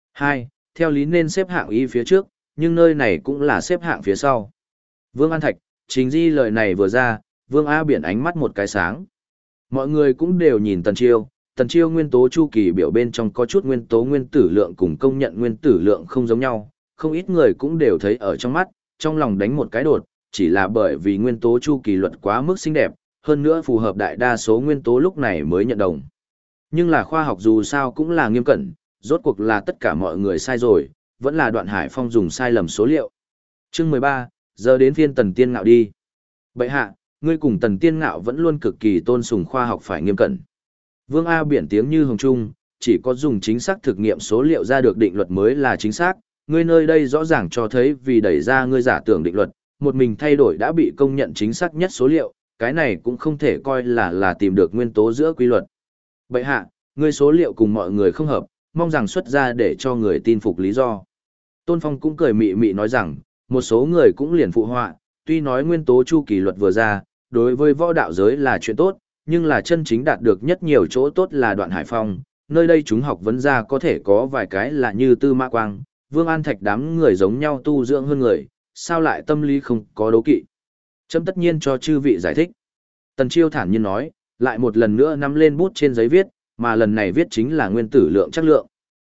2. Theo lý nên xếp hạng y phía trước, nhưng nơi này cũng là xếp hạng phía sau. Vương An Thạch, Trình Di lời này vừa ra, Vương A Biển ánh mắt một cái sáng. Mọi người cũng đều nhìn Tần Chiêu nguyên tố chu kỳ biểu bên trong có chút nguyên tố nguyên tử lượng cùng công nhận nguyên tử lượng không giống nhau, không ít người cũng đều thấy ở trong mắt, trong lòng đánh một cái đột, chỉ là bởi vì nguyên tố chu kỳ luật quá mức xinh đẹp, hơn nữa phù hợp đại đa số nguyên tố lúc này mới nhận đồng. Nhưng là khoa học dù sao cũng là nghiêm cẩn, rốt cuộc là tất cả mọi người sai rồi, vẫn là Đoạn Hải Phong dùng sai lầm số liệu. Chương 13, giờ đến phiên Tần Tiên Ngạo đi. Bệ hạ, ngươi cùng Tần Tiên Ngạo vẫn luôn cực kỳ tôn sùng khoa học phải nghiêm cẩn. Vương A Biển tiếng như hồng trung, chỉ có dùng chính xác thực nghiệm số liệu ra được định luật mới là chính xác, ngươi nơi đây rõ ràng cho thấy vì đẩy ra ngươi giả tưởng định luật, một mình thay đổi đã bị công nhận chính xác nhất số liệu, cái này cũng không thể coi là tìm được nguyên tố giữa quy luật. Bệ hạ, ngươi số liệu cùng mọi người không hợp, mong rằng xuất ra để cho người tin phục lý do. Tôn Phong cũng cười mị mị nói rằng, một số người cũng liền phụ họa, tuy nói nguyên tố chu kỳ luật vừa ra, đối với võ đạo giới là chuyện tốt, nhưng là chân chính đạt được nhất nhiều chỗ tốt là Đoạn Hải Phong, nơi đây chúng học vấn ra có thể có vài cái là như Tư Mã Quang, Vương An Thạch đám người giống nhau tu dưỡng hơn người, sao lại tâm lý không có đố kỵ. Chấm tất nhiên cho chư vị giải thích. Tần Chiêu thản nhiên nói, lại một lần nữa nắm lên bút trên giấy viết, mà lần này viết chính là nguyên tử lượng chất lượng.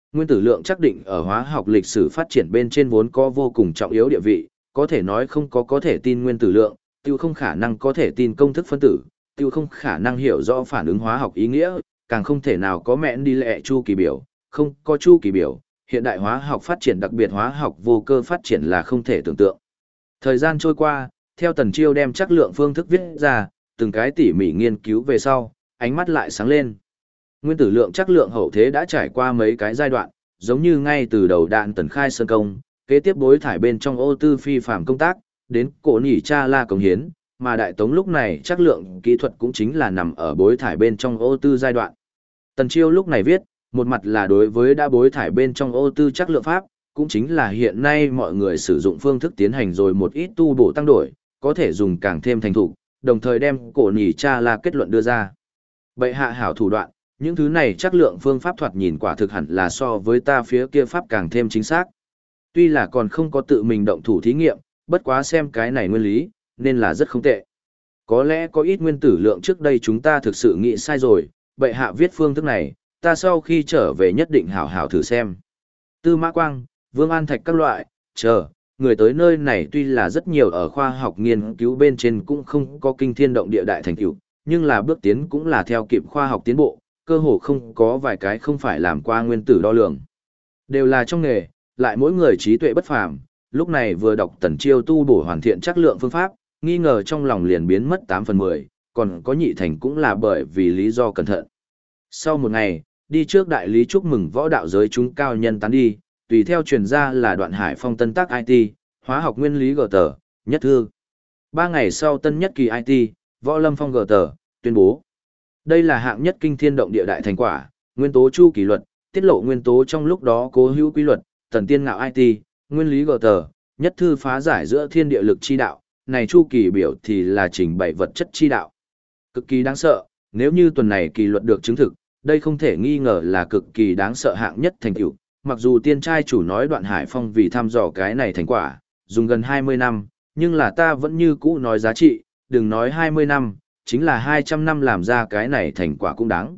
Nguyên tử lượng chắc định ở hóa học lịch sử phát triển bên trên vốn có vô cùng trọng yếu địa vị, có thể nói không có thể tin nguyên tử lượng, tiêu không khả năng có thể tin công thức phân tử, tiêu không khả năng hiểu rõ phản ứng hóa học ý nghĩa, càng không thể nào có mẹn đi lệ chu kỳ biểu, không có chu kỳ biểu, hiện đại hóa học phát triển đặc biệt hóa học vô cơ phát triển là không thể tưởng tượng. Thời gian trôi qua, theo Tần Chiêu đem chắc lượng phương thức viết ra, từng cái tỉ mỉ nghiên cứu về sau, ánh mắt lại sáng lên. Nguyên tử lượng chắc lượng hậu thế đã trải qua mấy cái giai đoạn, giống như ngay từ đầu đạn Tần khai sơn công, kế tiếp bối thải bên trong ô tư phi phạm công tác, đến cổ nhỉ cha la công hiến, mà đại tống lúc này chắc lượng kỹ thuật cũng chính là nằm ở bối thải bên trong ô tư giai đoạn. Tần Chiêu lúc này viết, một mặt là đối với đã bối thải bên trong ô tư chắc lượng pháp, cũng chính là hiện nay mọi người sử dụng phương thức tiến hành rồi một ít tu bổ tăng đổi, có thể dùng càng thêm thành thục, đồng thời đem cổ nhỉ cha la kết luận đưa ra. Bệ hạ hảo thủ đoạn, những thứ này chắc lượng phương pháp thoạt nhìn quả thực hẳn là so với ta phía kia pháp càng thêm chính xác. Tuy là còn không có tự mình động thủ thí nghiệm, bất quá xem cái này nguyên lý, nên là rất không tệ. Có lẽ có ít nguyên tử lượng trước đây chúng ta thực sự nghĩ sai rồi, bệ hạ viết phương thức này, ta sau khi trở về nhất định hảo hảo thử xem. Tư Mã Quang, Vương An Thạch các loại, người tới nơi này tuy là rất nhiều ở khoa học nghiên cứu bên trên cũng không có kinh thiên động địa đại thành tựu, nhưng là bước tiến cũng là theo kịp khoa học tiến bộ, cơ hồ không có vài cái không phải làm qua nguyên tử đo lường. Đều là trong nghề, lại mỗi người trí tuệ bất phàm, lúc này vừa đọc Tần Chiêu tu bổ hoàn thiện chắc lượng phương pháp, nghi ngờ trong lòng liền biến mất 8/10, còn có nhị thành cũng là bởi vì lý do cẩn thận. Sau một ngày, đi trước đại lý chúc mừng võ đạo giới chúng cao nhân tán đi, tùy theo truyền ra là Đoạn Hải Phong tân tác IT, hóa học nguyên lý GT, nhất thư. 3 ngày sau tân nhất kỳ IT, Võ Lâm Phong GT, tuyên bố. Đây là hạng nhất kinh thiên động địa đại thành quả, nguyên tố chu kỳ luật, tiết lộ nguyên tố trong lúc đó cố hữu quy luật, Tần Tiên Ngạo IT, nguyên lý GT, nhất thư phá giải giữa thiên địa lực chi đạo, này chu kỳ biểu thì là trình bày vật chất chi đạo. Cực kỳ đáng sợ, nếu như tuần này kỳ luật được chứng thực, đây không thể nghi ngờ là cực kỳ đáng sợ hạng nhất thành tựu. Mặc dù tiên trai chủ nói Đoạn Hải Phong vì thăm dò cái này thành quả, dùng gần 20 năm, nhưng là ta vẫn như cũ nói giá trị, đừng nói 20 năm, chính là 200 năm làm ra cái này thành quả cũng đáng.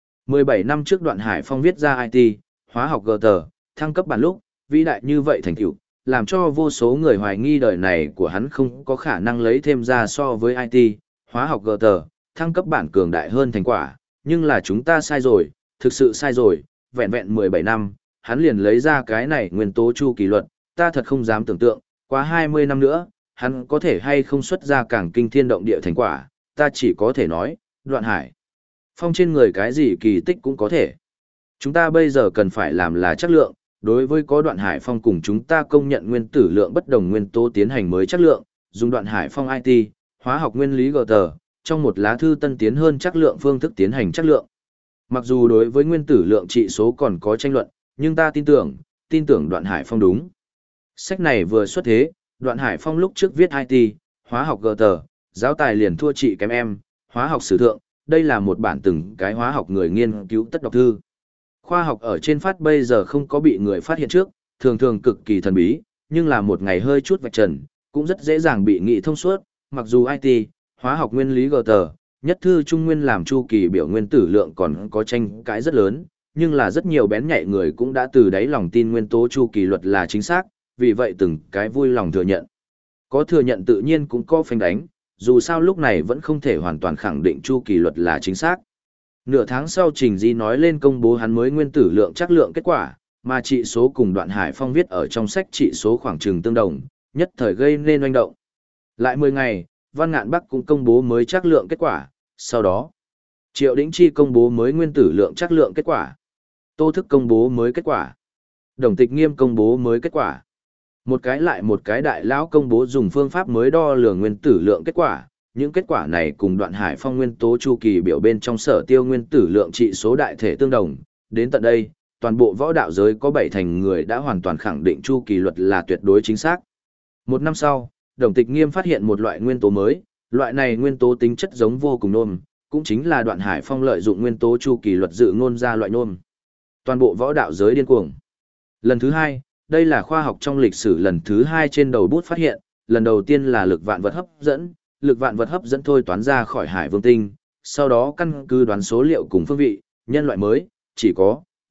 17 năm trước Đoạn Hải Phong viết ra IT, hóa học GT, thăng cấp bản lúc, vĩ đại như vậy thành tựu, làm cho vô số người hoài nghi đời này của hắn không có khả năng lấy thêm ra so với IT, hóa học GT, thăng cấp bản cường đại hơn thành quả, nhưng là chúng ta sai rồi, thực sự sai rồi, vẹn vẹn 17 năm, hắn liền lấy ra cái này nguyên tố chu kỳ luật, ta thật không dám tưởng tượng, quá 20 năm nữa, hắn có thể hay không xuất ra càng kinh thiên động địa thành quả, ta chỉ có thể nói, Đoạn Hải Phong trên người cái gì kỳ tích cũng có thể. Chúng ta bây giờ cần phải làm là chất lượng, đối với có Đoạn Hải Phong cùng chúng ta công nhận nguyên tử lượng bất đồng nguyên tố tiến hành mới chất lượng, dùng Đoạn Hải Phong IT, hóa học nguyên lý GT, trong một lá thư tân tiến hơn chất lượng phương thức tiến hành chất lượng. Mặc dù đối với nguyên tử lượng trị số còn có tranh luận, nhưng ta tin tưởng Đoạn Hải Phong đúng. Sách này vừa xuất thế, Đoạn Hải Phong lúc trước viết IT, hóa học GT, giáo tài liền thua chị kém em, hóa học sử thượng, đây là một bản từng cái hóa học người nghiên cứu tất đọc thư. Khoa học ở trên phát bây giờ không có bị người phát hiện trước, thường thường cực kỳ thần bí, nhưng là một ngày hơi chút vạch trần, cũng rất dễ dàng bị nghị thông suốt, mặc dù IT, hóa học nguyên lý GT, nhất thư trung nguyên làm chu kỳ biểu nguyên tử lượng còn có tranh cãi rất lớn, nhưng là rất nhiều bén nhạy người cũng đã từ đáy lòng tin nguyên tố chu kỳ luật là chính xác, vì vậy từng cái vui lòng thừa nhận. Có thừa nhận tự nhiên cũng có phanh đánh, dù sao lúc này vẫn không thể hoàn toàn khẳng định chu kỳ luật là chính xác. Nửa tháng sau Trình Di nói lên công bố hắn mới nguyên tử lượng chắc lượng kết quả, mà trị số cùng Đoạn Hải Phong viết ở trong sách trị số khoảng chừng tương đồng, nhất thời gây nên oanh động. Lại 10 ngày, Văn Ngạn Bắc cũng công bố mới chắc lượng kết quả, sau đó, Triệu Đĩnh Chi công bố mới nguyên tử lượng chắc lượng kết quả. Tô Thức công bố mới kết quả. Đồng Tịch Nghiêm công bố mới kết quả. Một cái lại một cái đại lão công bố dùng phương pháp mới đo lường nguyên tử lượng kết quả. Những kết quả này cùng Đoạn Hải Phong nguyên tố chu kỳ biểu bên trong sở tiêu nguyên tử lượng trị số đại thể tương đồng. Đến tận đây, toàn bộ võ đạo giới có 7 thành người đã hoàn toàn khẳng định chu kỳ luật là tuyệt đối chính xác. Một năm sau, Đồng Tịch Nghiêm phát hiện một loại nguyên tố mới, loại này nguyên tố tính chất giống vô cùng nôm, cũng chính là Đoạn Hải Phong lợi dụng nguyên tố chu kỳ luật dự ngôn ra loại nôm. Toàn bộ võ đạo giới điên cuồng. Lần thứ 2, đây là khoa học trong lịch sử lần thứ 2 trên đầu bút phát hiện, lần đầu tiên là lực vạn vật hấp dẫn thôi toán ra khỏi Hải Vương tinh, sau đó căn cứ đoán số liệu cùng phương vị, nhân loại mới, chỉ có,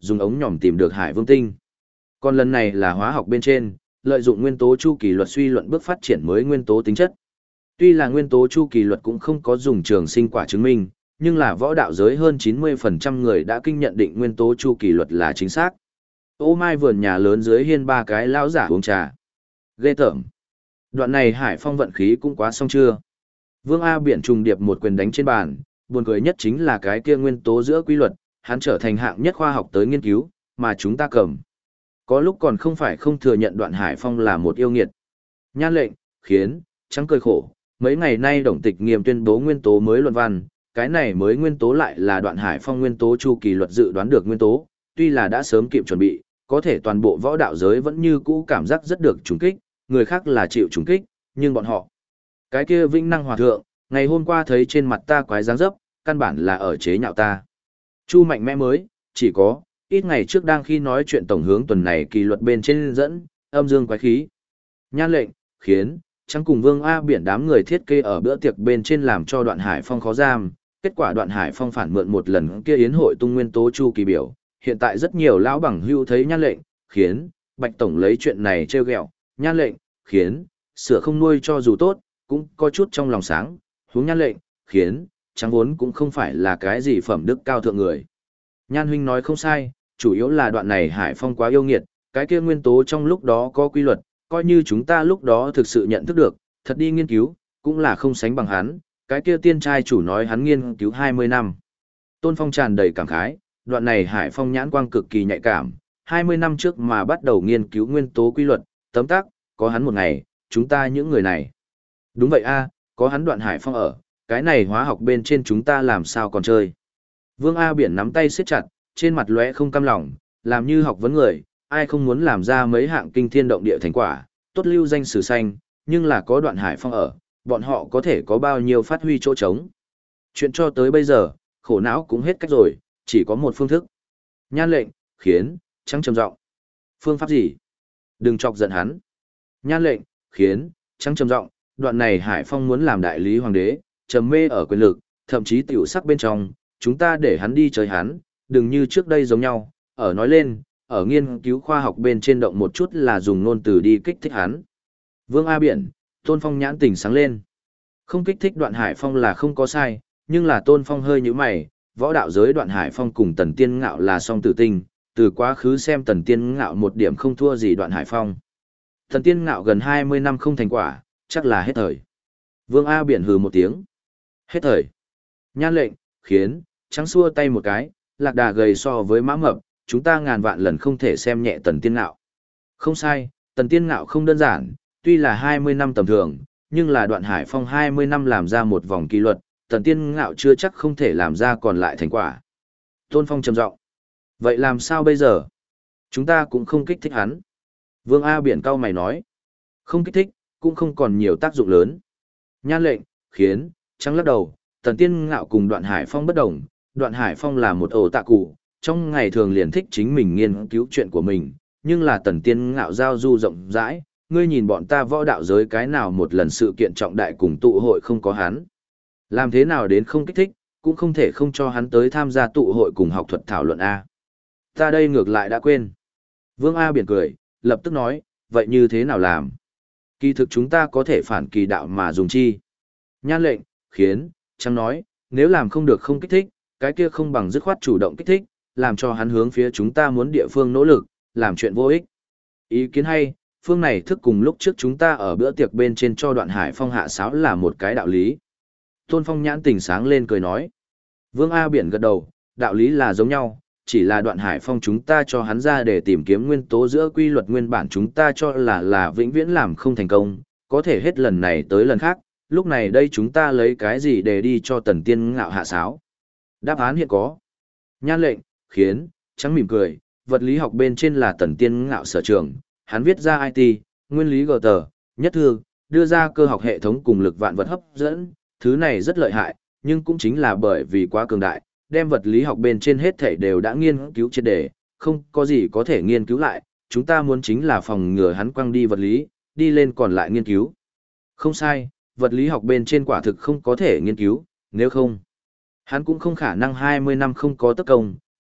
dùng ống nhòm tìm được hải vương tinh. Còn lần này là hóa học bên trên, lợi dụng nguyên tố chu kỳ luật suy luận bước phát triển mới nguyên tố tính chất. Tuy là nguyên tố chu kỳ luật cũng không có dùng trường sinh quả chứng minh, nhưng là võ đạo giới hơn 90% người đã kinh nhận định nguyên tố chu kỳ luật là chính xác. Ô mai vườn nhà lớn dưới hiên ba cái lão giả uống trà. Ghê tởm. Đoạn này Hải Phong vận khí cũng quá xong chưa? Vương A Biển trùng điệp một quyền đánh trên bàn, buồn cười nhất chính là cái kia nguyên tố giữa quy luật, hắn trở thành hạng nhất khoa học tới nghiên cứu, mà chúng ta cầm. Có lúc còn không phải không thừa nhận Đoạn Hải Phong là một yêu nghiệt. Nhan lệnh, khiến, trắng cười khổ, mấy ngày nay Đồng Tịch Nghiêm tuyên bố nguyên tố mới luận văn, cái này mới nguyên tố lại là Đoạn Hải Phong nguyên tố chu kỳ luật dự đoán được nguyên tố, tuy là đã sớm kịp chuẩn bị, có thể toàn bộ võ đạo giới vẫn như cũ cảm giác rất được trùng kích, người khác là chịu trùng kích, nhưng bọn họ. Cái kia vĩnh năng hòa thượng, ngày hôm qua thấy trên mặt ta quái dáng dấp, căn bản là ở chế nhạo ta. Chu mạnh mẽ mới, chỉ có, ít ngày trước đang khi nói chuyện tổng hướng tuần này kỳ luật bên trên dẫn, âm dương quái khí. Nhan lệnh, khiến, trắng cùng Vương A Biển đám người thiết kế ở bữa tiệc bên trên làm cho Đoạn Hải Phong khó giam, kết quả Đoạn Hải Phong phản mượn một lần kia yến hội tung nguyên tố chu kỳ biểu, hiện tại rất nhiều lão bằng hưu thấy nhan lệnh, khiến, Bạch Tổng lấy chuyện này trêu ghẹo, nhan lệnh, khiến, sửa không nuôi cho dù tốt, cũng có chút trong lòng sáng, huống nhan lệnh, khiến, trắng vốn cũng không phải là cái gì phẩm đức cao thượng người. Nhan huynh nói không sai, chủ yếu là đoạn này Hải Phong quá yêu nghiệt, cái kia nguyên tố trong lúc đó có quy luật, coi như chúng ta lúc đó thực sự nhận thức được, thật đi nghiên cứu, cũng là không sánh bằng hắn, cái kia tiên trai chủ nói hắn nghiên cứu 20 năm. Tôn Phong tràn đầy cảm khái, đoạn này Hải Phong nhãn quang cực kỳ nhạy cảm, 20 năm trước mà bắt đầu nghiên cứu nguyên tố quy luật, tấm tắc, có hắn một ngày, chúng ta những người này. Đúng vậy a, có hắn Đoạn Hải Phong ở, cái này hóa học bên trên chúng ta làm sao còn chơi. Vương A Biển nắm tay siết chặt, trên mặt lóe không cam lòng, làm như học vấn người, ai không muốn làm ra mấy hạng kinh thiên động địa thành quả, tốt lưu danh sử xanh, nhưng là có Đoạn Hải Phong ở, bọn họ có thể có bao nhiêu phát huy chỗ trống. Chuyện cho tới bây giờ, khổ não cũng hết cách rồi, chỉ có một phương thức. Nhan lệnh, khiến, trắng trầm giọng. Phương pháp gì? Đừng chọc giận hắn. Nhan lệnh, khiến, trắng trầm giọng, đoạn này Hải Phong muốn làm đại lý hoàng đế, trầm mê ở quyền lực, thậm chí tiểu sắc bên trong, chúng ta để hắn đi chơi hắn, đừng như trước đây giống nhau, ở nói lên, ở nghiên cứu khoa học bên trên động một chút là dùng ngôn từ đi kích thích hắn. Vương A Biển, Tôn Phong nhãn tỉnh sáng lên. Không kích thích Đoạn Hải Phong là không có sai, nhưng là Tôn Phong hơi như mày, võ đạo giới Đoạn Hải Phong cùng Tần Tiên Ngạo là song tử tinh, từ quá khứ xem Tần Tiên Ngạo một điểm không thua gì Đoạn Hải Phong. Tần Tiên Ngạo gần 20 năm không thành quả, chắc là hết thời. Vương A Biển hừ một tiếng. Hết thời. Nhan lệnh, khiến, trắng xua tay một cái, lạc đà gầy so với mã mập, chúng ta ngàn vạn lần không thể xem nhẹ Tần Tiên Ngạo. Không sai, Tần Tiên Ngạo không đơn giản, tuy là 20 năm tầm thường, nhưng là Đoạn Hải Phong 20 năm làm ra một vòng kỳ luật, Tần Tiên Ngạo chưa chắc không thể làm ra còn lại thành quả. Tôn Phong trầm giọng. Vậy làm sao bây giờ? Chúng ta cũng không kích thích hắn. Vương A Biển cau mày nói. Không kích thích, cũng không còn nhiều tác dụng lớn. Nhan lệnh, khiến, trắng lắc đầu, Tần Tiên Ngạo cùng Đoạn Hải Phong bất đồng. Đoạn Hải Phong là một ổ tạ cụ, trong ngày thường liền thích chính mình nghiên cứu chuyện của mình, nhưng là Tần Tiên Ngạo giao du rộng rãi, ngươi nhìn bọn ta võ đạo giới cái nào một lần sự kiện trọng đại cùng tụ hội không có hắn. Làm thế nào đến không kích thích, cũng không thể không cho hắn tới tham gia tụ hội cùng học thuật thảo luận A. Ta đây ngược lại đã quên. Vương A Biển cười, lập tức nói, vậy như thế nào làm? Kỳ thực chúng ta có thể phản kỳ đạo mà dùng chi. Nhan lệnh, khiến, trắng nói, nếu làm không được không kích thích, cái kia không bằng dứt khoát chủ động kích thích, làm cho hắn hướng phía chúng ta muốn địa phương nỗ lực, làm chuyện vô ích. Ý kiến hay, phương này thức cùng lúc trước chúng ta ở bữa tiệc bên trên cho Đoạn Hải Phong hạ sáo là một cái đạo lý. Tôn Phong nhãn tỉnh sáng lên cười nói. Vương A Biển gật đầu, đạo lý là giống nhau, chỉ là Đoạn Hải Phong chúng ta cho hắn ra để tìm kiếm nguyên tố giữa quy luật nguyên bản chúng ta cho là vĩnh viễn làm không thành công, có thể hết lần này tới lần khác, lúc này đây chúng ta lấy cái gì để đi cho Tần Tiên Ngạo hạ sáo. Đáp án hiện có. Nhan lệnh, khiến, trắng mỉm cười, vật lý học bên trên là Tần Tiên Ngạo sở trường, hắn viết ra IT, nguyên lý GT, nhất thư, đưa ra cơ học hệ thống cùng lực vạn vật hấp dẫn, thứ này rất lợi hại, nhưng cũng chính là bởi vì quá cường đại, đem vật lý học bên trên hết thảy đều đã nghiên cứu triệt để, không có gì có thể nghiên cứu lại, chúng ta muốn chính là phòng ngừa hắn quăng đi vật lý, đi lên còn lại nghiên cứu. Không sai, vật lý học bên trên quả thực không có thể nghiên cứu, nếu không, hắn cũng không khả năng 20 năm không có tất công,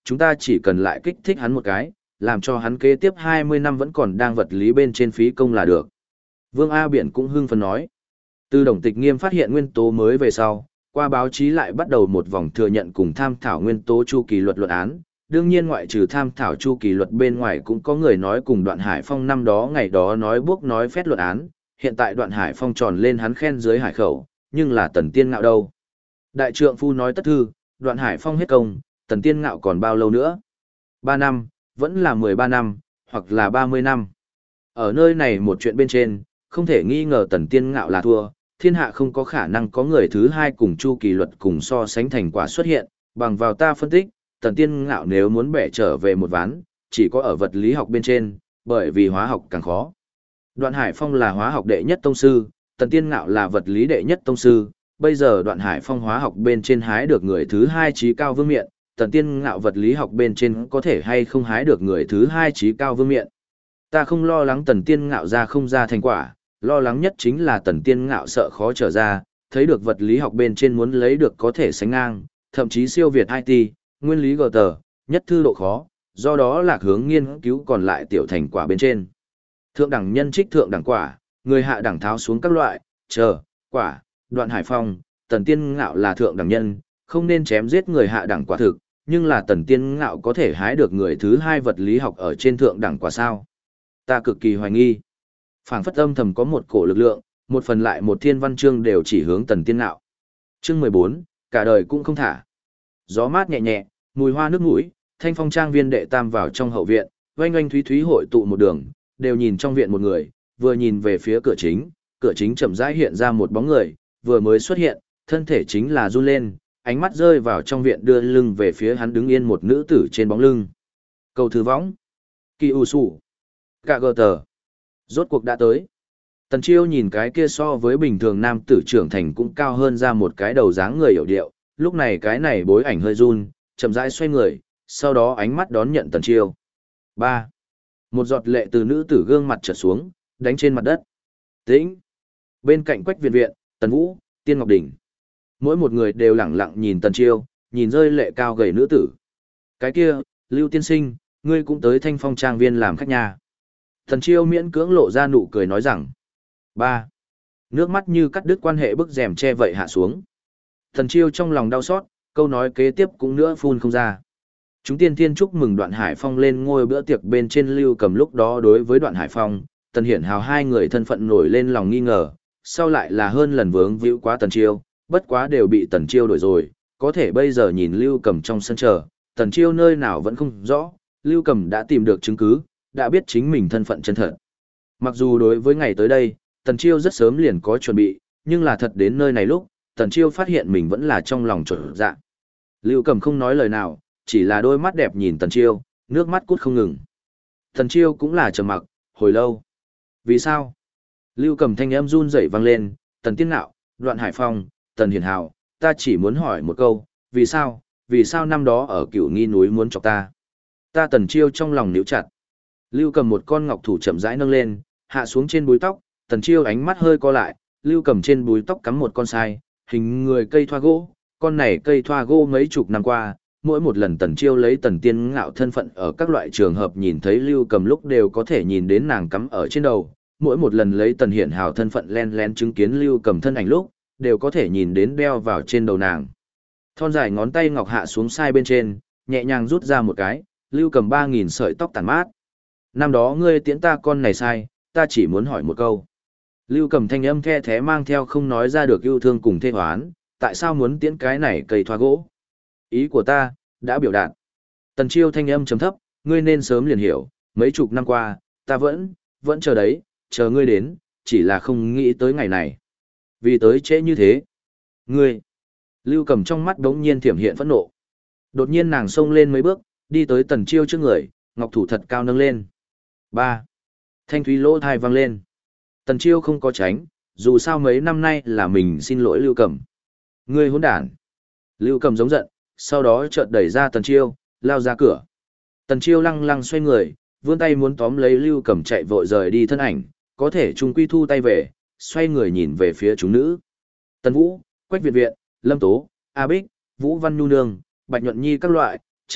chúng ta chỉ cần lại kích thích hắn một cái, làm cho hắn kế tiếp 20 năm vẫn còn đang vật lý bên trên phí công là được. Vương A Biển cũng hưng phấn nói. Từ Đồng Tịch Nghiêm phát hiện nguyên tố mới về sau, qua báo chí lại bắt đầu một vòng thừa nhận cùng tham thảo nguyên tố chu kỳ luật luận án. Đương nhiên ngoại trừ tham thảo chu kỳ luật bên ngoài cũng có người nói cùng Đoạn Hải Phong năm đó ngày đó nói buốc nói phét luận án, hiện tại Đoạn Hải Phong tròn lên hắn khen dưới hải khẩu, nhưng là Tần Tiên Ngạo đâu. Đại trượng phu nói tất thư, Đoạn Hải Phong hết công, Tần Tiên Ngạo còn bao lâu nữa? 3 năm, vẫn là 13 năm, hoặc là 30 năm. Ở nơi này một chuyện bên trên, không thể nghi ngờ Tần Tiên Ngạo là thua, thiên hạ không có khả năng có người thứ hai cùng chu kỳ luật cùng so sánh thành quả xuất hiện, bằng vào ta phân tích, Tần Tiên Ngạo nếu muốn bẻ trở về một ván, chỉ có ở vật lý học bên trên, bởi vì hóa học càng khó. Đoạn Hải Phong là hóa học đệ nhất tông sư, Tần Tiên Ngạo là vật lý đệ nhất tông sư, bây giờ Đoạn Hải Phong hóa học bên trên hái được người thứ hai trí cao vương miện, Tần Tiên Ngạo vật lý học bên trên có thể hay không hái được người thứ hai trí cao vương miện. Ta không lo lắng Tần Tiên Ngạo ra không ra thành quả, lo lắng nhất chính là Tần Tiên Ngạo sợ khó trở ra, thấy được vật lý học bên trên muốn lấy được có thể sánh ngang, thậm chí siêu việt IT, nguyên lý GT, nhất thư độ khó, do đó lạc hướng nghiên cứu còn lại tiểu thành quả bên trên. Thượng đẳng nhân trích thượng đẳng quả, người hạ đẳng tháo xuống các loại, quả, Đoạn Hải Phong, Tần Tiên Ngạo là thượng đẳng nhân, không nên chém giết người hạ đẳng quả thực, nhưng là Tần Tiên Ngạo có thể hái được người thứ hai vật lý học ở trên thượng đẳng quả sao. Ta cực kỳ hoài nghi. Phảng phất âm thầm có một cổ lực lượng, một phần lại một thiên văn chương đều chỉ hướng Tần Tiên Ngạo. Chương 14, cả đời cũng không thả. Gió mát nhẹ nhẹ, mùi hoa nước mũi, Thanh Phong trang viên đệ tam vào trong hậu viện, oanh oanh thúy thúy hội tụ một đường, đều nhìn trong viện một người, vừa nhìn về phía cửa chính chậm rãi hiện ra một bóng người, vừa mới xuất hiện, thân thể chính là run lên, ánh mắt rơi vào trong viện đưa lưng về phía hắn đứng yên một nữ tử trên bóng lưng. Cầu thư võng. Kỳ ủ sủ. Cả gờ tờ. Rốt cuộc đã tới. Tần Chiêu nhìn cái kia so với bình thường nam tử trưởng thành cũng cao hơn ra một cái đầu dáng người hiểu điệu, lúc này cái này bối ảnh hơi run, chậm rãi xoay người, sau đó ánh mắt đón nhận Tần Chiêu. 3. Một giọt lệ từ nữ tử gương mặt trượt xuống, đánh trên mặt đất. Tĩnh. Bên cạnh Quách Viện Viện, Tần Vũ, Tiên Ngọc Đỉnh. Mỗi một người đều lẳng lặng nhìn Tần Chiêu, nhìn rơi lệ cao gầy nữ tử. Cái kia, Lưu tiên sinh, ngươi cũng tới Thanh Phong trang viên làm khách nhà. Tần Chiêu miễn cưỡng lộ ra nụ cười nói rằng. 3. Nước mắt như cắt đứt quan hệ bức rèm che vậy hạ xuống. Tần Chiêu trong lòng đau xót, câu nói kế tiếp cũng nữa phun không ra. Chúng tiên tiên chúc mừng Đoạn Hải Phong lên ngôi bữa tiệc bên trên Lưu Cầm lúc đó đối với Đoạn Hải Phong, Tần Hiển Hào hai người thân phận nổi lên lòng nghi ngờ, sau lại là hơn lần vướng víu quá Tần Chiêu, bất quá đều bị Tần Chiêu đổi rồi, có thể bây giờ nhìn Lưu Cầm trong sân chờ, Tần Chiêu nơi nào vẫn không rõ, Lưu Cầm đã tìm được chứng cứ, đã biết chính mình thân phận chân thật. Mặc dù đối với ngày tới đây, Tần Chiêu rất sớm liền có chuẩn bị, nhưng là thật đến nơi này lúc, Tần Chiêu phát hiện mình vẫn là trong lòng chột dạ. Lưu Cầm không nói lời nào, chỉ là đôi mắt đẹp nhìn Tần Chiêu, nước mắt cút không ngừng. Tần Chiêu cũng là trầm mặc, hồi lâu. Vì sao? Lưu Cầm thanh âm run rẩy vang lên, Tần Tiên Ngạo, Đoạn Hải Phong, Tần Hiển Hào, ta chỉ muốn hỏi một câu, vì sao? Vì sao năm đó ở Cửu Nghi núi muốn chọc ta? Ta Tần Chiêu trong lòng níu chặt. Lưu Cầm một con ngọc thủ chậm rãi nâng lên, hạ xuống trên búi tóc, Tần Chiêu ánh mắt hơi co lại, Lưu Cầm trên búi tóc cắm một con sai, hình người cây thoa gỗ, con này cây thoa gỗ mấy chục năm qua, mỗi một lần Tần Chiêu lấy Tần Tiên Ngạo thân phận ở các loại trường hợp nhìn thấy Lưu Cầm lúc đều có thể nhìn đến nàng cắm ở trên đầu, mỗi một lần lấy Tần Hiển Hào thân phận len lén chứng kiến Lưu Cầm thân ảnh lúc, đều có thể nhìn đến đeo vào trên đầu nàng. Thon dài ngón tay ngọc hạ xuống sai bên trên, nhẹ nhàng rút ra một cái, Lưu Cầm 3000 sợi tóc tàn mát. Năm đó ngươi tiễn ta con này sai, ta chỉ muốn hỏi một câu. Lưu Cầm thanh âm the thế mang theo không nói ra được yêu thương cùng thê hoán, tại sao muốn tiễn cái này cây thoa gỗ? Ý của ta, đã biểu đạt. Tần Chiêu thanh âm trầm thấp, ngươi nên sớm liền hiểu, mấy chục năm qua, ta vẫn chờ đấy, chờ ngươi đến, chỉ là không nghĩ tới ngày này. Vì tới trễ như thế. Ngươi. Lưu Cầm trong mắt đống nhiên thiểm hiện phẫn nộ. Đột nhiên nàng xông lên mấy bước, đi tới Tần Chiêu trước người, ngọc thủ thật cao nâng lên. 3. Thanh thúy lỗ thai vang lên. Tần Chiêu không có tránh, dù sao mấy năm nay là mình xin lỗi Lưu Cầm. Ngươi hỗn đản. Lưu Cầm giống giận, sau đó chợt đẩy ra Tần Chiêu, lao ra cửa. Tần Chiêu lăng lăng xoay người, vươn tay muốn tóm lấy Lưu Cầm chạy vội rời đi thân ảnh, có thể trung quy thu tay về, xoay người nhìn về phía chúng nữ. Tần Vũ, Quách Viện Viện, Lâm Tố, A Bích, Vũ Văn Nhu Nương, Bạch Nhuận Nhi các loại,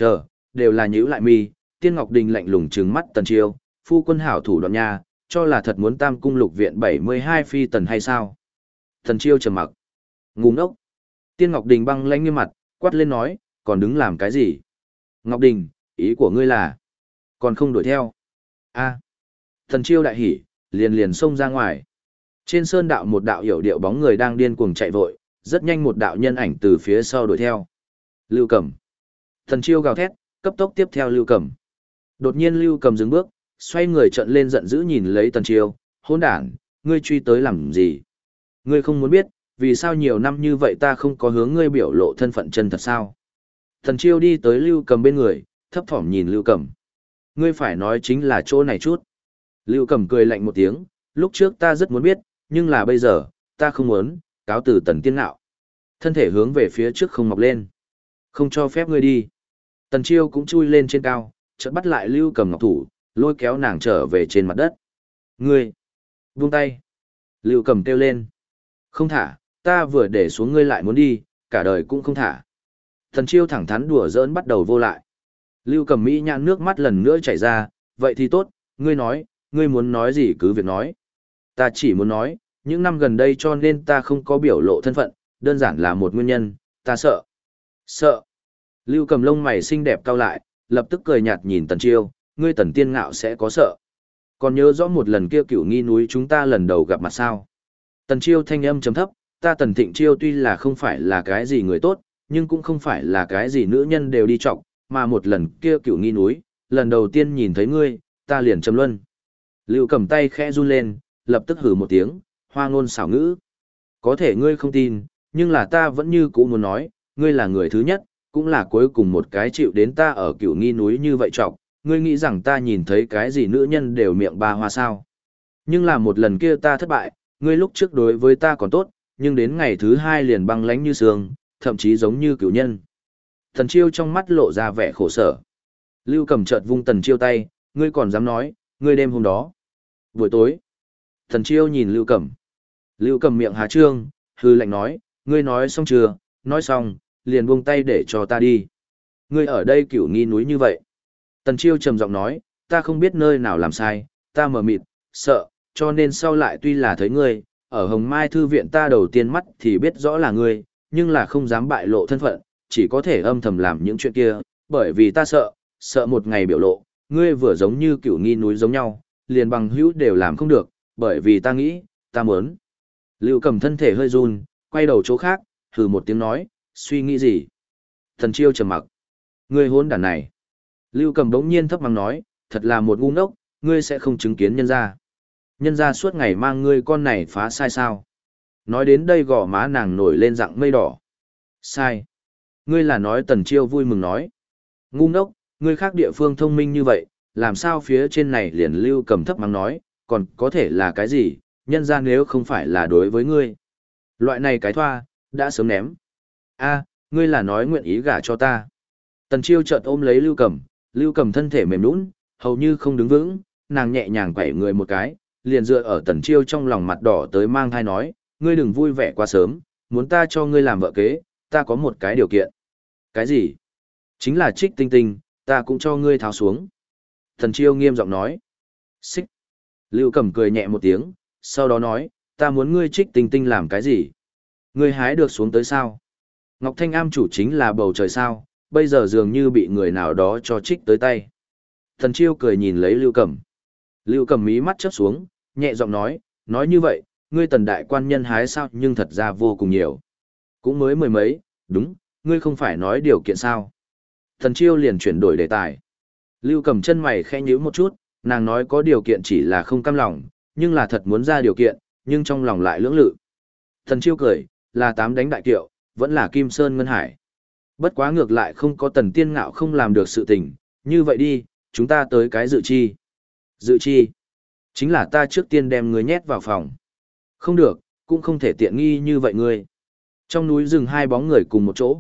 đều là nhíu lại mi, Tiên Ngọc Đình lạnh lùng trừng mắt Tần Chiêu, phu quân hảo thủ đoạn nha, cho là thật muốn Tam cung lục viện 72 phi tần hay sao? Tần Chiêu trầm mặc. Ngu ngốc. Tiên Ngọc Đình băng lãnh như mặt, quát lên nói, còn đứng làm cái gì? Ngọc Đình, ý của ngươi là, còn không đuổi theo. A. Tần Chiêu đại hỉ, liền liền xông ra ngoài. Trên sơn đạo một đạo hiểu điệu bóng người đang điên cuồng chạy vội, rất nhanh một đạo nhân ảnh từ phía sau đuổi theo. Lưu Cầm. Tần Chiêu gào thét, cấp tốc tiếp theo Lưu Cầm. Đột nhiên Lưu Cầm dừng bước, xoay người trợn lên giận dữ nhìn lấy Tần Chiêu, hỗn đản, ngươi truy tới làm gì? Ngươi không muốn biết, vì sao nhiều năm như vậy ta không có hướng ngươi biểu lộ thân phận chân thật sao? Tần Chiêu đi tới Lưu Cầm bên người, thấp thỏm nhìn Lưu Cầm. Ngươi phải nói chính là chỗ này chút. Lưu Cầm cười lạnh một tiếng, lúc trước ta rất muốn biết, nhưng là bây giờ, ta không muốn, cáo từ Tần Tiên Ngạo. Thân thể hướng về phía trước không mọc lên. Không cho phép ngươi đi. Tần Chiêu cũng chui lên trên cao, chợt bắt lại Lưu Cầm ngọc thủ, lôi kéo nàng trở về trên mặt đất. Ngươi! Buông tay! Lưu Cầm kêu lên. Không thả, ta vừa để xuống ngươi lại muốn đi, cả đời cũng không thả. Tần Chiêu thẳng thắn đùa giỡn bắt đầu vô lại. Lưu Cầm mỹ nhãn nước mắt lần nữa chảy ra, vậy thì tốt, ngươi nói, ngươi muốn nói gì cứ việc nói. Ta chỉ muốn nói, những năm gần đây cho nên ta không có biểu lộ thân phận, đơn giản là một nguyên nhân, ta sợ. Sợ. Lưu Cầm lông mày xinh đẹp cau lại, lập tức cười nhạt nhìn Tần Chiêu, ngươi Tần Tiên Ngạo sẽ có sợ. Còn nhớ rõ một lần kia Cửu Nghi núi chúng ta lần đầu gặp mặt sao? Tần Chiêu thanh âm trầm thấp, ta Tần Thịnh Chiêu tuy là không phải là cái gì người tốt, nhưng cũng không phải là cái gì nữ nhân đều đi trọng, mà một lần kia Cửu Nghi núi, lần đầu tiên nhìn thấy ngươi, ta liền trầm luân. Lưu Cầm tay khẽ run lên, lập tức hừ một tiếng, hoa ngôn xảo ngữ. Có thể ngươi không tin, nhưng là ta vẫn như cũ muốn nói, ngươi là người thứ nhất, cũng là cuối cùng một cái chịu đến ta ở Cửu Nghi núi như vậy trọng, ngươi nghĩ rằng ta nhìn thấy cái gì nữ nhân đều miệng ba hoa sao. Nhưng là một lần kia ta thất bại, ngươi lúc trước đối với ta còn tốt, nhưng đến ngày thứ hai liền băng lãnh như sương, thậm chí giống như cửu nhân. Tần Chiêu trong mắt lộ ra vẻ khổ sở. Lưu Cầm chợt vung Tần Chiêu tay, ngươi còn dám nói, ngươi đêm hôm đó. Buổi tối, Tần Chiêu nhìn Lưu Cầm. Lưu Cầm miệng há trương, hư lạnh nói, ngươi nói xong chưa, nói xong, liền buông tay để cho ta đi. Ngươi ở đây Cửu Nghi núi như vậy. Tần Chiêu trầm giọng nói, ta không biết nơi nào làm sai, ta mờ mịt, sợ, cho nên sau lại tuy là thấy ngươi, ở Hồng Mai Thư viện ta đầu tiên mắt thì biết rõ là ngươi, nhưng là không dám bại lộ thân phận, chỉ có thể âm thầm làm những chuyện kia, bởi vì ta sợ một ngày biểu lộ, ngươi vừa giống như Cửu Nghi núi giống nhau, liền bằng hữu đều làm không được, bởi vì ta nghĩ, ta muốn. Lưu Cầm thân thể hơi run, quay đầu chỗ khác, hừ một tiếng nói, suy nghĩ gì? Tần Chiêu trầm mặc. Ngươi hỗn đản này. Lưu Cầm bỗng nhiên thấp mắng nói, thật là một ngu ngốc, ngươi sẽ không chứng kiến nhân gia. Nhân gia suốt ngày mang ngươi con này phá sai sao? Nói đến đây gò má nàng nổi lên dạng mây đỏ. Sai. Ngươi là nói Tần Chiêu vui mừng nói. Ngu ngốc, ngươi khác địa phương thông minh như vậy, làm sao phía trên này liền Lưu Cầm thấp mắng nói, còn có thể là cái gì, nhân gia nếu không phải là đối với ngươi. Loại này cái thoa, đã sớm ném. A, ngươi là nói nguyện ý gả cho ta. Tần Chiêu chợt ôm lấy Lưu Cầm thân thể mềm nhũn, hầu như không đứng vững, nàng nhẹ nhàng quẩy người một cái, liền dựa ở Tần Chiêu trong lòng mặt đỏ tới mang thai nói, ngươi đừng vui vẻ quá sớm, muốn ta cho ngươi làm vợ kế, ta có một cái điều kiện. Cái gì? Chính là Trích Tinh Tinh, ta cũng cho ngươi tháo xuống. Tần Chiêu nghiêm giọng nói. Xích. Lưu Cầm cười nhẹ một tiếng, sau đó nói, ta muốn ngươi Trích Tinh Tinh làm cái gì? Ngươi hái được xuống tới sao? Ngọc Thanh Am chủ chính là bầu trời sao, bây giờ dường như bị người nào đó cho trích tới tay. Tần Chiêu cười nhìn lấy Lưu Cầm. Lưu Cầm mí mắt chớp xuống, nhẹ giọng nói như vậy, ngươi Tần đại quan nhân hái sao nhưng thật ra vô cùng nhiều. Cũng mới mười mấy, đúng, ngươi không phải nói điều kiện sao. Tần Chiêu liền chuyển đổi đề tài. Lưu Cầm chân mày khẽ nhíu một chút, nàng nói có điều kiện chỉ là không cam lòng, nhưng là thật muốn ra điều kiện, nhưng trong lòng lại lưỡng lự. Tần Chiêu cười, là 8 đánh đại kiệu, vẫn là Kim Sơn Ngân Hải. Bất quá ngược lại không có Tần Tiên Ngạo không làm được sự tình, như vậy đi, chúng ta tới cái dự chi. Dự chi? Chính là ta trước tiên đem ngươi nhét vào phòng. Không được, cũng không thể tiện nghi như vậy ngươi. Trong núi rừng hai bóng người cùng một chỗ,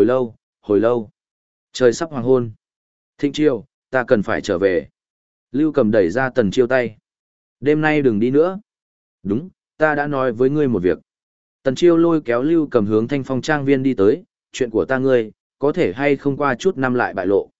hồi lâu. Trời sắp hoàng hôn. Thịnh Chiêu, ta cần phải trở về. Lưu Cầm đẩy ra Tần Chiêu tay. Đêm nay đừng đi nữa. Đúng, ta đã nói với ngươi một việc. Tần Chiêu lôi kéo Lưu Cầm hướng Thanh Phong trang viên đi tới, chuyện của ta ngươi, có thể hay không qua chút năm lại bại lộ.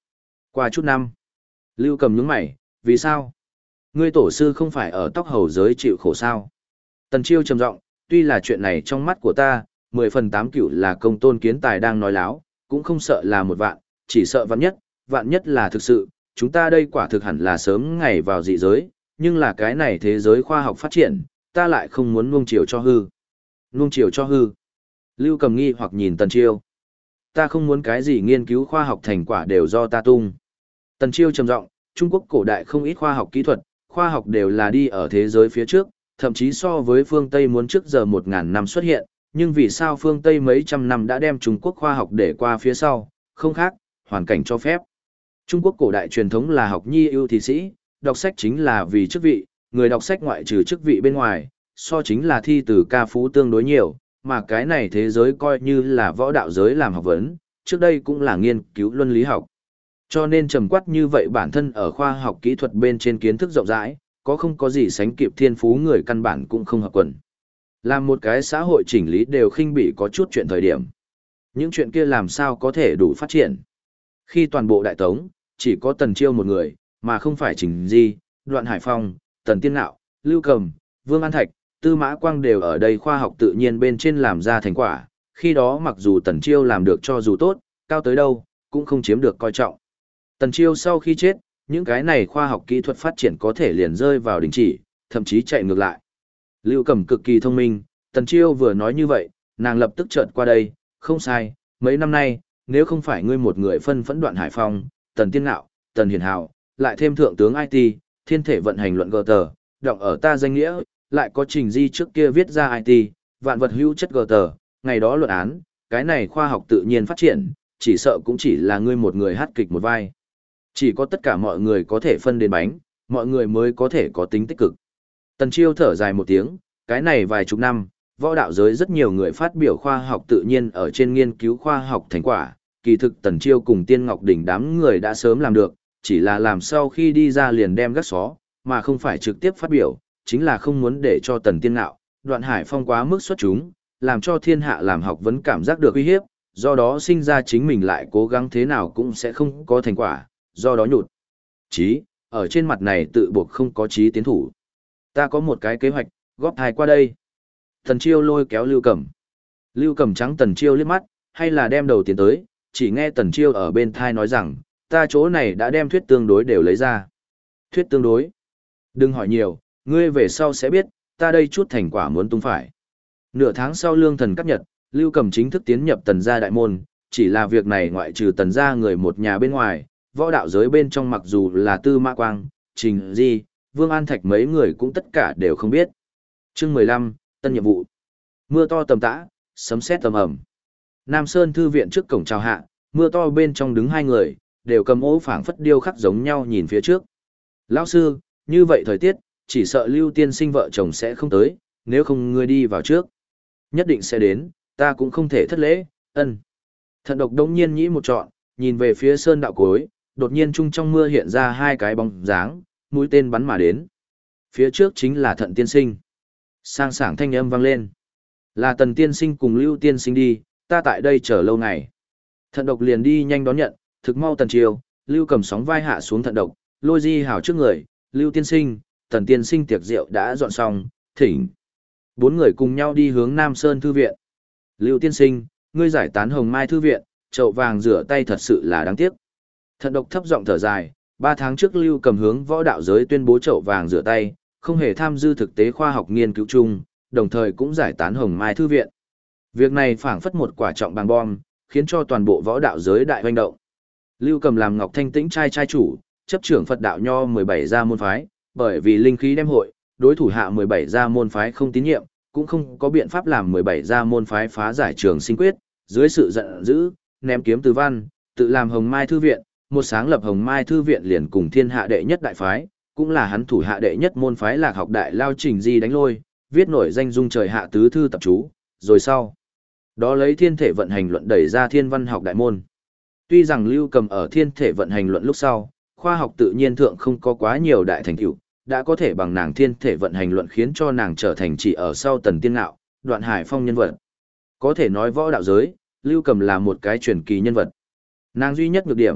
Qua chút năm, Lưu Cầm nhướng mày, vì sao? Ngươi tổ sư không phải ở tóc hầu giới chịu khổ sao? Tần Chiêu trầm giọng, tuy là chuyện này trong mắt của ta, 10/8 cửu là công tôn kiến tài đang nói láo, cũng không sợ là một vạn, chỉ sợ vạn nhất là thực sự, chúng ta đây quả thực hẳn là sớm ngày vào dị giới, nhưng là cái này thế giới khoa học phát triển, ta lại không muốn nuông chiều cho hư. Nuông chiều cho hư. Lưu Cầm nghi hoặc nhìn Tần Chiêu. Ta không muốn cái gì nghiên cứu khoa học thành quả đều do ta tung. Tần Chiêu trầm giọng, Trung Quốc cổ đại không ít khoa học kỹ thuật, khoa học đều là đi ở thế giới phía trước, thậm chí so với phương Tây muốn trước giờ 1000 năm xuất hiện, nhưng vì sao phương Tây mấy trăm năm đã đem Trung Quốc khoa học để qua phía sau, không khác, hoàn cảnh cho phép. Trung Quốc cổ đại truyền thống là học nhi ưu thị sĩ, đọc sách chính là vì chức vị, người đọc sách ngoại trừ chức vị bên ngoài, so chính là thi từ ca phú tương đối nhiều, mà cái này thế giới coi như là võ đạo giới làm học vấn, trước đây cũng là nghiên cứu luân lý học. Cho nên trầm quát như vậy bản thân ở khoa học kỹ thuật bên trên kiến thức rộng rãi, không có gì sánh kịp thiên phú người căn bản cũng không hợp quần. Làm một cái xã hội chỉnh lý đều khinh bỉ có chút chuyện thời điểm. Những chuyện kia làm sao có thể đủ phát triển. Khi toàn bộ đại tống, chỉ có Tần Chiêu một người, mà không phải Trình Di, Đoạn Hải Phong, Tần Tiên Nạo, Lưu Cầm, Vương An Thạch, Tư Mã Quang đều ở đây khoa học tự nhiên bên trên làm ra thành quả. Khi đó mặc dù Tần Chiêu làm được cho dù tốt, cao tới đâu, cũng không chiếm được coi trọng. Tần Chiêu sau khi chết, những cái này khoa học kỹ thuật phát triển có thể liền rơi vào đình chỉ, thậm chí chạy ngược lại. Lưu Cầm cực kỳ thông minh, Tần Chiêu vừa nói như vậy, nàng lập tức chợt qua đây, không sai, mấy năm nay, nếu không phải ngươi một người phân phẫn Đoạn Hải Phong, Tần Tiên Nạo, Tần Hiền Hào, lại thêm thượng tướng IT, thiên thể vận hành luận gờ tờ, đọng ở ta danh nghĩa, lại có Trình Di trước kia viết ra IT, vạn vật hữu chất gờ tờ, ngày đó luận án, cái này khoa học tự nhiên phát triển, chỉ sợ cũng chỉ là ngươi một người hát kịch một vai. Chỉ có tất cả mọi người có thể phân đến bánh, mọi người mới có thể có tính tích cực. Tần Chiêu thở dài một tiếng, cái này vài chục năm, võ đạo giới rất nhiều người phát biểu khoa học tự nhiên ở trên nghiên cứu khoa học thành quả, kỳ thực Tần Chiêu cùng Tiên Ngọc Đỉnh đám người đã sớm làm được, chỉ là làm sau khi đi ra liền đem gác xó, mà không phải trực tiếp phát biểu, chính là không muốn để cho Tần Tiên Nạo, Đoạn Hải Phong quá mức xuất chúng, làm cho thiên hạ làm học vấn cảm giác được uy hiếp, do đó sinh ra chính mình lại cố gắng thế nào cũng sẽ không có thành quả, do đó nhụt chí, ở trên mặt này tự buộc không có chí tiến thủ. Ta có một cái kế hoạch, góp thai qua đây. Tần Chiêu lôi kéo Lưu Cầm. Lưu Cầm trắng Tần Chiêu liếc mắt, hay là đem đầu tiến tới, chỉ nghe Tần Chiêu ở bên thai nói rằng, ta chỗ này đã đem thuyết tương đối đều lấy ra. Thuyết tương đối? Đừng hỏi nhiều, ngươi về sau sẽ biết, ta đây chút thành quả muốn tung phải. Nửa tháng sau lương thần cắt nhật, Lưu Cầm chính thức tiến nhập Tần gia đại môn, chỉ là việc này ngoại trừ Tần gia người một nhà bên ngoài, võ đạo giới bên trong mặc dù là Tư Mã Quang, Trình Di, Vương An Thạch mấy người cũng tất cả đều không biết. Chương 15, tân nhiệm vụ. Mưa to tầm tã, sấm sét tầm ầm. Nam Sơn thư viện trước cổng chào hạ, mưa to bên trong đứng hai người, đều cầm ố phảng phất điêu khắc giống nhau nhìn phía trước. Lão sư, như vậy thời tiết, chỉ sợ Lưu tiên sinh vợ chồng sẽ không tới, nếu không ngươi đi vào trước. Nhất định sẽ đến, ta cũng không thể thất lễ, ân. Thận độc đống nhiên nhĩ một trọn, nhìn về phía sơn đạo cuối, đột nhiên trung trong mưa hiện ra hai cái bóng dáng, mũi tên bắn mà đến. Phía trước chính là Thận tiên sinh. Sang sảng thanh âm vang lên. Là Tần tiên sinh cùng Lưu tiên sinh đi, ta tại đây chờ lâu ngày. Thận độc liền đi nhanh đón nhận, thực mau Tần Chiêu, Lưu cầm sóng vai hạ xuống thận độc, lôi Di Hảo trước người, Lưu tiên sinh, Tần tiên sinh tiệc rượu đã dọn xong, thỉnh. Bốn người cùng nhau đi hướng Nam Sơn thư viện. Lưu tiên sinh, ngươi giải tán Hồng Mai thư viện, chậu vàng rửa tay thật sự là đáng tiếc. Thận độc thấp giọng thở dài, 3 tháng trước Lưu cầm hướng võ đạo giới tuyên bố chậu vàng rửa tay, không hề tham dư thực tế khoa học nghiên cứu chung, đồng thời cũng giải tán Hồng Mai thư viện. Việc này phảng phất một quả trọng bằng bom, khiến cho toàn bộ võ đạo giới đại hoành động. Lưu cầm làm Ngọc Thanh Tĩnh trai chủ, chấp trưởng Phật đạo nho 17 gia môn phái, bởi vì linh khí đem hội, đối thủ hạ 17 gia môn phái không tín nhiệm, cũng không có biện pháp làm 17 gia môn phái phá giải trường sinh quyết, dưới sự giận dữ, ném kiếm từ văn, tự làm Hồng Mai thư viện, một sáng lập Hồng Mai thư viện liền cùng thiên hạ đệ nhất đại phái, cũng là hắn thủ hạ đệ nhất môn phái Lạc học đại lao Trình Di đánh lôi, viết nổi danh dung trời hạ tứ thư tập chú, rồi sau đó lấy thiên thể vận hành luận đẩy ra thiên văn học đại môn. Tuy rằng Lưu cầm ở thiên thể vận hành luận lúc sau, khoa học tự nhiên thượng không có quá nhiều đại thành tựu, đã có thể bằng nàng thiên thể vận hành luận khiến cho nàng trở thành chỉ ở sau Tần Tiên Nạo, Đoạn Hải Phong nhân vật. Có thể nói võ đạo giới, Lưu cầm là một cái truyền kỳ nhân vật. Nàng duy nhất nhược điểm,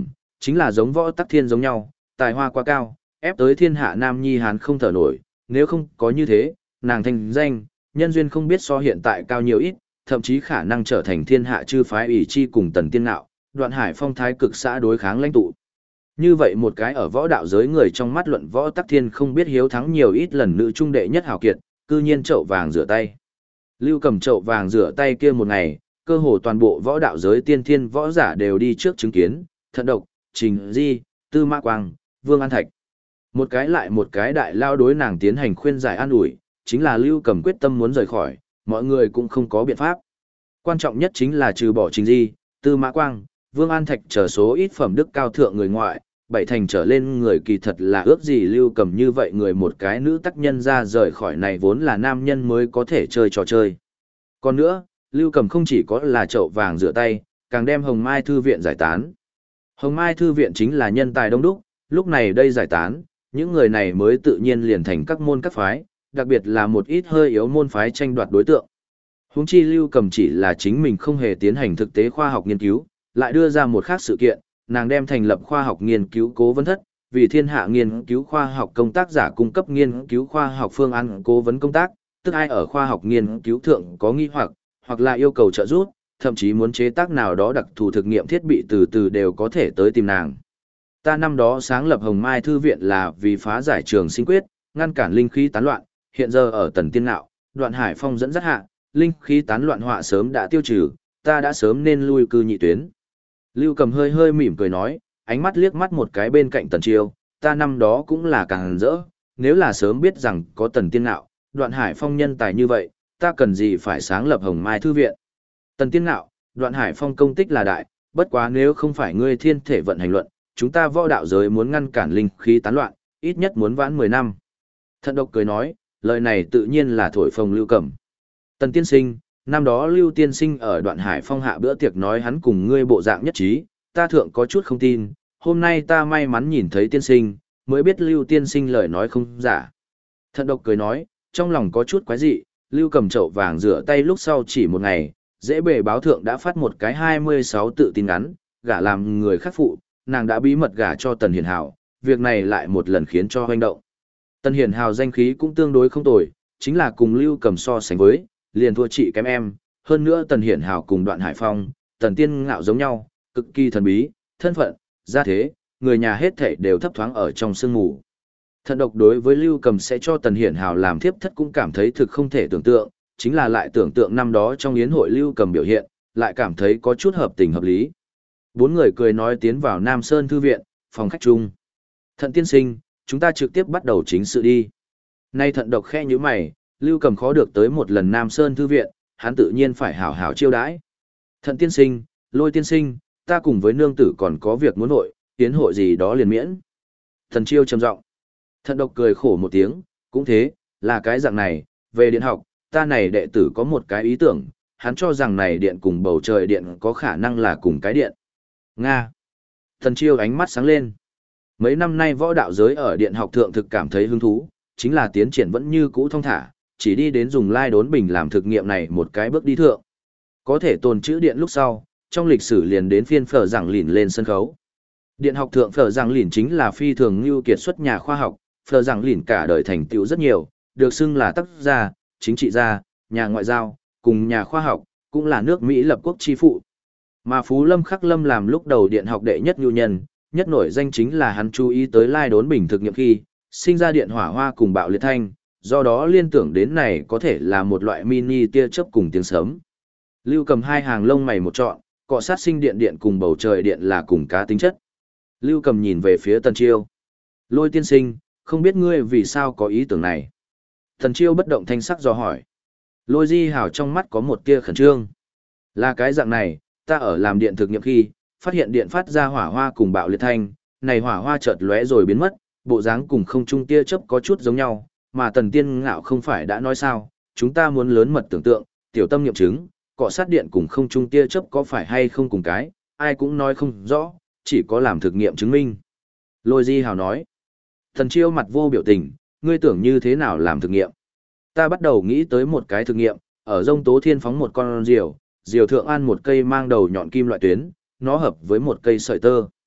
Chính là giống Võ Tắc Thiên giống nhau, tài hoa quá cao, ép tới thiên hạ nam nhi hán không thở nổi, nếu không có như thế, nàng thành danh, nhân duyên không biết so hiện tại cao nhiều ít, thậm chí khả năng trở thành thiên hạ chư phái ủy chi cùng Tần Tiên Ngạo, Đoạn Hải Phong thái cực xã đối kháng lãnh tụ. Như vậy một cái ở võ đạo giới người trong mắt luận Võ Tắc Thiên không biết hiếu thắng nhiều ít lần nữ trung đệ nhất hào kiệt, cư nhiên chậu vàng rửa tay. Lưu Cầm chậu vàng rửa tay kia một ngày, cơ hồ toàn bộ võ đạo giới tiên thiên võ giả đều đi trước chứng kiến, Thận Độc, Trình Di, Tư Mã Quang, Vương An Thạch. Một cái lại một cái đại lao đối nàng tiến hành khuyên giải an ủi, chính là Lưu Cầm quyết tâm muốn rời khỏi, mọi người cũng không có biện pháp. Quan trọng nhất chính là trừ bỏ Trình Di, Tư Mã Quang, Vương An Thạch trở số ít phẩm đức cao thượng người ngoại, bảy thành trở lên người kỳ thật là ước gì Lưu Cầm như vậy người một cái nữ tác nhân ra rời khỏi này vốn là nam nhân mới có thể chơi trò chơi. Còn nữa, Lưu Cầm không chỉ có là chậu vàng rửa tay, càng đem Hồng Mai Thư Viện giải tán. Hồng Mai Thư Viện chính là nhân tài đông đúc, lúc này đây giải tán, những người này mới tự nhiên liền thành các môn các phái, đặc biệt là một ít hơi yếu môn phái tranh đoạt đối tượng. Huống chi Lưu Cầm chỉ là chính mình không hề tiến hành thực tế khoa học nghiên cứu, lại đưa ra một khác sự kiện, nàng đem thành lập khoa học nghiên cứu cố vấn thất, vì thiên hạ nghiên cứu khoa học công tác giả cung cấp nghiên cứu khoa học phương án cố vấn công tác, tức ai ở khoa học nghiên cứu thượng có nghi hoặc là yêu cầu trợ giúp, thậm chí muốn chế tác nào đó đặc thù thực nghiệm thiết bị từ từ đều có thể tới tìm nàng. Ta năm đó sáng lập Hồng Mai Thư Viện là vì phá giải trường sinh quyết, ngăn cản linh khí tán loạn, hiện giờ ở Tần Tiên Ngạo, Đoạn Hải Phong dẫn dắt hạ, linh khí tán loạn họa sớm đã tiêu trừ, ta đã sớm nên lui cư nhị tuyến. Lưu Cầm hơi hơi mỉm cười nói, ánh mắt liếc mắt một cái bên cạnh Tần Chiêu, ta năm đó cũng là càng rỡ, nếu là sớm biết rằng có Tần Tiên Ngạo, Đoạn Hải Phong nhân tài như vậy, ta cần gì phải sáng lập Hồng Mai Thư Viện. Tần Tiên Ngạo, Đoạn Hải Phong công tích là đại, bất quá nếu không phải ngươi thiên thể vận hành luận, chúng ta võ đạo giới muốn ngăn cản linh khí tán loạn, ít nhất muốn vãn 10 năm. Thận Độc cười nói, lời này tự nhiên là thổi phồng Lưu Cầm. Tần Tiên Sinh, năm đó Lưu Tiên Sinh ở Đoạn Hải Phong hạ bữa tiệc nói hắn cùng ngươi bộ dạng nhất trí, ta thượng có chút không tin, hôm nay ta may mắn nhìn thấy Tiên Sinh, mới biết Lưu Tiên Sinh lời nói không giả. Thận Độc cười nói, trong lòng có chút quái dị, Lưu Cầm chậu vàng rửa tay lúc sau chỉ một ngày, dễ bề báo thượng đã phát một cái 26 tự tin ngắn, gả làm người khác phụ, nàng đã bí mật gả cho Tần Hiền Hào, việc này lại một lần khiến cho hoành động. Tần Hiền Hào danh khí cũng tương đối không tồi, chính là cùng Lưu Cầm so sánh với, liền thua chị kém em, hơn nữa Tần Hiển Hào cùng Đoạn Hải Phong, Tần Tiên Ngạo giống nhau, cực kỳ thần bí, thân phận, gia thế, người nhà hết thảy đều thấp thoáng ở trong sương mù. Thận Độc đối với Lưu Cầm sẽ cho Tần Hiển Hào làm thiếp thất cũng cảm thấy thực không thể tưởng tượng, chính là lại tưởng tượng năm đó trong yến hội Lưu Cầm biểu hiện, lại cảm thấy có chút hợp tình hợp lý. Bốn người cười nói tiến vào Nam Sơn Thư Viện, phòng khách chung. Thận tiên sinh, chúng ta trực tiếp bắt đầu chính sự đi. Nay Thận Độc khẽ như mày, Lưu Cầm khó được tới một lần Nam Sơn Thư Viện, hắn tự nhiên phải hảo hảo chiêu đãi. Thận tiên sinh, Lôi tiên sinh, ta cùng với nương tử còn có việc muốn hội, yến hội gì đó liền miễn. Thần Chiêu trầm giọng. Thận Độc cười khổ một tiếng, cũng thế, là cái dạng này, về điện học, ta này đệ tử có một cái ý tưởng, hắn cho rằng này điện cùng bầu trời điện có khả năng là cùng cái điện. Nga. Thần Chiêu ánh mắt sáng lên. Mấy năm nay võ đạo giới ở điện học thượng thực cảm thấy hứng thú, chính là tiến triển vẫn như cũ thông thả, chỉ đi đến dùng lai đốn bình làm thực nghiệm này một cái bước đi thượng. Có thể tồn trữ điện lúc sau, trong lịch sử liền đến phiên Phở Giảng Lìn lên sân khấu. Điện học thượng Phở Giảng Lìn chính là phi thường như kiệt xuất nhà khoa học, Phở Giảng Lìn cả đời thành tựu rất nhiều, được xưng là tác gia, chính trị gia, nhà ngoại giao, cùng nhà khoa học, cũng là nước Mỹ lập quốc chi phụ. Mà Phú Lâm Khắc Lâm làm lúc đầu điện học đệ nhất nhu nhân, nhất nổi danh chính là hắn chú ý tới lai đốn bình thực nghiệm khi, sinh ra điện hỏa hoa cùng bạo liệt thanh, do đó liên tưởng đến này có thể là một loại mini tia chớp cùng tiếng sấm. Lưu Cầm hai hàng lông mày một trọn, cọ sát sinh điện điện cùng bầu trời điện là cùng cá tính chất. Lưu Cầm nhìn về phía Tần Chiêu. Lôi tiên sinh, không biết ngươi vì sao có ý tưởng này. Tần Chiêu bất động thanh sắc dò hỏi. Lôi Di Hảo trong mắt có một tia khẩn trương. Là cái dạng này, ta ở làm điện thực nghiệm khi, phát hiện điện phát ra hỏa hoa cùng bạo liệt thanh, này hỏa hoa chợt lóe rồi biến mất, bộ dáng cùng không trung tia chớp có chút giống nhau, mà Tần Tiên Ngạo không phải đã nói sao, chúng ta muốn lớn mật tưởng tượng, tiểu tâm nghiệm chứng, cọ sát điện cùng không trung tia chớp có phải hay không cùng cái, ai cũng nói không rõ, chỉ có làm thực nghiệm chứng minh. Lôi Di Hào nói. Thần Chiêu mặt vô biểu tình, ngươi tưởng như thế nào làm thực nghiệm? Ta bắt đầu nghĩ tới một cái thực nghiệm, ở Dông Tố Thiên phóng một con diều, diều thượng ăn một cây mang đầu nhọn kim loại tuyến, nó hợp với một cây sợi tơ.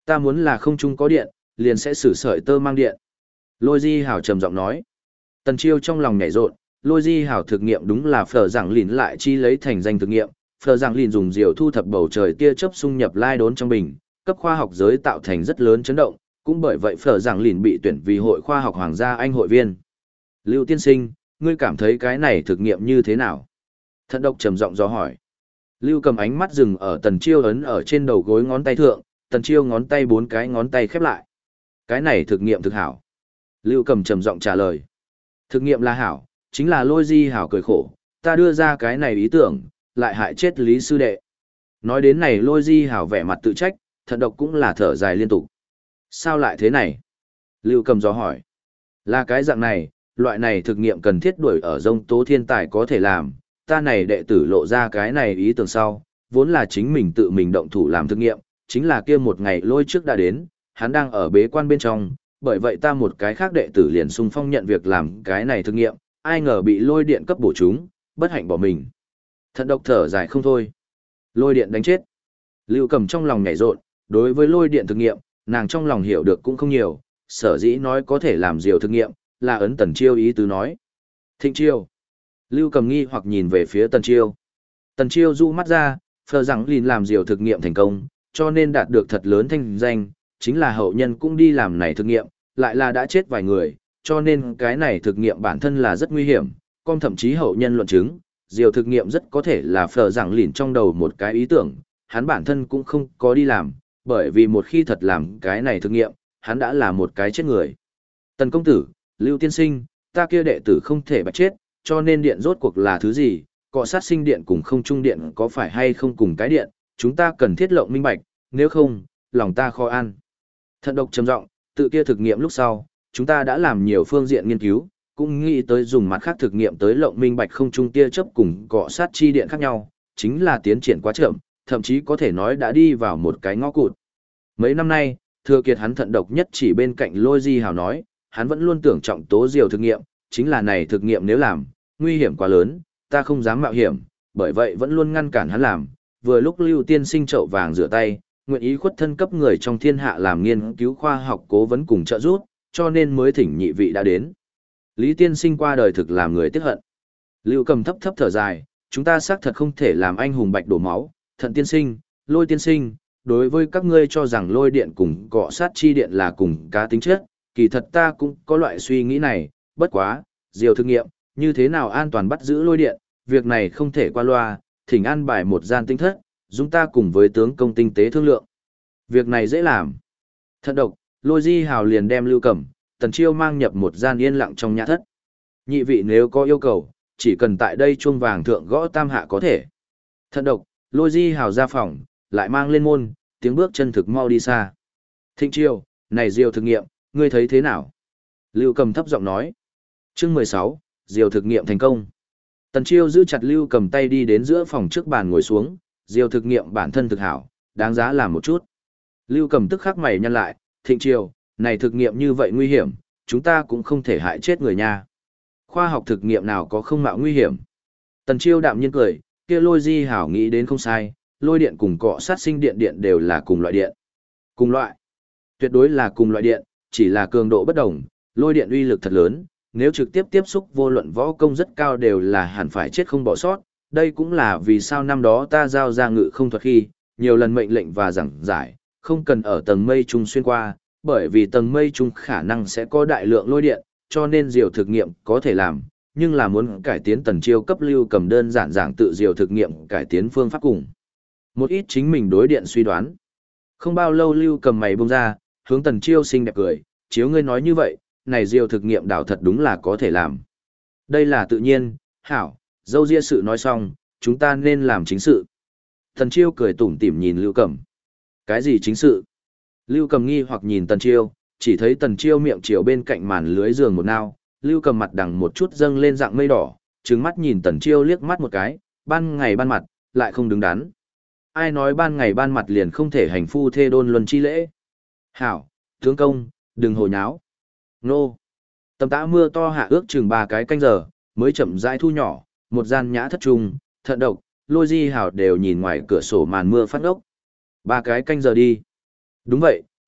Ta muốn là không trung có điện, liền sẽ sử sợi tơ mang điện. Lôi Di Hảo trầm giọng nói. Tần Chiêu trong lòng nhảy rộn, Lôi Di Hảo thực nghiệm đúng là Phở Giảng Lìn lại chi lấy thành danh thực nghiệm. Phở Giảng Lìn dùng diều thu thập bầu trời tia chớp xung nhập lai đốn trong bình, cấp khoa học giới tạo thành rất lớn chấn động, cũng bởi vậy Phở Giảng Lìn bị tuyển vì Hội Khoa học Hoàng gia Anh hội viên. Lưu tiên sinh, ngươi cảm thấy cái này thực nghiệm như thế nào? Thận độc trầm giọng do hỏi. Lưu Cầm ánh mắt dừng ở Tần Chiêu ấn ở trên đầu gối ngón tay thượng, Tần Chiêu ngón tay 4 cái ngón tay khép lại. Cái này thực nghiệm thực hảo. Lưu Cầm trầm giọng trả lời. Thực nghiệm là hảo, chính là Lôi Di Hảo cười khổ, ta đưa ra cái này ý tưởng, lại hại chết Lý sư đệ. Nói đến này Lôi Di Hảo vẻ mặt tự trách, Thận độc cũng là thở dài liên tục. Sao lại thế này? Lưu Cầm do hỏi. Là cái dạng này, loại này thực nghiệm cần thiết đuổi ở dông tố thiên tài có thể làm, ta này đệ tử lộ ra cái này ý tưởng sau, vốn là chính mình tự mình động thủ làm thực nghiệm, chính là kia một ngày Lôi trước đã đến, hắn đang ở bế quan bên trong, bởi vậy ta một cái khác đệ tử liền xung phong nhận việc làm cái này thực nghiệm, ai ngờ bị Lôi điện cấp bổ chúng, bất hạnh bỏ mình. Thận độc thở dài không thôi. Lôi điện đánh chết. Lưu Cầm trong lòng nhảy rộn, đối với Lôi điện thực nghiệm, nàng trong lòng hiểu được cũng không nhiều, sở dĩ nói có thể làm diều thực nghiệm, là ấn Tần Chiêu ý tứ nói. Thịnh Chiêu. Lưu Cầm nghi hoặc nhìn về phía Tần Chiêu. Tần Chiêu du mắt ra, Phở Giảng Lìn làm diều thực nghiệm thành công, cho nên đạt được thật lớn thanh danh, chính là hậu nhân cũng đi làm này thực nghiệm, lại là đã chết vài người, cho nên cái này thực nghiệm bản thân là rất nguy hiểm, con thậm chí hậu nhân luận chứng, diều thực nghiệm rất có thể là Phở Giảng Lìn trong đầu một cái ý tưởng, hắn bản thân cũng không có đi làm, bởi vì một khi thật làm cái này thực nghiệm, hắn đã là một cái chết người. Tần công tử, Lưu tiên sinh, ta kia đệ tử không thể bạch chết, cho nên điện rốt cuộc là thứ gì, cọ sát sinh điện cùng không trung điện có phải hay không cùng cái điện, chúng ta cần thiết lộng minh bạch, nếu không, lòng ta khó ăn. Thận độc trầm giọng, tự kia thực nghiệm lúc sau, chúng ta đã làm nhiều phương diện nghiên cứu, cũng nghĩ tới dùng mặt khác thực nghiệm tới lộng minh bạch không trung tia chớp cùng cọ sát chi điện khác nhau, chính là tiến triển quá chậm, thậm chí có thể nói đã đi vào một cái ngõ cụt. Mấy năm nay, Thừa Kiệt hắn thận độc nhất chỉ bên cạnh Lôi Di Hào nói, hắn vẫn luôn tưởng trọng tố diều thực nghiệm, chính là này thực nghiệm nếu làm, nguy hiểm quá lớn, ta không dám mạo hiểm, bởi vậy vẫn luôn ngăn cản hắn làm. Vừa lúc Lưu tiên sinh chậu vàng rửa tay, nguyện ý khuất thân cấp người trong thiên hạ làm nghiên cứu khoa học cố vấn cùng trợ giúp, cho nên mới thỉnh nhị vị đã đến. Lý tiên sinh qua đời thực làm người tiếc hận. Lưu Cầm thấp thấp thở dài, chúng ta xác thật không thể làm anh hùng bạch đổ máu, Thận tiên sinh, Lôi tiên sinh, đối với các ngươi cho rằng lôi điện cùng cọ sát chi điện là cùng cá tính chất, kỳ thật ta cũng có loại suy nghĩ này, bất quá, diều thực nghiệm, như thế nào an toàn bắt giữ lôi điện, việc này không thể qua loa, thỉnh an bài một gian tinh thất, chúng ta cùng với tướng công tinh tế thương lượng. Việc này dễ làm. Thận độc, Lôi Di Hào liền đem Lưu Cẩm, Tần Chiêu mang nhập một gian yên lặng trong nhã thất. Nhị vị nếu có yêu cầu, chỉ cần tại đây chuông vàng thượng gõ tam hạ có thể. Thận độc, Lôi Di Hào ra phòng, lại mang lên môn, tiếng bước chân thực mau đi xa. Thịnh Chiêu, này diều thực nghiệm, ngươi thấy thế nào? Lưu Cầm thấp giọng nói. Chương 16, diều thực nghiệm thành công. Tần Chiêu giữ chặt Lưu Cầm tay đi đến giữa phòng trước bàn ngồi xuống, diều thực nghiệm bản thân thực hảo, đáng giá làm một chút. Lưu Cầm tức khắc mày nhăn lại, Thịnh Chiêu, này thực nghiệm như vậy nguy hiểm, chúng ta cũng không thể hại chết người nha. Khoa học thực nghiệm nào có không mạo nguy hiểm. Tần Chiêu đạm nhiên cười, kia Lôi Di Hảo nghĩ đến không sai, lôi điện cùng cọ sát sinh điện điện đều là cùng loại điện. Cùng loại. Tuyệt đối là cùng loại điện, chỉ là cường độ bất đồng, lôi điện uy lực thật lớn, nếu trực tiếp tiếp xúc vô luận võ công rất cao đều là hẳn phải chết không bỏ sót. Đây cũng là vì sao năm đó ta giao ra ngự không thuật khi, nhiều lần mệnh lệnh và giảng giải, không cần ở tầng mây trung xuyên qua, bởi vì tầng mây trung khả năng sẽ có đại lượng lôi điện, cho nên diều thực nghiệm có thể làm, nhưng là muốn cải tiến Tần Chiêu cấp Lưu Cầm đơn giản giảng tự diều thực nghiệm cải tiến phương pháp cùng. Một ít chính mình đối điện suy đoán. Không bao lâu Lưu Cầm mày bông ra, hướng Tần Chiêu xinh đẹp cười, chiếu ngươi nói như vậy, này diều thực nghiệm đảo thật đúng là có thể làm. Đây là tự nhiên, hảo, dâu ria sự nói xong, chúng ta nên làm chính sự. Tần Chiêu cười tủm tỉm nhìn Lưu Cầm. Cái gì chính sự? Lưu Cầm nghi hoặc nhìn Tần Chiêu, chỉ thấy Tần Chiêu miệng chiều bên cạnh màn lưới giường một nao, Lưu Cầm mặt đằng một chút dâng lên dạng mây đỏ, trừng mắt nhìn Tần Chiêu liếc mắt một cái, ban ngày ban mặt, lại không đứng đắn. Ai nói ban ngày ban mặt liền không thể hành phu thê đôn luân chi lễ? Hảo, tướng công, đừng hồ nháo. Nô. Tầm tã mưa to hạ ước chừng 3 cái canh giờ, mới chậm rãi thu nhỏ, một gian nhã thất trung, Thận độc, Lôi Di Hào đều nhìn ngoài cửa sổ màn mưa phát ốc. 3 cái canh giờ đi. Đúng vậy,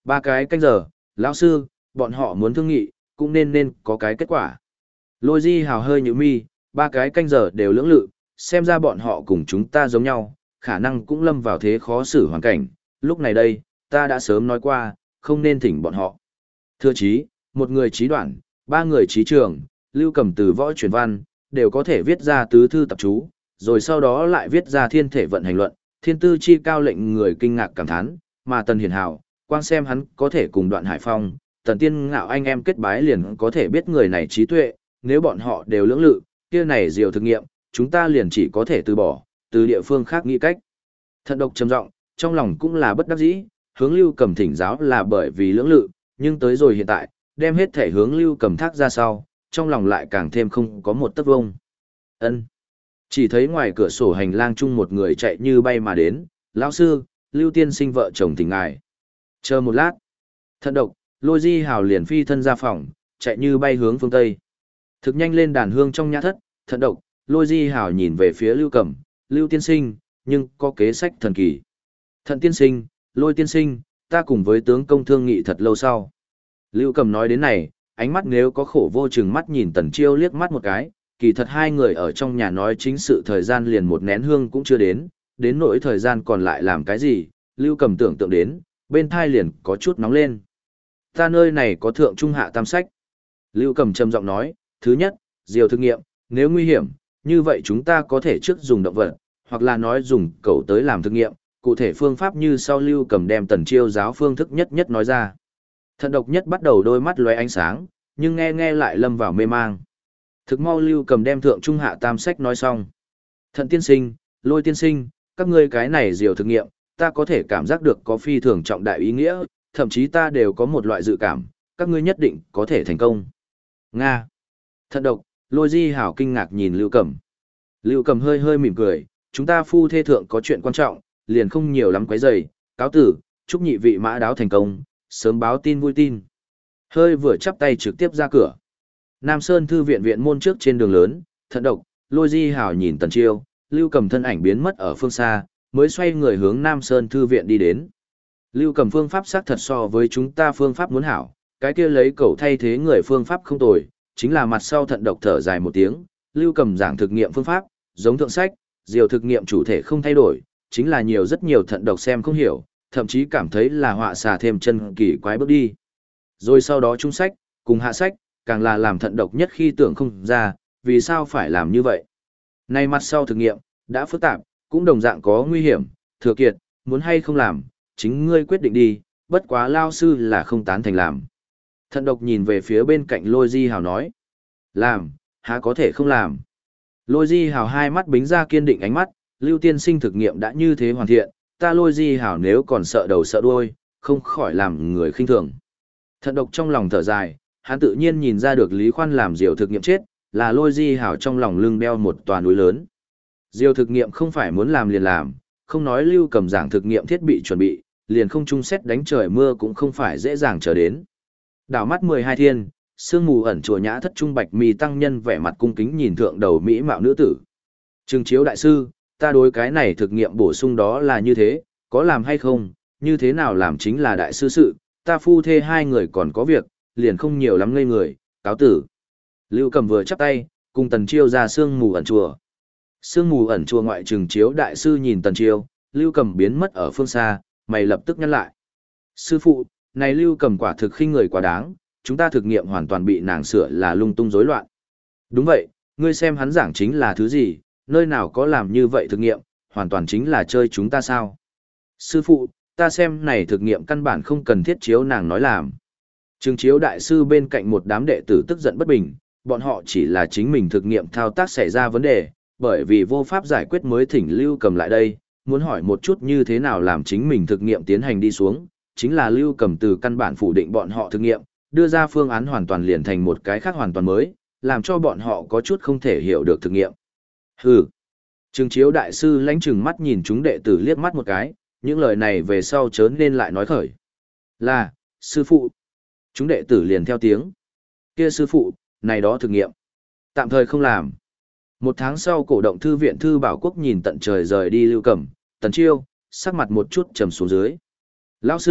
3 cái canh giờ, lão sư, bọn họ muốn thương nghị, cũng nên có cái kết quả. Lôi Di Hào hơi nhíu mi, 3 cái canh giờ đều lưỡng lự, xem ra bọn họ cùng chúng ta giống nhau, khả năng cũng lâm vào thế khó xử hoàn cảnh, lúc này đây, ta đã sớm nói qua, không nên thỉnh bọn họ. Thưa chí, một người trí đoạn, 3 người trí trường, Lưu Cầm từ võ truyền văn, đều có thể viết ra tứ thư tập chú, rồi sau đó lại viết ra thiên thể vận hành luận, thiên tư chi cao lệnh người kinh ngạc cảm thán, mà Tần Hiền Hào, quang xem hắn có thể cùng Đoạn Hải Phong, Tần Tiên Ngạo anh em kết bái liền có thể biết người này trí tuệ, nếu bọn họ đều lưỡng lự, kia này diều thực nghiệm, chúng ta liền chỉ có thể từ bỏ, từ địa phương khác nghĩ cách. Thận Độc trầm giọng, trong lòng cũng là bất đắc dĩ, hướng Lưu Cầm thỉnh giáo là bởi vì lưỡng lự, nhưng tới rồi hiện tại, đem hết thể hướng Lưu Cầm thác ra sau, trong lòng lại càng thêm không có một tấc vông. Ân. Chỉ thấy ngoài cửa sổ hành lang chung một người chạy như bay mà đến, lão sư, Lưu tiên sinh vợ chồng thỉnh ngài. Chờ một lát. Thận Độc, Lôi Di Hào liền phi thân ra phòng, chạy như bay hướng phương Tây. Thực nhanh lên đàn hương trong nhã thất, Thận Độc, Lôi Di Hào nhìn về phía Lưu Cầm, Lưu tiên sinh, nhưng có kế sách thần kỳ. Thận tiên sinh, Lôi tiên sinh, ta cùng với tướng công thương nghị thật lâu sau. Lưu Cầm nói đến này, ánh mắt nếu có khổ vô chừng mắt nhìn Tần Chiêu liếc mắt một cái, kỳ thật hai người ở trong nhà nói chính sự thời gian liền một nén hương cũng chưa đến nỗi thời gian còn lại làm cái gì, Lưu Cầm tưởng tượng đến, bên thai liền có chút nóng lên. Ta nơi này có thượng trung hạ tam sách. Lưu Cầm trầm giọng nói, thứ nhất, diều thực nghiệm, nếu nguy hiểm, như vậy chúng ta có thể trước dùng động vật, hoặc là nói dùng cẩu tới làm thực nghiệm, cụ thể phương pháp như sau. Lưu Cầm đem Tần Chiêu giáo phương thức nhất nói ra. Thận Độc nhất bắt đầu đôi mắt lóe ánh sáng, nhưng nghe lại lâm vào mê mang. Thực mau Lưu Cầm đem thượng trung hạ tam sách nói xong. Thận tiên sinh, Lôi tiên sinh, các ngươi cái này diều thực nghiệm, ta có thể cảm giác được có phi thường trọng đại ý nghĩa, thậm chí ta đều có một loại dự cảm, các ngươi nhất định có thể thành công. Nga. Thận Độc, Lôi Di Hảo kinh ngạc nhìn Lưu Cầm. Lưu Cầm hơi mỉm cười, chúng ta phu thê thượng có chuyện quan trọng, liền không nhiều lắm quấy rầy, cáo tử, chúc nhị vị mã đáo thành công, sớm báo tin vui tin. Hơi vừa chắp tay trực tiếp ra cửa. Nam Sơn thư viện viện môn trước trên đường lớn, Thận Độc, Lôi Di Hảo nhìn Tần Chiêu, Lưu Cầm thân ảnh biến mất ở phương xa, mới xoay người hướng Nam Sơn thư viện đi đến. Lưu Cầm phương pháp xác thật so với chúng ta phương pháp muốn hảo, cái kia lấy cẩu thay thế người phương pháp không tồi, chính là mặt sau Thận Độc thở dài một tiếng, Lưu Cầm giảng thực nghiệm phương pháp, giống thượng sách, diều thực nghiệm chủ thể không thay đổi, chính là rất nhiều Thận Độc xem không hiểu, thậm chí cảm thấy là họa xà thêm chân kỳ quái bước đi. Rồi sau đó trung sách, cùng hạ sách, càng là làm Thận Độc nhất khi tưởng không ra, vì sao phải làm như vậy. Nay mặt sau thực nghiệm, đã phức tạp, cũng đồng dạng có nguy hiểm, Thừa Kiệt, muốn hay không làm, chính ngươi quyết định đi, bất quá lao sư là không tán thành làm. Thận Độc nhìn về phía bên cạnh Lôi Di Hào nói. Làm, há có thể không làm. Lôi Di Hào hai mắt bính ra kiên định ánh mắt, Lưu tiên sinh thực nghiệm đã như thế hoàn thiện, ta Lôi Di Hào nếu còn sợ đầu sợ đuôi, không khỏi làm người khinh thường. Thận Độc trong lòng thở dài, hắn tự nhiên nhìn ra được Lý Khoan làm diều thực nghiệm chết, là Lôi Di Hào trong lòng lưng đeo một tòa núi lớn. Diều thực nghiệm không phải muốn làm liền làm, không nói Lưu Cầm giảng thực nghiệm thiết bị chuẩn bị, liền không chung xét đánh trời mưa cũng không phải dễ dàng trở đến. Đảo mắt 12 thiên, sương mù ẩn chùa nhã thất trung bạch mi tăng nhân vẻ mặt cung kính nhìn thượng đầu mỹ mạo nữ tử. Trừng Chiếu đại sư, ta đối cái này thực nghiệm bổ sung đó là như thế, có làm hay không, như thế nào làm chính là đại sư sự, ta phu thê hai người còn có việc, liền không nhiều lắm ngây người, cáo tử. Lưu Cầm vừa chắp tay, cùng Tần Chiêu ra sương mù ẩn chùa. Sương mù ẩn chùa ngoại Trừng Chiếu đại sư nhìn Tần Chiêu, Lưu Cầm biến mất ở phương xa, mày lập tức nhăn lại. Sư phụ, này Lưu Cầm quả thực khinh người quá đáng, chúng ta thực nghiệm hoàn toàn bị nàng sửa là lung tung rối loạn. Đúng vậy, ngươi xem hắn giảng chính là thứ gì, nơi nào có làm như vậy thực nghiệm, hoàn toàn chính là chơi chúng ta sao. Sư phụ, ta xem này thực nghiệm căn bản không cần thiết chiếu nàng nói làm. Trừng Chiếu đại sư bên cạnh một đám đệ tử tức giận bất bình, bọn họ chỉ là chính mình thực nghiệm thao tác xảy ra vấn đề, bởi vì vô pháp giải quyết mới thỉnh Lưu Cầm lại đây, muốn hỏi một chút như thế nào làm chính mình thực nghiệm tiến hành đi xuống, chính là Lưu Cầm từ căn bản phủ định bọn họ thực nghiệm, đưa ra phương án hoàn toàn liền thành một cái khác hoàn toàn mới, làm cho bọn họ có chút không thể hiểu được thực nghiệm. Hừ. Trừng Chiếu đại sư lãnh chừng mắt nhìn chúng đệ tử liếc mắt một cái, những lời này về sau chớ nên lại nói khởi. Là, sư phụ. Chúng đệ tử liền theo tiếng. Kia sư phụ, này đó thực nghiệm. Tạm thời không làm. 1 tháng sau cổ động thư viện Thư Bảo Quốc nhìn tận trời rời đi Lưu Cầm, Tần Chiêu, sắc mặt một chút trầm xuống dưới. Lão sư,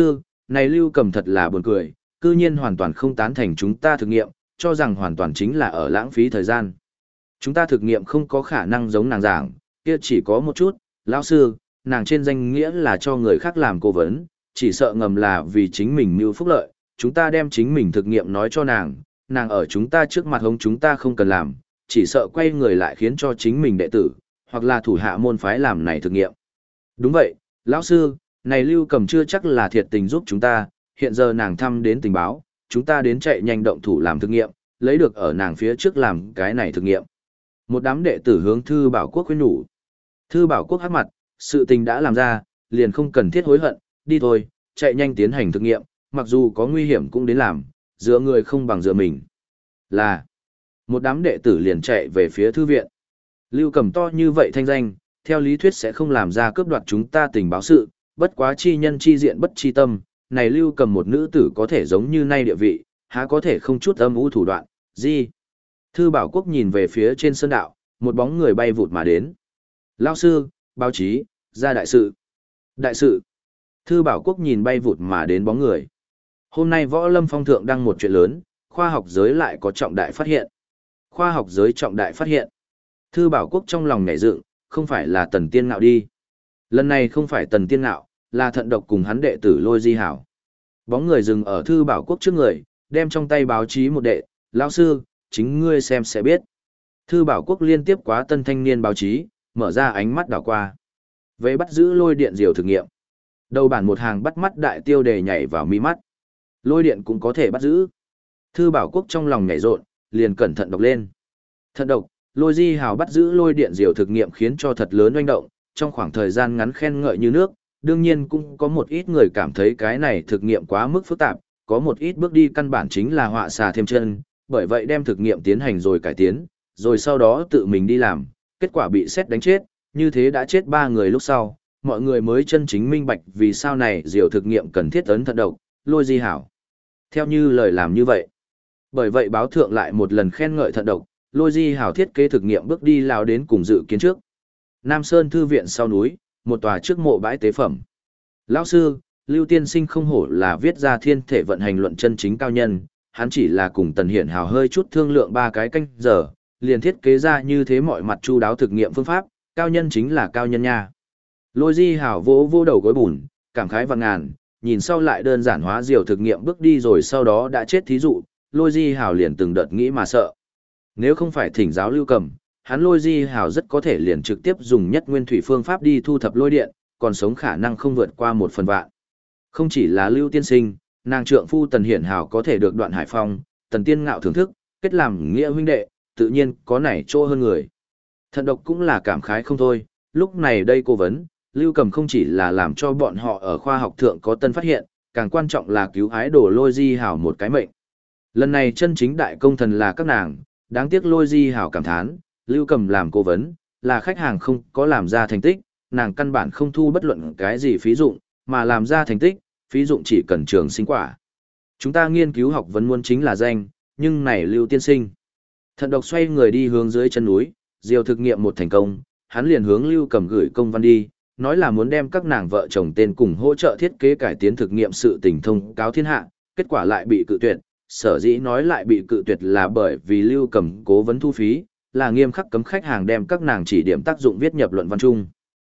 Này Lưu Cầm thật là buồn cười, cư nhiên hoàn toàn không tán thành chúng ta thực nghiệm, cho rằng hoàn toàn chính là ở lãng phí thời gian. Chúng ta thực nghiệm không có khả năng giống nàng giảng, kia chỉ có một chút, lão sư, nàng trên danh nghĩa là cho người khác làm cố vấn, chỉ sợ ngầm là vì chính mình mưu phúc lợi, chúng ta đem chính mình thực nghiệm nói cho nàng, nàng ở chúng ta trước mặt hống chúng ta không cần làm, chỉ sợ quay người lại khiến cho chính mình đệ tử, hoặc là thủ hạ môn phái làm này thực nghiệm. Đúng vậy, lão sư, này Lưu Cầm chưa chắc là thiệt tình giúp chúng ta, hiện giờ nàng thăm đến tình báo, chúng ta đến chạy nhanh động thủ làm thực nghiệm, lấy được ở nàng phía trước làm cái này thực nghiệm. Một đám đệ tử hướng Thư Bảo Quốc khuyên nhủ. Thư Bảo Quốc hắc mặt, sự tình đã làm ra, liền không cần thiết hối hận, đi thôi, chạy nhanh tiến hành thực nghiệm, mặc dù có nguy hiểm cũng đến làm, dựa người không bằng dựa mình. Là, một đám đệ tử liền chạy về phía thư viện. Lưu Cầm to như vậy thanh danh, theo lý thuyết sẽ không làm ra cướp đoạt chúng ta tình báo sự, bất quá chi nhân chi diện bất chi tâm, này Lưu Cầm một nữ tử có thể giống như nay địa vị, há có thể không chút âm u thủ đoạn, gì? Thư Bảo Quốc nhìn về phía trên sơn đạo, một bóng người bay vụt mà đến. Lao sư, báo chí, ra đại sự. Đại sự. Thư Bảo Quốc nhìn bay vụt mà đến bóng người. Hôm nay Võ Lâm Phong thượng đăng một chuyện lớn, khoa học giới lại có trọng đại phát hiện. Khoa học giới trọng đại phát hiện. Thư Bảo Quốc trong lòng nhảy dựng, không phải là Tần Tiên Ngạo đi. Lần này không phải Tần Tiên Ngạo, là Thận Độc cùng hắn đệ tử Lôi Di Hảo. Bóng người dừng ở Thư Bảo Quốc trước người, đem trong tay báo chí một đệ, lão sư, chính ngươi xem sẽ biết. Thư Bảo Quốc liên tiếp quá Tân Thanh Niên báo chí, mở ra ánh mắt đảo qua. Về bắt giữ lôi điện diều thực nghiệm. Đầu bản một hàng bắt mắt đại tiêu đề nhảy vào mi mắt. Lôi điện cũng có thể bắt giữ. Thư Bảo Quốc trong lòng nhảy rộn, liền cẩn thận đọc lên. Thận Độc, Lôi Di Hào bắt giữ lôi điện diều thực nghiệm khiến cho thật lớn oanh động, trong khoảng thời gian ngắn khen ngợi như nước, đương nhiên cũng có một ít người cảm thấy cái này thực nghiệm quá mức phức tạp, có một ít bước đi căn bản chính là họa xà thêm chân, bởi vậy đem thực nghiệm tiến hành rồi cải tiến, rồi sau đó tự mình đi làm, kết quả bị sét đánh chết, như thế đã chết 3 người lúc sau, mọi người mới chân chính minh bạch vì sao này diều thực nghiệm cần thiết ấn Thận Độc, Lôi Di Hảo. Theo như lời làm như vậy. Bởi vậy báo thượng lại một lần khen ngợi Thận Độc, Lôi Di Hảo thiết kế thực nghiệm bước đi lao đến cùng dự kiến trước. Nam Sơn Thư viện sau núi, một tòa trước mộ bãi tế phẩm. Lão sư, Lưu Tiên Sinh không hổ là viết ra thiên thể vận hành luận chân chính cao nhân, hắn chỉ là cùng Tần Hiển Hào hơi chút thương lượng 3 cái canh giờ, liền thiết kế ra như thế mọi mặt chu đáo thực nghiệm phương pháp, cao nhân chính là cao nhân nha. Lôi Di Hảo vỗ vô đầu gối bùn, cảm khái vạn ngàn, nhìn sau lại đơn giản hóa diều thực nghiệm bước đi rồi sau đó đã chết thí dụ, Lôi Di Hảo liền từng đợt nghĩ mà sợ. Nếu không phải thỉnh giáo Lưu Cầm, hắn Lôi Di Hảo rất có thể liền trực tiếp dùng nhất nguyên thủy phương pháp đi thu thập lôi điện, còn sống khả năng không vượt qua 1/1000. Không chỉ là Lưu Tiên Sinh, nàng trượng phu Tần Hiển Hảo có thể được Đoạn Hải Phong, Tần Tiên Ngạo thưởng thức, kết làm nghĩa huynh đệ, tự nhiên có nảy chỗ hơn người. Thận Độc cũng là cảm khái không thôi, lúc này đây cô vấn, Lưu Cầm không chỉ là làm cho bọn họ ở khoa học thượng có tân phát hiện, càng quan trọng là cứu ái đồ Lôi Di Hảo một cái mệnh. Lần này chân chính đại công thần là các nàng, đáng tiếc Lôi Di Hảo cảm thán, Lưu Cầm làm cố vấn, là khách hàng không có làm ra thành tích, nàng căn bản không thu bất luận cái gì phí dụng, mà làm ra thành tích, phí dụng chỉ cần trường sinh quả. Chúng ta nghiên cứu học vấn muốn chính là danh, nhưng này Lưu Tiên Sinh. Thận Độc xoay người đi hướng dưới chân núi, diều thực nghiệm một thành công, hắn liền hướng Lưu Cầm gửi công văn đi, nói là muốn đem các nàng vợ chồng tên cùng hỗ trợ thiết kế cải tiến thực nghiệm sự tình thông cáo thiên hạ, kết quả lại bị cự tuyệt, sở dĩ nói lại bị cự tuyệt là bởi vì Lưu Cầm cố vấn thu phí, là nghiêm khắc cấm khách hàng đem các nàng chỉ điểm tác dụng viết nhập luận văn chung.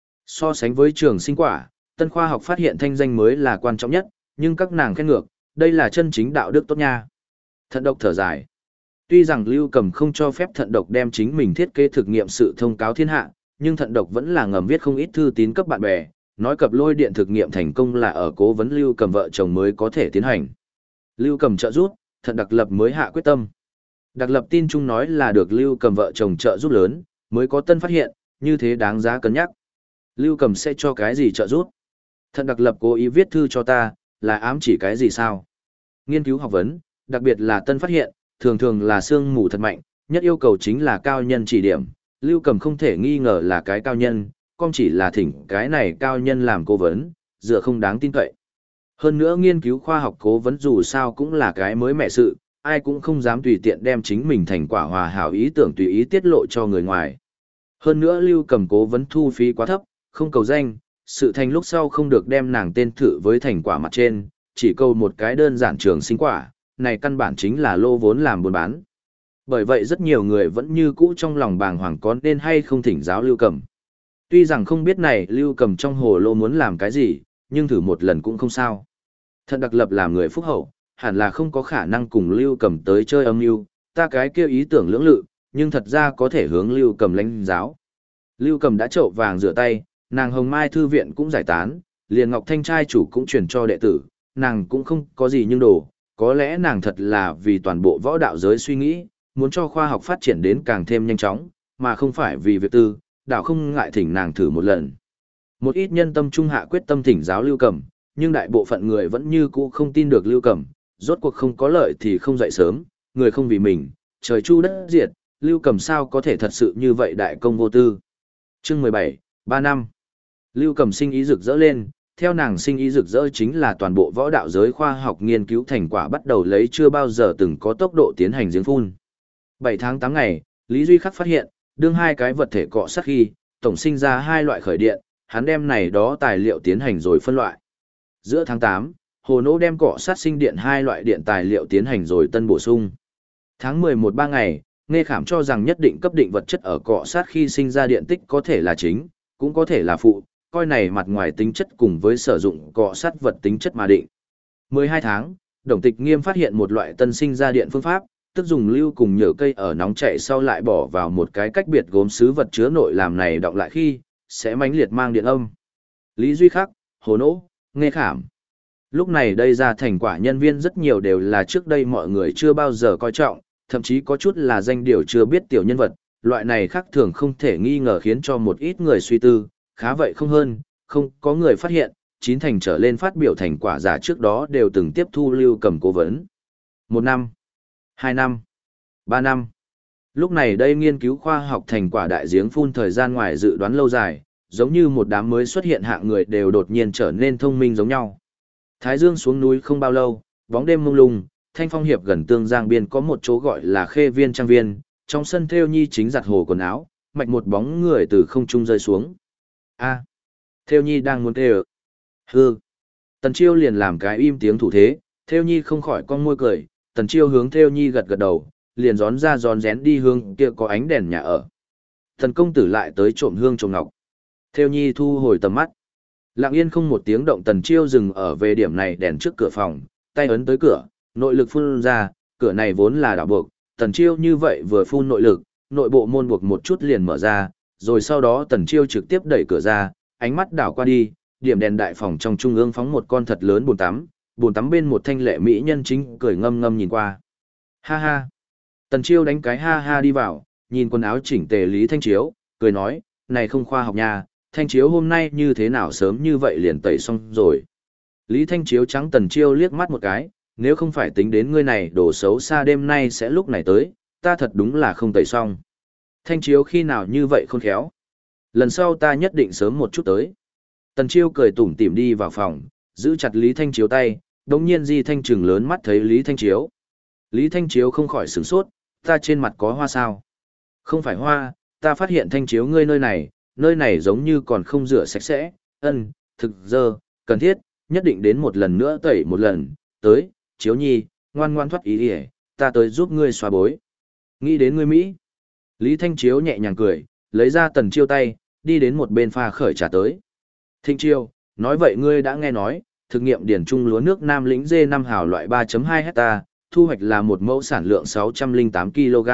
So sánh với trường sinh quả, tân khoa học phát hiện thanh danh mới là quan trọng nhất, nhưng các nàng khen ngược, đây là chân chính đạo đức tốt nha. Thận Độc thở dài. Tuy rằng Lưu Cầm không cho phép Thận Độc đem chính mình thiết kế thực nghiệm sự thông cáo thiên hạ, nhưng Thận Độc vẫn là ngầm viết không ít thư tín cấp bạn bè, nói cập lôi điện thực nghiệm thành công là ở cố vấn Lưu Cầm vợ chồng mới có thể tiến hành. Lưu Cầm trợ giúp, Thận Đặc Lập mới hạ quyết tâm. Đặc Lập tin chung nói là được Lưu Cầm vợ chồng trợ giúp lớn, mới có tân phát hiện, như thế đáng giá cân nhắc. Lưu Cầm sẽ cho cái gì trợ giúp? Thận Đặc Lập cố ý viết thư cho ta, là ám chỉ cái gì sao? Nghiên cứu học vấn, đặc biệt là tân phát hiện, thường thường là sương mù thật mạnh, nhất yêu cầu chính là cao nhân chỉ điểm. Lưu Cầm không thể nghi ngờ là cái cao nhân, con chỉ là thỉnh cái này cao nhân làm cố vấn, dựa không đáng tin cậy. Hơn nữa nghiên cứu khoa học cố vấn dù sao cũng là cái mới mẻ sự, ai cũng không dám tùy tiện đem chính mình thành quả hòa hảo ý tưởng tùy ý tiết lộ cho người ngoài. Hơn nữa Lưu Cầm cố vấn thu phí quá thấp, không cầu danh, sự thành lúc sau không được đem nàng tên thử với thành quả mặt trên, chỉ câu một cái đơn giản trường sinh quả, này căn bản chính là lô vốn làm buôn bán. Bởi vậy rất nhiều người vẫn như cũ trong lòng bàng hoàng có nên hay không thỉnh giáo Lưu Cầm. Tuy rằng không biết này Lưu Cầm trong hồ lô muốn làm cái gì, nhưng thử một lần cũng không sao. Thận Đặc Lập làm người phúc hậu, hẳn là không có khả năng cùng Lưu Cầm tới chơi âm mưu, ta cái kia ý tưởng lưỡng lự, nhưng thật ra có thể hướng Lưu Cầm lãnh giáo. Lưu Cầm đã trậu vàng rửa tay, nàng Hồng Mai thư viện cũng giải tán, liền Ngọc Thanh trai chủ cũng truyền cho đệ tử, nàng cũng không có gì nhưng đồ, có lẽ nàng thật là vì toàn bộ võ đạo giới suy nghĩ, muốn cho khoa học phát triển đến càng thêm nhanh chóng, mà không phải vì việc tư, đạo không ngại thỉnh nàng thử một lần. Một ít nhân tâm trung hạ quyết tâm thỉnh giáo Lưu Cầm, nhưng đại bộ phận người vẫn như cũ không tin được Lưu Cầm, rốt cuộc không có lợi thì không dậy sớm, người không vì mình, trời chu đất diệt, Lưu Cầm sao có thể thật sự như vậy đại công vô tư. Chương 17, 3 năm. Lưu Cầm sinh ý rực rỡ lên, theo nàng sinh ý rực rỡ chính là toàn bộ võ đạo giới khoa học nghiên cứu thành quả bắt đầu lấy chưa bao giờ từng có tốc độ tiến hành giếng phun. 7 tháng 8 ngày, Lý Duy Khắc phát hiện, đương hai cái vật thể cọ sát khi, tổng sinh ra hai loại khởi điện, hắn đem này đó tài liệu tiến hành rồi phân loại. Giữa tháng 8, Hồ Nỗ đem cọ sát sinh điện hai loại điện tài liệu tiến hành rồi tân bổ sung. Tháng 11 3 ngày, Nghe Khảm cho rằng nhất định cấp định vật chất ở cọ sát khi sinh ra điện tích có thể là chính, cũng có thể là phụ, coi này mặt ngoài tính chất cùng với sử dụng cọ sát vật tính chất mà định. 12 tháng, Đồng Tịch Nghiêm phát hiện một loại tân sinh ra điện phương pháp, tức dùng lưu cùng nhựa cây ở nóng chảy sau lại bỏ vào một cái cách biệt gốm sứ vật chứa nội làm này đọng lại khi, sẽ mãnh liệt mang điện âm. Lý Duy Khắc, Hồ Nỗ, Nghe Khảm. Lúc này đây ra thành quả nhân viên rất nhiều đều là trước đây mọi người chưa bao giờ coi trọng, thậm chí có chút là danh điều chưa biết tiểu nhân vật, loại này khác thường không thể nghi ngờ khiến cho một ít người suy tư, khá vậy không hơn, không có người phát hiện, 9 thành trở lên phát biểu thành quả giả trước đó đều từng tiếp thu Lưu Cầm cố vấn. 1 năm, 2 năm, 3 năm. Lúc này đây nghiên cứu khoa học thành quả đại giếng phun thời gian ngoài dự đoán lâu dài, giống như một đám mới xuất hiện hạng người đều đột nhiên trở nên thông minh giống nhau. Thái Dương xuống núi không bao lâu, bóng đêm mông lung, Thanh Phong hiệp gần Tương Giang biên có một chỗ gọi là Khê Viên Trang Viên, trong sân Thêu Nhi chính giặt hồ quần áo, mạch một bóng người từ không trung rơi xuống. A, Thêu Nhi đang muốn kêu. Hư. Tần Chiêu liền làm cái im tiếng thủ thế, Thêu Nhi không khỏi cong môi cười, Tần Chiêu hướng Thêu Nhi gật gật đầu, liền rón ra rón rén đi hướng kia có ánh đèn nhà ở. Tần công tử lại tới trộm hương trộm ngọc. Thêu Nhi thu hồi tầm mắt. Lặng yên không một tiếng động, Tần Chiêu dừng ở về điểm này đèn trước cửa phòng, tay ấn tới cửa, nội lực phun ra, cửa này vốn là đảo buộc, Tần Chiêu như vậy vừa phun nội lực, nội bộ môn buộc một chút liền mở ra, rồi sau đó Tần Chiêu trực tiếp đẩy cửa ra, ánh mắt đảo qua đi, điểm đèn đại phòng trong trung ương phóng một con thật lớn bồn tắm bên một thanh lệ mỹ nhân chính cười ngâm ngâm nhìn qua. Ha ha. Tần Chiêu đánh cái ha ha đi vào, nhìn quần áo chỉnh tề Lý Thanh Chiếu, cười nói, này không khoa học nha, Thanh Chiếu hôm nay như thế nào sớm như vậy liền tẩy xong rồi. Lý Thanh Chiếu trắng Tần Chiêu liếc mắt một cái, nếu không phải tính đến ngươi này đổ xấu xa đêm nay sẽ lúc này tới, ta thật đúng là không tẩy xong. Thanh Chiếu khi nào như vậy khôn khéo. Lần sau ta nhất định sớm một chút tới. Tần Chiêu cười tủm tỉm đi vào phòng, giữ chặt Lý Thanh Chiếu tay, đống nhiên Di Thanh trừng lớn mắt thấy Lý Thanh Chiếu. Lý Thanh Chiếu không khỏi sửng sốt, ta trên mặt có hoa sao? Không phải hoa, ta phát hiện Thanh Chiếu ngươi nơi này giống như còn không rửa sạch sẽ, thực dơ, cần thiết, nhất định đến một lần nữa tẩy một lần, tới, Chiếu Nhi, ngoan ngoan thoát ý đi, ta tới giúp ngươi xóa bối. Nghĩ đến ngươi Mỹ. Lý Thanh Chiếu nhẹ nhàng cười, lấy ra Tần Chiêu tay, đi đến một bên pha khởi trà tới. Thanh Chiêu, nói vậy ngươi đã nghe nói, thực nghiệm điển trung lúa nước Nam Lĩnh D5 hào loại 3.2 hecta, thu hoạch là một mẫu sản lượng 608 kg.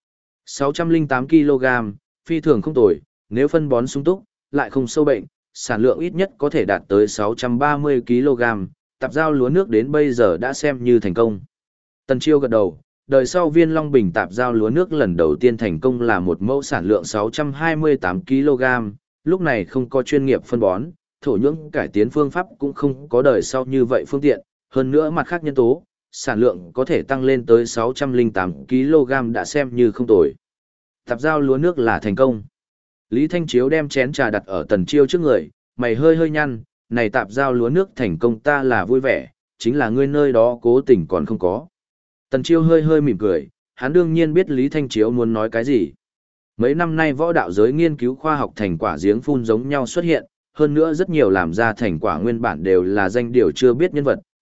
608 kg, phi thường không tồi, nếu phân bón sung túc, lại không sâu bệnh, sản lượng ít nhất có thể đạt tới 630 kg, tạp giao lúa nước đến bây giờ đã xem như thành công. Tần Chiêu gật đầu, đời sau Viên Long Bình tạp giao lúa nước lần đầu tiên thành công là một mẫu sản lượng 628 kg, lúc này không có chuyên nghiệp phân bón, thổ nhưỡng cải tiến phương pháp cũng không có đời sau như vậy phương tiện, hơn nữa mặt khác nhân tố, sản lượng có thể tăng lên tới 608 kg đã xem như không tồi. Tạp giao lúa nước là thành công. Lý Thanh Chiếu đem chén trà đặt ở Tần Chiêu trước người, mày hơi hơi nhăn, này tạp giao lúa nước thành công ta là vui vẻ, chính là ngươi nơi đó cố tình còn không có. Tần Chiêu hơi hơi mỉm cười, hắn đương nhiên biết Lý Thanh Chiếu muốn nói cái gì. Mấy năm nay võ đạo giới nghiên cứu khoa học thành quả giếng phun giống nhau xuất hiện, hơn nữa rất nhiều làm ra thành quả nguyên bản đều là danh điều chưa biết nhân vật,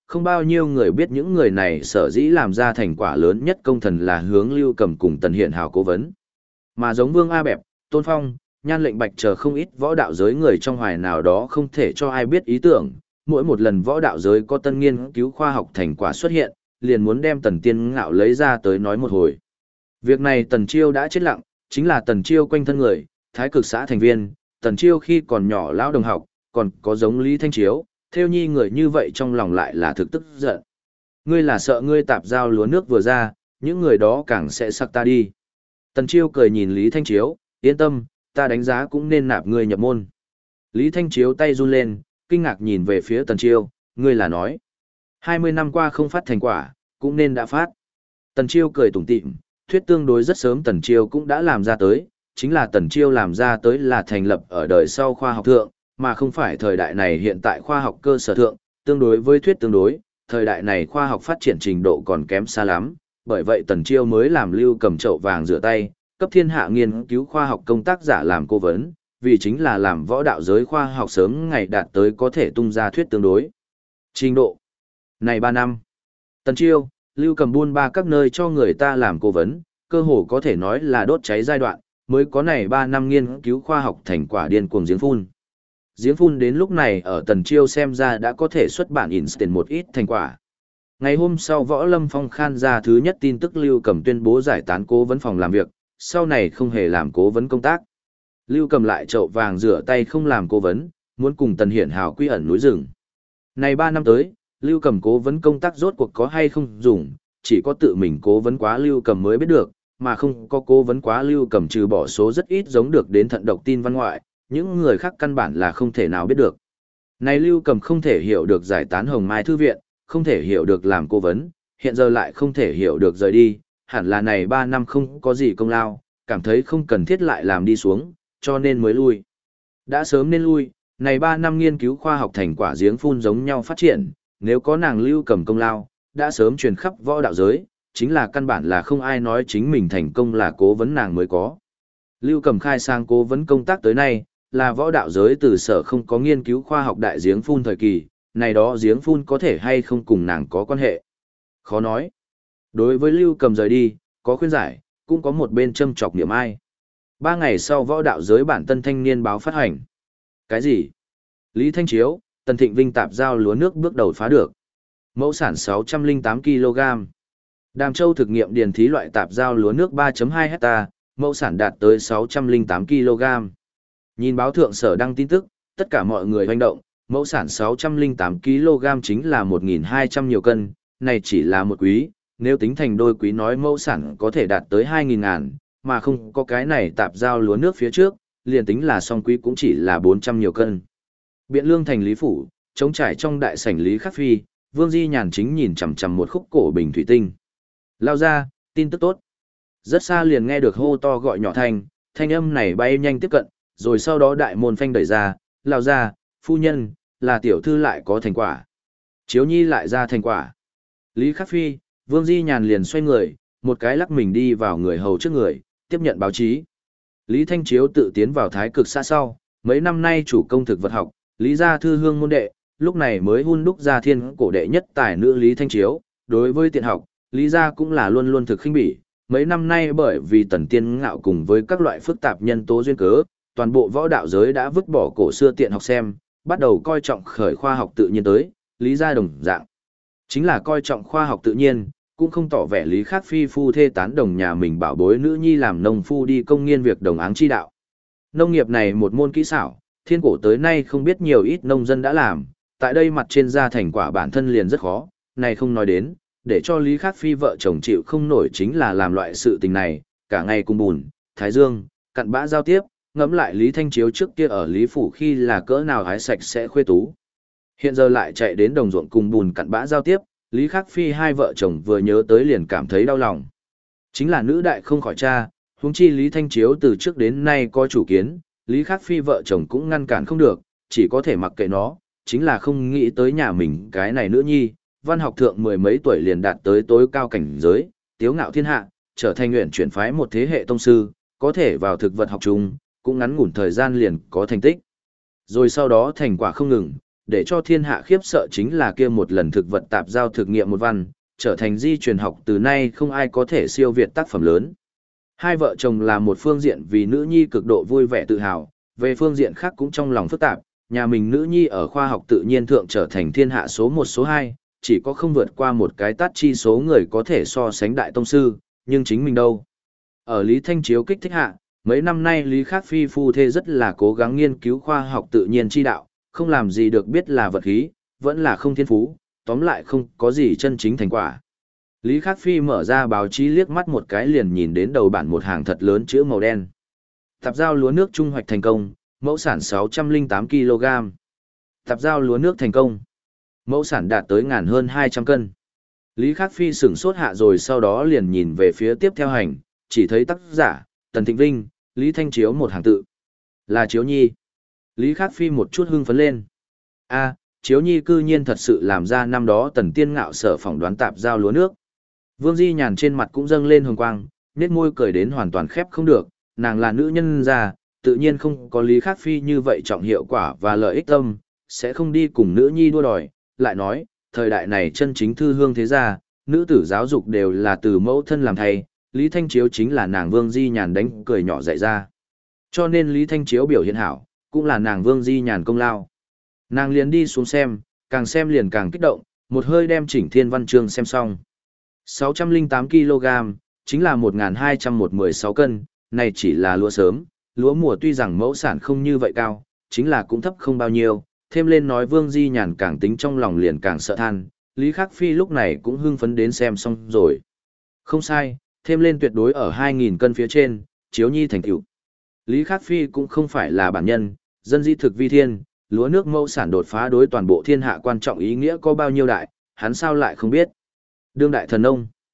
không bao nhiêu người biết những người này sở dĩ làm ra thành quả lớn nhất công thần là hướng Lưu Cầm cùng Tần Hiển Hào cố vấn. Mà giống Vương A Bẹp, Tôn Phong, Nhan Lệnh Bạch chờ không ít võ đạo giới người trong hoài nào đó không thể cho ai biết ý tưởng, mỗi một lần võ đạo giới có tân nghiên cứu khoa học thành quả xuất hiện, liền muốn đem Tần Tiên Ngạo lấy ra tới nói một hồi. Việc này Tần Chiêu đã chết lặng, chính là Tần Chiêu quanh thân người, Thái Cực xã thành viên, Tần Chiêu khi còn nhỏ lão đồng học, còn có giống Lý Thanh Chiếu, theo nhi người như vậy trong lòng lại là thực tức giận. Ngươi là sợ ngươi tạp giao lúa nước vừa ra, những người đó càng sẽ sặc ta đi. Tần Chiêu cười nhìn Lý Thanh Chiếu, yên tâm, ta đánh giá cũng nên nạp ngươi nhập môn. Lý Thanh Chiếu tay run lên, kinh ngạc nhìn về phía Tần Chiêu, ngươi là nói. 20 năm qua không phát thành quả, cũng nên đã phát. Tần Chiêu cười tủm tỉm, thuyết tương đối rất sớm Tần Chiêu cũng đã làm ra tới, chính là Tần Chiêu làm ra tới là thành lập ở đời sau khoa học thượng, mà không phải thời đại này hiện tại khoa học cơ sở thượng, tương đối với thuyết tương đối, thời đại này khoa học phát triển trình độ còn kém xa lắm, bởi vậy Tần Chiêu mới làm Lưu Cầm chậu vàng rửa tay, cấp thiên hạ nghiên cứu khoa học công tác giả làm cố vấn, vì chính là làm võ đạo giới khoa học sớm ngày đạt tới có thể tung ra thuyết tương đối. Trình độ này 3 năm, Tần Chiêu, Lưu Cầm buôn ba các nơi cho người ta làm cố vấn, cơ hồ có thể nói là đốt cháy giai đoạn, mới có này 3 năm nghiên cứu khoa học thành quả điên cuồng giếng phun. Giếng phun đến lúc này ở Tần Chiêu xem ra đã có thể xuất bản instant một ít thành quả. Ngày hôm sau Võ Lâm Phong khan ra thứ nhất tin tức Lưu Cầm tuyên bố giải tán cố vấn phòng làm việc, sau này không hề làm cố vấn công tác. Lưu Cầm lại chậu vàng rửa tay không làm cố vấn, muốn cùng Tần Hiển Hào quy ẩn núi rừng. Này 3 năm tới, Lưu Cầm cố vấn công tác rốt cuộc có hay không dùng, chỉ có tự mình cố vấn quá Lưu Cầm mới biết được, mà không có cố vấn quá Lưu Cầm trừ bỏ số rất ít giống được đến thận độc tin văn ngoại, những người khác căn bản là không thể nào biết được. Này Lưu Cầm không thể hiểu được giải tán Hồng Mai Thư viện, không thể hiểu được làm cố vấn, hiện giờ lại không thể hiểu được rời đi, hẳn là này 3 năm không có gì công lao, cảm thấy không cần thiết lại làm đi xuống, cho nên mới lui. Đã sớm nên lui, này 3 năm nghiên cứu khoa học thành quả giếng phun giống nhau phát triển, nếu có nàng Lưu Cầm công lao, đã sớm truyền khắp võ đạo giới, chính là căn bản là không ai nói chính mình thành công là cố vấn nàng mới có. Lưu Cầm khai sang cố vấn công tác tới nay, là võ đạo giới từ sở không có nghiên cứu khoa học đại giếng phun thời kỳ, này đó giếng phun có thể hay không cùng nàng có quan hệ. Khó nói. Đối với Lưu Cầm rời đi, có khuyên giải, cũng có một bên châm chọc niệm ai. 3 ngày sau võ đạo giới bản Tân Thanh Niên báo phát hành. Cái gì? Lý Thanh Chiếu, Tần Thịnh Vinh tạp giao lúa nước bước đầu phá được. Mẫu sản 608 kg. Đàm Châu thực nghiệm điền thí loại tạp giao lúa nước 3.2 hecta, mẫu sản đạt tới 608 kg. Nhìn báo thượng sở đăng tin tức, tất cả mọi người hoành động, mẫu sản 608 kg chính là 1.200 nhiều cân, này chỉ là một quý, nếu tính thành đôi quý nói mẫu sản có thể đạt tới 2.000 ngàn, mà không có cái này tạp giao lúa nước phía trước, liền tính là song quý cũng chỉ là 400 nhiều cân. Biện Lương thành Lý Phủ, trống trải trong đại sảnh Lý Khắc Phi, Vương Di Nhàn chính nhìn chằm chằm một khúc cổ bình thủy tinh. Lao ra, tin tức tốt. Rất xa liền nghe được hô to gọi nhỏ thanh âm này bay nhanh tiếp cận, rồi sau đó đại môn phanh đẩy ra, lao ra, phu nhân, là tiểu thư lại có thành quả. Chiếu nhi lại ra thành quả. Lý Khắc Phi, Vương Di Nhàn liền xoay người, một cái lắc mình đi vào người hầu trước người, tiếp nhận báo chí. Lý Thanh Chiếu tự tiến vào Thái Cực xã sau, mấy năm nay chủ công thực vật học, Lý gia thư hương môn đệ, lúc này mới hun đúc ra thiên cổ đệ nhất tài nữ Lý Thanh Chiếu, đối với tiện học, Lý gia cũng là luôn luôn thực khinh bỉ. Mấy năm nay bởi vì Tần Tiên Ngạo cùng với các loại phức tạp nhân tố duyên cớ, toàn bộ võ đạo giới đã vứt bỏ cổ xưa tiện học xem, bắt đầu coi trọng khởi khoa học tự nhiên tới, Lý gia đồng dạng. Chính là coi trọng khoa học tự nhiên, cũng không tỏ vẻ Lý Khắc Phi phu thê tán đồng nhà mình bảo bối nữ nhi làm nông phu đi công nghiên việc đồng áng chi đạo. Nông nghiệp này một môn kỹ xảo, thiên cổ tới nay không biết nhiều ít nông dân đã làm, tại đây mặt trên ra thành quả bản thân liền rất khó, này không nói đến, để cho Lý Khắc Phi vợ chồng chịu không nổi chính là làm loại sự tình này, cả ngày cùng bùn, thái dương, cặn bã giao tiếp, ngẫm lại Lý Thanh Chiếu trước kia ở Lý Phủ khi là cỡ nào hái sạch sẽ khuê tú. Hiện giờ lại chạy đến đồng ruộng cùng bùn cặn bã giao tiếp, Lý Khắc Phi hai vợ chồng vừa nhớ tới liền cảm thấy đau lòng. Chính là nữ đại không khỏi cha, huống chi Lý Thanh Chiếu từ trước đến nay có chủ kiến, Lý Khắc Phi vợ chồng cũng ngăn cản không được, chỉ có thể mặc kệ nó, chính là không nghĩ tới nhà mình cái này nữ nhi, văn học thượng mười mấy tuổi liền đạt tới tối cao cảnh giới, tiếu ngạo thiên hạ, trở thành nguyện chuyển phái một thế hệ tông sư, có thể vào thực vật học chung, cũng ngắn ngủn thời gian liền có thành tích. Rồi sau đó thành quả không ngừng, để cho thiên hạ khiếp sợ chính là kia một lần thực vật tạp giao thực nghiệm một văn, trở thành di truyền học từ nay không ai có thể siêu việt tác phẩm lớn. Hai vợ chồng là một phương diện vì nữ nhi cực độ vui vẻ tự hào, về phương diện khác cũng trong lòng phức tạp, nhà mình nữ nhi ở khoa học tự nhiên thượng trở thành thiên hạ số một số hai, chỉ có không vượt qua một cái tát chi số người có thể so sánh đại tông sư, nhưng chính mình đâu. Ở Lý Thanh Chiếu kích thích hạ, mấy năm nay Lý Khắc Phi phu thê rất là cố gắng nghiên cứu khoa học tự nhiên chi đạo, không làm gì được biết là vật khí, vẫn là không thiên phú, tóm lại không có gì chân chính thành quả. Lý Khắc Phi mở ra báo chí liếc mắt một cái liền nhìn đến đầu bản một hàng thật lớn chữ màu đen. Tạp giao lúa nước trung hoạch thành công, mẫu sản 608 kg. Tạp giao lúa nước thành công. Mẫu sản đạt tới ngàn hơn 200 cân. Lý Khắc Phi sửng sốt hạ rồi sau đó liền nhìn về phía tiếp theo hành, chỉ thấy tác giả, Tần Thịnh Vinh, Lý Thanh Chiếu một hàng tự. Là Chiếu Nhi. Lý Khắc Phi một chút hưng phấn lên. Chiếu Nhi cư nhiên thật sự làm ra năm đó Tần Tiên Ngạo sở phỏng đoán tạp giao lúa nước. Vương Di Nhàn trên mặt cũng dâng lên hồng quang, nét môi cười đến hoàn toàn khép không được, nàng là nữ nhân già, tự nhiên không có Lý Khắc Phi như vậy trọng hiệu quả và lợi ích tâm, sẽ không đi cùng nữ nhi đua đòi, lại nói, thời đại này chân chính thư hương thế gia, nữ tử giáo dục đều là từ mẫu thân làm thầy, Lý Thanh Chiếu chính là nàng Vương Di Nhàn đánh cười nhỏ dạy ra. Cho nên Lý Thanh Chiếu biểu hiện hảo, cũng là nàng Vương Di Nhàn công lao. Nàng liền đi xuống xem liền càng kích động, một hơi đem chỉnh thiên văn chương xem xong. 608 kg, chính là 1.216 cân, này chỉ là lúa sớm, lúa mùa tuy rằng mẫu sản không như vậy cao, chính là cũng thấp không bao nhiêu, thêm lên nói Vương Di Nhàn càng tính trong lòng liền càng sợ than, Lý Khắc Phi lúc này cũng hưng phấn đến xem xong rồi. Không sai, thêm lên tuyệt đối ở 2.000 cân phía trên, Chiếu Nhi thành tựu. Lý Khắc Phi cũng không phải là bản nhân, dân di thực vi thiên, lúa nước mẫu sản đột phá đối toàn bộ thiên hạ quan trọng ý nghĩa có bao nhiêu đại, hắn sao lại không biết. Đương đại thần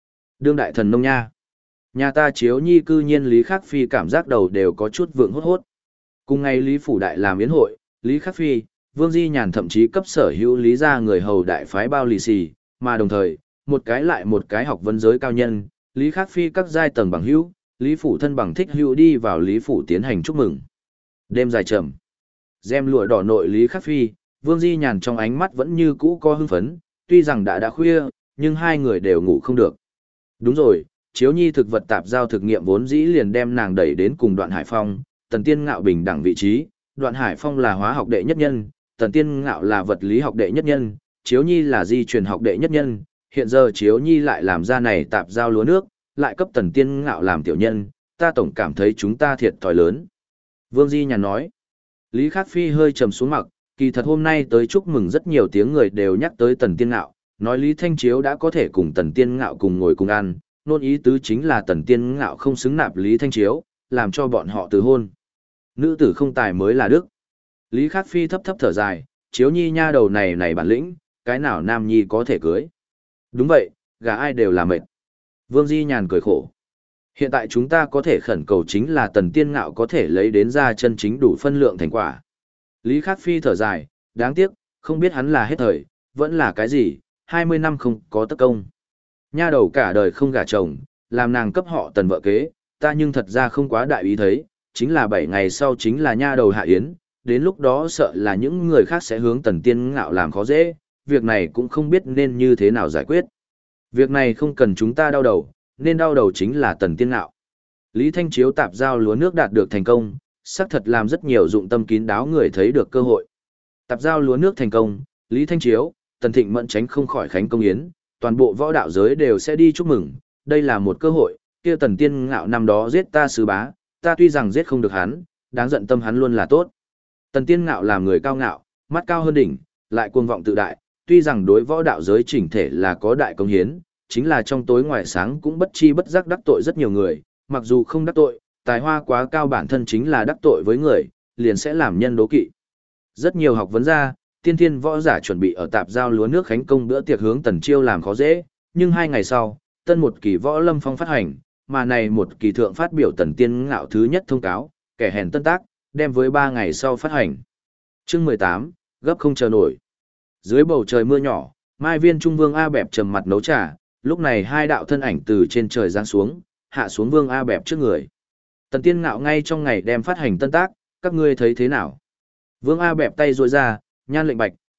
nông nha. Nhà ta Chiếu Nhi cư nhiên Lý Khắc Phi cảm giác đầu đều có chút vượng hốt hốt. Cùng ngày Lý Phủ Đại làm yến hội, Lý Khắc Phi, Vương Di Nhàn thậm chí cấp sở hữu Lý gia người hầu đại phái bao lì xì, mà đồng thời, một cái lại một cái học vấn giới cao nhân, Lý Khắc Phi các giai tầng bằng hữu, Lý Phủ thân bằng thích hữu đi vào Lý Phủ tiến hành chúc mừng. Đêm dài trầm. Gem lụa đỏ nội Lý Khắc Phi, Vương Di Nhàn trong ánh mắt vẫn như cũ có hưng phấn, tuy rằng đã khuya, nhưng hai người đều ngủ không được. Đúng rồi, Chiếu Nhi thực vật tạp giao thực nghiệm vốn dĩ liền đem nàng đẩy đến cùng Đoạn Hải Phong, Tần Tiên Ngạo bình đẳng vị trí, Đoạn Hải Phong là hóa học đệ nhất nhân, Tần Tiên Ngạo là vật lý học đệ nhất nhân, Chiếu Nhi là di truyền học đệ nhất nhân, hiện giờ Chiếu Nhi lại làm ra này tạp giao lúa nước, lại cấp Tần Tiên Ngạo làm tiểu nhân, ta tổng cảm thấy chúng ta thiệt thòi lớn. Vương Di Nhàn nói. Lý Khắc Phi hơi trầm xuống mặt, kỳ thật hôm nay tới chúc mừng rất nhiều tiếng người đều nhắc tới Tần Tiên Ngạo, nói Lý Thanh Chiếu đã có thể cùng Tần Tiên Ngạo cùng ngồi cùng ăn, nôn ý tứ chính là Tần Tiên Ngạo không xứng nạp Lý Thanh Chiếu, làm cho bọn họ từ hôn. Nữ tử không tài mới là đức. Lý Khắc Phi thấp thấp thở dài, Chiếu Nhi nha đầu này bản lĩnh, cái nào nam nhi có thể cưới. Đúng vậy, gả ai đều là mệt. Vương Di Nhàn cười khổ. Hiện tại chúng ta có thể khẩn cầu chính là Tần Tiên Ngạo có thể lấy đến ra chân chính đủ phân lượng thành quả. Lý Khắc Phi thở dài, đáng tiếc, không biết hắn là hết thời, vẫn là cái gì, 20 năm không có tất công. Nha đầu cả đời không gả chồng, làm nàng cấp họ Tần vợ kế, ta nhưng thật ra không quá đại ý thấy, chính là 7 ngày sau chính là nha đầu hạ yến, đến lúc đó sợ là những người khác sẽ hướng Tần Tiên Ngạo làm khó dễ, việc này cũng không biết nên như thế nào giải quyết. Việc này không cần chúng ta đau đầu, nên đau đầu chính là Tần Tiên Ngạo. Lý Thanh Chiếu tạp giao lúa nước đạt được thành công, xác thật làm rất nhiều dụng tâm kín đáo người thấy được cơ hội. Tạp giao lúa nước thành công, Lý Thanh Chiếu, Tần Thịnh Mẫn tránh không khỏi khánh công yến, toàn bộ võ đạo giới đều sẽ đi chúc mừng, đây là một cơ hội, kia Tần Tiên Ngạo năm đó giết ta sứ bá, ta tuy rằng giết không được hắn, đáng giận tâm hắn luôn là tốt. Tần Tiên Ngạo làm người cao ngạo, mắt cao hơn đỉnh, lại cuồng vọng tự đại, tuy rằng đối võ đạo giới chỉnh thể là có đại công hiến, chính là trong tối ngoài sáng cũng bất chi bất giác đắc tội rất nhiều người, mặc dù không đắc tội, tài hoa quá cao bản thân chính là đắc tội với người, liền sẽ làm nhân đố kỵ. Rất nhiều học vấn gia, tiên thiên võ giả chuẩn bị ở tạp giao lúa nước khánh công bữa tiệc hướng Tần Chiêu làm khó dễ, nhưng 2 ngày sau, tân một kỳ võ lâm phong phát hành, mà này một kỳ thượng phát biểu Tần Tiên Ngạo thứ nhất thông cáo, kẻ hèn tân tác, đem với 3 ngày sau phát hành. Chương 18, gấp không chờ nổi. Dưới bầu trời mưa nhỏ, Mai Viên Trung Vương A Bẹp trầm mặt nấu trà, lúc này hai đạo thân ảnh từ trên trời giáng xuống, hạ xuống Vương A Bẹp trước người. Tần Tiên Ngạo ngay trong ngày đem phát hành tân tác, các ngươi thấy thế nào? Vương A Bẹp tay duỗi ra, nhan lệnh bạch,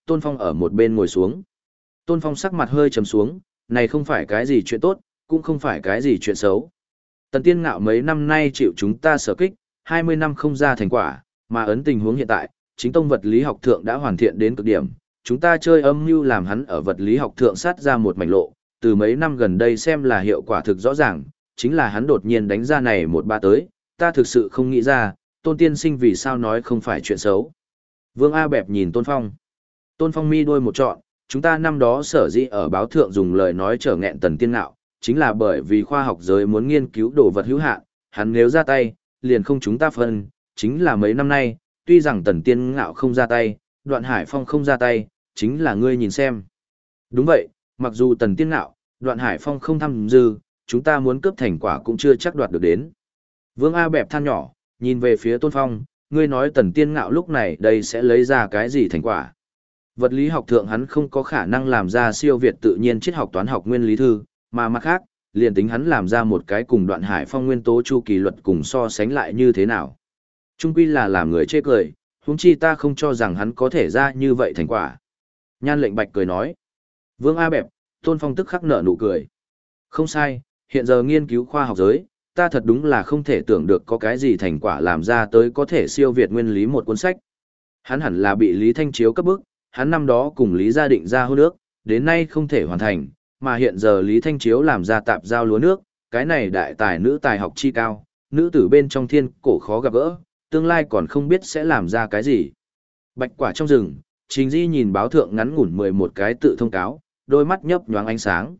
Tôn Phong ở một bên ngồi xuống. Tôn Phong sắc mặt hơi trầm xuống, này không phải cái gì chuyện tốt, cũng không phải cái gì chuyện xấu. Tần Tiên Ngạo mấy năm nay chịu chúng ta sở kích, 20 năm không ra thành quả, mà ấn tình huống hiện tại, chính tông vật lý học thượng đã hoàn thiện đến cực điểm. Chúng ta chơi âm mưu làm hắn ở vật lý học thượng sát ra một mảnh lộ, từ mấy năm gần đây xem là hiệu quả thực rõ ràng, chính là hắn đột nhiên đánh ra này một ba tới, ta thực sự không nghĩ ra, Tôn tiên sinh vì sao nói không phải chuyện xấu. Vương A Bẹp nhìn Tôn Phong. Tôn Phong mi đôi một trọn, chúng ta năm đó sở dĩ ở báo thượng dùng lời nói trở nghẹn Tần Tiên Ngạo, chính là bởi vì khoa học giới muốn nghiên cứu đồ vật hữu hạn, hắn nếu ra tay, liền không chúng ta phân, chính là mấy năm nay, tuy rằng Tần Tiên Ngạo không ra tay, Đoạn Hải Phong không ra tay, chính là ngươi nhìn xem. Đúng vậy, mặc dù Tần Tiên Ngạo, Đoạn Hải Phong không tham dự, chúng ta muốn cướp thành quả cũng chưa chắc đoạt được đến. Vương A Bẹp than nhỏ, nhìn về phía Tôn Phong, ngươi nói Tần Tiên Ngạo lúc này đây sẽ lấy ra cái gì thành quả. Vật lý học thượng hắn không có khả năng làm ra siêu việt tự nhiên triết học toán học nguyên lý thư, mà mặt khác, liền tính hắn làm ra một cái cùng Đoạn Hải Phong nguyên tố chu kỳ luật cùng so sánh lại như thế nào. Trung quy là làm người chê cười, huống chi ta không cho rằng hắn có thể ra như vậy thành quả. Nhan Lệnh Bạch cười nói. Vương A Bẹp, Tôn Phong tức khắc nở nụ cười. Không sai, hiện giờ nghiên cứu khoa học giới, ta thật đúng là không thể tưởng được có cái gì thành quả làm ra tới có thể siêu việt nguyên lý một cuốn sách. Hắn hẳn là bị Lý Thanh Chiếu cấp bức, hắn năm đó cùng Lý Gia Định ra hôn ước, đến nay không thể hoàn thành, mà hiện giờ Lý Thanh Chiếu làm ra tạp giao lúa nước, cái này đại tài nữ tài học chi cao, nữ tử bên trong thiên cổ khó gặp gỡ, tương lai còn không biết sẽ làm ra cái gì. Bạch quả trong rừng, Trình Di nhìn báo thượng ngắn ngủn 11 cái tự thông cáo, đôi mắt nhấp nhoáng ánh sáng.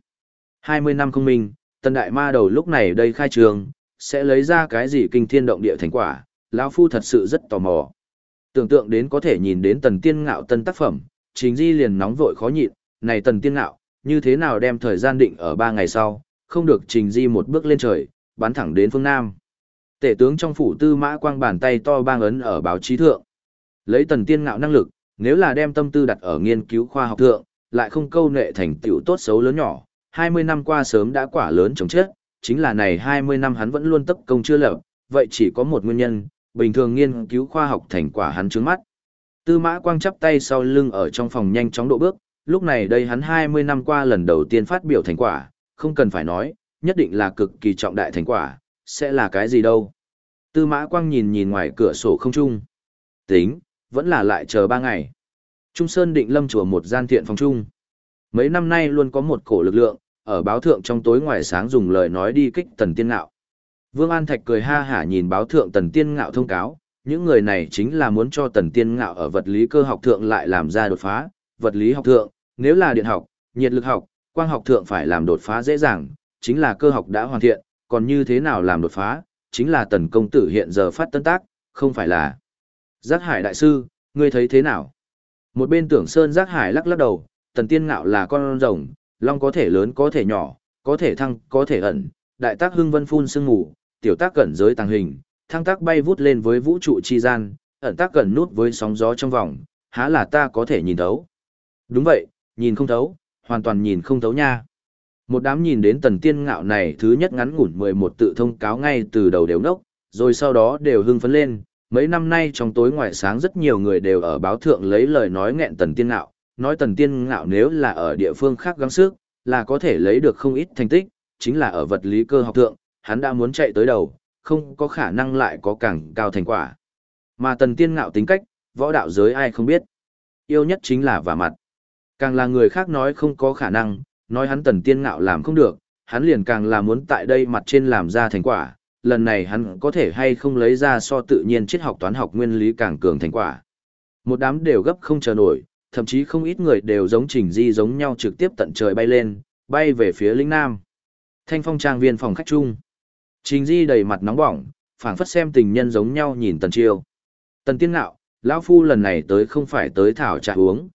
20 năm không minh, Tần Đại Ma Đầu lúc này đây khai trường, sẽ lấy ra cái gì kinh thiên động địa thành quả, lão phu thật sự rất tò mò. Tưởng tượng đến có thể nhìn đến Tần Tiên Ngạo tân tác phẩm, Trình Di liền nóng vội khó nhịn, này Tần Tiên Ngạo, như thế nào đem thời gian định ở 3 ngày sau, không được Trình Di một bước lên trời, bắn thẳng đến phương Nam. Tể tướng trong phủ Tư Mã Quang bàn tay to bang ấn ở báo chí thượng. Lấy Tần Tiên Ngạo năng lực, nếu là đem tâm tư đặt ở nghiên cứu khoa học thượng, lại không câu nệ thành tựu tốt xấu lớn nhỏ, 20 năm qua sớm đã quả lớn chồng chết, chính là này 20 năm hắn vẫn luôn tấp công chưa lập, vậy chỉ có một nguyên nhân, bình thường nghiên cứu khoa học thành quả hắn trướng mắt. Tư Mã Quang chắp tay sau lưng ở trong phòng nhanh chóng độ bước, lúc này đây hắn 20 năm qua lần đầu tiên phát biểu thành quả, không cần phải nói, nhất định là cực kỳ trọng đại thành quả, sẽ là cái gì đâu. Tư Mã Quang nhìn nhìn ngoài cửa sổ không trung. Tính, vẫn là lại chờ 3 ngày. Trung Sơn Định Lâm chùa một gian thiện phòng trung. Mấy năm nay luôn có một cổ lực lượng, ở báo thượng trong tối ngoài sáng dùng lời nói đi kích Tần Tiên Ngạo. Vương An Thạch cười ha hả nhìn báo thượng Tần Tiên Ngạo thông cáo, những người này chính là muốn cho Tần Tiên Ngạo ở vật lý cơ học thượng lại làm ra đột phá, vật lý học thượng, nếu là điện học, nhiệt lực học, quang học thượng phải làm đột phá dễ dàng, chính là cơ học đã hoàn thiện, còn như thế nào làm đột phá, chính là Tần công tử hiện giờ phát tân tác, không phải là. Giác Hải đại sư, ngươi thấy thế nào? Một bên Tưởng Sơn Giác Hải lắc lắc đầu, Tần Tiên Ngạo là con rồng, long có thể lớn có thể nhỏ, có thể thăng, có thể ẩn, đại tác hưng vân phun sương mù, tiểu tác cẩn giới tàng hình, thăng tác bay vút lên với vũ trụ chi gian, ẩn tác cẩn nút với sóng gió trong vòng, há là ta có thể nhìn thấu. Đúng vậy, nhìn không thấu, hoàn toàn nhìn không thấu nha. Một đám nhìn đến Tần Tiên Ngạo này thứ nhất ngắn ngủn 11 tự thông cáo ngay từ đầu đều nốc, rồi sau đó đều hưng phấn lên. Mấy năm nay trong tối ngoài sáng rất nhiều người đều ở báo thượng lấy lời nói nghẹn Tần Tiên Ngạo, nói Tần Tiên Ngạo nếu là ở địa phương khác gắng sức, là có thể lấy được không ít thành tích, chính là ở vật lý cơ học thượng, hắn đã muốn chạy tới đầu, không có khả năng lại có càng cao thành quả. Mà Tần Tiên Ngạo tính cách, võ đạo giới ai không biết. Yêu nhất chính là vả mặt. Càng là người khác nói không có khả năng, nói hắn Tần Tiên Ngạo làm không được, hắn liền càng là muốn tại đây mặt trên làm ra thành quả, lần này hắn có thể hay không lấy ra so tự nhiên triết học toán học nguyên lý càng cường thành quả. Một đám đều gấp không chờ nổi, thậm chí không ít người đều giống Trình Di giống nhau trực tiếp tận trời bay lên, bay về phía lĩnh Nam. Thanh Phong trang viên phòng khách chung. Trình Di đầy mặt nóng bỏng, phảng phất xem tình nhân giống nhau nhìn Tần Chiêu. Tần Tiên Ngạo, lão phu lần này tới không phải tới thảo trà uống,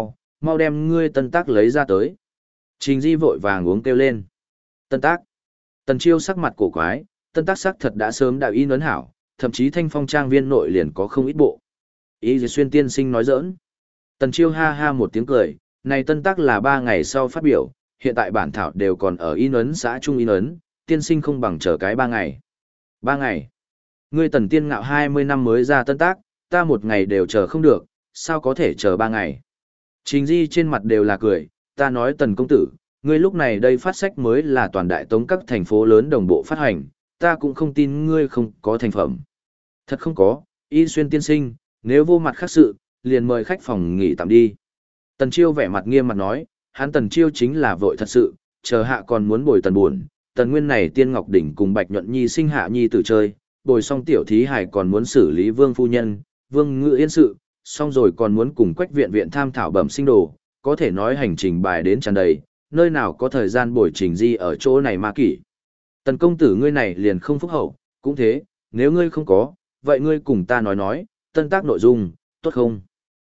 mau đem ngươi tân tác lấy ra tới. Trình Di vội vàng uống kêu lên. Tân tác. Tần Chiêu sắc mặt cổ quái, tân tác sắc thật đã sớm đạo in ấn hảo, thậm chí Thanh Phong trang viên nội liền có không ít bộ. Ý Xuyên tiên sinh nói giỡn. Tần Chiêu ha ha một tiếng cười, này tân tác là 3 ngày sau phát biểu, hiện tại bản thảo đều còn ở in ấn xã trung in ấn, tiên sinh không bằng chờ cái 3 ngày. 3 ngày. Ngươi Tần Tiên Ngạo 20 năm mới ra tân tác, ta một ngày đều chờ không được, sao có thể chờ 3 ngày. Trình Di trên mặt đều là cười, ta nói Tần công tử, ngươi lúc này đây phát sách mới là toàn đại tống các thành phố lớn đồng bộ phát hành, ta cũng không tin ngươi không có thành phẩm. Thật không có, Y Xuyên tiên sinh, nếu vô mặt khác sự, liền mời khách phòng nghỉ tạm đi. Tần Chiêu vẻ mặt nghiêm mặt nói, hắn Tần Chiêu chính là vội thật sự, chờ hạ còn muốn bồi Tần buồn, Tần Nguyên này Tiên Ngọc Đỉnh cùng Bạch Nhuận Nhi sinh hạ nhi tử chơi, bồi xong tiểu thí hải còn muốn xử lý Vương phu nhân, Vương Ngự Yên sự, xong rồi còn muốn cùng Quách viện viện tham thảo bẩm sinh đồ, có thể nói hành trình bài đến tràn đầy, nơi nào có thời gian bồi Trình Di ở chỗ này ma kỷ. Tần công tử ngươi này liền không phúc hậu, cũng thế, nếu ngươi không có, vậy ngươi cùng ta nói, tân tác nội dung, tốt không?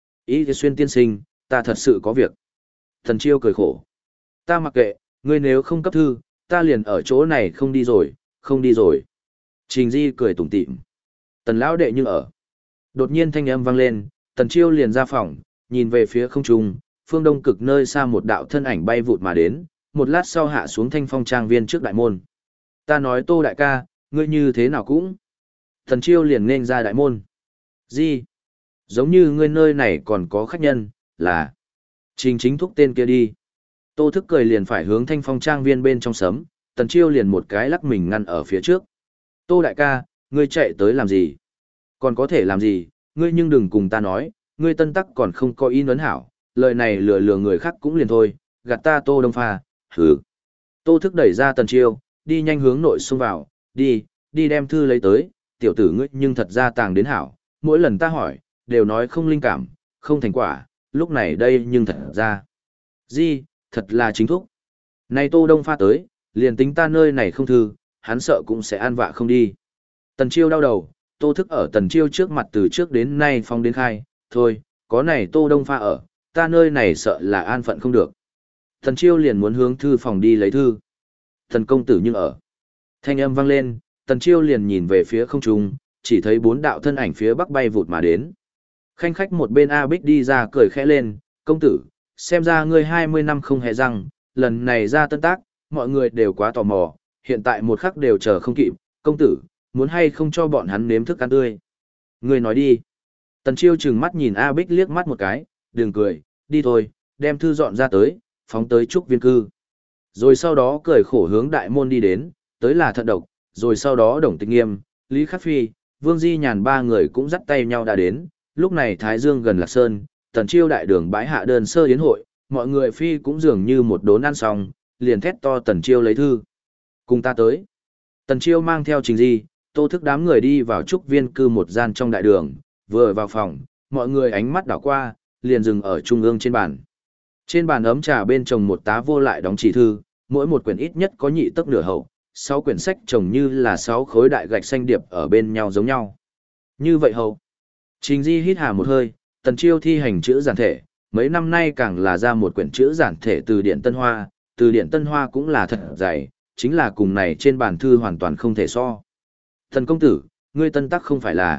Ý Xuyên tiên sinh, ta thật sự có việc. Tần Chiêu cười khổ. Ta mặc kệ, ngươi nếu không cấp thư, ta liền ở chỗ này không đi rồi, không đi rồi. Trình Di cười tủm tỉm. Tần lão đệ như ở. Đột nhiên thanh âm vang lên, Tần Chiêu liền ra phòng, nhìn về phía không trung, phương đông cực nơi xa một đạo thân ảnh bay vụt mà đến, một lát sau hạ xuống Thanh Phong trang viên trước đại môn. Ta nói Tô đại ca, ngươi như thế nào cũng. Tần Chiêu liền nên ra đại môn. Gì? Giống như ngươi nơi này còn có khách nhân, là Trình Chính Thúc tên kia đi. Tô Thức cười liền phải hướng Thanh Phong trang viên bên trong sấm, Tần Chiêu liền một cái lắc mình ngăn ở phía trước. Tô đại ca, ngươi chạy tới làm gì? Còn có thể làm gì, ngươi nhưng đừng cùng ta nói, ngươi tân tắc còn không có ý ấn hảo, lời này lừa người khác cũng liền thôi, gạt ta Tô Đông Pha, hừ. Tô Thức đẩy ra Tần Chiêu, đi nhanh hướng nội xông vào, đi đem thư lấy tới, tiểu tử ngươi nhưng thật ra tàng đến hảo, mỗi lần ta hỏi, đều nói không linh cảm, không thành quả, lúc này đây nhưng thật ra. Gì, thật là chính thúc. Này Tô Đông Pha tới, liền tính ta nơi này không thư, hắn sợ cũng sẽ an vạ không đi. Tần Chiêu đau đầu, Tô Thức ở Tần Chiêu trước mặt từ trước đến nay phong đến khai, thôi, có này Tô Đông Pha ở, ta nơi này sợ là an phận không được. Tần Chiêu liền muốn hướng thư phòng đi lấy thư. Tần công tử nhưng ở. Thanh âm vang lên, Tần Chiêu liền nhìn về phía không trung, chỉ thấy 4 đạo thân ảnh phía bắc bay vụt mà đến. Khanh khách một bên A Bích đi ra cười khẽ lên, công tử, xem ra ngươi 20 năm không hề răng, lần này ra tân tác, mọi người đều quá tò mò, hiện tại một khắc đều chờ không kịp, công tử, muốn hay không cho bọn hắn nếm thức ăn tươi. Ngươi nói đi. Tần Chiêu trừng mắt nhìn A Bích liếc mắt một cái, đừng cười, đi thôi, đem thư dọn ra tới, phóng tới trúc viên cư. Rồi sau đó cười khổ hướng đại môn đi đến, tới là Thận Độc, rồi sau đó Đồng Tịch Nghiêm, Lý Khắc Phi, Vương Di Nhàn 3 người cũng dắt tay nhau đã đến, lúc này Thái Dương gần Lạc Sơn, Tần Chiêu đại đường bãi hạ đơn sơ yến hội, mọi người phi cũng dường như một đốn ăn xong, liền thét to Tần Chiêu lấy thư. Cùng ta tới. Tần Chiêu mang theo Trình Di, Tô Thức đám người đi vào trúc viên cư một gian trong đại đường, vừa vào phòng, mọi người ánh mắt đảo qua, liền dừng ở trung ương trên bàn. Trên bàn ấm trà bên chồng một tá vô lại đóng chỉ thư, mỗi một quyển ít nhất có nhị tấc nửa hậu, 6 quyển sách chồng như là 6 khối đại gạch xanh điệp ở bên nhau giống nhau. Như vậy hậu. Trình Di hít hà một hơi, Tần Chiêu thi hành chữ giản thể, mấy năm nay càng là ra một quyển chữ giản thể từ điển Tân Hoa cũng là thật dày, chính là cùng này trên bàn thư hoàn toàn không thể so. Thần công tử, ngươi tân tắc không phải là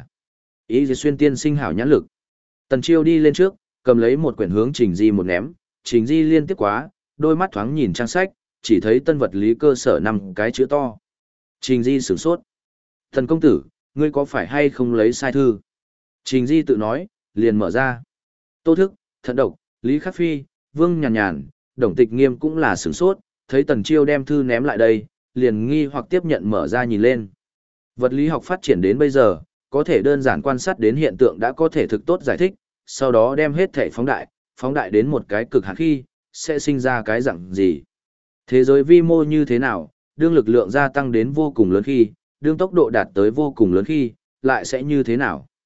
Ý Xuyên tiên sinh hảo nhãn lực. Tần Chiêu đi lên trước, cầm lấy một quyển hướng Trình Di một ném, Trình Di liên tiếp quá, đôi mắt thoáng nhìn trang sách, chỉ thấy tân vật lý cơ sở 5 cái chữ to. Trình Di sửng sốt. Thần công tử, ngươi có phải hay không lấy sai thư? Trình Di tự nói, liền mở ra. Tô Thức, Thận Độc, Lý Khắc Phi, Vương Nhàn Nhàn, Đồng Tịch Nghiêm cũng là sửng sốt, thấy Tần Chiêu đem thư ném lại đây, liền nghi hoặc tiếp nhận mở ra nhìn lên. Vật lý học phát triển đến bây giờ, có thể đơn giản quan sát đến hiện tượng đã có thể thực tốt giải thích, sau đó đem hết thể phóng đại đến một cái cực hạn khi, sẽ sinh ra cái dạng gì. Thế giới vi mô như thế nào, đương lực lượng gia tăng đến vô cùng lớn khi, đương tốc độ đạt tới vô cùng lớn khi, lại sẽ như thế nào.